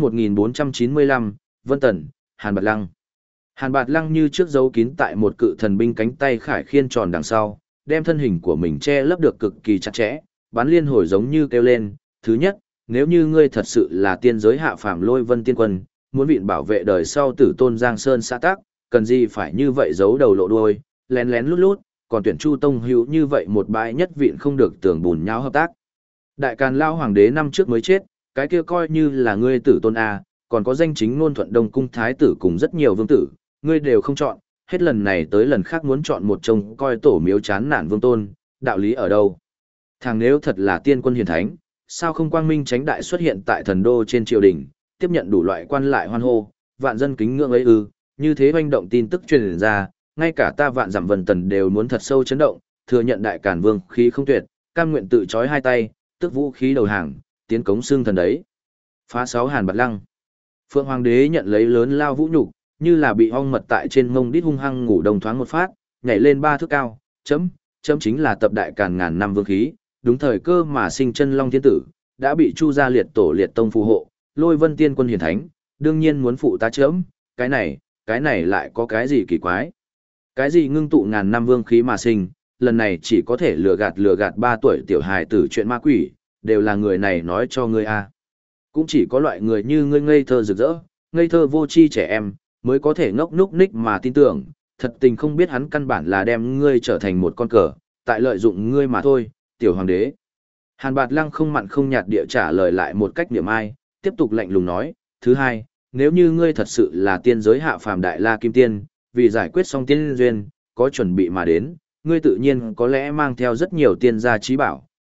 S1: 1495, Vân Tần, Hàn Bạt Lăng. Hàn Bạt Lăng như trước giấu kín tại một cự thần binh cánh tay khải khiên tròn đằng sau, đem thân hình của mình che lấp được cực kỳ chặt chẽ, bắn liên hồi giống như kêu lên, thứ nhất, nếu như ngươi thật sự là tiên giới hạ phàm Lôi Vân tiên quân, muốn vịn bảo vệ đời sau tử tôn Giang Sơn xã tắc, cần gì phải như vậy giấu đầu lộ đuôi, lén lén lút lút, còn tuyển Chu Tông hữu như vậy một bãi nhất vịn không được tưởng bùn nháo hợp tác. Đại Càn Lao hoàng đế năm trước mới chết, cái kia coi như là ngươi tử tôn A, còn có danh chính ngôn thuận Đông cung thái tử cùng rất nhiều vương tử, ngươi đều không chọn, hết lần này tới lần khác muốn chọn một trông coi tổ miếu chán nản vương tôn, đạo lý ở đâu? Thằng nếu thật là tiên quân hiền thánh, sao không quang minh tránh đại xuất hiện tại thần đô trên triều đình, tiếp nhận đủ loại quan lại hoan hô, vạn dân kính ngưỡng ấy ư, như thế hoành động tin tức truyền ra, ngay cả ta Vạn Dặm Vân Tần đều muốn thật sâu chấn động, thừa nhận Đại Càn Vương khí không tuyệt, cam nguyện tự trói hai tay, tức vũ khí đầu hàng, tiến cống xương thần đấy. Phá 6 Hàn Bạt Lăng. Phượng Hoàng đế nhận lấy lớn lao vũ nhục, như là bị ong mật tại trên mông đít hung hăng ngủ đồng thoáng một phát, nhảy lên 3 thước cao, chấm chính là tập Đại Càn ngàn năm vương khí, đúng thời cơ mà sinh chân long thiên tử, đã bị Chu gia liệt tổ liệt tông phù hộ, Lôi Vân tiên quân hiển thánh, đương nhiên muốn phụ ta chấm, cái này lại có cái gì kỳ quái? Cái gì ngưng tụ ngàn năm vương khí mà sinh, lần này chỉ có thể lừa gạt 3 tuổi tiểu hài tử chuyện ma quỷ, đều là người này nói cho ngươi a. Cũng chỉ có loại người như ngươi ngây thơ rực rỡ, ngây thơ vô tri trẻ em, mới có thể ngốc núc ních mà tin tưởng, thật tình không biết hắn căn bản là đem ngươi trở thành một con cờ, tại lợi dụng ngươi mà thôi, tiểu hoàng đế. Hàn Bạt Lăng không mặn không nhạt địa trả lời lại một cách niệm ai, tiếp tục lạnh lùng nói, thứ hai, nếu như ngươi thật sự là tiên giới hạ phàm đại la kim tiên, vì giải quyết xong tiên duyên, có chuẩn bị mà đến, ngươi tự nhiên có lẽ mang theo rất nhiều tiên gia trí bảo,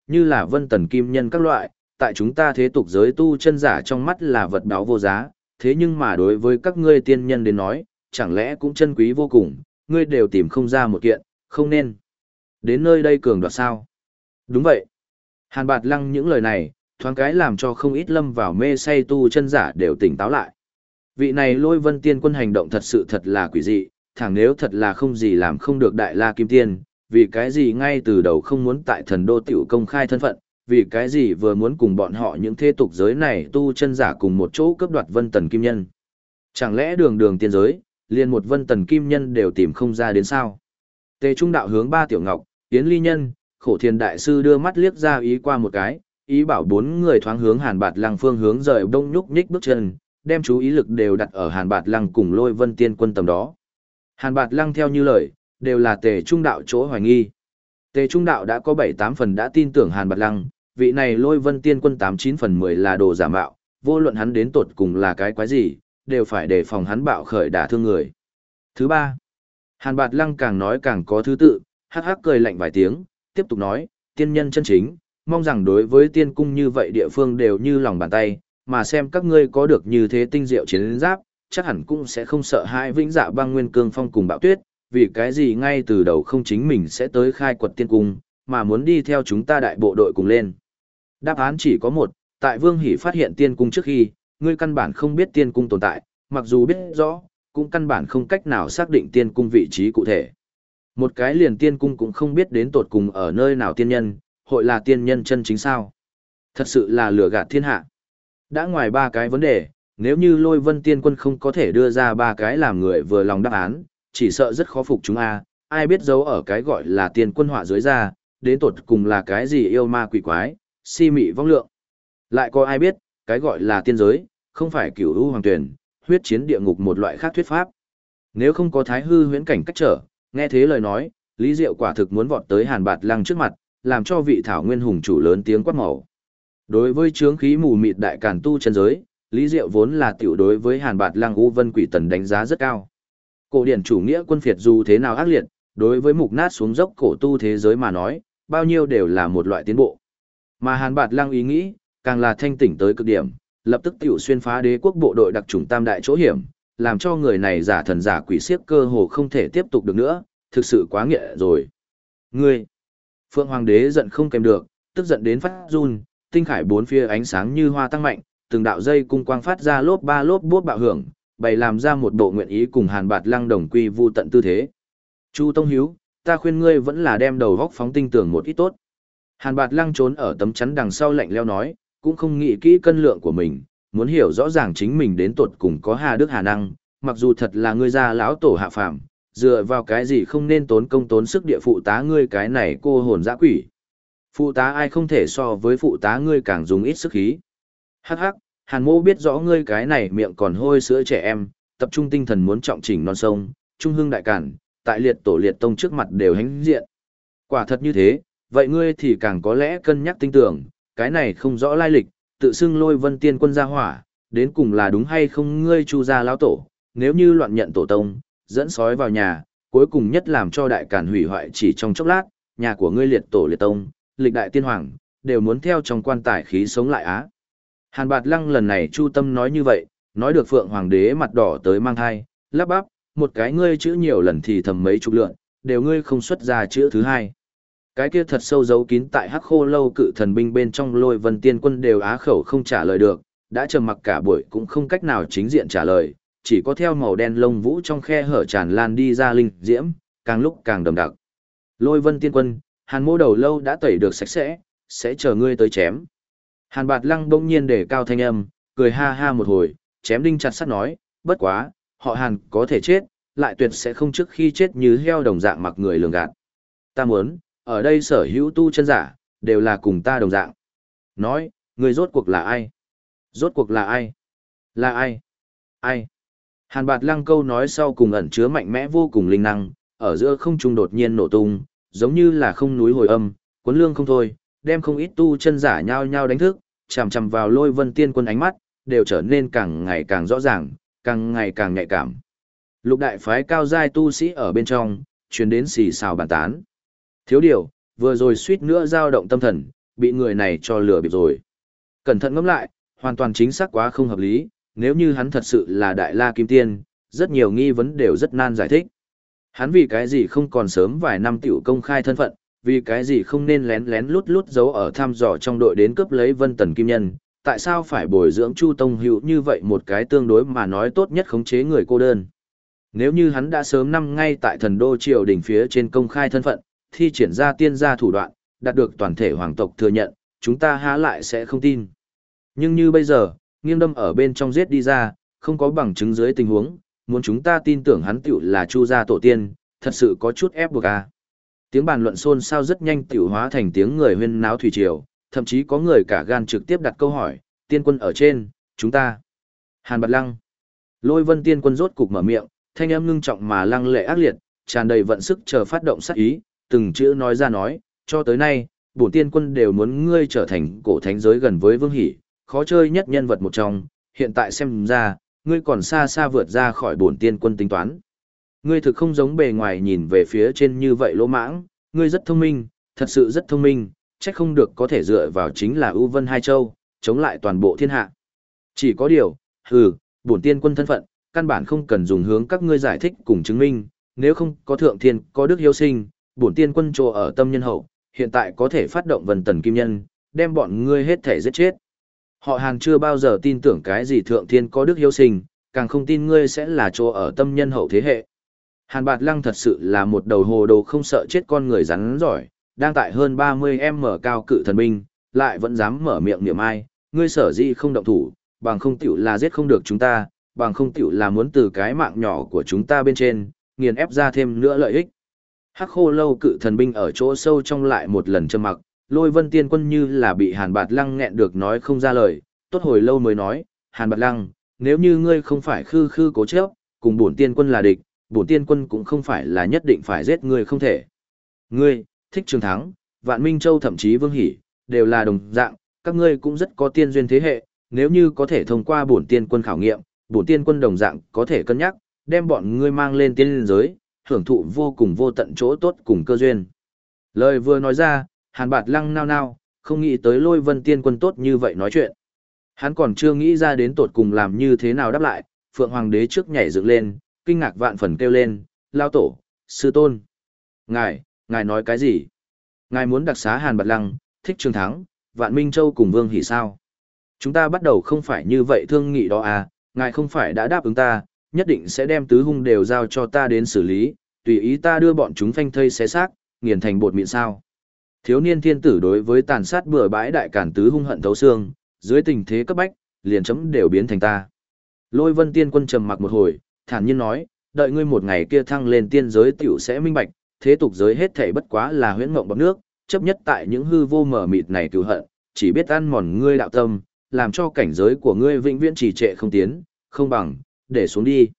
S1: như là vân tần kim nhân các loại, tại chúng ta thế tục giới tu chân giả trong mắt là vật báo vô giá, thế nhưng mà đối với các ngươi tiên nhân đến nói, chẳng lẽ cũng chân quý vô cùng, ngươi đều tìm không ra một kiện, không nên. Đến nơi đây cường đoạt sao? Đúng vậy. Hàn Bạt Lăng những lời này, thoáng cái làm cho không ít lâm vào mê say tu chân giả đều tỉnh táo lại. Vị này Lôi Vân Tiên Quân hành động thật sự thật là quỷ dị, thẳng nếu thật là không gì làm không được Đại La Kim Tiên, vì cái gì ngay từ đầu không muốn tại thần đô tiểu công khai thân phận, vì cái gì vừa muốn cùng bọn họ những thế tục giới này tu chân giả cùng một chỗ cướp đoạt Vân Tần Kim Nhân. Chẳng lẽ đường đường tiên giới, liền một Vân Tần Kim Nhân đều tìm không ra đến sao? Tề Trung đạo hướng Ba Tiểu Ngọc, Yến Ly Nhân, Khổ Thiền Đại Sư đưa mắt liếc ra ý qua một cái, ý bảo bốn người thoáng hướng Hàn Bạt Lăng phương hướng rời đông nhúc nhích bước chân, đem chú ý lực đều đặt ở Hàn Bạt Lăng cùng Lôi Vân Tiên Quân tầm đó. Hàn Bạt Lăng theo như lời, đều là Tề Trung đạo chỗ hoài nghi. Tề Trung đạo đã có 7-8 phần đã tin tưởng Hàn Bạt Lăng, vị này Lôi Vân Tiên Quân 8-9 phần 10 là đồ giả mạo, vô luận hắn đến tột cùng là cái quái gì, đều phải đề phòng hắn bạo khởi đả thương người. Thứ ba, Hàn Bạt Lăng càng nói càng có thứ tự, hắc hắc cười lạnh vài tiếng, tiếp tục nói, tiên nhân chân chính, mong rằng đối với tiên cung như vậy địa phương đều như lòng bàn tay, mà xem các ngươi có được như thế tinh diệu chiến giáp, chắc hẳn cũng sẽ không sợ hãi vĩnh dạ băng nguyên cương phong cùng bạo tuyết, vì cái gì ngay từ đầu không chính mình sẽ tới khai quật tiên cung, mà muốn đi theo chúng ta đại bộ đội cùng lên. Đáp án chỉ có một, tại Vương Hỷ phát hiện tiên cung trước khi, ngươi căn bản không biết tiên cung tồn tại, mặc dù biết rõ, cũng căn bản không cách nào xác định tiên cung vị trí cụ thể. Một cái liền tiên cung cũng không biết đến tột cùng ở nơi nào tiên nhân, hội là tiên nhân chân chính sao. Thật sự là lừa gạt thiên hạ. Đã ngoài ba cái vấn đề, nếu như Lôi Vân Tiên Quân không có thể đưa ra ba cái làm người vừa lòng đáp án, chỉ sợ rất khó phục chúng a. Ai biết giấu ở cái gọi là tiên quân họa dưới ra, đến tột cùng là cái gì yêu ma quỷ quái, si mị vong lượng. Lại có ai biết, cái gọi là tiên giới, không phải cửu u hoàng tuyển, huyết chiến địa ngục một loại khác thuyết pháp. Nếu không có thái hư huyễn cảnh cách trở, nghe thế lời nói, Lý Diệu quả thực muốn vọt tới Hàn Bạt Lăng trước mặt, làm cho vị thảo nguyên hùng chủ lớn tiếng quát màu. Đối với chướng khí mù mịt đại càn tu chân giới, Lý Diệu vốn là tiểu đối với Hàn Bạt Lăng U Vân Quỷ Tần đánh giá rất cao. Cổ điển chủ nghĩa quân phiệt dù thế nào ác liệt, đối với mục nát xuống dốc cổ tu thế giới mà nói, bao nhiêu đều là một loại tiến bộ. Mà Hàn Bạt Lăng ý nghĩ, càng là thanh tỉnh tới cực điểm, lập tức tiểu xuyên phá đế quốc bộ đội đặc chủng tam đại chỗ hiểm, làm cho người này giả thần giả quỷ siếc cơ hồ không thể tiếp tục được nữa, thực sự quá nghiện rồi. Ngươi! Phượng Hoàng đế giận không kèm được, tức giận đến phát run, tinh khải bốn phía ánh sáng như hoa tăng mạnh, từng đạo dây cung quang phát ra lốp ba lốp bút bạo hưởng, bày làm ra một bộ nguyện ý cùng Hàn Bạt Lăng đồng quy vu tận tư thế. Chu Tông Hiếu, ta khuyên ngươi vẫn là đem đầu góc phóng tinh tưởng một ít tốt. Hàn Bạt Lăng trốn ở tấm chắn đằng sau lạnh leo nói, cũng không nghĩ kỹ cân lượng của mình, muốn hiểu rõ ràng chính mình đến tột cùng có hà đức hà năng, mặc dù thật là ngươi gia lão tổ hạ phàm, dựa vào cái gì không nên tốn công tốn sức địa phụ tá ngươi cái này cô hồn dã quỷ. Phụ tá ai không thể so với phụ tá ngươi càng dùng ít sức khí. Hắc hắc, Hàn Mô biết rõ ngươi cái này miệng còn hôi sữa trẻ em, tập trung tinh thần muốn trọng chỉnh non sông, trung hưng đại cản, tại liệt tổ liệt tông trước mặt đều hãnh diện. Quả thật như thế, vậy ngươi thì càng có lẽ cân nhắc tinh tưởng, cái này không rõ lai lịch, tự xưng Lôi Vân Tiên Quân ra hỏa, đến cùng là đúng hay không ngươi Chu gia lão tổ, nếu như loạn nhận tổ tông, dẫn sói vào nhà, cuối cùng nhất làm cho đại càn hủy hoại chỉ trong chốc lát, nhà của ngươi liệt tổ liệt tông, lịch đại tiên hoàng, đều muốn theo trong quan tài khí sống lại á. Hàn Bạt Lăng lần này chu tâm nói như vậy, nói được Phượng Hoàng đế mặt đỏ tới mang thai, lắp bắp, một cái ngươi chữ nhiều lần thì thầm mấy chục lượn, đều ngươi không xuất ra chữ thứ hai. Cái kia thật sâu giấu kín tại Hắc Khô Lâu cự thần binh bên trong Lôi Vân Tiên Quân đều á khẩu không trả lời được, đã trầm mặc cả buổi cũng không cách nào chính diện trả lời, chỉ có theo màu đen lông vũ trong khe hở tràn lan đi ra linh diễm, càng lúc càng đậm đặc. Lôi Vân Tiên Quân, Hàn Mô đầu lâu đã tẩy được sạch sẽ chờ ngươi tới chém. Hàn Bạt Lăng bỗng nhiên để cao thanh âm, cười ha ha một hồi, chém đinh chặt sắt nói, bất quá, họ Hàn có thể chết, lại tuyệt sẽ không trước khi chết như heo đồng dạng mặc người lường gạt. Ta muốn, ở đây sở hữu tu chân giả, đều là cùng ta đồng dạng. Nói, người rốt cuộc là ai? Rốt cuộc là ai? Là ai? Ai? Hàn Bạt Lăng câu nói sau cùng ẩn chứa mạnh mẽ vô cùng linh năng, ở giữa không trung đột nhiên nổ tung, giống như là không núi hồi âm, cuốn lương không thôi, đem không ít tu chân giả nhao nhao đánh thức, chằm chằm vào Lôi Vân Tiên Quân ánh mắt, đều trở nên càng ngày càng rõ ràng, càng ngày càng nhạy cảm. Lục đại phái cao giai tu sĩ ở bên trong, truyền đến xì xào bàn tán. Thiếu điều, vừa rồi suýt nữa dao động tâm thần, bị người này cho lừa bịp rồi. Cẩn thận ngẫm lại, hoàn toàn chính xác quá không hợp lý, nếu như hắn thật sự là Đại La Kim Tiên, rất nhiều nghi vấn đều rất nan giải thích. Hắn vì cái gì không còn sớm vài năm tiểu công khai thân phận, vì cái gì không nên lén lén lút lút giấu ở thăm dò trong đội đến cướp lấy Vân Tần Kim Nhân, tại sao phải bồi dưỡng Chu Tông Hữu như vậy một cái tương đối mà nói tốt nhất khống chế người cô đơn. Nếu như hắn đã sớm năm ngay tại thần đô triều đỉnh phía trên công khai thân phận, thi triển ra tiên gia thủ đoạn, đạt được toàn thể hoàng tộc thừa nhận, chúng ta há lại sẽ không tin. Nhưng như bây giờ, nghiêng đâm ở bên trong giết đi ra, không có bằng chứng dưới tình huống, muốn chúng ta tin tưởng hắn tiểu là Chu gia tổ tiên, thật sự có chút ép buộc à. Tiếng bàn luận xôn xao rất nhanh tiểu hóa thành tiếng người huyên náo thủy triều, thậm chí có người cả gan trực tiếp đặt câu hỏi, tiên quân ở trên, chúng ta. Hàn Bạt Lăng. Lôi Vân tiên quân rốt cục mở miệng, thanh âm ngưng trọng mà lăng lệ ác liệt, tràn đầy vận sức chờ phát động sát ý, từng chữ nói ra nói, cho tới nay, bổn tiên quân đều muốn ngươi trở thành cổ thánh giới gần với Vương Hỷ, khó chơi nhất nhân vật một trong, hiện tại xem ra, ngươi còn xa xa vượt ra khỏi bổn tiên quân tính toán. Ngươi thực không giống bề ngoài nhìn về phía trên như vậy lỗ mãng, ngươi rất thông minh, thật sự rất thông minh, chắc không được có thể dựa vào chính là ưu vân hai châu, chống lại toàn bộ thiên hạ. Chỉ có điều, bổn tiên quân thân phận, căn bản không cần dùng hướng các ngươi giải thích cùng chứng minh, nếu không có thượng thiên, có đức hiếu sinh, bổn tiên quân trô ở tâm nhân hậu, hiện tại có thể phát động Vân Tần Kim Nhân, đem bọn ngươi hết thể giết chết. Họ Hàn chưa bao giờ tin tưởng cái gì thượng thiên có đức hiếu sinh, càng không tin ngươi sẽ là trô ở tâm nhân hậu thế hệ. Hàn Bạt Lăng thật sự là một đầu hồ đồ không sợ chết con người rắn giỏi, đang tại hơn 30m cao cự thần binh, lại vẫn dám mở miệng niệm ai, ngươi sở dĩ không động thủ, bằng không tiểu là giết không được chúng ta, bằng không tiểu là muốn từ cái mạng nhỏ của chúng ta bên trên, nghiền ép ra thêm nữa lợi ích. Hắc Khô Lâu cự thần binh ở chỗ sâu trong lại một lần trầm mặc, Lôi Vân tiên quân như là bị Hàn Bạt Lăng nghẹn được nói không ra lời, tốt hồi lâu mới nói, Hàn Bạt Lăng, nếu như ngươi không phải khư khư cố chấp, cùng bổn tiên quân là địch, bổn tiên quân cũng không phải là nhất định phải giết ngươi không thể. Ngươi, Thích Trường Thắng, Vạn Minh Châu thậm chí Vương Hỷ, đều là đồng dạng, các ngươi cũng rất có tiên duyên thế hệ, nếu như có thể thông qua bổn tiên quân khảo nghiệm, bổn tiên quân đồng dạng có thể cân nhắc, đem bọn ngươi mang lên tiên giới, hưởng thụ vô cùng vô tận chỗ tốt cùng cơ duyên. Lời vừa nói ra, Hàn Bạt Lăng nao nao, không nghĩ tới Lôi Vân tiên quân tốt như vậy nói chuyện. Hắn còn chưa nghĩ ra đến tột cùng làm như thế nào đáp lại, Phượng Hoàng đế trước nhảy dựng lên, kinh ngạc vạn phần kêu lên, lao tổ, sư tôn. Ngài nói cái gì? Ngài muốn đặc xá Hàn Bạt Lăng, Thích Trường Thắng, Vạn Minh Châu cùng Vương Hỷ sao? Chúng ta bắt đầu không phải như vậy thương nghị đó à, ngài không phải đã đáp ứng ta, nhất định sẽ đem tứ hung đều giao cho ta đến xử lý, tùy ý ta đưa bọn chúng phanh thây xé xác, nghiền thành bột mịn sao? Thiếu niên thiên tử đối với tàn sát bừa bãi đại cản tứ hung hận thấu xương, dưới tình thế cấp bách, liền chấm đều biến thành ta. Lôi Vân tiên quân trầm mặc một hồi, thản nhiên nói, đợi ngươi một ngày kia thăng lên tiên giới tiểu sẽ minh bạch, thế tục giới hết thảy bất quá là huyễn mộng bọt nước, chấp nhất tại những hư vô mở mịt này cứu hận, chỉ biết ăn mòn ngươi đạo tâm, làm cho cảnh giới của ngươi vĩnh viễn trì trệ không tiến, không bằng, để xuống đi.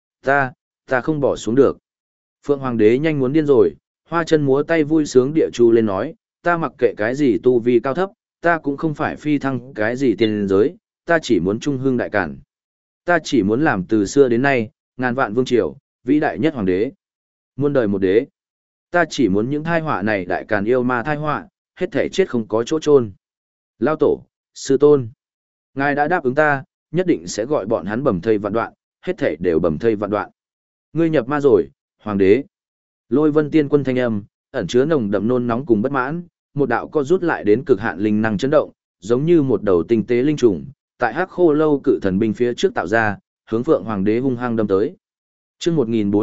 S1: Ta không bỏ xuống được. Phượng Hoàng đế nhanh muốn điên rồi, hoa chân múa tay vui sướng địa chu lên nói, ta mặc kệ cái gì tu vi cao thấp, ta cũng không phải phi thăng cái gì tiên giới, ta chỉ muốn trung hương đại cản. Ta chỉ muốn làm từ xưa đến nay, ngàn vạn vương triều, vĩ đại nhất hoàng đế. Muôn đời một đế. Ta chỉ muốn những thai họa này đại càn yêu ma thai họa, hết thể chết không có chỗ chôn. Lao tổ, sư tôn. Ngài đã đáp ứng ta, nhất định sẽ gọi bọn hắn bầm thây vạn đoạn, hết thể đều bầm thây vạn đoạn. Ngươi nhập ma rồi, hoàng đế. Lôi Vân tiên quân thanh âm, ẩn chứa nồng đậm nôn nóng cùng bất mãn, một đạo co rút lại đến cực hạn linh năng chấn động, giống như một đầu tinh tế linh trùng, tại Hắc Khô Lâu cự thần binh phía trước tạo ra, hướng Phượng Hoàng đế hung hăng đâm tới. Chương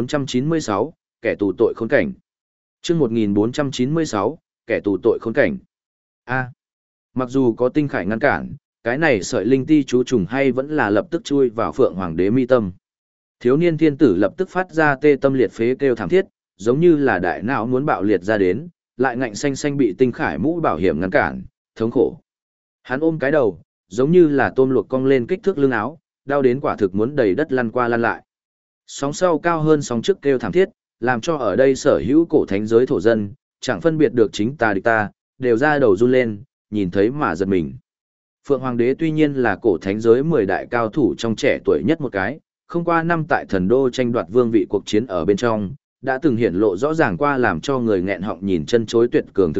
S1: 1496, kẻ tù tội khốn cảnh. Chương 1496, kẻ tù tội khốn cảnh. Mặc dù có tinh khải ngăn cản, cái này sợi linh ti chú trùng hay vẫn là lập tức chui vào Phượng Hoàng đế mi tâm. Thiếu niên thiên tử lập tức phát ra tê tâm liệt phế kêu thảm thiết, giống như là đại não muốn bạo liệt ra đến, lại ngạnh xanh xanh bị tinh khải mũ bảo hiểm ngăn cản, thống khổ. Hắn ôm cái đầu, giống như là tôm luộc cong lên kích thước lưng áo, đau đến quả thực muốn đầy đất lăn qua lăn lại. Sóng sau cao hơn sóng trước kêu thảm thiết, làm cho ở đây sở hữu cổ thánh giới thổ dân, chẳng phân biệt được chính ta địch ta, đều ra đầu run lên, nhìn thấy mà giật mình. Phượng Hoàng đế tuy nhiên là cổ thánh giới 10 đại cao thủ trong trẻ tuổi nhất một cái, không qua năm tại thần đô tranh đoạt vương vị cuộc chiến ở bên trong, đã từng hiển lộ rõ ràng qua làm cho người nghẹn họng nhìn chân chối tuyệt cường thực lực,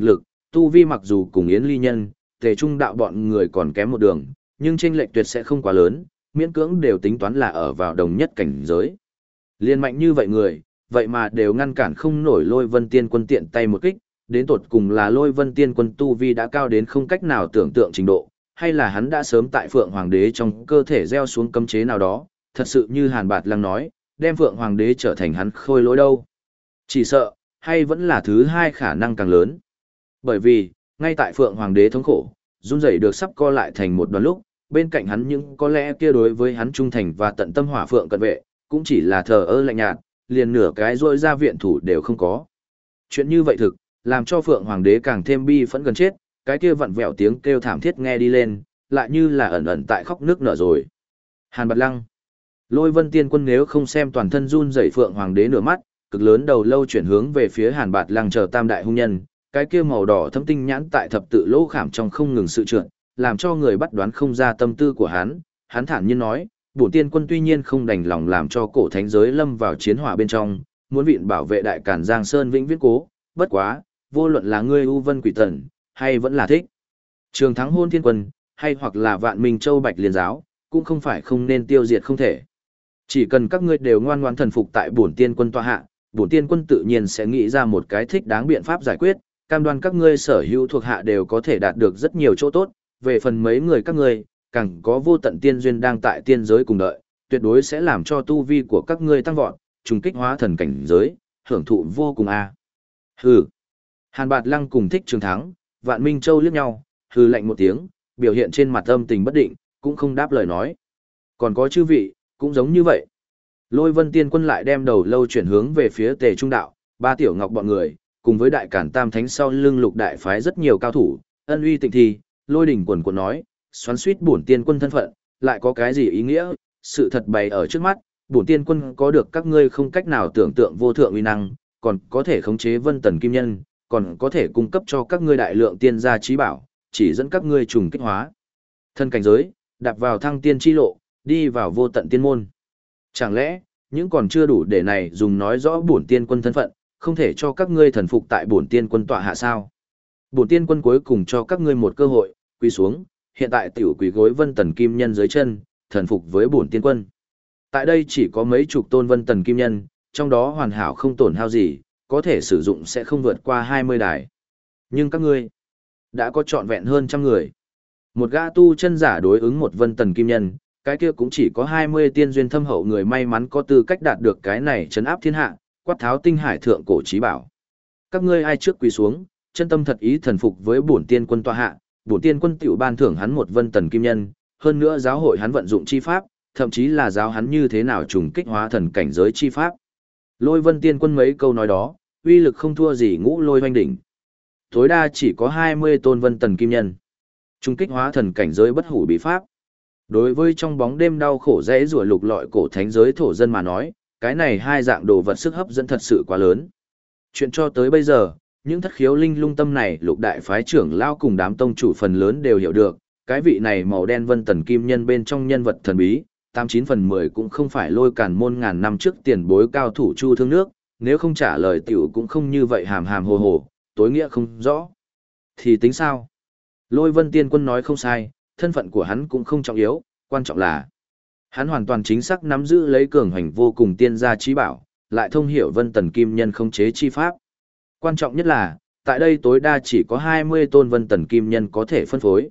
S1: tu vi mặc dù cùng Yến Ly Nhân, Tề Trung đạo bọn người còn kém một đường, nhưng chênh lệch tuyệt sẽ không quá lớn, miễn cưỡng đều tính toán là ở vào đồng nhất cảnh giới. Liên mạnh như vậy người, vậy mà đều ngăn cản không nổi Lôi Vân Tiên Quân tiện tay một kích, đến tột cùng là Lôi Vân Tiên Quân tu vi đã cao đến không cách nào tưởng tượng trình độ, hay là hắn đã sớm tại Phượng Hoàng Đế trong cơ thể gieo xuống cấm chế nào đó, thật sự như Hàn Bạt Lăng nói, đem Phượng Hoàng Đế trở thành hắn khôi lỗi đâu. Chỉ sợ, hay vẫn là thứ hai khả năng càng lớn. Bởi vì, ngay tại Phượng Hoàng Đế thống khổ, run rẩy được sắp co lại thành một đoàn lúc, bên cạnh hắn những có lẽ kia đối với hắn trung thành và tận tâm Hỏa Phượng cận vệ, cũng chỉ là thờ ơ lạnh nhạt, liền nửa cái rôi ra viện thủ đều không có. Chuyện như vậy thực, làm cho Phượng Hoàng Đế càng thêm bi phẫn gần chết, cái kia vặn vẹo tiếng kêu thảm thiết nghe đi lên, lại như là ẩn ẩn tại khóc nước nở rồi. Hàn Bạt Lăng. Lôi Vân Tiên Quân nếu không xem toàn thân run rẩy Phượng Hoàng Đế nửa mắt, cực lớn đầu lâu chuyển hướng về phía Hàn Bạt Lăng chờ tam đại hung nhân, cái kia màu đỏ thâm tinh nhãn tại thập tự lỗ khảm trong không ngừng sự trượt, làm cho người bắt đoán không ra tâm tư của hắn thản nhiên nói, bổn tiên quân tuy nhiên không đành lòng làm cho cổ thánh giới lâm vào chiến hỏa bên trong, muốn viện bảo vệ đại càn Giang Sơn vĩnh viễn cố, bất quá, vô luận là ngươi U Vân Quỷ Tần, hay vẫn là thích Trường Thắng Hôn Thiên Quân, hay hoặc là Vạn Minh Châu Bạch Liên Giáo, cũng không phải không nên tiêu diệt không thể. Chỉ cần các ngươi đều ngoan ngoãn thần phục tại bổn tiên quân tọa hạ, bổn tiên quân tự nhiên sẽ nghĩ ra một cái thích đáng biện pháp giải quyết, cam đoan các ngươi sở hữu thuộc hạ đều có thể đạt được rất nhiều chỗ tốt, về phần mấy người các ngươi, càng có vô tận tiên duyên đang tại tiên giới cùng đợi, tuyệt đối sẽ làm cho tu vi của các ngươi tăng vọt, trùng kích hóa thần cảnh giới, hưởng thụ vô cùng a. Hừ. Hàn Bạt Lăng cùng Thích Trường Thắng, Vạn Minh Châu liếc nhau, hừ lạnh một tiếng, biểu hiện trên mặt âm tình bất định, cũng không đáp lời nói. Còn có chư vị, cũng giống như vậy. Lôi Vân Tiên Quân lại đem đầu lâu chuyển hướng về phía Tề Trung đạo, ba tiểu ngọc bọn người, cùng với đại cản tam thánh sau lưng lục đại phái rất nhiều cao thủ, ân uy tịnh thi, Lôi đỉnh quần quần nói, xoắn suýt bổn tiên quân thân phận, lại có cái gì ý nghĩa, sự thật bày ở trước mắt, bổn tiên quân có được các ngươi không cách nào tưởng tượng vô thượng uy năng, còn có thể khống chế Vân Tần Kim Nhân, còn có thể cung cấp cho các ngươi đại lượng tiên gia trí bảo, chỉ dẫn các ngươi trùng kích hóa thân cảnh giới, đạp vào thăng tiên chi lộ, đi vào vô tận tiên môn. Chẳng lẽ, những còn chưa đủ để này dùng nói rõ bổn tiên quân thân phận, không thể cho các ngươi thần phục tại bổn tiên quân tọa hạ sao? Bổn tiên quân cuối cùng cho các ngươi một cơ hội, quỳ xuống, hiện tại tiểu quỳ gối Vân Tần Kim Nhân dưới chân, thần phục với bổn tiên quân. Tại đây chỉ có mấy chục tôn Vân Tần Kim Nhân, trong đó hoàn hảo không tổn hao gì, có thể sử dụng sẽ không vượt qua 20 đài. Nhưng các ngươi, đã có trọn vẹn hơn trăm người. Một gã tu chân giả đối ứng một Vân Tần Kim Nhân, cái kia cũng chỉ có 20 tiên duyên thâm hậu người may mắn có tư cách đạt được cái này trấn áp thiên hạ, quát tháo tinh hải thượng cổ chí bảo. Các ngươi ai trước quỳ xuống, chân tâm thật ý thần phục với bổn tiên quân tọa hạ, bổn tiên quân tiểu ban thưởng hắn một Vân Tần Kim Nhân, hơn nữa giáo hội hắn vận dụng chi pháp, thậm chí là giáo hắn như thế nào trùng kích hóa thần cảnh giới chi pháp. Lôi Vân tiên quân mấy câu nói đó, uy lực không thua gì Ngũ Lôi Hoành đỉnh. Tối đa chỉ có 20 tôn Vân Tần Kim Nhân. Trùng kích hóa thần cảnh giới bất hủ bí pháp. Đối với trong bóng đêm đau khổ rẽ rủa lục lọi cổ thánh giới thổ dân mà nói, cái này hai dạng đồ vật sức hấp dẫn thật sự quá lớn. Chuyện cho tới bây giờ, những thất khiếu linh lung tâm này lục đại phái trưởng lao cùng đám tông chủ phần lớn đều hiểu được, cái vị này màu đen Vân Tần Kim Nhân bên trong nhân vật thần bí, 89 phần 10 cũng không phải Lôi Càn môn ngàn năm trước tiền bối cao thủ Chu Thương Nước, nếu không trả lời tiểu cũng không như vậy hàm hàm hồ hồ, tối nghĩa không rõ. Thì tính sao? Lôi Vân Tiên Quân nói không sai, thân phận của hắn cũng không trọng yếu, quan trọng là hắn hoàn toàn chính xác nắm giữ lấy cường hành vô cùng tiên gia trí bảo, lại thông hiểu Vân Tần Kim Nhân khống chế chi pháp. Quan trọng nhất là, tại đây tối đa chỉ có 20 tôn Vân Tần Kim Nhân có thể phân phối.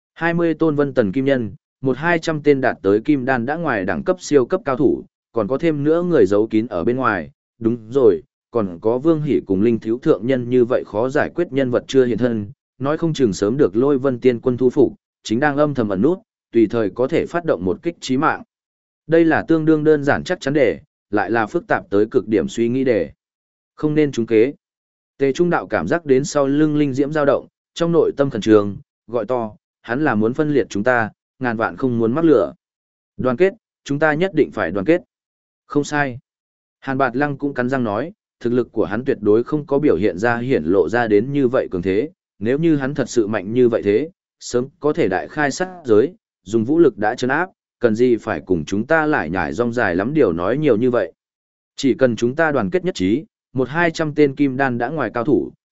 S1: 20 tôn Vân Tần Kim Nhân, 1-200 tên đạt tới Kim Đan đã ngoài đẳng cấp siêu cấp cao thủ, còn có thêm nữa người giấu kín ở bên ngoài, đúng rồi, còn có Vương Hỷ cùng Linh Thiếu Thượng Nhân như vậy khó giải quyết nhân vật chưa hiện thân, nói không chừng sớm được Lôi Vân Tiên Quân thu phục, chính đang âm thầm ẩn nút, tùy thời có thể phát động một kích chí mạng. Đây là tương đương đơn giản chắc chắn đề, lại là phức tạp tới cực điểm suy nghĩ đề. Không nên trúng kế. Tề Trung đạo cảm giác đến sau lưng linh diễm dao động, trong nội tâm khẩn trương, gọi to, hắn là muốn phân liệt chúng ta, ngàn vạn không muốn mắc lửa. Đoàn kết, chúng ta nhất định phải đoàn kết. Không sai. Hàn Bạt Lăng cũng cắn răng nói, thực lực của hắn tuyệt đối không có biểu hiện ra hiển lộ ra đến như vậy cường thế, nếu như hắn thật sự mạnh như vậy thế, sớm có thể đại khai sát giới, dùng vũ lực đã trấn áp, cần gì phải cùng chúng ta lại nhải rong dài lắm điều nói nhiều như vậy. Chỉ cần chúng ta đoàn kết nhất trí, 1-200 tên kim đan đã ngoài cao thủ,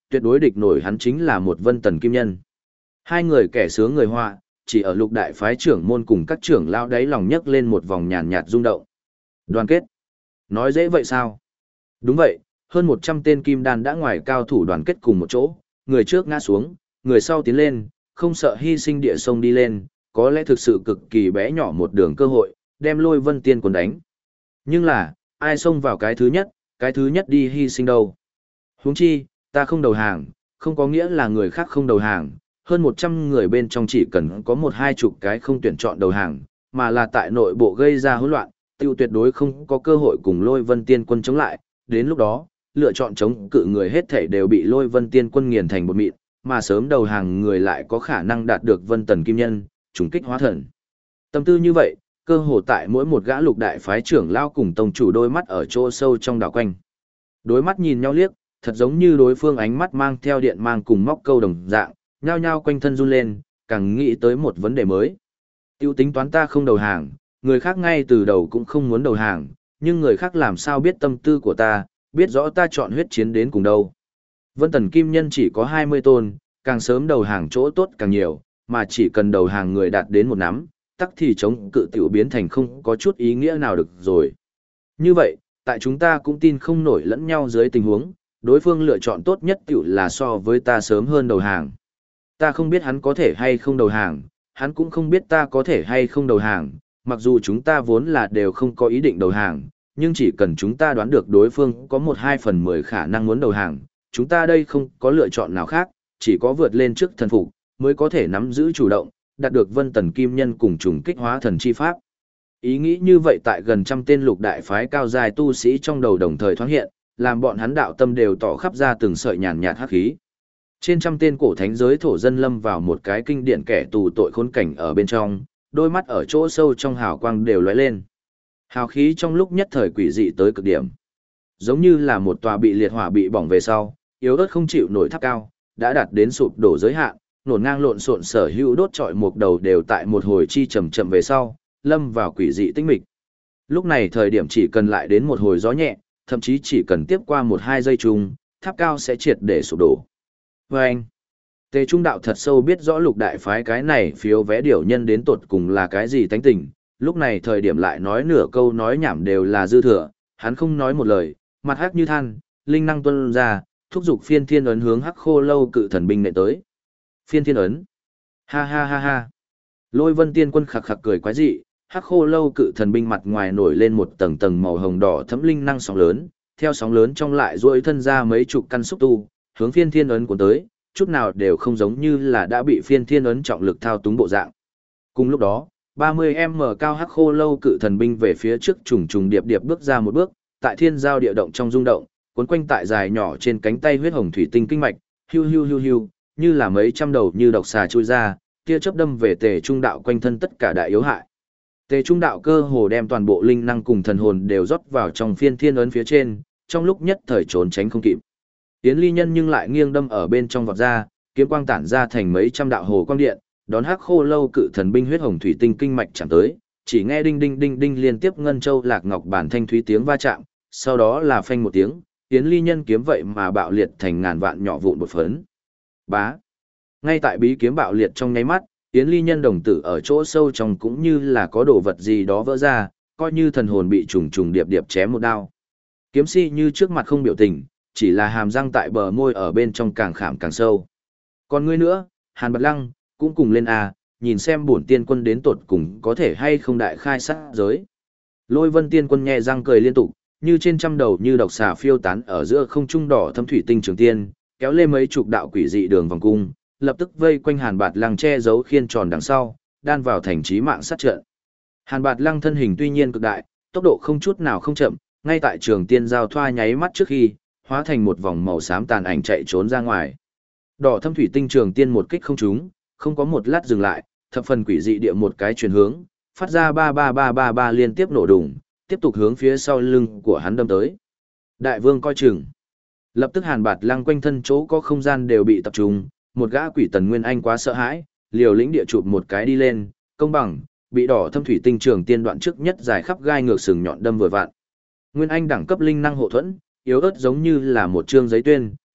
S1: tuyệt đối địch nổi hắn chính là một Vân Tần Kim Nhân. Hai người kẻ sướng người họa, chỉ ở Lục đại phái trưởng môn cùng các trưởng lão đáy lòng nhấc lên một vòng nhàn nhạt rung động. Đoàn kết. Nói dễ vậy sao? Đúng vậy, hơn 100 tên kim đan đã ngoài cao thủ đoàn kết cùng một chỗ, người trước ngã xuống, người sau tiến lên, không sợ hy sinh địa sông đi lên, có lẽ thực sự cực kỳ bé nhỏ một đường cơ hội, đem Lôi Vân Tiên Quân đánh. Nhưng là, ai xông vào cái thứ nhất đi hy sinh đâu. Huống chi, ta không đầu hàng, không có nghĩa là người khác không đầu hàng, hơn 100 người bên trong chỉ cần có 1-20 cái không tuyển chọn đầu hàng, mà là tại nội bộ gây ra hỗn loạn, tiêu tuyệt đối không có cơ hội cùng Lôi Vân Tiên Quân chống lại, đến lúc đó, lựa chọn chống cự người hết thảy đều bị Lôi Vân Tiên Quân nghiền thành bột mịn, mà sớm đầu hàng người lại có khả năng đạt được Vân Tần Kim Nhân, trùng kích hóa thần. Tâm tư như vậy, cơ hồ tại mỗi một gã Lục đại phái trưởng lao cùng tông chủ đôi mắt ở chỗ sâu trong đảo quanh. Đối mắt nhìn nhau liếc, thật giống như đối phương ánh mắt mang theo điện mang cùng móc câu đồng dạng, nhao nhao quanh thân run lên, càng nghĩ tới một vấn đề mới. Tiêu tính toán ta không đầu hàng, người khác ngay từ đầu cũng không muốn đầu hàng, nhưng người khác làm sao biết tâm tư của ta, biết rõ ta chọn huyết chiến đến cùng đâu. Vân Tần Kim Nhân chỉ có 20 tôn, càng sớm đầu hàng chỗ tốt càng nhiều, mà chỉ cần đầu hàng người đạt đến một nắm, tắc thì chống cự tiểu biến thành không có chút ý nghĩa nào được rồi. Như vậy, tại chúng ta cũng tin không nổi lẫn nhau dưới tình huống, đối phương lựa chọn tốt nhất tiểu là so với ta sớm hơn đầu hàng. Ta không biết hắn có thể hay không đầu hàng, hắn cũng không biết ta có thể hay không đầu hàng, mặc dù chúng ta vốn là đều không có ý định đầu hàng, nhưng chỉ cần chúng ta đoán được đối phương có 1/2/10 khả năng muốn đầu hàng, chúng ta đây không có lựa chọn nào khác, chỉ có vượt lên trước thần phục, mới có thể nắm giữ chủ động, đạt được Vân Tần Kim Nhân cùng trùng kích hóa thần chi pháp. Ý nghĩ như vậy tại gần trăm tên Lục đại phái cao dài tu sĩ trong đầu đồng thời thoáng hiện, làm bọn hắn đạo tâm đều tỏ khắp ra từng sợi nhàn nhạt hắc khí. Trên trăm tên cổ thánh giới thổ dân lâm vào một cái kinh điển kẻ tù tội khốn cảnh ở bên trong, đôi mắt ở chỗ sâu trong hào quang đều lóe lên. Hào khí trong lúc nhất thời quỷ dị tới cực điểm. Giống như là một tòa bị liệt hỏa bị bỏng về sau, yếu ớt không chịu nổi tháp cao, đã đạt đến sụp đổ giới hạn, nổn ngang lộn xộn sở hữu đốt trọi một đầu đều tại một hồi chi chậm chậm về sau, lâm vào quỷ dị tĩnh mịch. Lúc này thời điểm chỉ cần lại đến một hồi gió nhẹ, thậm chí chỉ cần tiếp qua 1-2 giây chung, tháp cao sẽ triệt để sụp đổ. Và anh, Tề Trung Đạo thật sâu biết rõ Lục đại phái cái này phiếu vé điều nhân đến tột cùng là cái gì tánh tình, lúc này thời điểm lại nói nửa câu nói nhảm đều là dư thừa, hắn không nói một lời, mặt hắc như than, linh năng tuôn ra, thúc giục phiên thiên ấn hướng hắc khô lâu cự thần binh nệ tới. Phiên thiên ấn. Ha ha ha ha. Lôi Vân Tiên Quân khặc khặc cười quái dị, hắc khô lâu cự thần binh mặt ngoài nổi lên một tầng tầng màu hồng đỏ thấm linh năng sóng lớn, theo sóng lớn trong lại duỗi thân ra mấy chục căn xúc tu, hướng phiên thiên ấn cuốn tới, chút nào đều không giống như là đã bị phiên thiên ấn trọng lực thao túng bộ dạng. Cùng lúc đó, 30m cao hắc khô lâu cự thần binh về phía trước trùng trùng điệp điệp bước ra một bước, tại thiên giao địa động trong rung động, cuốn quanh tại dài nhỏ trên cánh tay huyết hồng thủy tinh kinh mạch, hiu hiu hiu hiu, như là mấy trăm đầu như độc xà chui ra, tia chớp đâm về Tề Trung Đạo quanh thân tất cả đại yếu hại. Tề Trung Đạo cơ hồ đem toàn bộ linh năng cùng thần hồn đều rót vào trong phiên thiên ấn phía trên, trong lúc nhất thời trốn tránh không kịp. Yến Ly Nhân nhưng lại nghiêng đâm ở bên trong vọt ra, kiếm quang tản ra thành mấy trăm đạo hồ quang điện, đón hắc khô lâu cự thần binh huyết hồng thủy tinh kinh mạch chạm tới, chỉ nghe đinh đinh đinh đinh liên tiếp ngân châu lạc ngọc bản thanh thúy tiếng va chạm, sau đó là phanh một tiếng, Yến Ly Nhân kiếm vậy mà bạo liệt thành ngàn vạn nhỏ vụn bột phấn. Bá. Ngay tại bí kiếm bạo liệt trong nháy mắt, Yến Ly Nhân đồng tử ở chỗ sâu trong cũng như là có đồ vật gì đó vỡ ra, coi như thần hồn bị trùng trùng điệp điệp chém một đao. Kiếm si như trước mặt không biểu tình, chỉ là hàm răng tại bờ môi ở bên trong càng khảm càng sâu. Còn ngươi nữa, Hàn Bạt Lăng, cũng cùng lên a, nhìn xem bổn tiên quân đến tột cùng có thể hay không đại khai sát giới. Lôi Vân Tiên Quân nhẹ răng cười liên tục, như trên trăm đầu như độc xà phiêu tán ở giữa không trung đỏ thâm thủy tinh trường tiên, kéo lên mấy chục đạo quỷ dị đường vòng cung, lập tức vây quanh Hàn Bạt Lăng che giấu khiên tròn đằng sau, đan vào thành chí mạng sát trận. Hàn Bạt Lăng thân hình tuy nhiên cực đại, tốc độ không chút nào không chậm, ngay tại trường tiên giao thoa nháy mắt trước khi, hóa thành một vòng màu xám tàn ảnh chạy trốn ra ngoài. Đỏ thâm thủy tinh trường tiên một kích không trúng, không có một lát dừng lại, thập phần quỷ dị địa một cái chuyển hướng, phát ra 33333 liên tiếp nổ đùng, tiếp tục hướng phía sau lưng của hắn đâm tới. Đại vương coi chừng. Lập tức Hàn Bạt Lăng quanh thân chỗ có không gian đều bị tập trung, một gã quỷ tần nguyên anh quá sợ hãi, liều lĩnh địa chụp một cái đi lên, công bằng, bị đỏ thâm thủy tinh trường tiên đoạn trước nhất dài khắp gai ngược sừng nhọn đâm vừa vặn. Nguyên anh đẳng cấp linh năng hộ thuẫn, yếu ớt giống như là một trương giấy tuyên,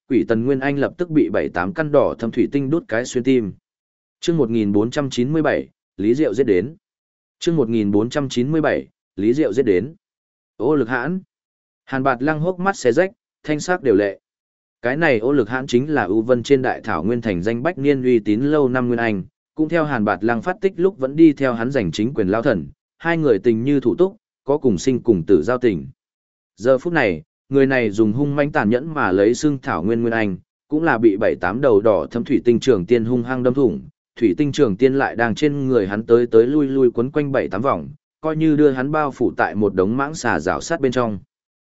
S1: Quỷ Tần Nguyên Anh lập tức bị 7-8 căn đỏ thâm thủy tinh đút cái xuyên tim. Chương 1497, Lý Diệu giết đến. Chương 1497, Lý Diệu giết đến. Ô Lực Hãn. Hàn Bạt Lăng hốc mắt xé rách, thanh sắc đều lệ. Cái này Ô Lực Hãn chính là ưu vân trên đại thảo nguyên thành danh bách niên uy tín lâu năm Nguyên Anh, cũng theo Hàn Bạt Lăng phát tích lúc vẫn đi theo hắn giành chính quyền lao thần, hai người tình như thủ túc, có cùng sinh cùng tử giao tình. Giờ phút này, người này dùng hung mãnh tàn nhẫn mà lấy xương thảo nguyên Nguyên Anh, cũng là bị 7-8 đầu đỏ thâm thủy tinh trường tiên hung hăng đâm thủng, thủy tinh trường tiên lại đang trên người hắn tới tới lui lui quấn quanh 7-8 vòng, coi như đưa hắn bao phủ tại một đống mãng xà rào sát bên trong.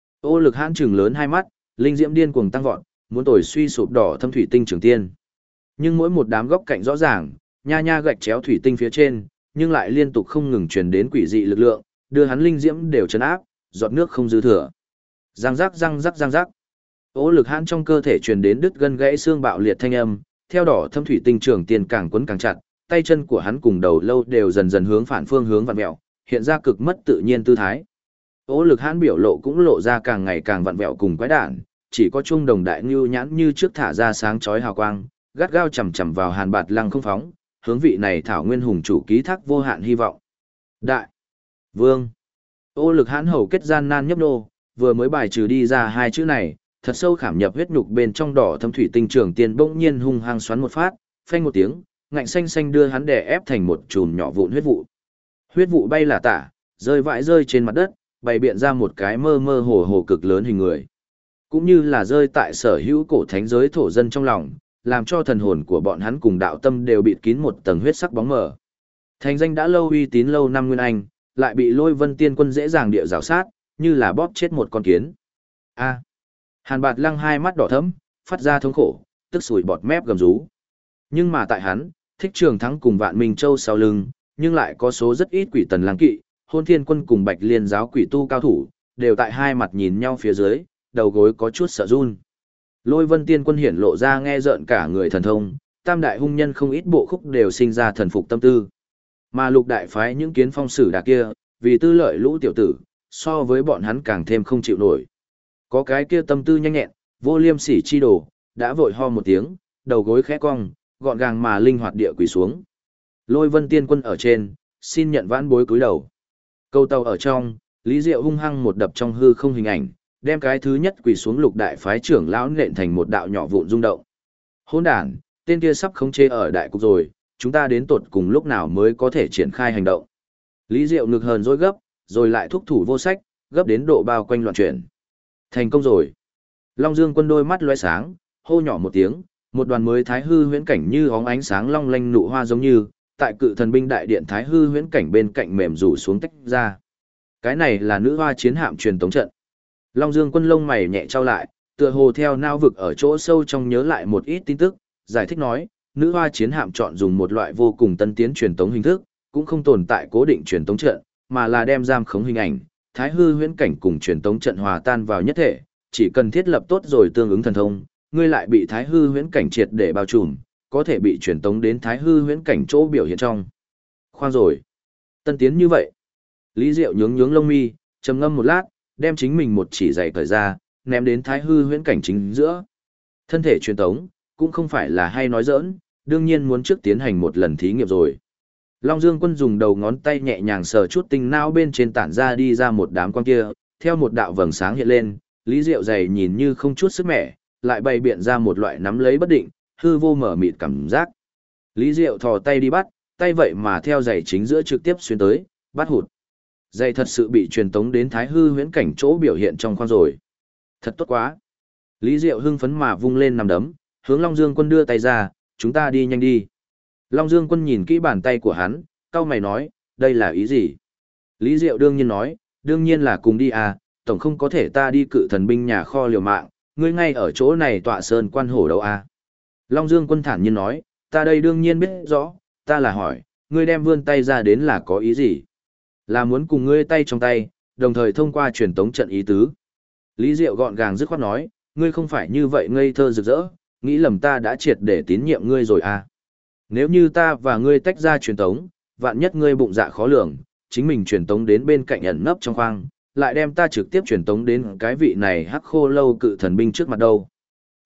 S1: Ô Lực Hãn trừng lớn hai mắt, linh diễm điên cuồng tăng vọt, muốn tồi suy sụp đỏ thâm thủy tinh trường tiên. Nhưng mỗi một đám góc cạnh rõ ràng, nha nha gạch chéo thủy tinh phía trên, nhưng lại liên tục không ngừng truyền đến quỷ dị lực lượng, đưa hắn linh diễm đều trấn áp, giọt nước không dư thừa. Răng rắc răng rắc răng rắc. Ô Lực Hãn trong cơ thể truyền đến đứt gân gãy xương bạo liệt thanh âm, theo đỏ thâm thủy tinh trường tiên càng quấn càng chặt, tay chân của hắn cùng đầu lâu đều dần dần hướng phản phương hướng vặn vẹo, hiện ra cực mất tự nhiên tư thái. Ô Lực Hãn biểu lộ cũng lộ ra càng ngày càng vặn vẹo cùng quái đản, chỉ có trung đồng đại ngưu nhãn như trước thả ra sáng chói hào quang, gắt gao chầm chầm vào Hàn Bạt Lăng không phóng, hướng vị này thảo nguyên hùng chủ ký thác vô hạn hy vọng. Đại Vương. Ô Lực Hãn hầu kết gian nan nhấp nô, vừa mới bài trừ đi ra hai chữ này, thật sâu khảm nhập huyết nhục bên trong đỏ thâm thủy tinh trường tiên bỗng nhiên hung hăng xoắn một phát, phanh một tiếng, ngạnh xanh xanh đưa hắn đè ép thành một chùm nhỏ vụn huyết vụ. Huyết vụ bay là tả, rơi vãi rơi trên mặt đất, bày biện ra một cái mơ mơ hồ hồ cực lớn hình người. Cũng như là rơi tại sở hữu cổ thánh giới thổ dân trong lòng, làm cho thần hồn của bọn hắn cùng đạo tâm đều bịt kín một tầng huyết sắc bóng mờ. Thành danh đã lâu uy tín lâu năm Nguyên Anh, lại bị Lôi Vân Tiên Quân dễ dàng địa rào sát, như là bóp chết một con kiến. A. Hàn Bạt Lăng hai mắt đỏ thẫm, phát ra thống khổ, tức sủi bọt mép gầm rú. Nhưng mà tại hắn, Thích Trường Thắng cùng Vạn Minh Châu sau lưng, nhưng lại có số rất ít Quỷ Tần Lang kỵ, Hôn Thiên Quân cùng Bạch Liên giáo quỷ tu cao thủ, đều tại hai mặt nhìn nhau phía dưới, đầu gối có chút sợ run. Lôi Vân Tiên Quân hiển lộ ra nghe rợn cả người thần thông, tam đại hung nhân không ít bộ khúc đều sinh ra thần phục tâm tư. Mà Lục đại phái những kiến phong sử đà kia, vì tư lợi lũ tiểu tử, so với bọn hắn càng thêm không chịu nổi. Có cái kia tâm tư nhanh nhẹn, vô liêm sỉ chi đồ, đã vội ho một tiếng, đầu gối khẽ cong, gọn gàng mà linh hoạt địa quỳ xuống. Lôi Vân Tiên Quân ở trên, xin nhận vãn bối cúi đầu. Câu tàu ở trong, Lý Diệu hung hăng một đập trong hư không hình ảnh, đem cái thứ nhất quỳ xuống Lục đại phái trưởng lão nện thành một đạo nhỏ vụn rung động. Hỗn đản, tên kia sắp khống chế ở đại cục rồi, chúng ta đến tột cùng lúc nào mới có thể triển khai hành động. Lý Diệu ngực hờn dỗi gấp, rồi lại thúc thủ vô sách, gấp đến độ bao quanh loạn chuyển. Thành công rồi. Long Dương Quân đôi mắt lóe sáng, hô nhỏ một tiếng, một đoàn mới thái hư huyễn cảnh như óng ánh sáng long lanh nụ hoa giống như, tại cự thần binh đại điện thái hư huyễn cảnh bên cạnh mềm rủ xuống tách ra. Cái này là nữ hoa chiến hạm truyền tống trận. Long Dương Quân lông mày nhẹ trao lại, tựa hồ theo nao vực ở chỗ sâu trong nhớ lại một ít tin tức, giải thích nói, nữ hoa chiến hạm chọn dùng một loại vô cùng tân tiến truyền tống hình thức, cũng không tồn tại cố định truyền tống trận, mà là đem giam khống hình ảnh, thái hư huyễn cảnh cùng truyền tống trận hòa tan vào nhất thể, chỉ cần thiết lập tốt rồi tương ứng thần thông, ngươi lại bị thái hư huyễn cảnh triệt để bao trùm, có thể bị truyền tống đến thái hư huyễn cảnh chỗ biểu hiện trong. Khoan rồi, tân tiến như vậy. Lý Diệu nhướng nhướng lông mi, trầm ngâm một lát, đem chính mình một chỉ giày cởi ra, ném đến thái hư huyễn cảnh chính giữa. Thân thể truyền tống, cũng không phải là hay nói giỡn, đương nhiên muốn trước tiến hành một lần thí nghiệm rồi. Long Dương Quân dùng đầu ngón tay nhẹ nhàng sờ chút tinh não bên trên tản ra đi ra một đám quang kia, theo một đạo vầng sáng hiện lên, Lý Diệu giày nhìn như không chút sức mẻ, lại bày biện ra một loại nắm lấy bất định, hư vô mở mịt cảm giác. Lý Diệu thò tay đi bắt, tay vậy mà theo giày chính giữa trực tiếp xuyên tới, bắt hụt. Giày thật sự bị truyền tống đến thái hư huyễn cảnh chỗ biểu hiện trong khoang rồi. Thật tốt quá. Lý Diệu hưng phấn mà vung lên nằm đấm, hướng Long Dương Quân đưa tay ra, chúng ta đi nhanh đi. Long Dương Quân nhìn kỹ bàn tay của hắn, cau mày nói, đây là ý gì? Lý Diệu đương nhiên nói, đương nhiên là cùng đi à, tổng không có thể ta đi cự thần binh nhà kho liều mạng, ngươi ngay ở chỗ này tọa sơn quan hổ đâu à. Long Dương Quân thản nhiên nói, ta đây đương nhiên biết rõ, ta là hỏi, ngươi đem vươn tay ra đến là có ý gì? Là muốn cùng ngươi tay trong tay, đồng thời thông qua truyền tống trận ý tứ. Lý Diệu gọn gàng dứt khoát nói, ngươi không phải như vậy ngây thơ rực rỡ, nghĩ lầm ta đã triệt để tín nhiệm ngươi rồi à. Nếu như ta và ngươi tách ra truyền tống, vạn nhất ngươi bụng dạ khó lường, chính mình truyền tống đến bên cạnh ẩn nấp trong khoang, lại đem ta trực tiếp truyền tống đến cái vị này hắc khô lâu cự thần binh trước mặt đâu.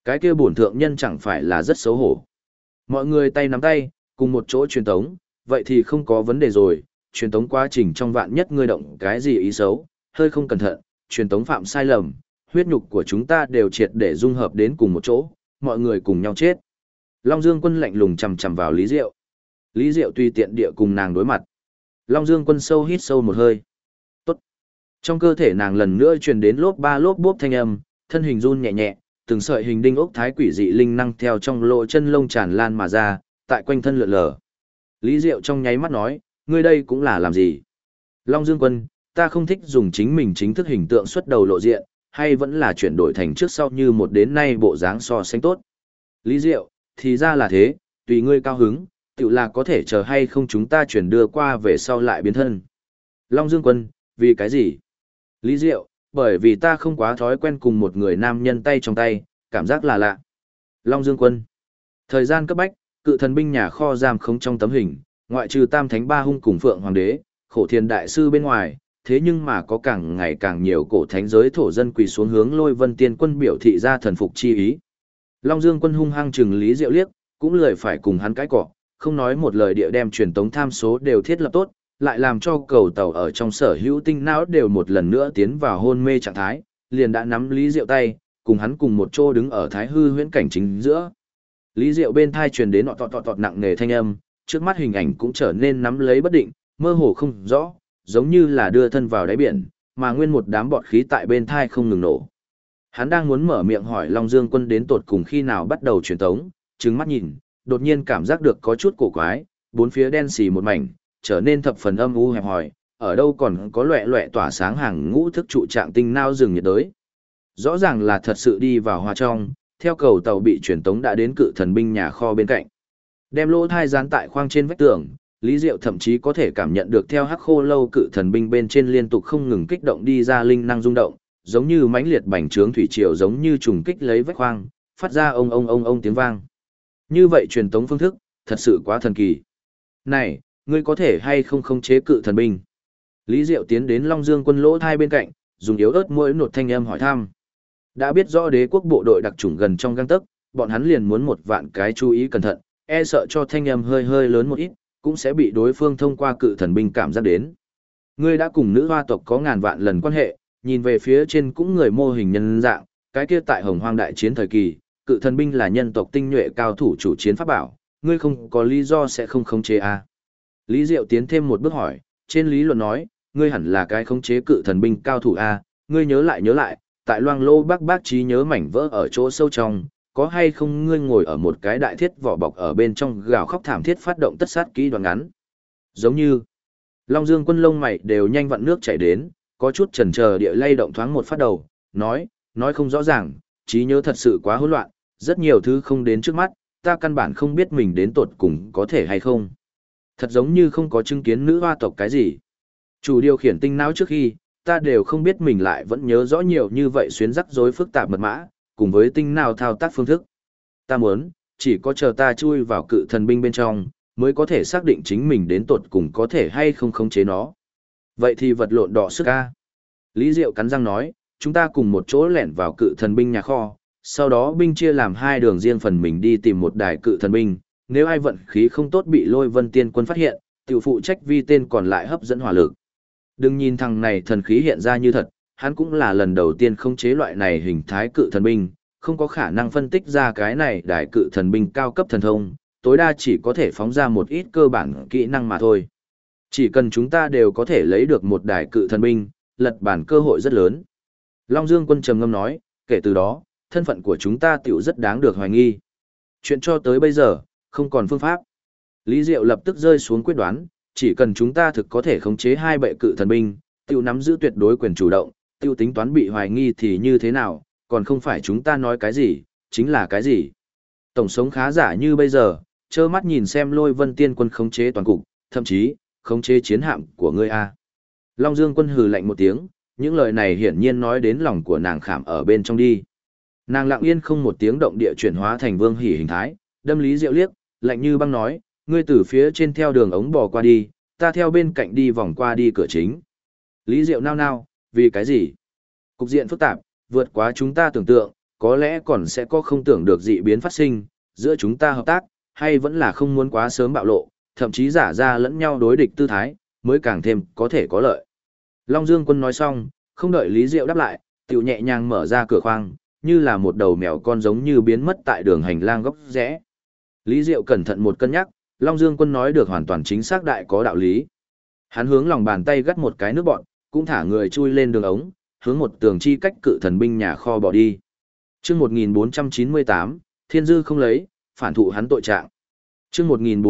S1: Cái kia bổn thượng nhân chẳng phải là rất xấu hổ. Mọi người tay nắm tay, cùng một chỗ truyền tống, vậy thì không có vấn đề rồi, truyền tống quá trình trong vạn nhất ngươi động cái gì ý xấu, hơi không cẩn thận, truyền tống phạm sai lầm, huyết nhục của chúng ta đều triệt để dung hợp đến cùng một chỗ, mọi người cùng nhau chết. Long Dương Quân lạnh lùng chằm chằm vào Lý Diệu. Lý Diệu tùy tiện địa cùng nàng đối mặt. Long Dương Quân sâu hít sâu một hơi. Tốt. Trong cơ thể nàng lần nữa truyền đến lốp ba lốp bốp thanh âm, thân hình run nhẹ nhẹ, từng sợi hình đinh ốc thái quỷ dị linh năng theo trong lỗ chân lông tràn lan mà ra, tại quanh thân lượn lờ. Lý Diệu trong nháy mắt nói, ngươi đây cũng là làm gì? Long Dương Quân, ta không thích dùng chính mình chính thức hình tượng xuất đầu lộ diện, hay vẫn là chuyển đổi thành trước sau như một đến nay bộ dáng so sánh tốt. Lý Diệu, thì ra là thế, tùy ngươi cao hứng, tự là có thể chờ hay không chúng ta chuyển đưa qua về sau lại biến thân. Long Dương Quân, vì cái gì? Lý Diệu, bởi vì ta không quá thói quen cùng một người nam nhân tay trong tay, cảm giác là lạ. Long Dương Quân, thời gian cấp bách, cự thần binh nhà kho giam không trong tấm hình, ngoại trừ Tam Thánh Ba Hung cùng Phượng Hoàng đế, Khổ Thiền đại sư bên ngoài, thế nhưng mà có càng ngày càng nhiều cổ thánh giới thổ dân quỳ xuống hướng Lôi Vân Tiên Quân biểu thị ra thần phục chi ý. Long Dương Quân hung hăng chừng Lý Diệu liếc, cũng lười phải cùng hắn cãi cọ, không nói một lời địa đem truyền tống tham số đều thiết lập tốt, lại làm cho cầu tàu ở trong sở hữu tinh não đều một lần nữa tiến vào hôn mê trạng thái, liền đã nắm Lý Diệu tay, cùng hắn cùng một chỗ đứng ở Thái Hư huyễn cảnh chính giữa. Lý Diệu bên thai truyền đến tọt nặng nề thanh âm, trước mắt hình ảnh cũng trở nên nắm lấy bất định, mơ hồ không rõ, giống như là đưa thân vào đáy biển, mà nguyên một đám bọt khí tại bên thai không ngừng nổ. Hắn đang muốn mở miệng hỏi Long Dương Quân đến tột cùng khi nào bắt đầu truyền tống, trừng mắt nhìn, đột nhiên cảm giác được có chút cổ quái, bốn phía đen xì một mảnh, trở nên thập phần âm u hẹp hòi, ở đâu còn có loẹ loẹ tỏa sáng hàng ngũ thức trụ trạng tinh nao rừng nhiệt đới. Rõ ràng là thật sự đi vào hoa trong, theo cầu tàu bị truyền tống đã đến cự thần binh nhà kho bên cạnh. Đem lỗ thai dán tại khoang trên vách tường, Lý Diệu thậm chí có thể cảm nhận được theo hắc khô lâu cự thần binh bên trên liên tục không ngừng kích động đi ra linh năng rung động, giống như mãnh liệt bành trướng thủy triều giống như trùng kích lấy vách khoang, phát ra ông tiếng vang. Như vậy truyền tống phương thức, thật sự quá thần kỳ. Này, ngươi có thể hay không khống chế cự thần binh? Lý Diệu tiến đến Long Dương Quân lỗ thai bên cạnh, dùng yếu ớt mũi nột thanh âm hỏi thăm. Đã biết rõ đế quốc bộ đội đặc chủng gần trong gang tấc, bọn hắn liền muốn một vạn cái chú ý cẩn thận, e sợ cho thanh âm hơi lớn một ít, cũng sẽ bị đối phương thông qua cự thần binh cảm giác đến. Ngươi đã cùng nữ hoa tộc có ngàn vạn lần quan hệ, nhìn về phía trên cũng người mô hình nhân dạng, cái kia tại Hồng Hoang đại chiến thời kỳ, cự thần binh là nhân tộc tinh nhuệ cao thủ chủ chiến pháp bảo, ngươi không có lý do sẽ không khống chế a. Lý Diệu tiến thêm một bước hỏi, trên lý luận nói, ngươi hẳn là cái khống chế cự thần binh cao thủ a, ngươi nhớ lại, tại Loang Lô bác trí nhớ mảnh vỡ ở chỗ sâu trong, có hay không ngươi ngồi ở một cái đại thiết vỏ bọc ở bên trong gào khóc thảm thiết phát động tất sát kỹ đoạn ngắn. Giống như Long Dương Quân lông mày đều nhanh vặn nước chảy đến, có chút chần chờ địa lay động thoáng một phát đầu, nói không rõ ràng, trí nhớ thật sự quá hỗn loạn, rất nhiều thứ không đến trước mắt, ta căn bản không biết mình đến tột cùng có thể hay không. Thật giống như không có chứng kiến nữ hoa tộc cái gì. Chủ điều khiển tinh não trước khi, ta đều không biết mình lại vẫn nhớ rõ nhiều như vậy xuyến rắc rối phức tạp mật mã, cùng với tinh nào thao tác phương thức. Ta muốn, chỉ có chờ ta chui vào cự thần binh bên trong, mới có thể xác định chính mình đến tột cùng có thể hay không khống chế nó. Vậy thì vật lộn đỏ sức a. Lý Diệu cắn răng nói, chúng ta cùng một chỗ lẻn vào cự thần binh nhà kho, sau đó binh chia làm hai đường riêng phần mình đi tìm một đài cự thần binh, nếu ai vận khí không tốt bị Lôi Vân Tiên Quân phát hiện, tiểu phụ trách vi tên còn lại hấp dẫn hỏa lực. Đừng nhìn thằng này thần khí hiện ra như thật, hắn cũng là lần đầu tiên khống chế loại này hình thái cự thần binh, không có khả năng phân tích ra cái này đài cự thần binh cao cấp thần thông, tối đa chỉ có thể phóng ra một ít cơ bản kỹ năng mà thôi. Chỉ cần chúng ta đều có thể lấy được một đài cự thần binh, lật bản cơ hội rất lớn. Long Dương Quân trầm ngâm nói, kể từ đó, thân phận của chúng ta tiểu rất đáng được hoài nghi. Chuyện cho tới bây giờ, không còn phương pháp. Lý Diệu lập tức rơi xuống quyết đoán, chỉ cần chúng ta thực có thể khống chế hai bệ cự thần binh, tiểu nắm giữ tuyệt đối quyền chủ động, tiêu tính toán bị hoài nghi thì như thế nào, còn không phải chúng ta nói cái gì, chính là cái gì. Tổng sống khá giả như bây giờ, trơ mắt nhìn xem Lôi Vân Tiên Quân khống chế toàn cục, thậm chí, khống chế chiến hạm của ngươi a. Long Dương Quân hừ lạnh một tiếng, những lời này hiển nhiên nói đến lòng của nàng khảm ở bên trong đi. Nàng lặng yên không một tiếng động địa chuyển hóa thành Vương Hỉ hình thái, đâm Lý Diệu liếc, lạnh như băng nói, ngươi từ phía trên theo đường ống bò qua đi, ta theo bên cạnh đi vòng qua đi cửa chính. Lý Diệu nao nao, vì cái gì? Cục diện phức tạp, vượt quá chúng ta tưởng tượng, có lẽ còn sẽ có không tưởng được dị biến phát sinh, giữa chúng ta hợp tác, hay vẫn là không muốn quá sớm bạo lộ, thậm chí giả ra lẫn nhau đối địch tư thái, mới càng thêm có thể có lợi. Long Dương Quân nói xong, không đợi Lý Diệu đáp lại, tiểu nhẹ nhàng mở ra cửa khoang, như là một đầu mèo con giống như biến mất tại đường hành lang góc rẽ. Lý Diệu cẩn thận một cân nhắc, Long Dương Quân nói được hoàn toàn chính xác đại có đạo lý. Hắn hướng lòng bàn tay gắt một cái nước bọn, cũng thả người chui lên đường ống, hướng một tường chi cách cự thần binh nhà kho bỏ đi. Chương 1498, Thiên Dư không lấy, phản thụ hắn tội trạng. Chương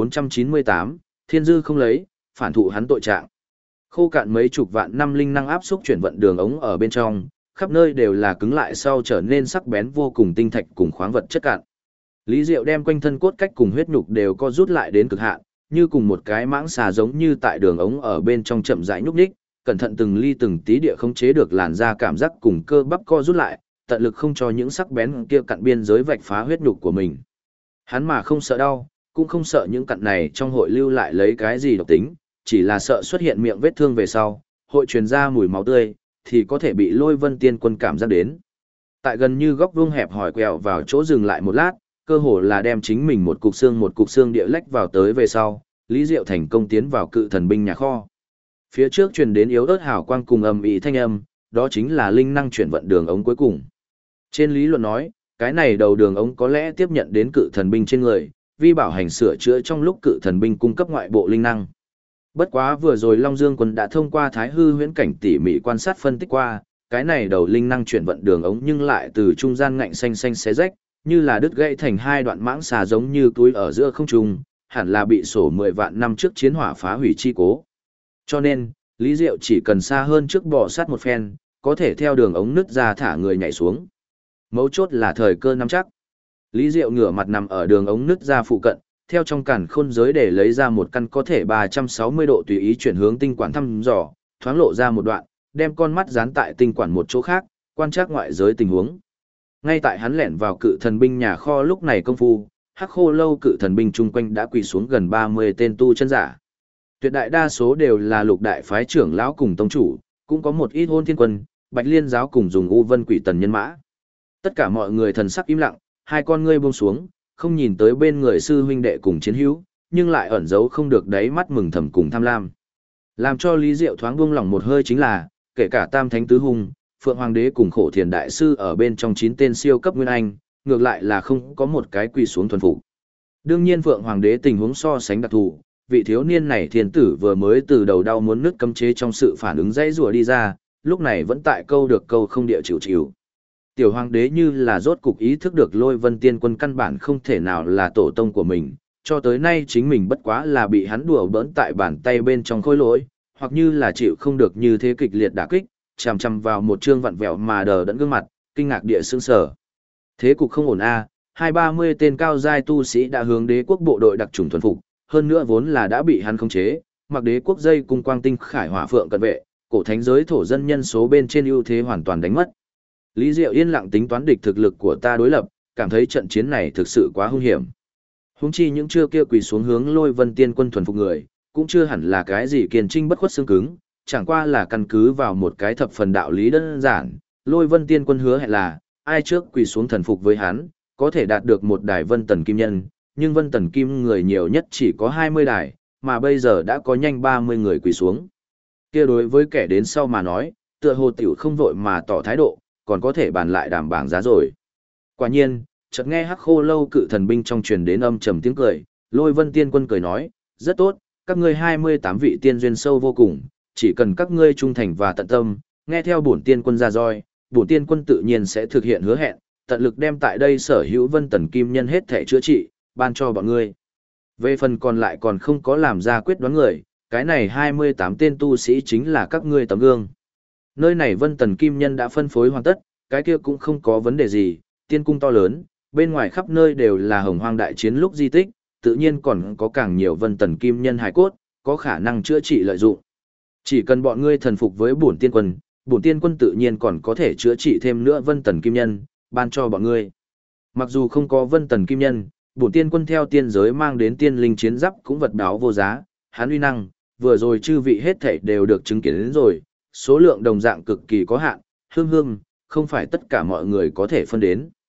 S1: 1498, Thiên Dư không lấy, phản thụ hắn tội trạng. Khô cạn mấy chục vạn năm linh năng áp xúc chuyển vận đường ống ở bên trong, khắp nơi đều là cứng lại sau trở nên sắc bén vô cùng tinh thạch cùng khoáng vật chất cạn. Lý Diệu đem quanh thân cốt cách cùng huyết nhục đều co rút lại đến cực hạn, như cùng một cái mãng xà giống như tại đường ống ở bên trong chậm rãi nhúc nhích, cẩn thận từng ly từng tí địa khống chế được làn da cảm giác cùng cơ bắp co rút lại, tận lực không cho những sắc bén kia cặn biên giới vạch phá huyết nhục của mình. Hắn mà không sợ đau, cũng không sợ những cặn này trong hội lưu lại lấy cái gì độc tính, chỉ là sợ xuất hiện miệng vết thương về sau, hội truyền ra mùi máu tươi, thì có thể bị Lôi Vân Tiên Quân cảm giác đến. Tại gần như góc vuông hẹp hỏi quẹo vào chỗ dừng lại một lát, cơ hồ là đem chính mình một cục xương địa lách vào tới về sau, Lý Diệu thành công tiến vào cự thần binh nhà kho. Phía trước truyền đến yếu ớt hào quang cùng ầm ĩ thanh âm, đó chính là linh năng chuyển vận đường ống cuối cùng. Trên lý luận nói, cái này đầu đường ống có lẽ tiếp nhận đến cự thần binh trên người, vi bảo hành sửa chữa trong lúc cự thần binh cung cấp ngoại bộ linh năng. Bất quá vừa rồi Long Dương Quân đã thông qua Thái Hư huyễn cảnh tỉ mỉ quan sát phân tích qua, cái này đầu linh năng chuyển vận đường ống nhưng lại từ trung gian ngạnh xanh xanh xé rách, như là đứt gãy thành hai đoạn mãng xà giống như túi ở giữa không trung, hẳn là bị sổ 10 vạn năm trước chiến hỏa phá hủy chi cố. Cho nên, Lý Diệu chỉ cần xa hơn trước bò sát một phen, có thể theo đường ống nứt ra thả người nhảy xuống. Mấu chốt là thời cơ nắm chắc. Lý Diệu ngửa mặt nằm ở đường ống nứt ra phụ cận, theo trong cản khôn giới để lấy ra một căn có thể 360 độ tùy ý chuyển hướng tinh quản thăm dò, thoáng lộ ra một đoạn, đem con mắt dán tại tinh quản một chỗ khác, quan trắc ngoại giới tình huống. Ngay tại hắn lẻn vào cự thần binh nhà kho lúc này công phu, Hắc Khô Lâu cự thần binh chung quanh đã quỳ xuống gần 30 tên tu chân giả. Tuyệt đại đa số đều là lục đại phái trưởng lão cùng tông chủ, cũng có một ít Hôn Thiên Quân, Bạch Liên giáo cùng dùng U Vân Quỷ Tần nhân mã. Tất cả mọi người thần sắc im lặng, hai con ngươi buông xuống, không nhìn tới bên người sư huynh đệ cùng chiến hữu, nhưng lại ẩn giấu không được đáy mắt mừng thầm cùng tham lam. Làm cho Lý Diệu thoáng buông lỏng một hơi chính là, kể cả Tam Thánh Tứ Hung, Phượng Hoàng Đế cùng Khổ Thiền Đại Sư ở bên trong 9 tên siêu cấp nguyên anh, ngược lại là không có một cái quỳ xuống thuần phục. Đương nhiên Phượng Hoàng Đế tình huống so sánh đặc thù, vị thiếu niên này thiên tử vừa mới từ đầu đau muốn nứt cấm chế trong sự phản ứng dãy rùa đi ra, lúc này vẫn tại câu được câu không địa chịu chịu. Tiểu Hoàng Đế như là rốt cục ý thức được Lôi Vân Tiên Quân căn bản không thể nào là tổ tông của mình, cho tới nay chính mình bất quá là bị hắn đùa bỡn tại bàn tay bên trong khối lỗi, hoặc như là chịu không được như thế kịch liệt đả kích, chằm chằm vào một trương vặn vẹo mà đờ đẫn gương mặt, kinh ngạc địa sững sờ. Thế cục không ổn a, 230 tên cao giai tu sĩ đã hướng đế quốc bộ đội đặc chủng thuần phục, hơn nữa vốn là đã bị hắn khống chế, mặc đế quốc dây cung quang tinh khải hỏa phượng cận vệ, cổ thánh giới thổ dân nhân số bên trên ưu thế hoàn toàn đánh mất. Lý Diệu yên lặng tính toán địch thực lực của ta đối lập, cảm thấy trận chiến này thực sự quá hung hiểm. Huống chi những chưa kia quỳ xuống hướng Lôi Vân Tiên Quân thuần phục người, cũng chưa hẳn là cái gì kiên trinh bất khuất xương cứng, chẳng qua là căn cứ vào một cái thập phần đạo lý đơn giản, Lôi Vân Tiên Quân hứa hẹn là, ai trước quỳ xuống thần phục với hắn, có thể đạt được một đài Vân Tần Kim Nhân, nhưng Vân Tần Kim người nhiều nhất chỉ có 20 đài, mà bây giờ đã có nhanh 30 người quỳ xuống. Kia đối với kẻ đến sau mà nói, tựa hồ tiểu không vội mà tỏ thái độ, còn có thể bàn lại đảm bảng giá rồi. Quả nhiên, chợt nghe Hắc Khô Lâu cự thần binh trong truyền đến âm trầm tiếng cười, Lôi Vân Tiên Quân cười nói, rất tốt, các ngươi 28 vị tiên duyên sâu vô cùng, chỉ cần các ngươi trung thành và tận tâm, nghe theo bổn tiên quân ra roi, bổn tiên quân tự nhiên sẽ thực hiện hứa hẹn, tận lực đem tại đây sở hữu Vân Tần Kim Nhân hết thể chữa trị, ban cho bọn ngươi. Về phần còn lại còn không có làm ra quyết đoán người, cái này 28 tên tu sĩ chính là các ngươi tấm gương. Nơi này Vân Tần Kim Nhân đã phân phối hoàn tất, cái kia cũng không có vấn đề gì, tiên cung to lớn, bên ngoài khắp nơi đều là Hồng Hoang đại chiến lúc di tích, tự nhiên còn có càng nhiều Vân Tần Kim Nhân hài cốt, có khả năng chữa trị lợi dụng. Chỉ cần bọn ngươi thần phục với bổn tiên quân tự nhiên còn có thể chữa trị thêm nữa Vân Tần Kim Nhân, ban cho bọn ngươi. Mặc dù không có Vân Tần Kim Nhân, bổn tiên quân theo tiên giới mang đến tiên linh chiến giáp cũng vật đáo vô giá, hắn uy năng, vừa rồi chư vị hết thảy đều được chứng kiến đến rồi, số lượng đồng dạng cực kỳ có hạn, hương, không phải tất cả mọi người có thể phân đến.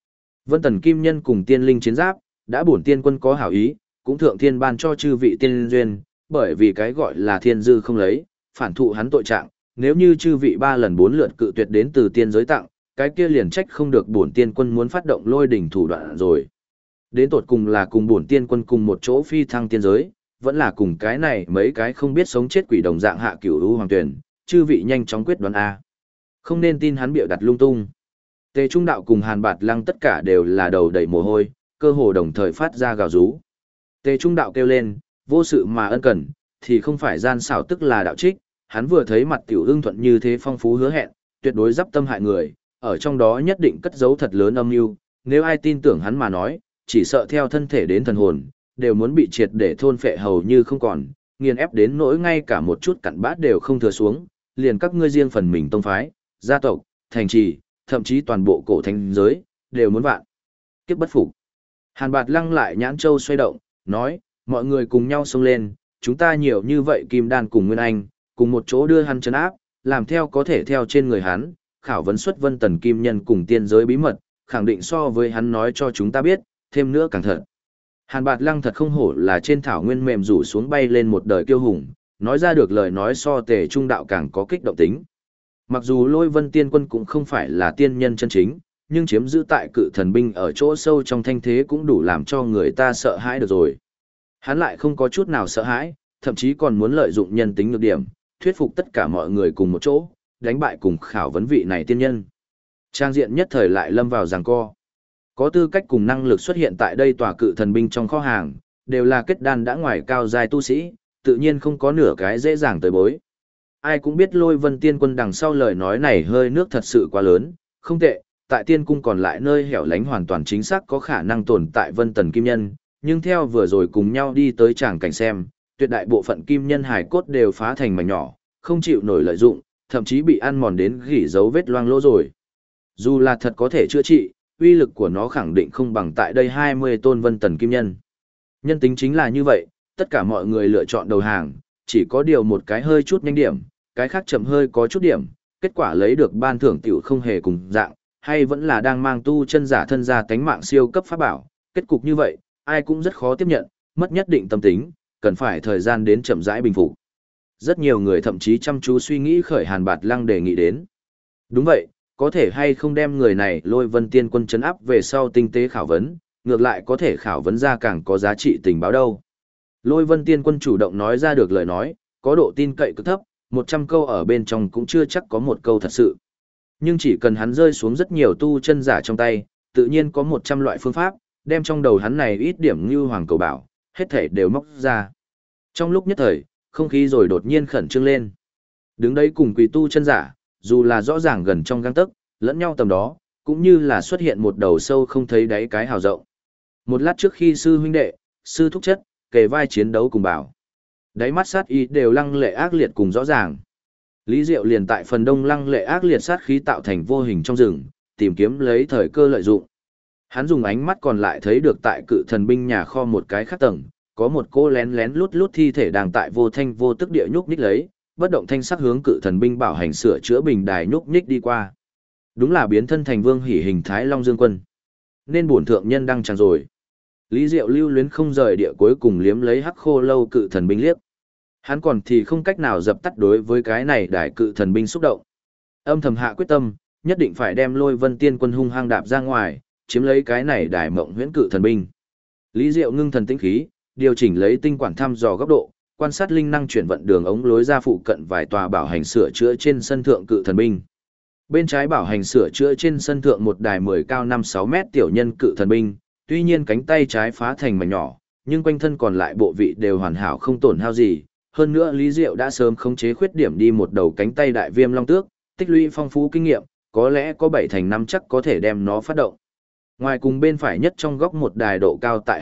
S1: Vân Tần Kim Nhân cùng tiên linh chiến giáp, đã bổn tiên quân có hảo ý, cũng thượng thiên ban cho chư vị tiên duyên, bởi vì cái gọi là thiên dư không lấy, phản thụ hắn tội trạng, nếu như chư vị 3 lần 4 lượt cự tuyệt đến từ tiên giới tặng, cái kia liền trách không được bổn tiên quân muốn phát động lôi đỉnh thủ đoạn rồi. Đến tột cùng là cùng bổn tiên quân cùng một chỗ phi thăng tiên giới, vẫn là cùng cái này mấy cái không biết sống chết quỷ đồng dạng hạ cửu u hoàng tuyển, chư vị nhanh chóng quyết đoán a. Không nên tin hắn bịa đặt lung tung. Tề Trung Đạo cùng Hàn Bạt Lăng tất cả đều là đầu đầy mồ hôi, cơ hồ đồng thời phát ra gào rú. Tề Trung Đạo kêu lên, vô sự mà ân cần, thì không phải gian xảo tức là đạo trích, hắn vừa thấy mặt Tiểu Ưng Thuận như thế phong phú hứa hẹn, tuyệt đối giáp tâm hại người, ở trong đó nhất định cất giấu thật lớn âm mưu, nếu ai tin tưởng hắn mà nói, chỉ sợ theo thân thể đến thần hồn, đều muốn bị triệt để thôn phệ hầu như không còn, nghiền ép đến nỗi ngay cả một chút cặn bát đều không thừa xuống, liền các ngươi riêng phần mình tông phái, gia tộc, thành trì, thậm chí toàn bộ cổ thánh giới, đều muốn vạn kiếp bất phục. Hàn Bạt Lăng lại nhãn châu xoay động, nói, mọi người cùng nhau xông lên, chúng ta nhiều như vậy kim đan cùng Nguyên Anh, cùng một chỗ đưa hắn trấn áp, làm theo có thể theo trên người hắn, khảo vấn xuất Vân Tần Kim Nhân cùng tiên giới bí mật, khẳng định so với hắn nói cho chúng ta biết, thêm nữa càng thật. Hàn Bạt Lăng thật không hổ là trên thảo nguyên mềm rủ xuống bay lên một đời kiêu hùng, nói ra được lời nói so Tề Trung Đạo càng có kích động tính. Mặc dù Lôi Vân Tiên Quân cũng không phải là tiên nhân chân chính, nhưng chiếm giữ tại cự thần binh ở chỗ sâu trong thanh thế cũng đủ làm cho người ta sợ hãi được rồi. Hắn lại không có chút nào sợ hãi, thậm chí còn muốn lợi dụng nhân tính nhược điểm, thuyết phục tất cả mọi người cùng một chỗ, đánh bại cùng khảo vấn vị này tiên nhân. Trang diện nhất thời lại lâm vào giằng co. Có tư cách cùng năng lực xuất hiện tại đây tòa cự thần binh trong kho hàng, đều là kết đan đã ngoài cao giai tu sĩ, tự nhiên không có nửa cái dễ dàng tới bối. Ai cũng biết Lôi Vân Tiên Quân đằng sau lời nói này hơi nước thật sự quá lớn, không tệ, tại tiên cung còn lại nơi hẻo lánh hoàn toàn chính xác có khả năng tồn tại Vân Tần Kim Nhân, nhưng theo vừa rồi cùng nhau đi tới tràng cảnh xem, tuyệt đại bộ phận Kim Nhân hài cốt đều phá thành mảnh nhỏ, không chịu nổi lợi dụng, thậm chí bị ăn mòn đến gỉ dấu vết loang lỗ rồi. Dù là thật có thể chữa trị, uy lực của nó khẳng định không bằng tại đây 20 tôn Vân Tần Kim Nhân. Nhân tính chính là như vậy, tất cả mọi người lựa chọn đầu hàng, chỉ có điều một cái hơi chút nhanh điểm, cái khác chậm hơi có chút điểm, kết quả lấy được ban thưởng tiểu không hề cùng dạng, hay vẫn là đang mang tu chân giả thân ra tánh mạng siêu cấp pháp bảo, kết cục như vậy, ai cũng rất khó tiếp nhận, mất nhất định tâm tính, cần phải thời gian đến chậm rãi bình phục. Rất nhiều người thậm chí chăm chú suy nghĩ khởi Hàn Bạt Lăng đề nghị đến. Đúng vậy, có thể hay không đem người này Lôi Vân Tiên Quân trấn áp về sau tinh tế khảo vấn, ngược lại có thể khảo vấn ra càng có giá trị tình báo đâu. Lôi Vân Tiên Quân chủ động nói ra được lời nói, có độ tin cậy cực thấp, 100 câu ở bên trong cũng chưa chắc có một câu thật sự. Nhưng chỉ cần hắn rơi xuống rất nhiều tu chân giả trong tay, tự nhiên có 100 loại phương pháp, đem trong đầu hắn này ít điểm như hoàng cầu bảo, hết thể đều móc ra. Trong lúc nhất thời, không khí rồi đột nhiên khẩn trương lên. Đứng đấy cùng quỷ tu chân giả, dù là rõ ràng gần trong gang tấc, lẫn nhau tầm đó, cũng như là xuất hiện một đầu sâu không thấy đáy cái hào rộng. Một lát trước khi sư huynh đệ, sư thúc chất, kề vai chiến đấu cùng bảo. Đáy mắt sát ý đều lăng lệ ác liệt cùng rõ ràng. Lý Diệu liền tại phần đông lăng lệ ác liệt sát khí tạo thành vô hình trong rừng, tìm kiếm lấy thời cơ lợi dụng. Hắn dùng ánh mắt còn lại thấy được tại cự thần binh nhà kho một cái khác tầng, có một cô lén lén lút lút thi thể đang tại vô thanh vô tức địa nhúc nhích lấy, bất động thanh sắc hướng cự thần binh bảo hành sửa chữa bình đài nhúc nhích đi qua. Đúng là biến thân thành Vương Hỉ hình Thái Long Dương Quân. Nên bổn thượng nhân đăng tràng rồi. Lý Diệu lưu luyến không rời địa cuối cùng liếm lấy hắc khô lâu cự thần binh liếc. Hắn còn thì không cách nào dập tắt đối với cái này đài cự thần binh xúc động. Âm thầm hạ quyết tâm, nhất định phải đem Lôi Vân Tiên Quân hung hăng đạp ra ngoài, chiếm lấy cái này đài mộng huyễn cự thần binh. Lý Diệu ngưng thần tĩnh khí, điều chỉnh lấy tinh quản thăm dò góc độ, quan sát linh năng chuyển vận đường ống lối ra phụ cận vài tòa bảo hành sửa chữa trên sân thượng cự thần binh. Bên trái bảo hành sửa chữa trên sân thượng một đài 10 cao 5-6 mét tiểu nhân cự thần binh, tuy nhiên cánh tay trái phá thành mảnh nhỏ, nhưng quanh thân còn lại bộ vị đều hoàn hảo không tổn hao gì. Hơn nữa Lý Diệu đã sớm khống chế khuyết điểm đi một đầu cánh tay đại viêm long tước, tích lũy phong phú kinh nghiệm, có lẽ có 7 thành 5 chắc có thể đem nó phát động. Ngoài cùng bên phải nhất trong góc một đài độ cao tại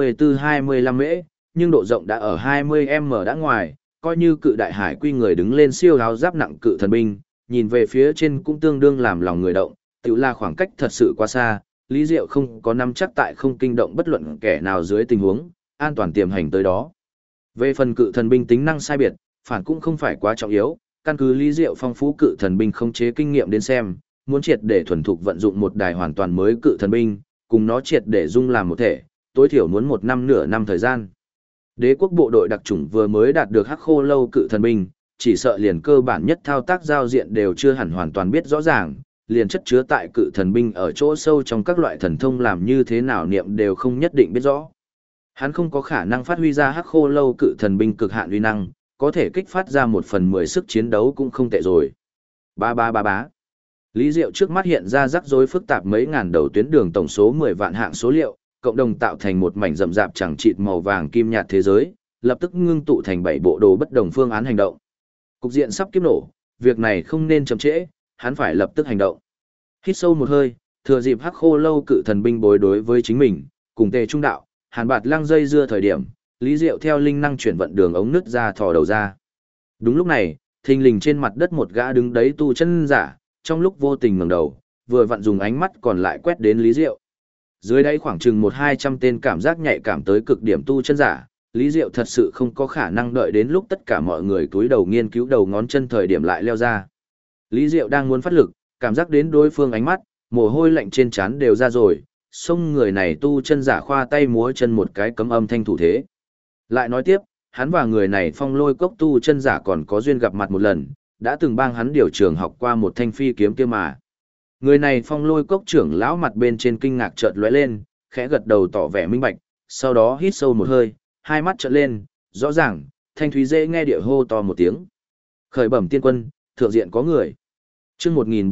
S1: 24-25 mễ, nhưng độ rộng đã ở 20m đã ngoài, coi như cự đại hải quy người đứng lên siêu áo giáp nặng cự thần binh, nhìn về phía trên cũng tương đương làm lòng người động, tự là khoảng cách thật sự quá xa, Lý Diệu không có nắm chắc tại không kinh động bất luận kẻ nào dưới tình huống, an toàn tiềm hành tới đó. Về phần cự thần binh tính năng sai biệt, phản cũng không phải quá trọng yếu, căn cứ Lý Diệu phong phú cự thần binh không chế kinh nghiệm đến xem, muốn triệt để thuần thục vận dụng một đài hoàn toàn mới cự thần binh, cùng nó triệt để dung làm một thể, tối thiểu muốn 1 năm nửa năm thời gian. Đế quốc bộ đội đặc chủng vừa mới đạt được Hắc Khô Lâu cự thần binh, chỉ sợ liền cơ bản nhất thao tác giao diện đều chưa hẳn hoàn toàn biết rõ ràng, liền chất chứa tại cự thần binh ở chỗ sâu trong các loại thần thông làm như thế nào niệm đều không nhất định biết rõ. Hắn không có khả năng phát huy ra Hắc Khô Lâu cự thần binh cực hạn uy năng, có thể kích phát ra 1/10 sức chiến đấu cũng không tệ rồi. Ba ba ba bá. Lý Diệu trước mắt hiện ra rắc rối phức tạp mấy ngàn đầu tuyến đường tổng số 10 vạn hạng số liệu, cộng đồng tạo thành một mảnh rậm rạp chẳng chịt màu vàng kim nhạt thế giới, lập tức ngưng tụ thành 7 bộ đồ bất đồng phương án hành động. Cục diện sắp kiếp nổ, việc này không nên chậm trễ, hắn phải lập tức hành động. Hít sâu một hơi, thừa dịp Hắc Khô Lâu cự thần binh bối đối với chính mình, cùng Tề Trung đạo, Hàn Bạt Lăng dây dưa thời điểm, Lý Diệu theo linh năng chuyển vận đường ống nứt ra thò đầu ra. Đúng lúc này, thình lình trên mặt đất một gã đứng đấy tu chân giả, trong lúc vô tình ngẩng đầu, vừa vặn dùng ánh mắt còn lại quét đến Lý Diệu. Dưới đây khoảng chừng 100-200 tên cảm giác nhạy cảm tới cực điểm tu chân giả, Lý Diệu thật sự không có khả năng đợi đến lúc tất cả mọi người cúi đầu nghiên cứu đầu ngón chân thời điểm lại leo ra. Lý Diệu đang muốn phát lực, cảm giác đến đối phương ánh mắt, mồ hôi lạnh trên trán đều ra rồi, xông người này tu chân giả khoa tay múa chân một cái cấm âm thanh thủ thế. Lại nói tiếp, hắn và người này Phong Lôi Cốc tu chân giả còn có duyên gặp mặt một lần, đã từng bang hắn điều trường học qua một thanh phi kiếm kia mà. Người này Phong Lôi Cốc trưởng lão mặt bên trên kinh ngạc chợt lóe lên, khẽ gật đầu tỏ vẻ minh bạch, sau đó hít sâu một hơi, hai mắt trợn lên, rõ ràng, thanh thúy dễ nghe địa hô to một tiếng. Khởi bẩm tiên quân, thượng diện có người. Chương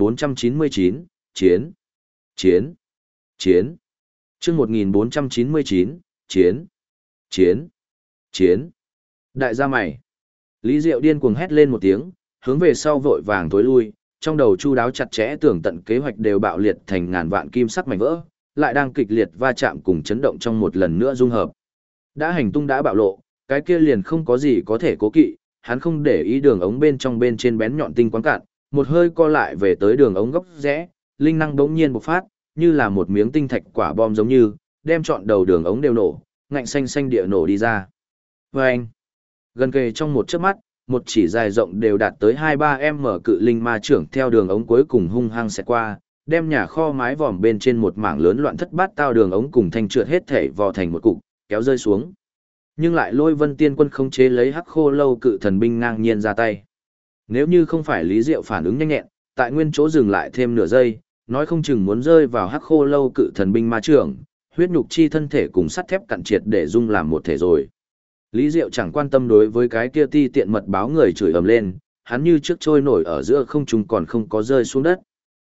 S1: 1499, chiến. Chiến. Chiến. Chương 1499, chiến. Chiến. Chiến. Đại gia mày. Lý Diệu điên cuồng hét lên một tiếng, hướng về sau vội vàng tối lui, trong đầu chu đáo chặt chẽ tưởng tận kế hoạch đều bạo liệt thành ngàn vạn kim sắc mảnh vỡ, lại đang kịch liệt va chạm cùng chấn động trong một lần nữa dung hợp. Đã hành tung đã bạo lộ, cái kia liền không có gì có thể cố kỵ, hắn không để ý đường ống bên trong bên trên bén nhọn tinh quáng cạn, một hơi co lại về tới đường ống góc rẽ, linh năng bỗng nhiên bộc phát, như là một miếng tinh thạch quả bom giống như, đem trọn đầu đường ống đều nổ, ngạnh xanh xanh địa nổ đi ra. Vâng! Gần kề trong một chớp mắt, một chỉ dài rộng đều đạt tới 2-3 m cự linh ma trưởng theo đường ống cuối cùng hung hăng xẹt qua, đem nhà kho mái vòm bên trên một mảng lớn loạn thất bát tao đường ống cùng thanh trượt hết thể vò thành một cục, kéo rơi xuống. Nhưng lại Lôi Vân Tiên Quân không chế lấy Hắc Khô Lâu cự thần binh ngang nhiên ra tay. Nếu như không phải Lý Diệu phản ứng nhanh nhẹn, tại nguyên chỗ dừng lại thêm nửa giây, nói không chừng muốn rơi vào Hắc Khô Lâu cự thần binh ma trưởng, huyết nhục chi thân thể cùng sắt thép cặn triệt để dung làm một thể rồi. Lý Diệu chẳng quan tâm đối với cái kia ti tiện mật báo người chửi ầm lên, hắn như trước trôi nổi ở giữa không trung còn không có rơi xuống đất.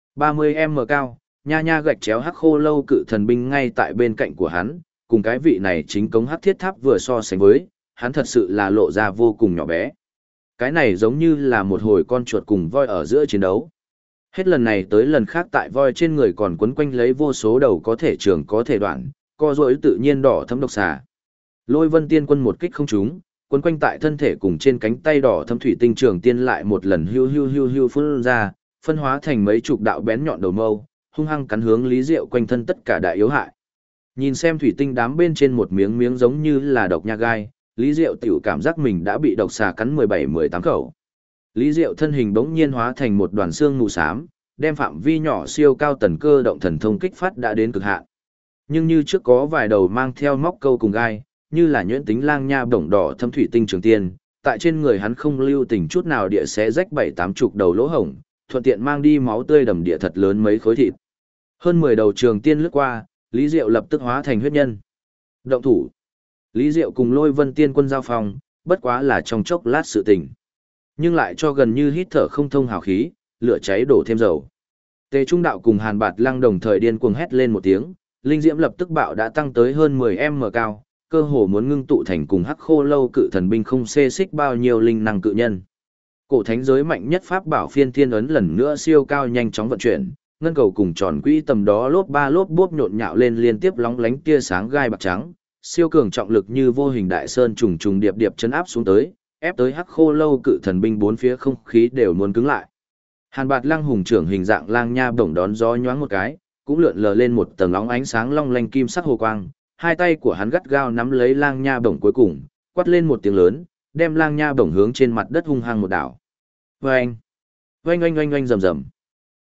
S1: 30m cao, nha nha gạch chéo Hắc Khô Lâu cự thần binh ngay tại bên cạnh của hắn, cùng cái vị này chính cống Hắc Thiết Tháp vừa so sánh với, hắn thật sự là lộ ra vô cùng nhỏ bé. Cái này giống như là một hồi con chuột cùng voi ở giữa chiến đấu. Hết lần này tới lần khác tại voi trên người còn quấn quanh lấy vô số đầu có thể trường có thể đoạn, co duỗi tự nhiên đỏ thấm độc xà. Lôi Vân Tiên Quân một kích không trúng, quấn quanh tại thân thể cùng trên cánh tay đỏ thấm thủy tinh trường tiên lại một lần hưu hưu hưu hưu phun ra, phân hóa thành mấy chục đạo bén nhọn đầu mâu, hung hăng cắn hướng Lý Diệu quanh thân tất cả đại yếu hại. Nhìn xem thủy tinh đám bên trên một miếng miếng giống như là độc nha gai, Lý Diệu tiểu cảm giác mình đã bị độc xà cắn 17-18 khẩu. Lý Diệu thân hình bỗng nhiên hóa thành một đoàn xương mù xám, đem phạm vi nhỏ siêu cao tần cơ động thần thông kích phát đã đến cực hạn. Nhưng như trước có vài đầu mang theo móc câu cùng gai, như là nhuyễn tính lang nha bổng đỏ thâm thủy tinh trường tiên, tại trên người hắn không lưu tình chút nào địa xé rách 7-80 đầu lỗ hổng, thuận tiện mang đi máu tươi đầm địa thật lớn mấy khối thịt. Hơn 10 đầu trường tiên lướt qua, Lý Diệu lập tức hóa thành huyết nhân. Động thủ. Lý Diệu cùng Lôi Vân Tiên Quân giao phòng, bất quá là trong chốc lát sự tình. Nhưng lại cho gần như hít thở không thông hào khí, lửa cháy đổ thêm dầu. Tề Trung Đạo cùng Hàn Bạt Lăng đồng thời điên cuồng hét lên một tiếng, linh diễm lập tức bạo đã tăng tới hơn 10m cao, cơ hồ muốn ngưng tụ thành cùng Hắc Khô Lâu cự thần binh không xê xích bao nhiêu linh năng cự nhân. Cổ thánh giới mạnh nhất pháp bảo Phiên Thiên ấn lần nữa siêu cao nhanh chóng vận chuyển, ngân cầu cùng tròn quỹ tầm đó lốp ba lốp bốp nhộn nhạo lên liên tiếp lóng lánh tia sáng gai bạc trắng, siêu cường trọng lực như vô hình đại sơn trùng trùng điệp điệp chấn áp xuống tới, ép tới Hắc Khô Lâu cự thần binh bốn phía không khí đều muốn cứng lại. Hàn Bạt Lăng hùng trưởng hình dạng lang nha bổng đón gió nhoáng một cái, cũng lượn lờ lên một tầng óng ánh sáng long lanh kim sắc hồ quang, hai tay của hắn gắt gao nắm lấy lang nha bổng cuối cùng, quát lên một tiếng lớn, đem lang nha bổng hướng trên mặt đất hung hăng một đảo. Oanh, oanh oanh oanh oanh rầm rầm.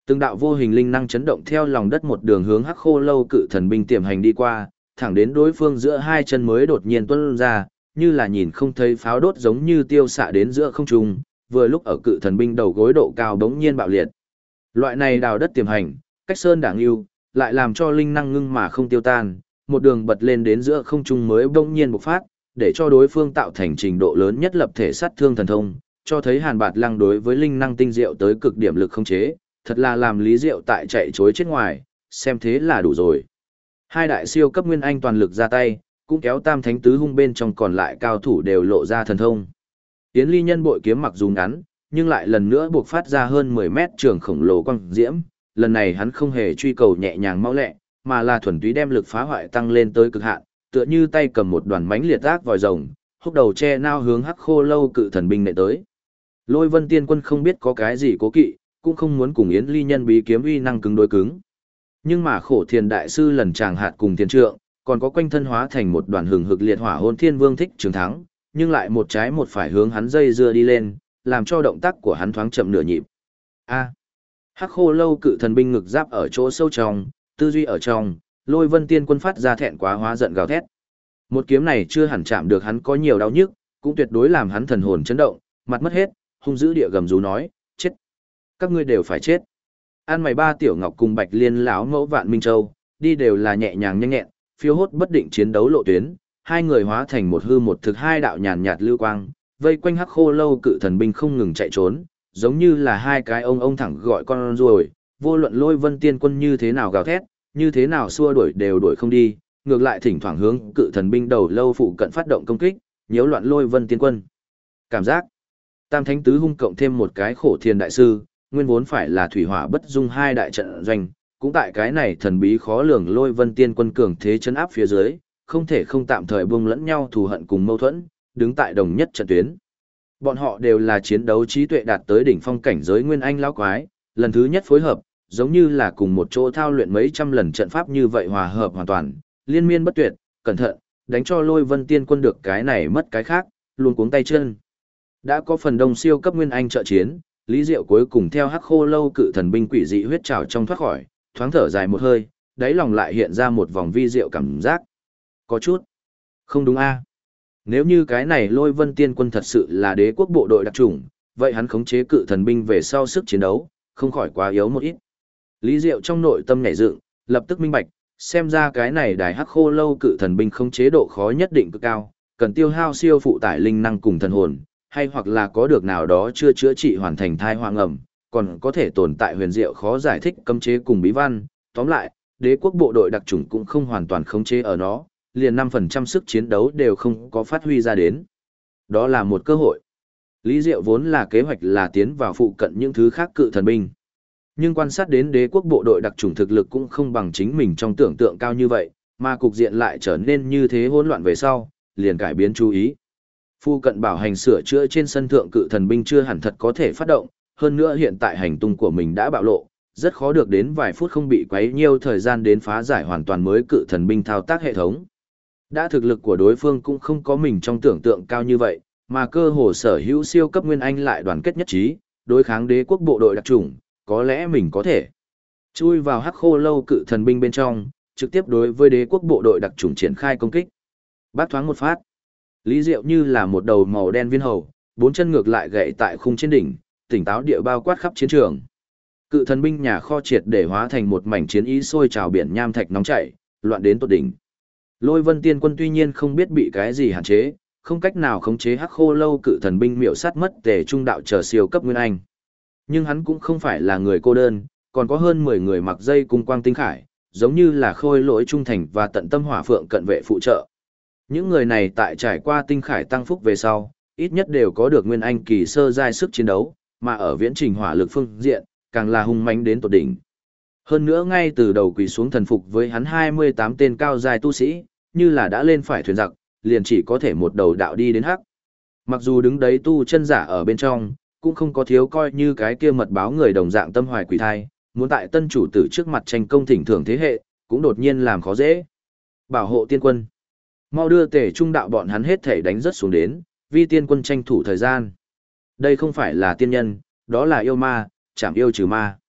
S1: Từng đạo vô hình linh năng chấn động theo lòng đất một đường hướng Hắc Khô Lâu cự thần binh tiềm hành đi qua, thẳng đến đối phương giữa hai chân mới đột nhiên tuôn ra, như là nhìn không thấy pháo đốt giống như tiêu xạ đến giữa không trung, vừa lúc ở cự thần binh đầu gối độ cao bỗng nhiên bạo liệt. Loại này đào đất tiềm hành, cách sơn đảng yêu, lại làm cho linh năng ngưng mà không tiêu tan, một đường bật lên đến giữa không trung mới bỗng nhiên bộc phát, để cho đối phương tạo thành trình độ lớn nhất lập thể sát thương thần thông, cho thấy Hàn Bạt Lăng đối với linh năng tinh diệu tới cực điểm lực không chế, thật là làm Lý Diệu tại chạy chối chết ngoài, xem thế là đủ rồi. Hai đại siêu cấp nguyên anh toàn lực ra tay, cũng kéo Tam Thánh Tứ Hung bên trong còn lại cao thủ đều lộ ra thần thông. Yến Ly Nhân bội kiếm mặc dù ngắn, nhưng lại lần nữa buộc phát ra hơn 10 mét trường khổng lồ quang diễm, lần này hắn không hề truy cầu nhẹ nhàng mau lẹ, mà là thuần túy đem lực phá hoại tăng lên tới cực hạn, tựa như tay cầm một đoàn mánh liệt ác vòi rồng, húc đầu che nao hướng Hắc Khô Lâu cự thần binh nệ tới. Lôi Vân Tiên Quân không biết có cái gì cố kỵ, cũng không muốn cùng Yến Ly Nhân bí kiếm uy năng cứng đối cứng. Nhưng mà Khổ Thiền đại sư lần chàng hạt cùng thiên trượng, còn có quanh thân hóa thành một đoàn hừng hực liệt hỏa Hôn Thiên Vương Thích Trường Thắng, nhưng lại một trái một phải hướng hắn dây dưa đi lên, làm cho động tác của hắn thoáng chậm nửa nhịp. A. Hắc Khô Lâu cự thần binh ngực giáp ở chỗ sâu trong, tư duy ở trong, Lôi Vân Tiên Quân phát ra thẹn quá hóa giận gào thét. Một kiếm này chưa hẳn chạm được hắn có nhiều đau nhức, cũng tuyệt đối làm hắn thần hồn chấn động, mặt mất hết, hung dữ địa gầm rú nói, chết. Các ngươi đều phải chết. An mày ba tiểu ngọc cùng Bạch Liên lão mẫu Vạn Minh Châu, đi đều là nhẹ nhàng nhanh nhẹn, phiêu hốt bất định chiến đấu lộ tuyến, hai người hóa thành một hư một thực hai đạo nhàn nhạt lưu quang, vây quanh Hắc Khô Lâu cự thần binh không ngừng chạy trốn, giống như là hai cái ông thẳng gọi con ruồi, vô luận Lôi Vân Tiên Quân như thế nào gào thét, như thế nào xua đuổi đều đuổi không đi, ngược lại thỉnh thoảng hướng cự thần binh đầu lâu phụ cận phát động công kích, nhiễu loạn Lôi Vân Tiên Quân. Cảm giác Tam Thánh Tứ Hung cộng thêm một cái Khổ Thiền đại sư, nguyên vốn phải là thủy hỏa bất dung hai đại trận doanh, cũng tại cái này thần bí khó lường Lôi Vân Tiên Quân cường thế chấn áp phía dưới, không thể không tạm thời buông lẫn nhau thù hận cùng mâu thuẫn, đứng tại đồng nhất trận tuyến. Bọn họ đều là chiến đấu trí tuệ đạt tới đỉnh phong cảnh giới nguyên anh lão quái, lần thứ nhất phối hợp, giống như là cùng một chỗ thao luyện mấy trăm lần trận pháp như vậy hòa hợp hoàn toàn, liên miên bất tuyệt, cẩn thận, đánh cho Lôi Vân Tiên Quân được cái này mất cái khác, luôn cuống tay chân. Đã có phần đông siêu cấp nguyên anh trợ chiến, Lý Diệu cuối cùng theo Hắc Khô Lâu cự thần binh quỷ dị huyết trào trong thoát khỏi, thoáng thở dài một hơi, đáy lòng lại hiện ra một vòng vi diệu cảm giác. Có chút không đúng a. Nếu như cái này Lôi Vân Tiên Quân thật sự là đế quốc bộ đội đặc chủng, vậy hắn khống chế cự thần binh về sau sức chiến đấu, không khỏi quá yếu một ít. Lý Diệu trong nội tâm nhảy dựng, lập tức minh bạch, xem ra cái này đài Hắc Khô Lâu cự thần binh không chế độ khó nhất định cực cao, cần tiêu hao siêu phụ tải linh năng cùng thần hồn, hay hoặc là có được nào đó chưa chữa trị hoàn thành thai hoang ẩm, còn có thể tồn tại huyền diệu khó giải thích cấm chế cùng bí văn. Tóm lại, đế quốc bộ đội đặc chủng cũng không hoàn toàn khống chế ở nó, liền 5% sức chiến đấu đều không có phát huy ra đến. Đó là một cơ hội. Lý Diệu vốn là kế hoạch là tiến vào phụ cận những thứ khác cự thần binh. Nhưng quan sát đến đế quốc bộ đội đặc chủng thực lực cũng không bằng chính mình trong tưởng tượng cao như vậy, mà cục diện lại trở nên như thế hỗn loạn về sau, liền cải biến chú ý. Phu cận bảo hành sửa chữa trên sân thượng cự thần binh chưa hẳn thật có thể phát động, hơn nữa hiện tại hành tung của mình đã bạo lộ, rất khó được đến vài phút không bị quấy nhiều thời gian đến phá giải hoàn toàn mới cự thần binh thao tác hệ thống. Đã thực lực của đối phương cũng không có mình trong tưởng tượng cao như vậy, mà cơ hồ sở hữu siêu cấp nguyên anh lại đoàn kết nhất trí, đối kháng đế quốc bộ đội đặc chủng, có lẽ mình có thể chui vào Hắc Khô Lâu cự thần binh bên trong, trực tiếp đối với đế quốc bộ đội đặc chủng triển khai công kích. Bát thoáng một phát, Lý Diệu như là một đầu màu đen viên hầu, bốn chân ngược lại gậy tại khung trên đỉnh, tỉnh táo địa bao quát khắp chiến trường. Cự thần binh nhà kho triệt để hóa thành một mảnh chiến ý sôi trào biển nham thạch nóng chảy, loạn đến tột đỉnh. Lôi Vân Tiên Quân tuy nhiên không biết bị cái gì hạn chế, không cách nào khống chế Hắc Khô Lâu cự thần binh miểu sát mất Tề Trung đạo chờ siêu cấp nguyên anh. Nhưng hắn cũng không phải là người cô đơn, còn có hơn 10 người mặc dây cung quang tinh khải, giống như là khôi lỗi trung thành và tận tâm hỏa phượng cận vệ phụ trợ. Những người này tại trải qua tinh khải tăng phúc về sau, ít nhất đều có được nguyên anh kỳ sơ giai sức chiến đấu, mà ở viễn trình hỏa lực phương diện, càng là hung mãnh đến tột đỉnh. Hơn nữa ngay từ đầu quỳ xuống thần phục với hắn 28 tên cao giai tu sĩ, như là đã lên phải thuyền giặc, liền chỉ có thể một đầu đạo đi đến hắc. Mặc dù đứng đấy tu chân giả ở bên trong, cũng không có thiếu coi như cái kia mật báo người đồng dạng tâm hoài quỷ thai, muốn tại tân chủ tử trước mặt tranh công thỉnh thưởng thế hệ, cũng đột nhiên làm khó dễ. Bảo hộ tiên quân. Mau đưa Tề Trung đạo bọn hắn hết thể đánh rất xuống đến, vì tiên quân tranh thủ thời gian. Đây không phải là tiên nhân, đó là yêu ma, chảm yêu trừ ma.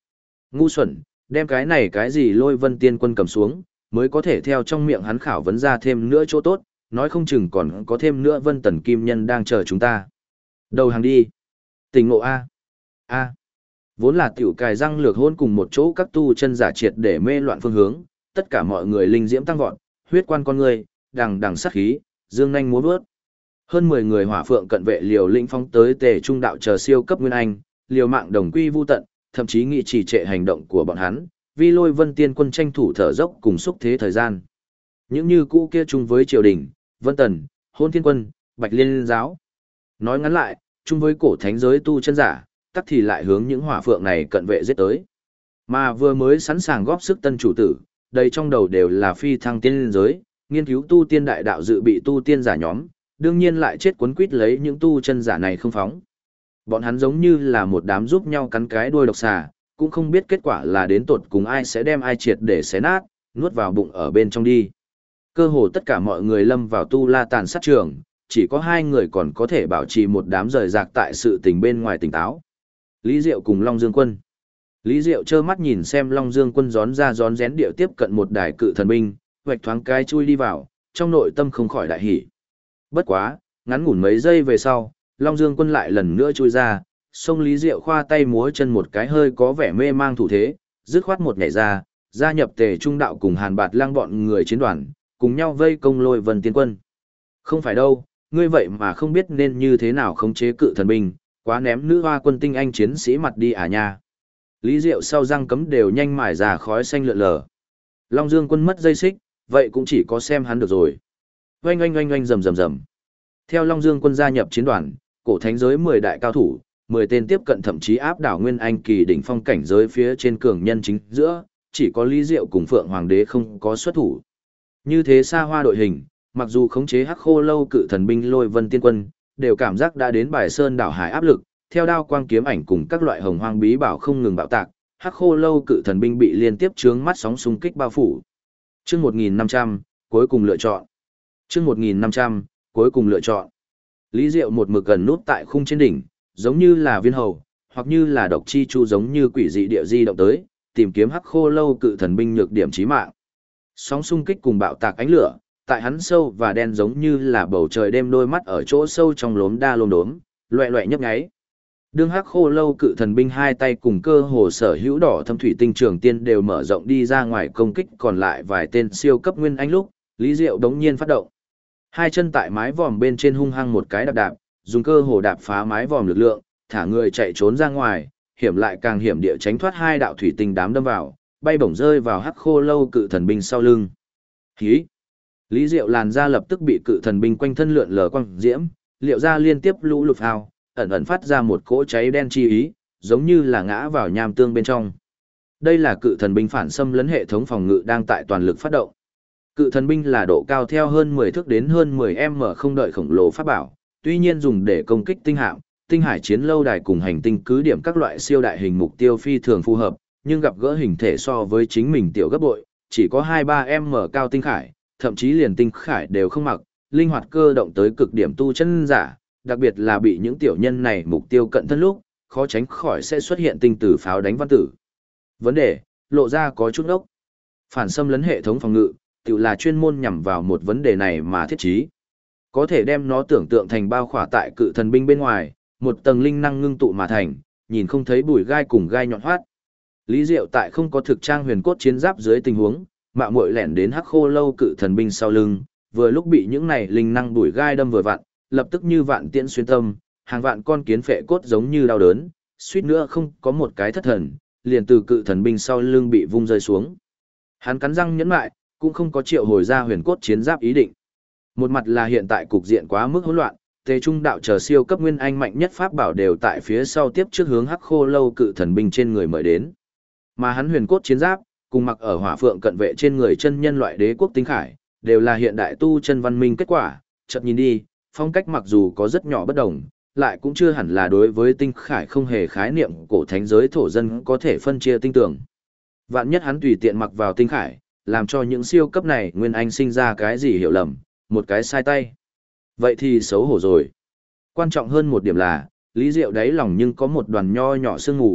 S1: Ngu xuẩn, đem cái này cái gì Lôi Vân Tiên Quân cầm xuống, mới có thể theo trong miệng hắn khảo vấn ra thêm nữa chỗ tốt, nói không chừng còn có thêm nữa Vân Tần Kim Nhân đang chờ chúng ta. Đầu hàng đi. Tỉnh ngộ A. A. Vốn là tiểu cài răng lược hôn cùng một chỗ các tu chân giả triệt để mê loạn phương hướng, tất cả mọi người linh diễm tăng vọt, huyết quan con người, đằng đằng sát khí, dương nhanh múa vớt. Hơn 10 người hỏa phượng cận vệ liều lĩnh phong tới Tề Trung đạo chờ siêu cấp nguyên anh, liều mạng đồng quy vu tận, thậm chí nghị trì trệ hành động của bọn hắn, vì Lôi Vân Tiên Quân tranh thủ thở dốc cùng xúc thế thời gian. Những như cũ kia chung với triều đình, Vân Tần, Hôn Thiên Quân, Bạch Liên giáo. Nói ngắn lại, chung với cổ thánh giới tu chân giả, tắc thì lại hướng những hỏa phượng này cận vệ giết tới. Mà vừa mới sẵn sàng góp sức tân chủ tử, đây trong đầu đều là phi thăng tiên giới, nghiên cứu tu tiên đại đạo dự bị tu tiên giả nhóm, đương nhiên lại chết cuốn quýt lấy những tu chân giả này không phóng. Bọn hắn giống như là một đám giúp nhau cắn cái đuôi độc xà, cũng không biết kết quả là đến tột cùng ai sẽ đem ai triệt để xé nát, nuốt vào bụng ở bên trong đi. Cơ hồ tất cả mọi người lâm vào tu la tàn sát trường, chỉ có 2 người còn có thể bảo trì một đám rời rạc tại sự tình bên ngoài tỉnh táo. Lý Diệu cùng Long Dương Quân. Lý Diệu trơ mắt nhìn xem Long Dương Quân gión ra gión rén điệu tiếp cận một đài cự thần binh, vạch thoáng cái chui đi vào, trong nội tâm không khỏi đại hỉ. Bất quá, ngắn ngủn mấy giây về sau, Long Dương Quân lại lần nữa chui ra, xông Lý Diệu khoa tay múa chân một cái hơi có vẻ mê mang thủ thế, dứt khoát một nhảy ra, gia nhập Tề Trung đạo cùng Hàn Bạt Lang bọn người chiến đoàn, cùng nhau vây công Lôi Vân Tiên Quân. Không phải đâu, ngươi vậy mà không biết nên như thế nào khống chế cự thần binh, quá ném nữ hoa quân tinh anh chiến sĩ mặt đi à nha. Lý Diệu sau răng cấm đều nhanh mải ra khói xanh lượn lờ. Long Dương Quân mất dây xích, vậy cũng chỉ có xem hắn được rồi. Oanh oanh oanh oanh rầm rầm rầm. Theo Long Dương Quân gia nhập chiến đoàn, cổ thánh giới 10 đại cao thủ, 10 tên tiếp cận thậm chí áp đảo Nguyên Anh kỳ đỉnh phong cảnh giới phía trên cường nhân chính giữa, chỉ có Lý Diệu cùng Phượng Hoàng đế không có xuất thủ. Như thế xa hoa đội hình, mặc dù khống chế Hắc Khô Lâu cự thần binh Lôi Vân Tiên Quân, đều cảm giác đã đến bài sơn đảo hải áp lực, theo đao quang kiếm ảnh cùng các loại hồng hoang bí bảo không ngừng bạo tạc, Hắc Khô Lâu cự thần binh bị liên tiếp chướng mắt sóng xung kích bao phủ. Chương 1500, cuối cùng lựa chọn. Chương 1500, cuối cùng lựa chọn. Lý Diệu một mực gần nút tại khung trên đỉnh, giống như là viên hầu, hoặc như là độc chi chu giống như quỷ dị địa di động tới, tìm kiếm Hắc Khô Lâu cự thần binh nhược điểm chí mạng. Sóng xung kích cùng bạo tạc ánh lửa, tại hắn sâu và đen giống như là bầu trời đêm đôi mắt ở chỗ sâu trong lốm đa lốm đốm, loẹ loẹ nhấp nháy. Đương Hắc Khô Lâu cự thần binh hai tay cùng cơ hồ sở hữu đỏ thâm thủy tinh trường tiên đều mở rộng đi ra ngoài công kích còn lại vài tên siêu cấp nguyên anh lúc, Lý Diệu đống nhiên phát động. Hai chân tại mái vòm bên trên hung hăng một cái đạp đạp, dùng cơ hồ đạp phá mái vòm lực lượng, thả người chạy trốn ra ngoài, hiểm lại càng hiểm địa tránh thoát hai đạo thủy tinh đám đâm vào, bay bổng rơi vào Hắc Khô Lâu cự thần binh sau lưng. Hí! Lý Diệu làn ra lập tức bị cự thần binh quanh thân lượn lờ quang diễm, liệu ra liên tiếp lũ lụt hào, ẩn ẩn phát ra một cỗ cháy đen chi ý, giống như là ngã vào nham tương bên trong. Đây là cự thần binh phản xâm lấn hệ thống phòng ngự đang tại toàn lực phát động. Cự thần binh là độ cao theo hơn 10 thước đến hơn 10m không đợi khổng lồ pháp bảo, tuy nhiên dùng để công kích tinh hạm, tinh hải chiến lâu đài cùng hành tinh cứ điểm các loại siêu đại hình mục tiêu phi thường phù hợp, nhưng gặp gỡ hình thể so với chính mình tiểu gấp bội, chỉ có 2-3m cao tinh khải, thậm chí liền tinh khải đều không mặc, linh hoạt cơ động tới cực điểm tu chân giả, đặc biệt là bị những tiểu nhân này mục tiêu cận thân lúc, khó tránh khỏi sẽ xuất hiện tinh tử pháo đánh văn tử. Vấn đề, lộ ra có chút ốc. Phản xâm lấn hệ thống phòng ngự, tự là chuyên môn nhằm vào một vấn đề này mà thiết trí. Có thể đem nó tưởng tượng thành bao khỏa tại cự thần binh bên ngoài, một tầng linh năng ngưng tụ mà thành, nhìn không thấy bùi gai cùng gai nhọn hoắt. Lý Diệu tại không có thực trang huyền cốt chiến giáp dưới tình huống, mạo muội lẻn đến Hắc Khô Lâu cự thần binh sau lưng, vừa lúc bị những này linh năng bùi gai đâm vừa vặn, lập tức như vạn tiễn xuyên tâm, hàng vạn con kiến phệ cốt giống như đau đớn, suýt nữa không có một cái thất thần, liền từ cự thần binh sau lưng bị vung rơi xuống. Hắn cắn răng nhẫn lại, cũng không có triệu hồi ra huyền cốt chiến giáp ý định. Một mặt là hiện tại cục diện quá mức hỗn loạn, Tề Trung đạo chờ siêu cấp nguyên anh mạnh nhất pháp bảo đều tại phía sau tiếp trước hướng Hắc Khô Lâu cự thần binh trên người mời đến. Mà hắn huyền cốt chiến giáp, cùng mặc ở hỏa phượng cận vệ trên người chân nhân loại đế quốc tinh khải, đều là hiện đại tu chân văn minh kết quả, chợt nhìn đi, phong cách mặc dù có rất nhỏ bất đồng, lại cũng chưa hẳn là đối với tinh khải không hề khái niệm cổ thánh giới thổ dân có thể phân chia tinh tưởng. Vạn nhất hắn tùy tiện mặc vào tinh khải, làm cho những siêu cấp này nguyên anh sinh ra cái gì hiểu lầm, một cái sai tay. Vậy thì xấu hổ rồi. Quan trọng hơn một điểm là, Lý Diệu đáy lòng nhưng có một đoàn nho nhỏ sương ngủ,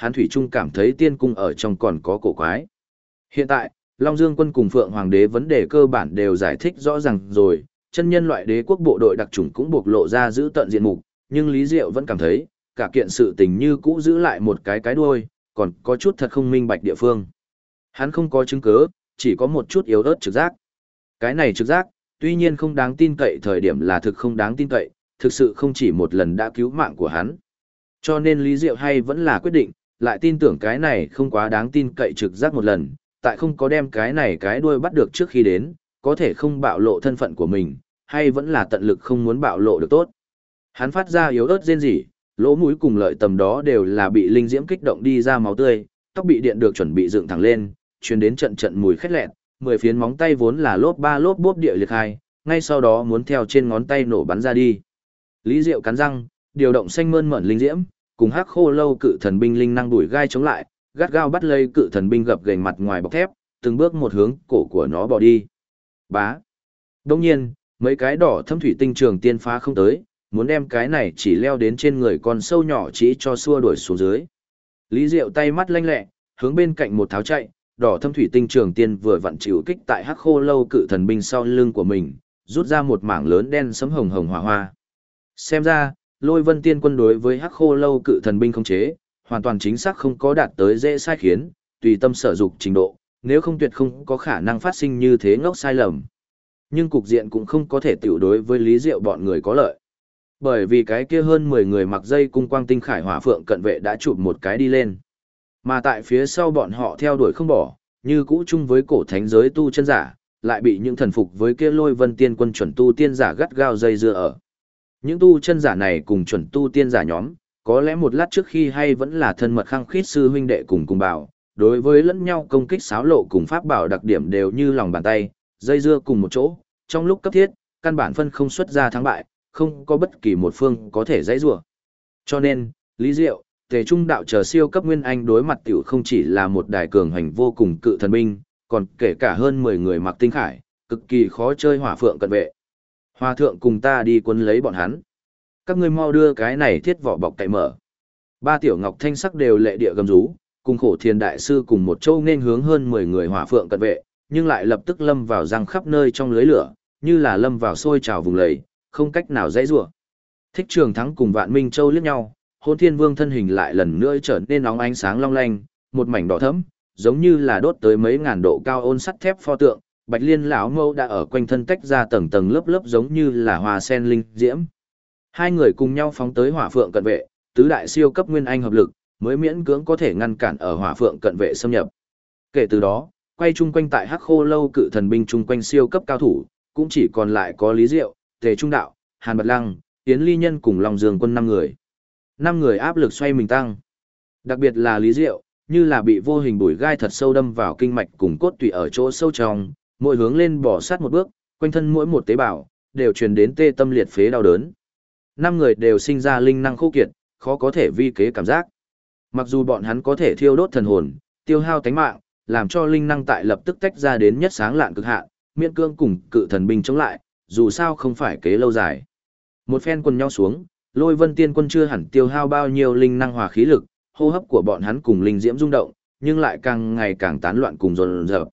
S1: hắn thủy chung cảm thấy tiên cung ở trong còn có cổ quái. Hiện tại, Long Dương quân cùng Phượng Hoàng đế vấn đề cơ bản đều giải thích rõ ràng rồi, chân nhân loại đế quốc bộ đội đặc chủng cũng bộc lộ ra giữ tận diện mục, nhưng Lý Diệu vẫn cảm thấy, cả kiện sự tình như cũ giữ lại một cái đuôi, còn có chút thật không minh bạch địa phương. Hắn không có chứng cứ, chỉ có một chút yếu ớt trực giác. Cái này trực giác, tuy nhiên không đáng tin cậy thời điểm là thực không đáng tin cậy, thực sự không chỉ một lần đã cứu mạng của hắn. Cho nên Lý Diệu hay vẫn là quyết định, lại tin tưởng cái này không quá đáng tin cậy trực giác một lần, tại không có đem cái này cái đuôi bắt được trước khi đến, có thể không bạo lộ thân phận của mình, hay vẫn là tận lực không muốn bạo lộ được tốt. Hắn phát ra yếu ớt rên rỉ, lỗ mũi cùng lợi tầm đó đều là bị linh diễm kích động đi ra máu tươi, tóc bị điện được chuẩn bị dựng thẳng lên, truyền đến trận trận mùi khét lẹt, 10 phiến móng tay vốn là lốp ba lốp bốp địa liệt hai, ngay sau đó muốn theo trên ngón tay nổ bắn ra đi. Lý Diệu cắn răng, điều động xanh mơn mởn linh diễm, cùng hắc khô lâu cự thần binh linh năng đuổi gai chống lại, gắt gao bắt lấy cự thần binh gập gềnh mặt ngoài bọc thép, từng bước một hướng cổ của nó bỏ đi. Bá. Đồng nhiên, mấy cái đỏ thâm thủy tinh trường tiên phá không tới, muốn đem cái này chỉ leo đến trên người con sâu nhỏ chỉ cho xua đuổi xuống dưới. Lý Diệu tay mắt lanh lẹ, hướng bên cạnh một tháo chạy, đỏ thâm thủy tinh trường tiên vừa vặn chịu kích tại hắc khô lâu cự thần binh sau lưng của mình, rút ra một mảng lớn đen sấm hồng hồng hỏa hoa. Xem ra, Lôi Vân Tiên Quân đối với hắc khô lâu cự thần binh không chế, hoàn toàn chính xác không có đạt tới dễ sai khiến, tùy tâm sở dục trình độ, nếu không tuyệt không có khả năng phát sinh như thế ngốc sai lầm. Nhưng cục diện cũng không có thể tiểu đối với Lý Diệu bọn người có lợi. Bởi vì cái kia hơn 10 người mặc dây cung quang tinh khải hỏa phượng cận vệ đã chụp một cái đi lên. Mà tại phía sau bọn họ theo đuổi không bỏ, như cũ chung với cổ thánh giới tu chân giả, lại bị những thần phục với kia Lôi Vân Tiên Quân chuẩn tu tiên giả gắt gao dây dưa ở. Những tu chân giả này cùng chuẩn tu tiên giả nhóm, có lẽ một lát trước khi hay vẫn là thân mật khăng khít sư huynh đệ cùng bảo, đối với lẫn nhau công kích xáo lộ cùng pháp bảo đặc điểm đều như lòng bàn tay, dây dưa cùng một chỗ, trong lúc cấp thiết, căn bản phân không xuất ra thắng bại, không có bất kỳ một phương có thể dãy rủa. Cho nên, Lý Diệu, Tề Trung đạo chờ siêu cấp nguyên anh đối mặt tiểu không chỉ là một đài cường hành vô cùng cự thần binh, còn kể cả hơn 10 người mặc tinh khải, cực kỳ khó chơi hỏa phượng cận vệ. Hòa thượng cùng ta đi quấn lấy bọn hắn. Các ngươi mau đưa cái này thiết vỏ bọc cậy mở. Ba tiểu ngọc thanh sắc đều lệ địa gầm rú, cùng khổ thiền đại sư cùng một châu nên hướng hơn 10 người hỏa phượng cận vệ, nhưng lại lập tức lâm vào răng khắp nơi trong lưới lửa, như là lâm vào sôi trào vùng lầy, không cách nào dãy rủa. Thích Trường Thắng cùng Vạn Minh Châu liếc nhau, Hôn Thiên Vương thân hình lại lần nữa trở nên nóng ánh sáng long lanh, một mảnh đỏ thẫm, giống như là đốt tới mấy ngàn độ cao ôn sắt thép pho tượng. Bạch Liên lão mâu đã ở quanh thân tách ra tầng tầng lớp lớp giống như là hoa sen linh diễm. Hai người cùng nhau phóng tới hỏa phượng cận vệ, tứ đại siêu cấp nguyên anh hợp lực, mới miễn cưỡng có thể ngăn cản ở hỏa phượng cận vệ xâm nhập. Kể từ đó, quay chung quanh tại hắc khô lâu cự thần binh chung quanh siêu cấp cao thủ, cũng chỉ còn lại có Lý Diệu, Tề Trung đạo, Hàn Bật Lăng, Yến Ly Nhân cùng Long Dương quân 5 người. 5 người áp lực xoay mình tăng. Đặc biệt là Lý Diệu, như là bị vô hình bùi gai thật sâu đâm vào kinh mạch cùng cốt tủy ở chỗ sâu trong, mỗi hướng lên bỏ sát một bước, quanh thân mỗi một tế bào đều truyền đến tê tâm liệt phế đau đớn. 5 người đều sinh ra linh năng khô kiệt, khó có thể vi kế cảm giác. Mặc dù bọn hắn có thể thiêu đốt thần hồn, tiêu hao tánh mạng, làm cho linh năng tại lập tức tách ra đến nhất sáng lạn cực hạn, miễn cương cùng cự thần binh chống lại, dù sao không phải kế lâu dài. Một phen quần nhau xuống, Lôi Vân Tiên Quân chưa hẳn tiêu hao bao nhiêu linh năng hòa khí lực, hô hấp của bọn hắn cùng linh diễm rung động, nhưng lại càng ngày càng tán loạn cùng dồn dập.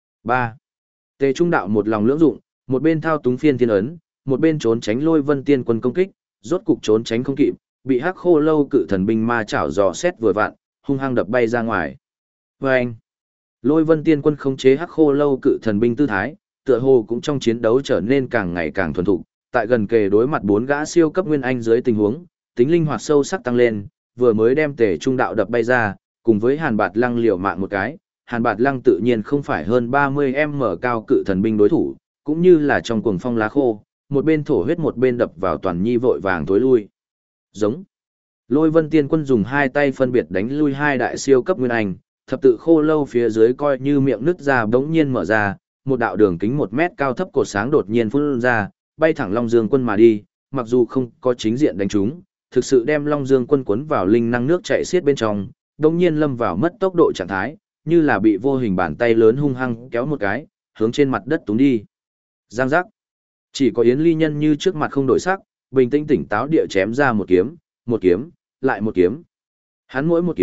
S1: 3. Tề Trung đạo một lòng lưỡng dụng, một bên thao túng phiên thiên ấn, một bên trốn tránh Lôi Vân Tiên Quân công kích, rốt cục trốn tránh không kịp, bị hắc khô lâu cự thần binh ma chảo dò xét vừa vặn, hung hăng đập bay ra ngoài. Vâng! Lôi Vân Tiên Quân khống chế hắc khô lâu cự thần binh tư thái, tựa hồ cũng trong chiến đấu trở nên càng ngày càng thuần thục, tại gần kề đối mặt 4 gã siêu cấp nguyên anh dưới tình huống, tính linh hoạt sâu sắc tăng lên, vừa mới đem Tề Trung đạo đập bay ra, cùng với Hàn Bạt Lăng liều mạng một cái, Hàn Bạt Lăng tự nhiên không phải hơn 30m cao cự thần binh đối thủ, cũng như là trong cuồng phong lá khô, một bên thổ huyết một bên đập vào toàn nhi vội vàng tối lui. Giống. Lôi Vân Tiên Quân dùng 2 tay phân biệt đánh lui 2 đại siêu cấp nguyên anh, thập tự khô lâu phía dưới coi như miệng nứt ra bỗng nhiên mở ra, một đạo đường kính 1 mét cao thấp cột sáng đột nhiên phun ra, bay thẳng Long Dương Quân mà đi, mặc dù không có chính diện đánh trúng, thực sự đem Long Dương Quân cuốn vào linh năng nước chảy xiết bên trong, bỗng nhiên lâm vào mất tốc độ trạng thái, như là bị vô hình bàn tay lớn hung hăng kéo một cái, hướng trên mặt đất túng đi. Giang giác. Chỉ có Yến Ly Nhân như trước mặt không đổi sắc, bình tĩnh tỉnh táo địa chém ra một kiếm, lại một kiếm. Hắn mỗi một kiếm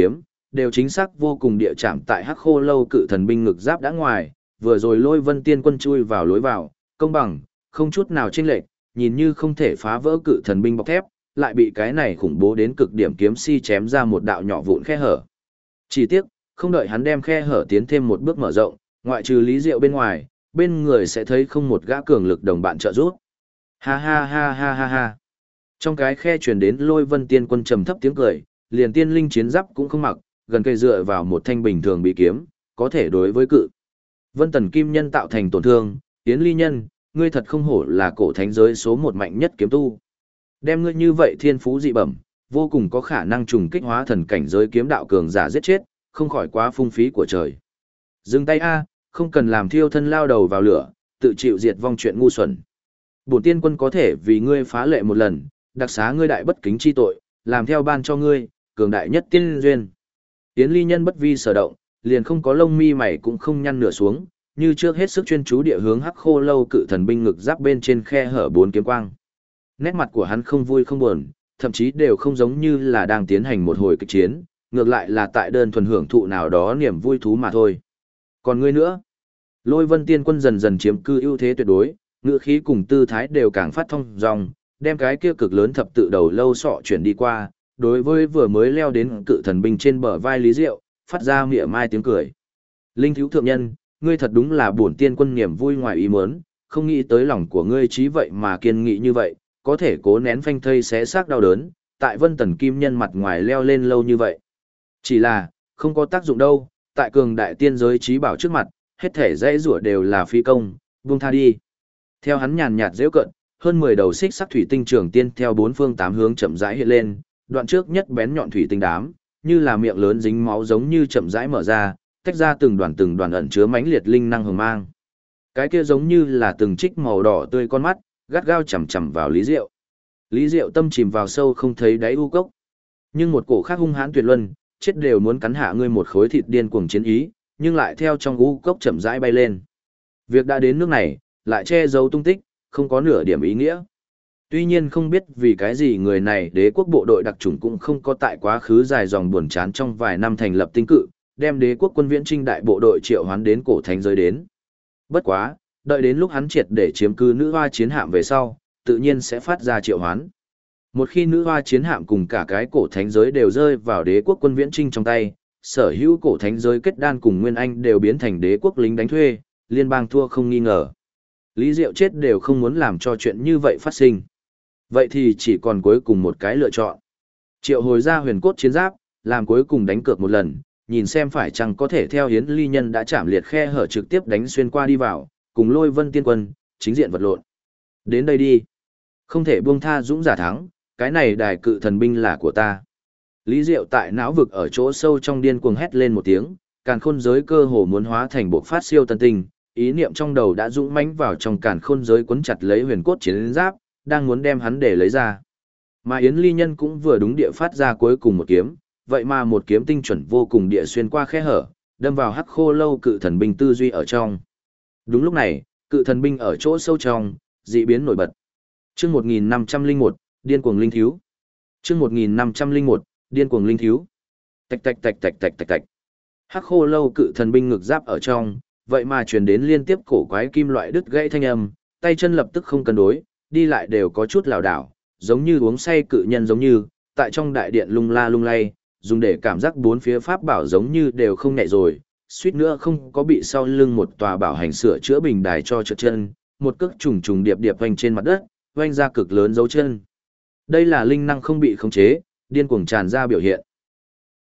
S1: đều chính xác vô cùng địa chạm tại Hắc Khô Lâu cự thần binh ngực giáp đã ngoài, vừa rồi Lôi Vân Tiên Quân chui vào lối vào, công bằng, không chút nào chênh lệch, nhìn như không thể phá vỡ cự thần binh bọc thép, lại bị cái này khủng bố đến cực điểm kiếm si chém ra một đạo nhỏ vụn khe hở. Chỉ tiếc, không đợi hắn đem khe hở tiến thêm một bước mở rộng, ngoại trừ Lý Diệu bên ngoài, bên người sẽ thấy không một gã cường lực đồng bạn trợ giúp. Ha ha ha ha ha ha. Trong cái khe truyền đến Lôi Vân Tiên Quân trầm thấp tiếng cười, liền tiên linh chiến giáp cũng không mặc, gần cây dựa vào một thanh bình thường bị kiếm, có thể đối với cự Vân Tần Kim Nhân tạo thành tổn thương, Yến Ly Nhân, ngươi thật không hổ là cổ thánh giới số một mạnh nhất kiếm tu. Đem ngươi như vậy thiên phú dị bẩm, vô cùng có khả năng trùng kích hóa thần cảnh giới kiếm đạo cường giả giết chết, không khỏi quá phung phí của trời. Dừng tay a, không cần làm thiêu thân lao đầu vào lửa, tự chịu diệt vong chuyện ngu xuẩn. Bổn tiên quân có thể vì ngươi phá lệ một lần, đặc xá ngươi đại bất kính chi tội, làm theo ban cho ngươi, cường đại nhất tiên duyên. Yến Ly Nhân bất vi sở động, liền không có lông mi mày cũng không nhăn nửa xuống, như trước hết sức chuyên chú địa hướng Hắc Khô Lâu cự thần binh ngực giáp bên trên khe hở bốn kiếm quang. Nét mặt của hắn không vui không buồn, thậm chí đều không giống như là đang tiến hành một hồi kịch chiến, ngược lại là tại đơn thuần hưởng thụ nào đó niềm vui thú mà thôi. Còn ngươi nữa? Lôi Vân Tiên Quân dần dần chiếm cư ưu thế tuyệt đối, ngữ khí cùng tư thái đều càng phát thông dòng, đem cái kia cực lớn thập tự đầu lâu sọ chuyển đi qua, đối với vừa mới leo đến cự thần binh trên bờ vai Lý Diệu, phát ra mỉa mai tiếng cười. Linh thiếu thượng nhân, ngươi thật đúng là bổn tiên quân niềm vui ngoài ý muốn, không nghĩ tới lòng của ngươi trí vậy mà kiên nghị như vậy, có thể cố nén phanh thây xé xác đau đớn, tại Vân Tần Kim Nhân mặt ngoài leo lên lâu như vậy. Chỉ là, không có tác dụng đâu, tại cường đại tiên giới trí bảo trước mặt, hết thể dãy rủa đều là phi công, buông tha đi. Theo hắn nhàn nhạt giễu cận, hơn 10 đầu xích sắc thủy tinh trường tiên theo bốn phương tám hướng chậm rãi hiện lên, đoạn trước nhất bén nhọn thủy tinh đám, như là miệng lớn dính máu giống như chậm rãi mở ra, tách ra từng đoàn ẩn chứa mãnh liệt linh năng hồng mang. Cái kia giống như là từng trích màu đỏ tươi con mắt, gắt gao chằm chằm vào Lý Diệu. Lý Diệu tâm chìm vào sâu không thấy đáy u cốc. Nhưng một cổ khác hung hãn tuyệt luân, chết đều muốn cắn hạ ngươi một khối thịt điên cuồng chiến ý, nhưng lại theo trong u cốc chậm rãi bay lên. Việc đã đến nước này, lại che giấu tung tích, không có nửa điểm ý nghĩa. Tuy nhiên không biết vì cái gì người này đế quốc bộ đội đặc chủng cũng không có tại quá khứ dài dòng buồn chán trong vài năm thành lập tinh cự, đem đế quốc quân viễn trinh đại bộ đội triệu hoán đến cổ thánh giới đến. Bất quá, đợi đến lúc hắn triệt để chiếm cư nữ hoa chiến hạm về sau, tự nhiên sẽ phát ra triệu hoán. Một khi nữ hoa chiến hạm cùng cả cái cổ thánh giới đều rơi vào đế quốc quân viễn trinh trong tay, sở hữu cổ thánh giới kết đan cùng Nguyên Anh đều biến thành đế quốc lính đánh thuê, liên bang thua không nghi ngờ. Lý Diệu chết đều không muốn làm cho chuyện như vậy phát sinh. Vậy thì chỉ còn cuối cùng một cái lựa chọn. Triệu hồi ra huyền cốt chiến giáp, làm cuối cùng đánh cược một lần, nhìn xem phải chăng có thể theo Yến Ly Nhân đã chạm liệt khe hở trực tiếp đánh xuyên qua đi vào, cùng Lôi Vân Tiên Quân, chính diện vật lộn. Đến đây đi. Không thể buông tha dũng giả thắng, cái này đài cự thần binh là của ta. Lý Diệu tại não vực ở chỗ sâu trong điên cuồng hét lên một tiếng, càn khôn giới cơ hồ muốn hóa thành bộ phát siêu tân tinh, ý niệm trong đầu đã dũng mãnh vào trong càn khôn giới quấn chặt lấy huyền cốt chiến giáp, đang muốn đem hắn để lấy ra. Mà Yến Ly Nhân cũng vừa đúng địa phát ra cuối cùng một kiếm, vậy mà một kiếm tinh chuẩn vô cùng địa xuyên qua khe hở, đâm vào Hắc Khô Lâu cự thần binh tư duy ở trong. Đúng lúc này, cự thần binh ở chỗ sâu trong, dị biến nổi bật. Chương 1501, điên cuồng linh thiếu. Chương 1501, điên cuồng linh thiếu. Tạch tạch tạch tạch tạch tạch tạch. Hắc Khô Lâu cự thần binh ngực giáp ở trong, vậy mà truyền đến liên tiếp cổ quái kim loại đứt gãy thanh âm, tay chân lập tức không cân đối, đi lại đều có chút lảo đảo, giống như uống say cự nhân giống như, tại trong đại điện lung la lung lay, dùng để cảm giác bốn phía pháp bảo giống như đều không nhẹ rồi, suýt nữa không có bị sau lưng một tòa bảo hành sửa chữa bình đài cho trượt chân, một cước trùng trùng điệp điệp vành trên mặt đất, vành ra cực lớn dấu chân. Đây là linh năng không bị khống chế, điên cuồng tràn ra biểu hiện.